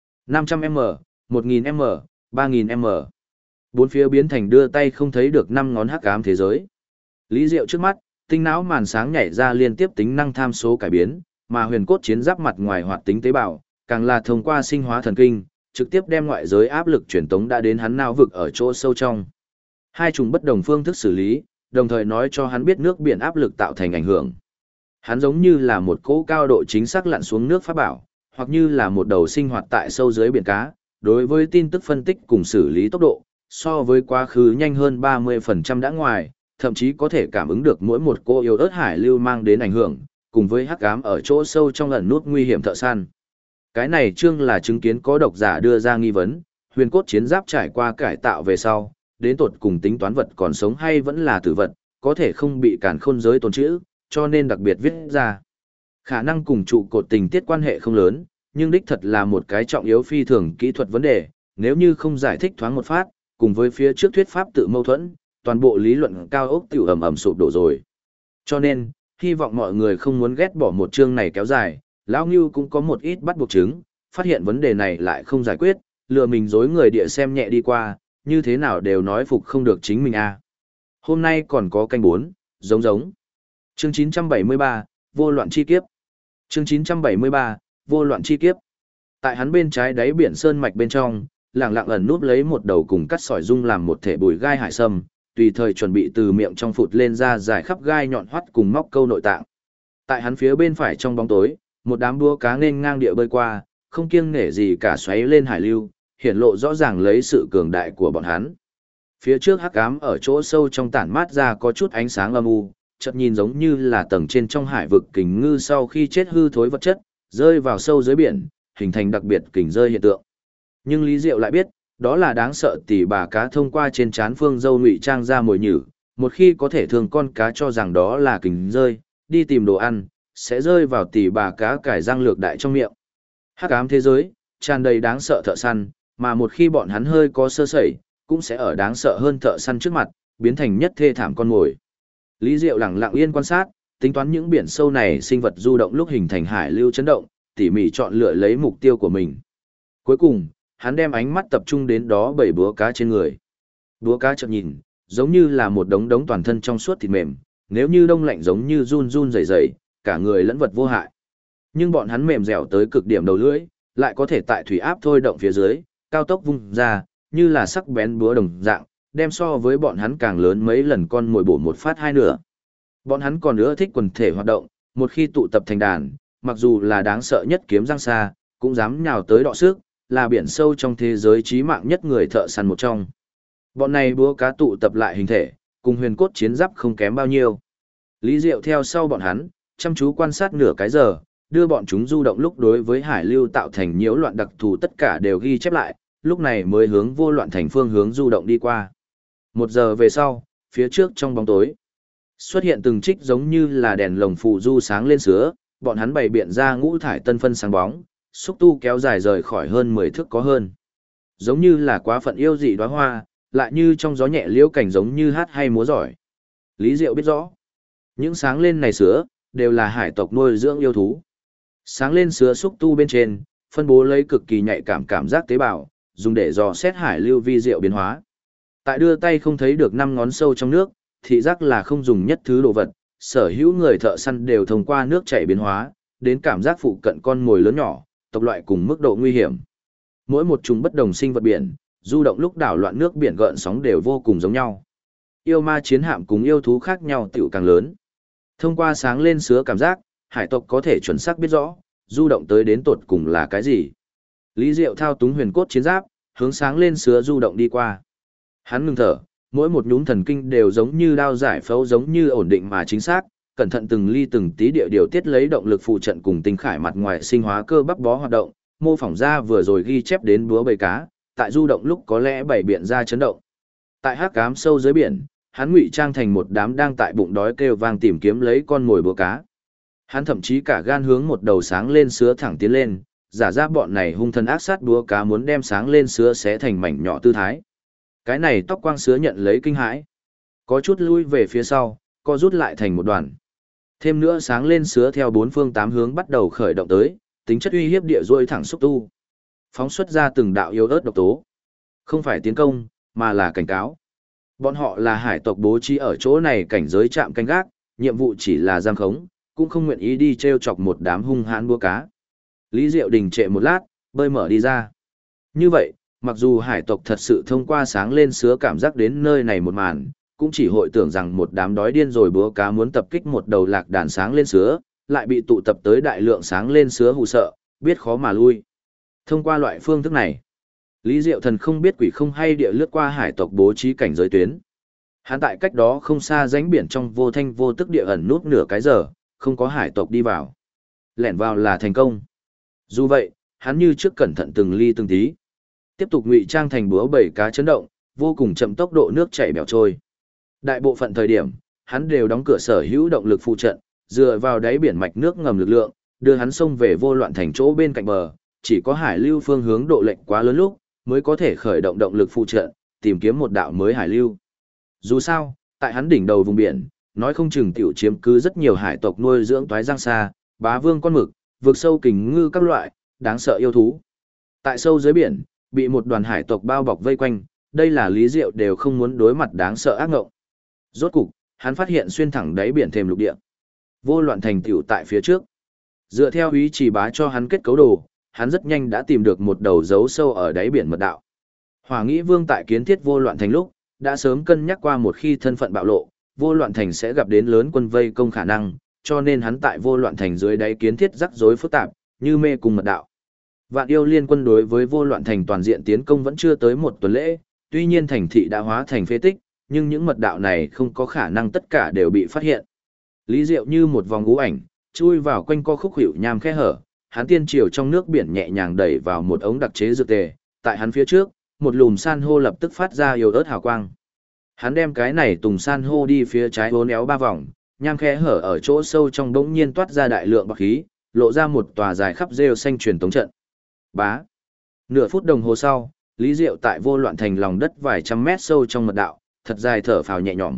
500m, 1000m, 3000m. Bốn phía biến thành đưa tay không thấy được năm ngón hắc ám thế giới. Lý Diệu trước mắt, tinh não màn sáng nhảy ra liên tiếp tính năng tham số cải biến, mà huyền cốt chiến giáp mặt ngoài hoạt tính tế bào, càng là thông qua sinh hóa thần kinh, trực tiếp đem ngoại giới áp lực truyền tống đã đến hắn não vực ở chỗ sâu trong. Hai chủng bất đồng phương thức xử lý, đồng thời nói cho hắn biết nước biển áp lực tạo thành ảnh hưởng. Hắn giống như là một cỗ cao độ chính xác lặn xuống nước pháp bảo, hoặc như là một đầu sinh hoạt tại sâu dưới biển cá, đối với tin tức phân tích cùng xử lý tốc độ, so với quá khứ nhanh hơn 30% đã ngoài, thậm chí có thể cảm ứng được mỗi một cô yêu ớt hải lưu mang đến ảnh hưởng, cùng với hắc ám ở chỗ sâu trong ẩn nút nguy hiểm thợ săn. Cái này chương là chứng kiến có độc giả đưa ra nghi vấn, huyền cốt chiến giáp trải qua cải tạo về sau, đến tột cùng tính toán vật còn sống hay vẫn là tử vật, có thể không bị cản khôn giới tồn trữ, cho nên đặc biệt viết ra. Khả năng cùng trụ cột tình tiết quan hệ không lớn, nhưng đích thật là một cái trọng yếu phi thường kỹ thuật vấn đề, nếu như không giải thích thoáng một phát, cùng với phía trước thuyết pháp tự mâu thuẫn, toàn bộ lý luận cao ốc tiểu ầm sụp đổ rồi. Cho nên, hy vọng mọi người không muốn ghét bỏ một chương này kéo dài, lão Ngưu cũng có một ít bắt buộc chứng, phát hiện vấn đề này lại không giải quyết, lừa mình dối người địa xem nhẹ đi qua, như thế nào đều nói phục không được chính mình a. Hôm nay còn có canh 4, giống. Chương 973, vô loạn chi kiếp. Chương 973, vô loạn chi kiếp. Tại hắn bên trái đáy biển sơn mạch bên trong, lặng lặng ẩn núp lấy một đầu cùng cắt sỏi dung làm một thể bùi gai hải sâm, tùy thời chuẩn bị từ miệng trong phụt lên ra dài khắp gai nhọn hoắt cùng móc câu nội tạng. Tại hắn phía bên phải trong bóng tối, một đám đua cá nên ngang địa bơi qua, không kiêng nể gì cả xoáy lên hải lưu, hiển lộ rõ ràng lấy sự cường đại của bọn hắn. Phía trước hắc ám ở chỗ sâu trong tản mát ra có chút ánh sáng âm u, chợt nhìn giống như là tầng trên trong hải vực kình ngư sau khi chết hư thối vật chất, rơi vào sâu dưới biển, hình thành đặc biệt kình rơi hiện tượng. Nhưng Lý Diệu lại biết, đó là đáng sợ tỷ bà cá thông qua trên trán phương dâu ngụy trang ra mồi nhử, một khi có thể thường con cá cho rằng đó là kình rơi, đi tìm đồ ăn, sẽ rơi vào tỷ bà cá cải răng lược đại trong miệng. Hắc ám thế giới, tràn đầy đáng sợ thợ săn, mà một khi bọn hắn hơi có sơ sẩy, cũng sẽ ở đáng sợ hơn thợ săn trước mặt, biến thành nhất thê thảm con mồi. Lý Diệu lặng lặng yên quan sát, tính toán những biển sâu này sinh vật du động lúc hình thành hải lưu chấn động, tỉ mỉ chọn lựa lấy mục tiêu của mình. Cuối cùng, hắn đem ánh mắt tập trung đến đó bảy búa cá trên người. Búa cá chợt nhìn, giống như là một đống đống toàn thân trong suốt thịt mềm, nếu như đông lạnh giống như run run rẩy rẩy, cả người lẫn vật vô hại. Nhưng bọn hắn mềm dẻo tới cực điểm đầu lưỡi, lại có thể tại thủy áp thôi động phía dưới, cao tốc vung ra, như là sắc bén búa đồng dạng, đem so với bọn hắn càng lớn mấy lần con mồi bổ một phát hai nửa. Bọn hắn còn nữa thích quần thể hoạt động, một khi tụ tập thành đàn, mặc dù là đáng sợ nhất kiếm răng xa, cũng dám nhào tới đọ sức, là biển sâu trong thế giới chí mạng nhất người thợ săn một trong. Bọn này búa cá tụ tập lại hình thể, cùng huyền cốt chiến giáp không kém bao nhiêu. Lý Diệu theo sau bọn hắn, chăm chú quan sát nửa cái giờ, đưa bọn chúng du động lúc đối với hải lưu tạo thành nhiễu loạn đặc thù tất cả đều ghi chép lại, lúc này mới hướng vô loạn thành phương hướng du động đi qua. 1 giờ về sau, phía trước trong bóng tối, xuất hiện từng trích giống như là đèn lồng phù du sáng lên sứa, bọn hắn bày biện ra ngũ thải tân phân sáng bóng, xúc tu kéo dài rời khỏi hơn 10 thước có hơn. Giống như là quá phận yêu dị đóa hoa, lại như trong gió nhẹ liễu cảnh giống như hát hay múa giỏi. Lý Diệu biết rõ, những sáng lên này sứa, đều là hải tộc nuôi dưỡng yêu thú. Sáng lên sứa xúc tu bên trên, phân bố lấy cực kỳ nhạy cảm giác tế bào, dùng để dò xét hải lưu vi diệu biến hóa. Tại đưa tay không thấy được 5 ngón sâu trong nước, thị giác là không dùng nhất thứ đồ vật, sở hữu người thợ săn đều thông qua nước chảy biến hóa, đến cảm giác phụ cận con mồi lớn nhỏ, tộc loại cùng mức độ nguy hiểm. Mỗi một chúng bất đồng sinh vật biển, du động lúc đảo loạn nước biển gợn sóng đều vô cùng giống nhau. Yêu ma chiến hạm cùng yêu thú khác nhau tiểu càng lớn. Thông qua sáng lên sứa cảm giác, hải tộc có thể chuẩn xác biết rõ, du động tới đến tột cùng là cái gì. Lý Diệu thao túng huyền cốt chiến giáp, hướng sáng lên sứa du động đi qua. Hắn ngừng thở, mỗi một nhún thần kinh đều giống như đao giải phẫu giống như ổn định mà chính xác, cẩn thận từng ly từng tí địa điều tiết lấy động lực phụ trận cùng tinh khải mặt ngoài sinh hóa cơ bắp bó hoạt động, mô phỏng ra vừa rồi ghi chép đến búa bầy cá, tại du động lúc có lẽ bảy biện ra chấn động. Tại hắc ám sâu dưới biển, hắn ngụy trang thành một đám đang tại bụng đói kêu vang tìm kiếm lấy con mồi búa cá. Hắn thậm chí cả gan hướng một đầu sáng lên sứa thẳng tiến lên, giả ra bọn này hung thần ác sát búa cá muốn đem sáng lên sứa xé thành mảnh nhỏ tư thái. Cái này tóc quang sứa nhận lấy kinh hãi, có chút lui về phía sau, co rút lại thành một đoàn. Thêm nữa sáng lên sứa theo bốn phương tám hướng bắt đầu khởi động tới, tính chất uy hiếp địa duỗi thẳng xúc tu. Phóng xuất ra từng đạo yếu ớt độc tố. Không phải tiến công, mà là cảnh cáo. Bọn họ là hải tộc bố trí ở chỗ này cảnh giới trạm canh gác, nhiệm vụ chỉ là giam khống, cũng không nguyện ý đi treo chọc một đám hung hãn búa cá. Lý Diệu đình trệ một lát, bơi mở đi ra. Như vậy, mặc dù hải tộc thật sự thông qua sáng lên sứa cảm giác đến nơi này một màn, cũng chỉ hội tưởng rằng một đám đói điên rồi búa cá muốn tập kích một đầu lạc đàn sáng lên sứa, lại bị tụ tập tới đại lượng sáng lên sứa hù sợ, biết khó mà lui. Thông qua loại phương thức này, Lý Diệu Thần không biết quỷ không hay địa lướt qua hải tộc bố trí cảnh giới tuyến. Hắn tại cách đó không xa rãnh biển trong vô thanh vô tức địa ẩn nút nửa cái giờ, không có hải tộc đi vào. Lẻn vào là thành công. Dù vậy, hắn như trước cẩn thận từng ly từng tí. Tiếp tục ngụy trang thành búa bầy cá chấn động, vô cùng chậm tốc độ nước chảy bèo trôi. Đại bộ phận thời điểm, hắn đều đóng cửa sở hữu động lực phụ trận, dựa vào đáy biển mạch nước ngầm lực lượng, đưa hắn xông về vô loạn thành chỗ bên cạnh bờ, chỉ có hải lưu phương hướng độ lệch quá lớn lúc, mới có thể khởi động động lực phụ trận, tìm kiếm một đạo mới hải lưu. Dù sao, tại hắn đỉnh đầu vùng biển, nói không chừng tiểu chiếm cứ rất nhiều hải tộc nuôi dưỡng toái giang sa, bá vương con mực, vượt sâu kình ngư các loại, đáng sợ yêu thú. Tại sâu dưới biển, bị một đoàn hải tộc bao bọc vây quanh, đây là Lý Diệu đều không muốn đối mặt đáng sợ ác ngộng. Rốt cục, hắn phát hiện xuyên thẳng đáy biển thềm lục địa. Vô loạn thành tiểu tại phía trước. Dựa theo ý chỉ bá cho hắn kết cấu đồ, hắn rất nhanh đã tìm được một đầu dấu sâu ở đáy biển mật đạo. Hỏa Nghĩ Vương tại kiến thiết vô loạn thành lúc, đã sớm cân nhắc qua một khi thân phận bạo lộ, vô loạn thành sẽ gặp đến lớn quân vây công khả năng, cho nên hắn tại vô loạn thành dưới đáy kiến thiết rắc rối phức tạp, như mê cùng mật đạo. Vạn yêu liên quân đối với vô loạn thành toàn diện tiến công vẫn chưa tới một tuần lễ, tuy nhiên thành thị đã hóa thành phế tích, nhưng những mật đạo này không có khả năng tất cả đều bị phát hiện. Lý Diệu như một vòng ngũ ảnh, chui vào quanh co khúc hiệu nham khe hở, hắn tiên triều trong nước biển nhẹ nhàng đẩy vào một ống đặc chế dược tề, tại hắn phía trước, một lùm san hô lập tức phát ra yếu ớt hào quang. Hắn đem cái này tùng san hô đi phía trái uốn éo 3 vòng, nham khe hở ở chỗ sâu trong đống nhiên toát ra đại lượng bạc khí, lộ ra một tòa dài khắp rêu xanh truyền tống trận. Bá. Nửa phút đồng hồ sau, Lý Diệu tại vô loạn thành lòng đất vài trăm mét sâu trong mật đạo, thật dài thở phào nhẹ nhõm.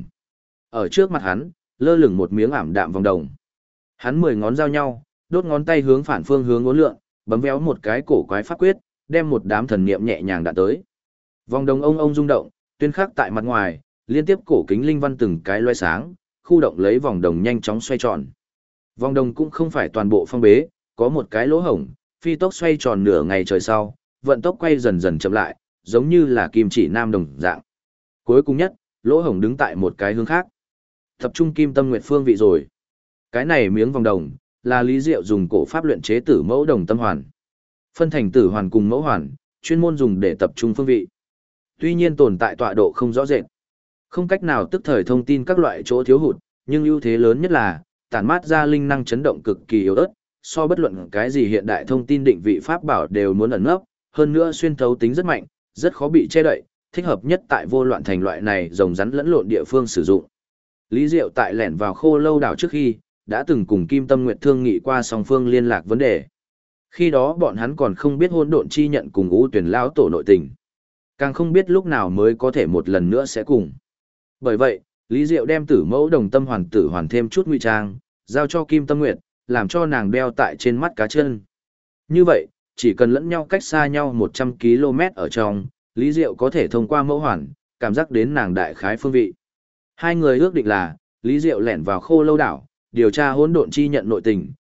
Ở trước mặt hắn, lơ lửng một miếng ảm đạm vòng đồng. Hắn 10 ngón giao nhau, đốt ngón tay hướng phản phương hướng uốn lượn, bấm véo một cái cổ quái pháp quyết, đem một đám thần niệm nhẹ nhàng đạn tới. Vòng đồng ông rung động, tuyên khắc tại mặt ngoài, liên tiếp cổ kính linh văn từng cái loé sáng, khu động lấy vòng đồng nhanh chóng xoay tròn. Vòng đồng cũng không phải toàn bộ phong bế, có một cái lỗ hổng, phi tốc xoay tròn nửa ngày trời sau, vận tốc quay dần dần chậm lại, giống như là kim chỉ nam đồng dạng. Cuối cùng nhất, lỗ hổng đứng tại một cái hướng khác. Tập trung kim tâm nguyệt phương vị rồi. Cái này miếng vòng đồng, là Lý Diệu dùng cổ pháp luyện chế tử mẫu đồng tâm hoàn. Phân thành tử hoàn cùng mẫu hoàn, chuyên môn dùng để tập trung phương vị. Tuy nhiên tồn tại tọa độ không rõ rệt. Không cách nào tức thời thông tin các loại chỗ thiếu hụt, nhưng ưu thế lớn nhất là, tản mát ra linh năng chấn động cực kỳ yếu ớt, so bất luận cái gì hiện đại thông tin định vị pháp bảo đều muốn ẩn nấp, hơn nữa xuyên thấu tính rất mạnh, rất khó bị che đậy, thích hợp nhất tại vô loạn thành loại này rồng rắn lẫn lộn địa phương sử dụng. Lý Diệu tại lẻn vào Khô Lâu đảo trước khi, đã từng cùng Kim Tâm Nguyệt thương nghị qua song phương liên lạc vấn đề. Khi đó bọn hắn còn không biết Hỗn Độn Chi Nhận cùng U Tuyển lão tổ nội tình, càng không biết lúc nào mới có thể một lần nữa sẽ cùng. Bởi vậy, Lý Diệu đem tử mẫu đồng tâm hoàn tử hoàn thêm chút ngụy trang, giao cho Kim Tâm Nguyệt, làm cho nàng đeo tại trên mắt cá chân. Như vậy, chỉ cần lẫn nhau cách xa nhau 100 km ở trong, Lý Diệu có thể thông qua mẫu hoàn, cảm giác đến nàng đại khái phương vị. Hai người ước định là, Lý Diệu lẻn vào Khô Lâu đảo, điều tra Hỗn Độn Chi Nhận nội tình,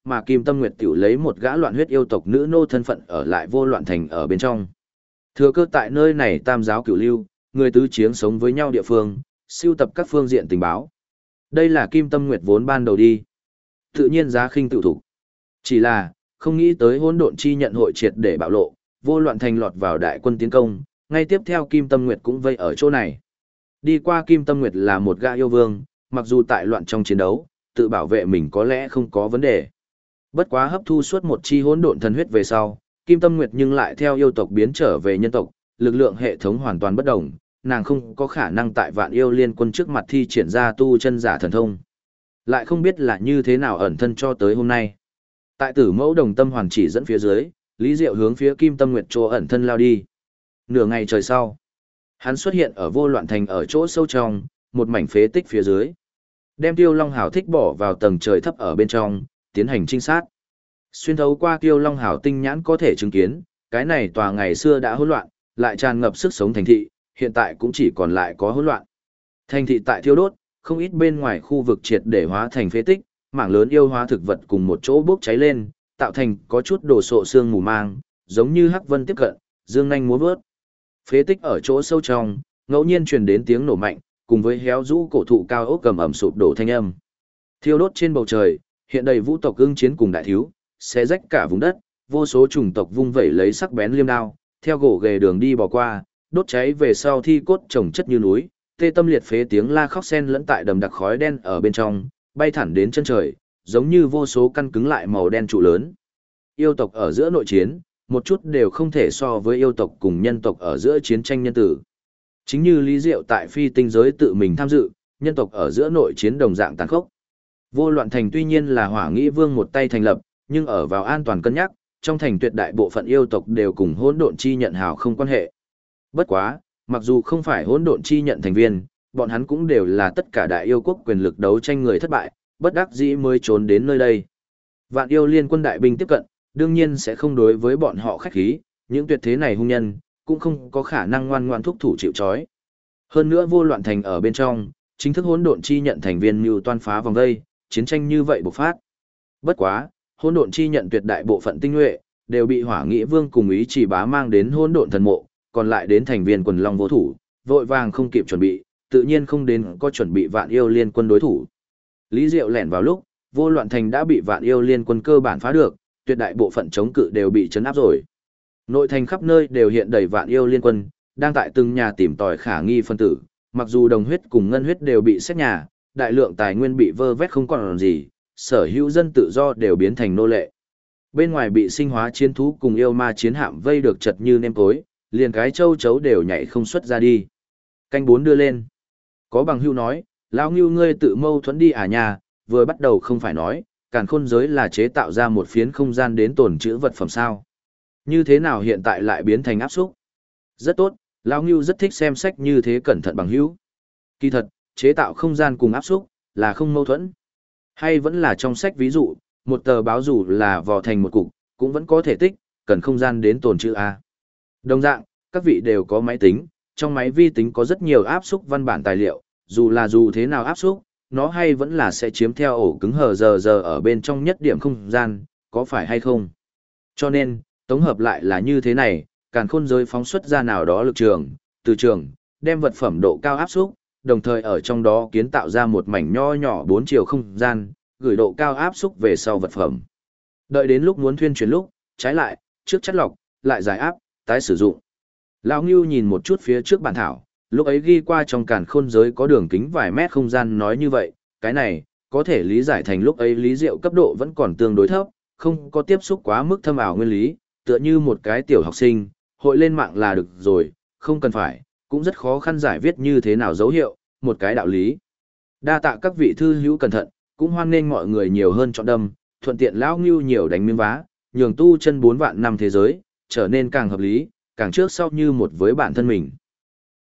mà Kim Tâm Nguyệt tiểu lấy một gã loạn huyết yêu tộc nữ nô thân phận ở lại Vô Loạn Thành ở bên trong. Thừa cơ tại nơi này tam giáo cửu lưu, người tứ chiến sống với nhau địa phương, siêu tập các phương diện tình báo. Đây là Kim Tâm Nguyệt vốn ban đầu đi. Tự nhiên giá khinh tự thủ. Chỉ là, không nghĩ tới hỗn độn chi nhận hội triệt để bạo lộ, Vô Loạn Thành lọt vào đại quân tiến công, ngay tiếp theo Kim Tâm Nguyệt cũng vây ở chỗ này. Đi qua Kim Tâm Nguyệt là một gã yêu vương, mặc dù tại loạn trong chiến đấu, tự bảo vệ mình có lẽ không có vấn đề. Bất quá hấp thu suốt một chi hỗn độn thần huyết về sau, Kim Tâm Nguyệt nhưng lại theo yêu tộc biến trở về nhân tộc, lực lượng hệ thống hoàn toàn bất đồng, nàng không có khả năng tại Vạn Yêu Liên Quân trước mặt thi triển ra tu chân giả thần thông. Lại không biết là như thế nào ẩn thân cho tới hôm nay. Tại Tử Mẫu Đồng Tâm hoàn chỉ dẫn phía dưới, Lý Diệu hướng phía Kim Tâm Nguyệt chỗ ẩn thân lao đi. Nửa ngày trời sau, hắn xuất hiện ở Vô Loạn Thành ở chỗ sâu trong, một mảnh phế tích phía dưới. Đem Tiêu Long Hảo thích bỏ vào tầng trời thấp ở bên trong, tiến hành trinh sát. Xuyên thấu qua Tiêu Long Hảo tinh nhãn có thể chứng kiến, cái này tòa ngày xưa đã hỗn loạn, lại tràn ngập sức sống thành thị, hiện tại cũng chỉ còn lại có hỗn loạn. Thành thị tại thiêu đốt, không ít bên ngoài khu vực triệt để hóa thành phế tích, mảng lớn yêu hóa thực vật cùng một chỗ bốc cháy lên, tạo thành có chút đồ sộ sương mù mang, giống như hắc vân tiếp cận, dương nhanh múa vớt. Phế tích ở chỗ sâu trong, ngẫu nhiên truyền đến tiếng nổ mạnh, cùng với héo rũ cổ thụ cao ốc cầm ẩm sụp đổ thanh âm. Thiêu đốt trên bầu trời, hiện đầy vũ tộc ưng chiến cùng đại thiếu, xé rách cả vùng đất, vô số chủng tộc vung vẩy lấy sắc bén liêm đao, theo gỗ ghề đường đi bỏ qua, đốt cháy về sau thi cốt chồng chất như núi, tê tâm liệt phế tiếng la khóc sen lẫn tại đầm đặc khói đen ở bên trong, bay thẳng đến chân trời, giống như vô số căn cứng lại màu đen trụ lớn. Yêu tộc ở giữa nội chiến, một chút đều không thể so với yêu tộc cùng nhân tộc ở giữa chiến tranh nhân tử. Chính như Lý Diệu tại phi tinh giới tự mình tham dự, nhân tộc ở giữa nội chiến đồng dạng tàn khốc. Vô Loạn Thành tuy nhiên là Hỏa Nghĩ Vương một tay thành lập, nhưng ở vào an toàn cân nhắc, trong thành tuyệt đại bộ phận yêu tộc đều cùng hỗn độn chi nhận hào không quan hệ. Bất quá, mặc dù không phải hỗn độn chi nhận thành viên, bọn hắn cũng đều là tất cả đại yêu quốc quyền lực đấu tranh người thất bại, bất đắc dĩ mới trốn đến nơi đây. Vạn Yêu Liên Quân đại binh tiếp cận, đương nhiên sẽ không đối với bọn họ khách khí, những tuyệt thế này hung nhân, cũng không có khả năng ngoan ngoan thúc thủ chịu trói. Hơn nữa Vô Loạn Thành ở bên trong, chính thức hỗn độn chi nhận thành viên mưu toan phá vòng vây, chiến tranh như vậy bộc phát. Bất quá, hỗn độn chi nhận tuyệt đại bộ phận tinh nhuệ, đều bị Hỏa Nghĩ Vương cùng Ý Chỉ Bá mang đến hỗn độn thần mộ, còn lại đến thành viên quần long vô thủ, vội vàng không kịp chuẩn bị, tự nhiên không đến có chuẩn bị Vạn Yêu Liên Quân đối thủ. Lý Diệu lẻn vào lúc, Vô Loạn Thành đã bị Vạn Yêu Liên Quân cơ bản phá được, tuyệt đại bộ phận chống cự đều bị chấn áp rồi. Nội thành khắp nơi đều hiện đầy Vạn Yêu Liên Quân, đang tại từng nhà tìm tòi khả nghi phân tử, mặc dù đồng huyết cùng ngân huyết đều bị xét nhà, đại lượng tài nguyên bị vơ vét không còn gì, sở hữu dân tự do đều biến thành nô lệ. Bên ngoài bị sinh hóa chiến thú cùng yêu ma chiến hạm vây được chật như nêm tối, liền cái châu chấu đều nhảy không xuất ra đi. Canh 4 đưa lên. Có bằng hưu nói, lão ngưu ngươi tự mâu thuẫn đi à nhà, vừa bắt đầu không phải nói, càn khôn giới là chế tạo ra một phiến không gian đến tồn trữ vật phẩm sao. Như thế nào hiện tại lại biến thành áp xúc? Rất tốt, lão ngưu rất thích xem sách như thế cẩn thận bằng hữu. Kỳ thật, chế tạo không gian cùng áp xúc, là không mâu thuẫn. Hay vẫn là trong sách ví dụ, một tờ báo dù là vò thành một cục, cũng vẫn có thể tích, cần không gian đến tồn trữ A. Đồng dạng, các vị đều có máy tính, trong máy vi tính có rất nhiều áp xúc văn bản tài liệu, dù thế nào áp xúc, nó hay vẫn là sẽ chiếm theo ổ cứng hờ giờ ở bên trong nhất điểm không gian, có phải hay không? Cho nên, tổng hợp lại là như thế này, càn khôn giới phóng xuất ra nào đó lực trường, từ trường, đem vật phẩm độ cao áp xúc, đồng thời ở trong đó kiến tạo ra một mảnh nho nhỏ 4 chiều không gian, gửi độ cao áp xúc về sau vật phẩm. Đợi đến lúc muốn thuyên chuyển lúc, trái lại, trước chất lọc, lại giải áp, tái sử dụng. Lão Ngưu nhìn một chút phía trước bản thảo, lúc ấy ghi qua trong càn khôn giới có đường kính vài mét không gian nói như vậy, cái này, có thể lý giải thành lúc ấy Lý Diệu cấp độ vẫn còn tương đối thấp, không có tiếp xúc quá mức thâm ảo nguyên lý, tựa như một cái tiểu học sinh, hội lên mạng là được rồi, không cần phải, cũng rất khó khăn giải viết như thế nào dấu hiệu, một cái đạo lý. Đa tạ các vị thư hữu cẩn thận, cũng hoan nghênh mọi người nhiều hơn chọn đâm, thuận tiện lão Ngưu nhiều đánh miếng vá, nhường tu chân 4 vạn năm thế giới, trở nên càng hợp lý, càng trước sau như một với bản thân mình.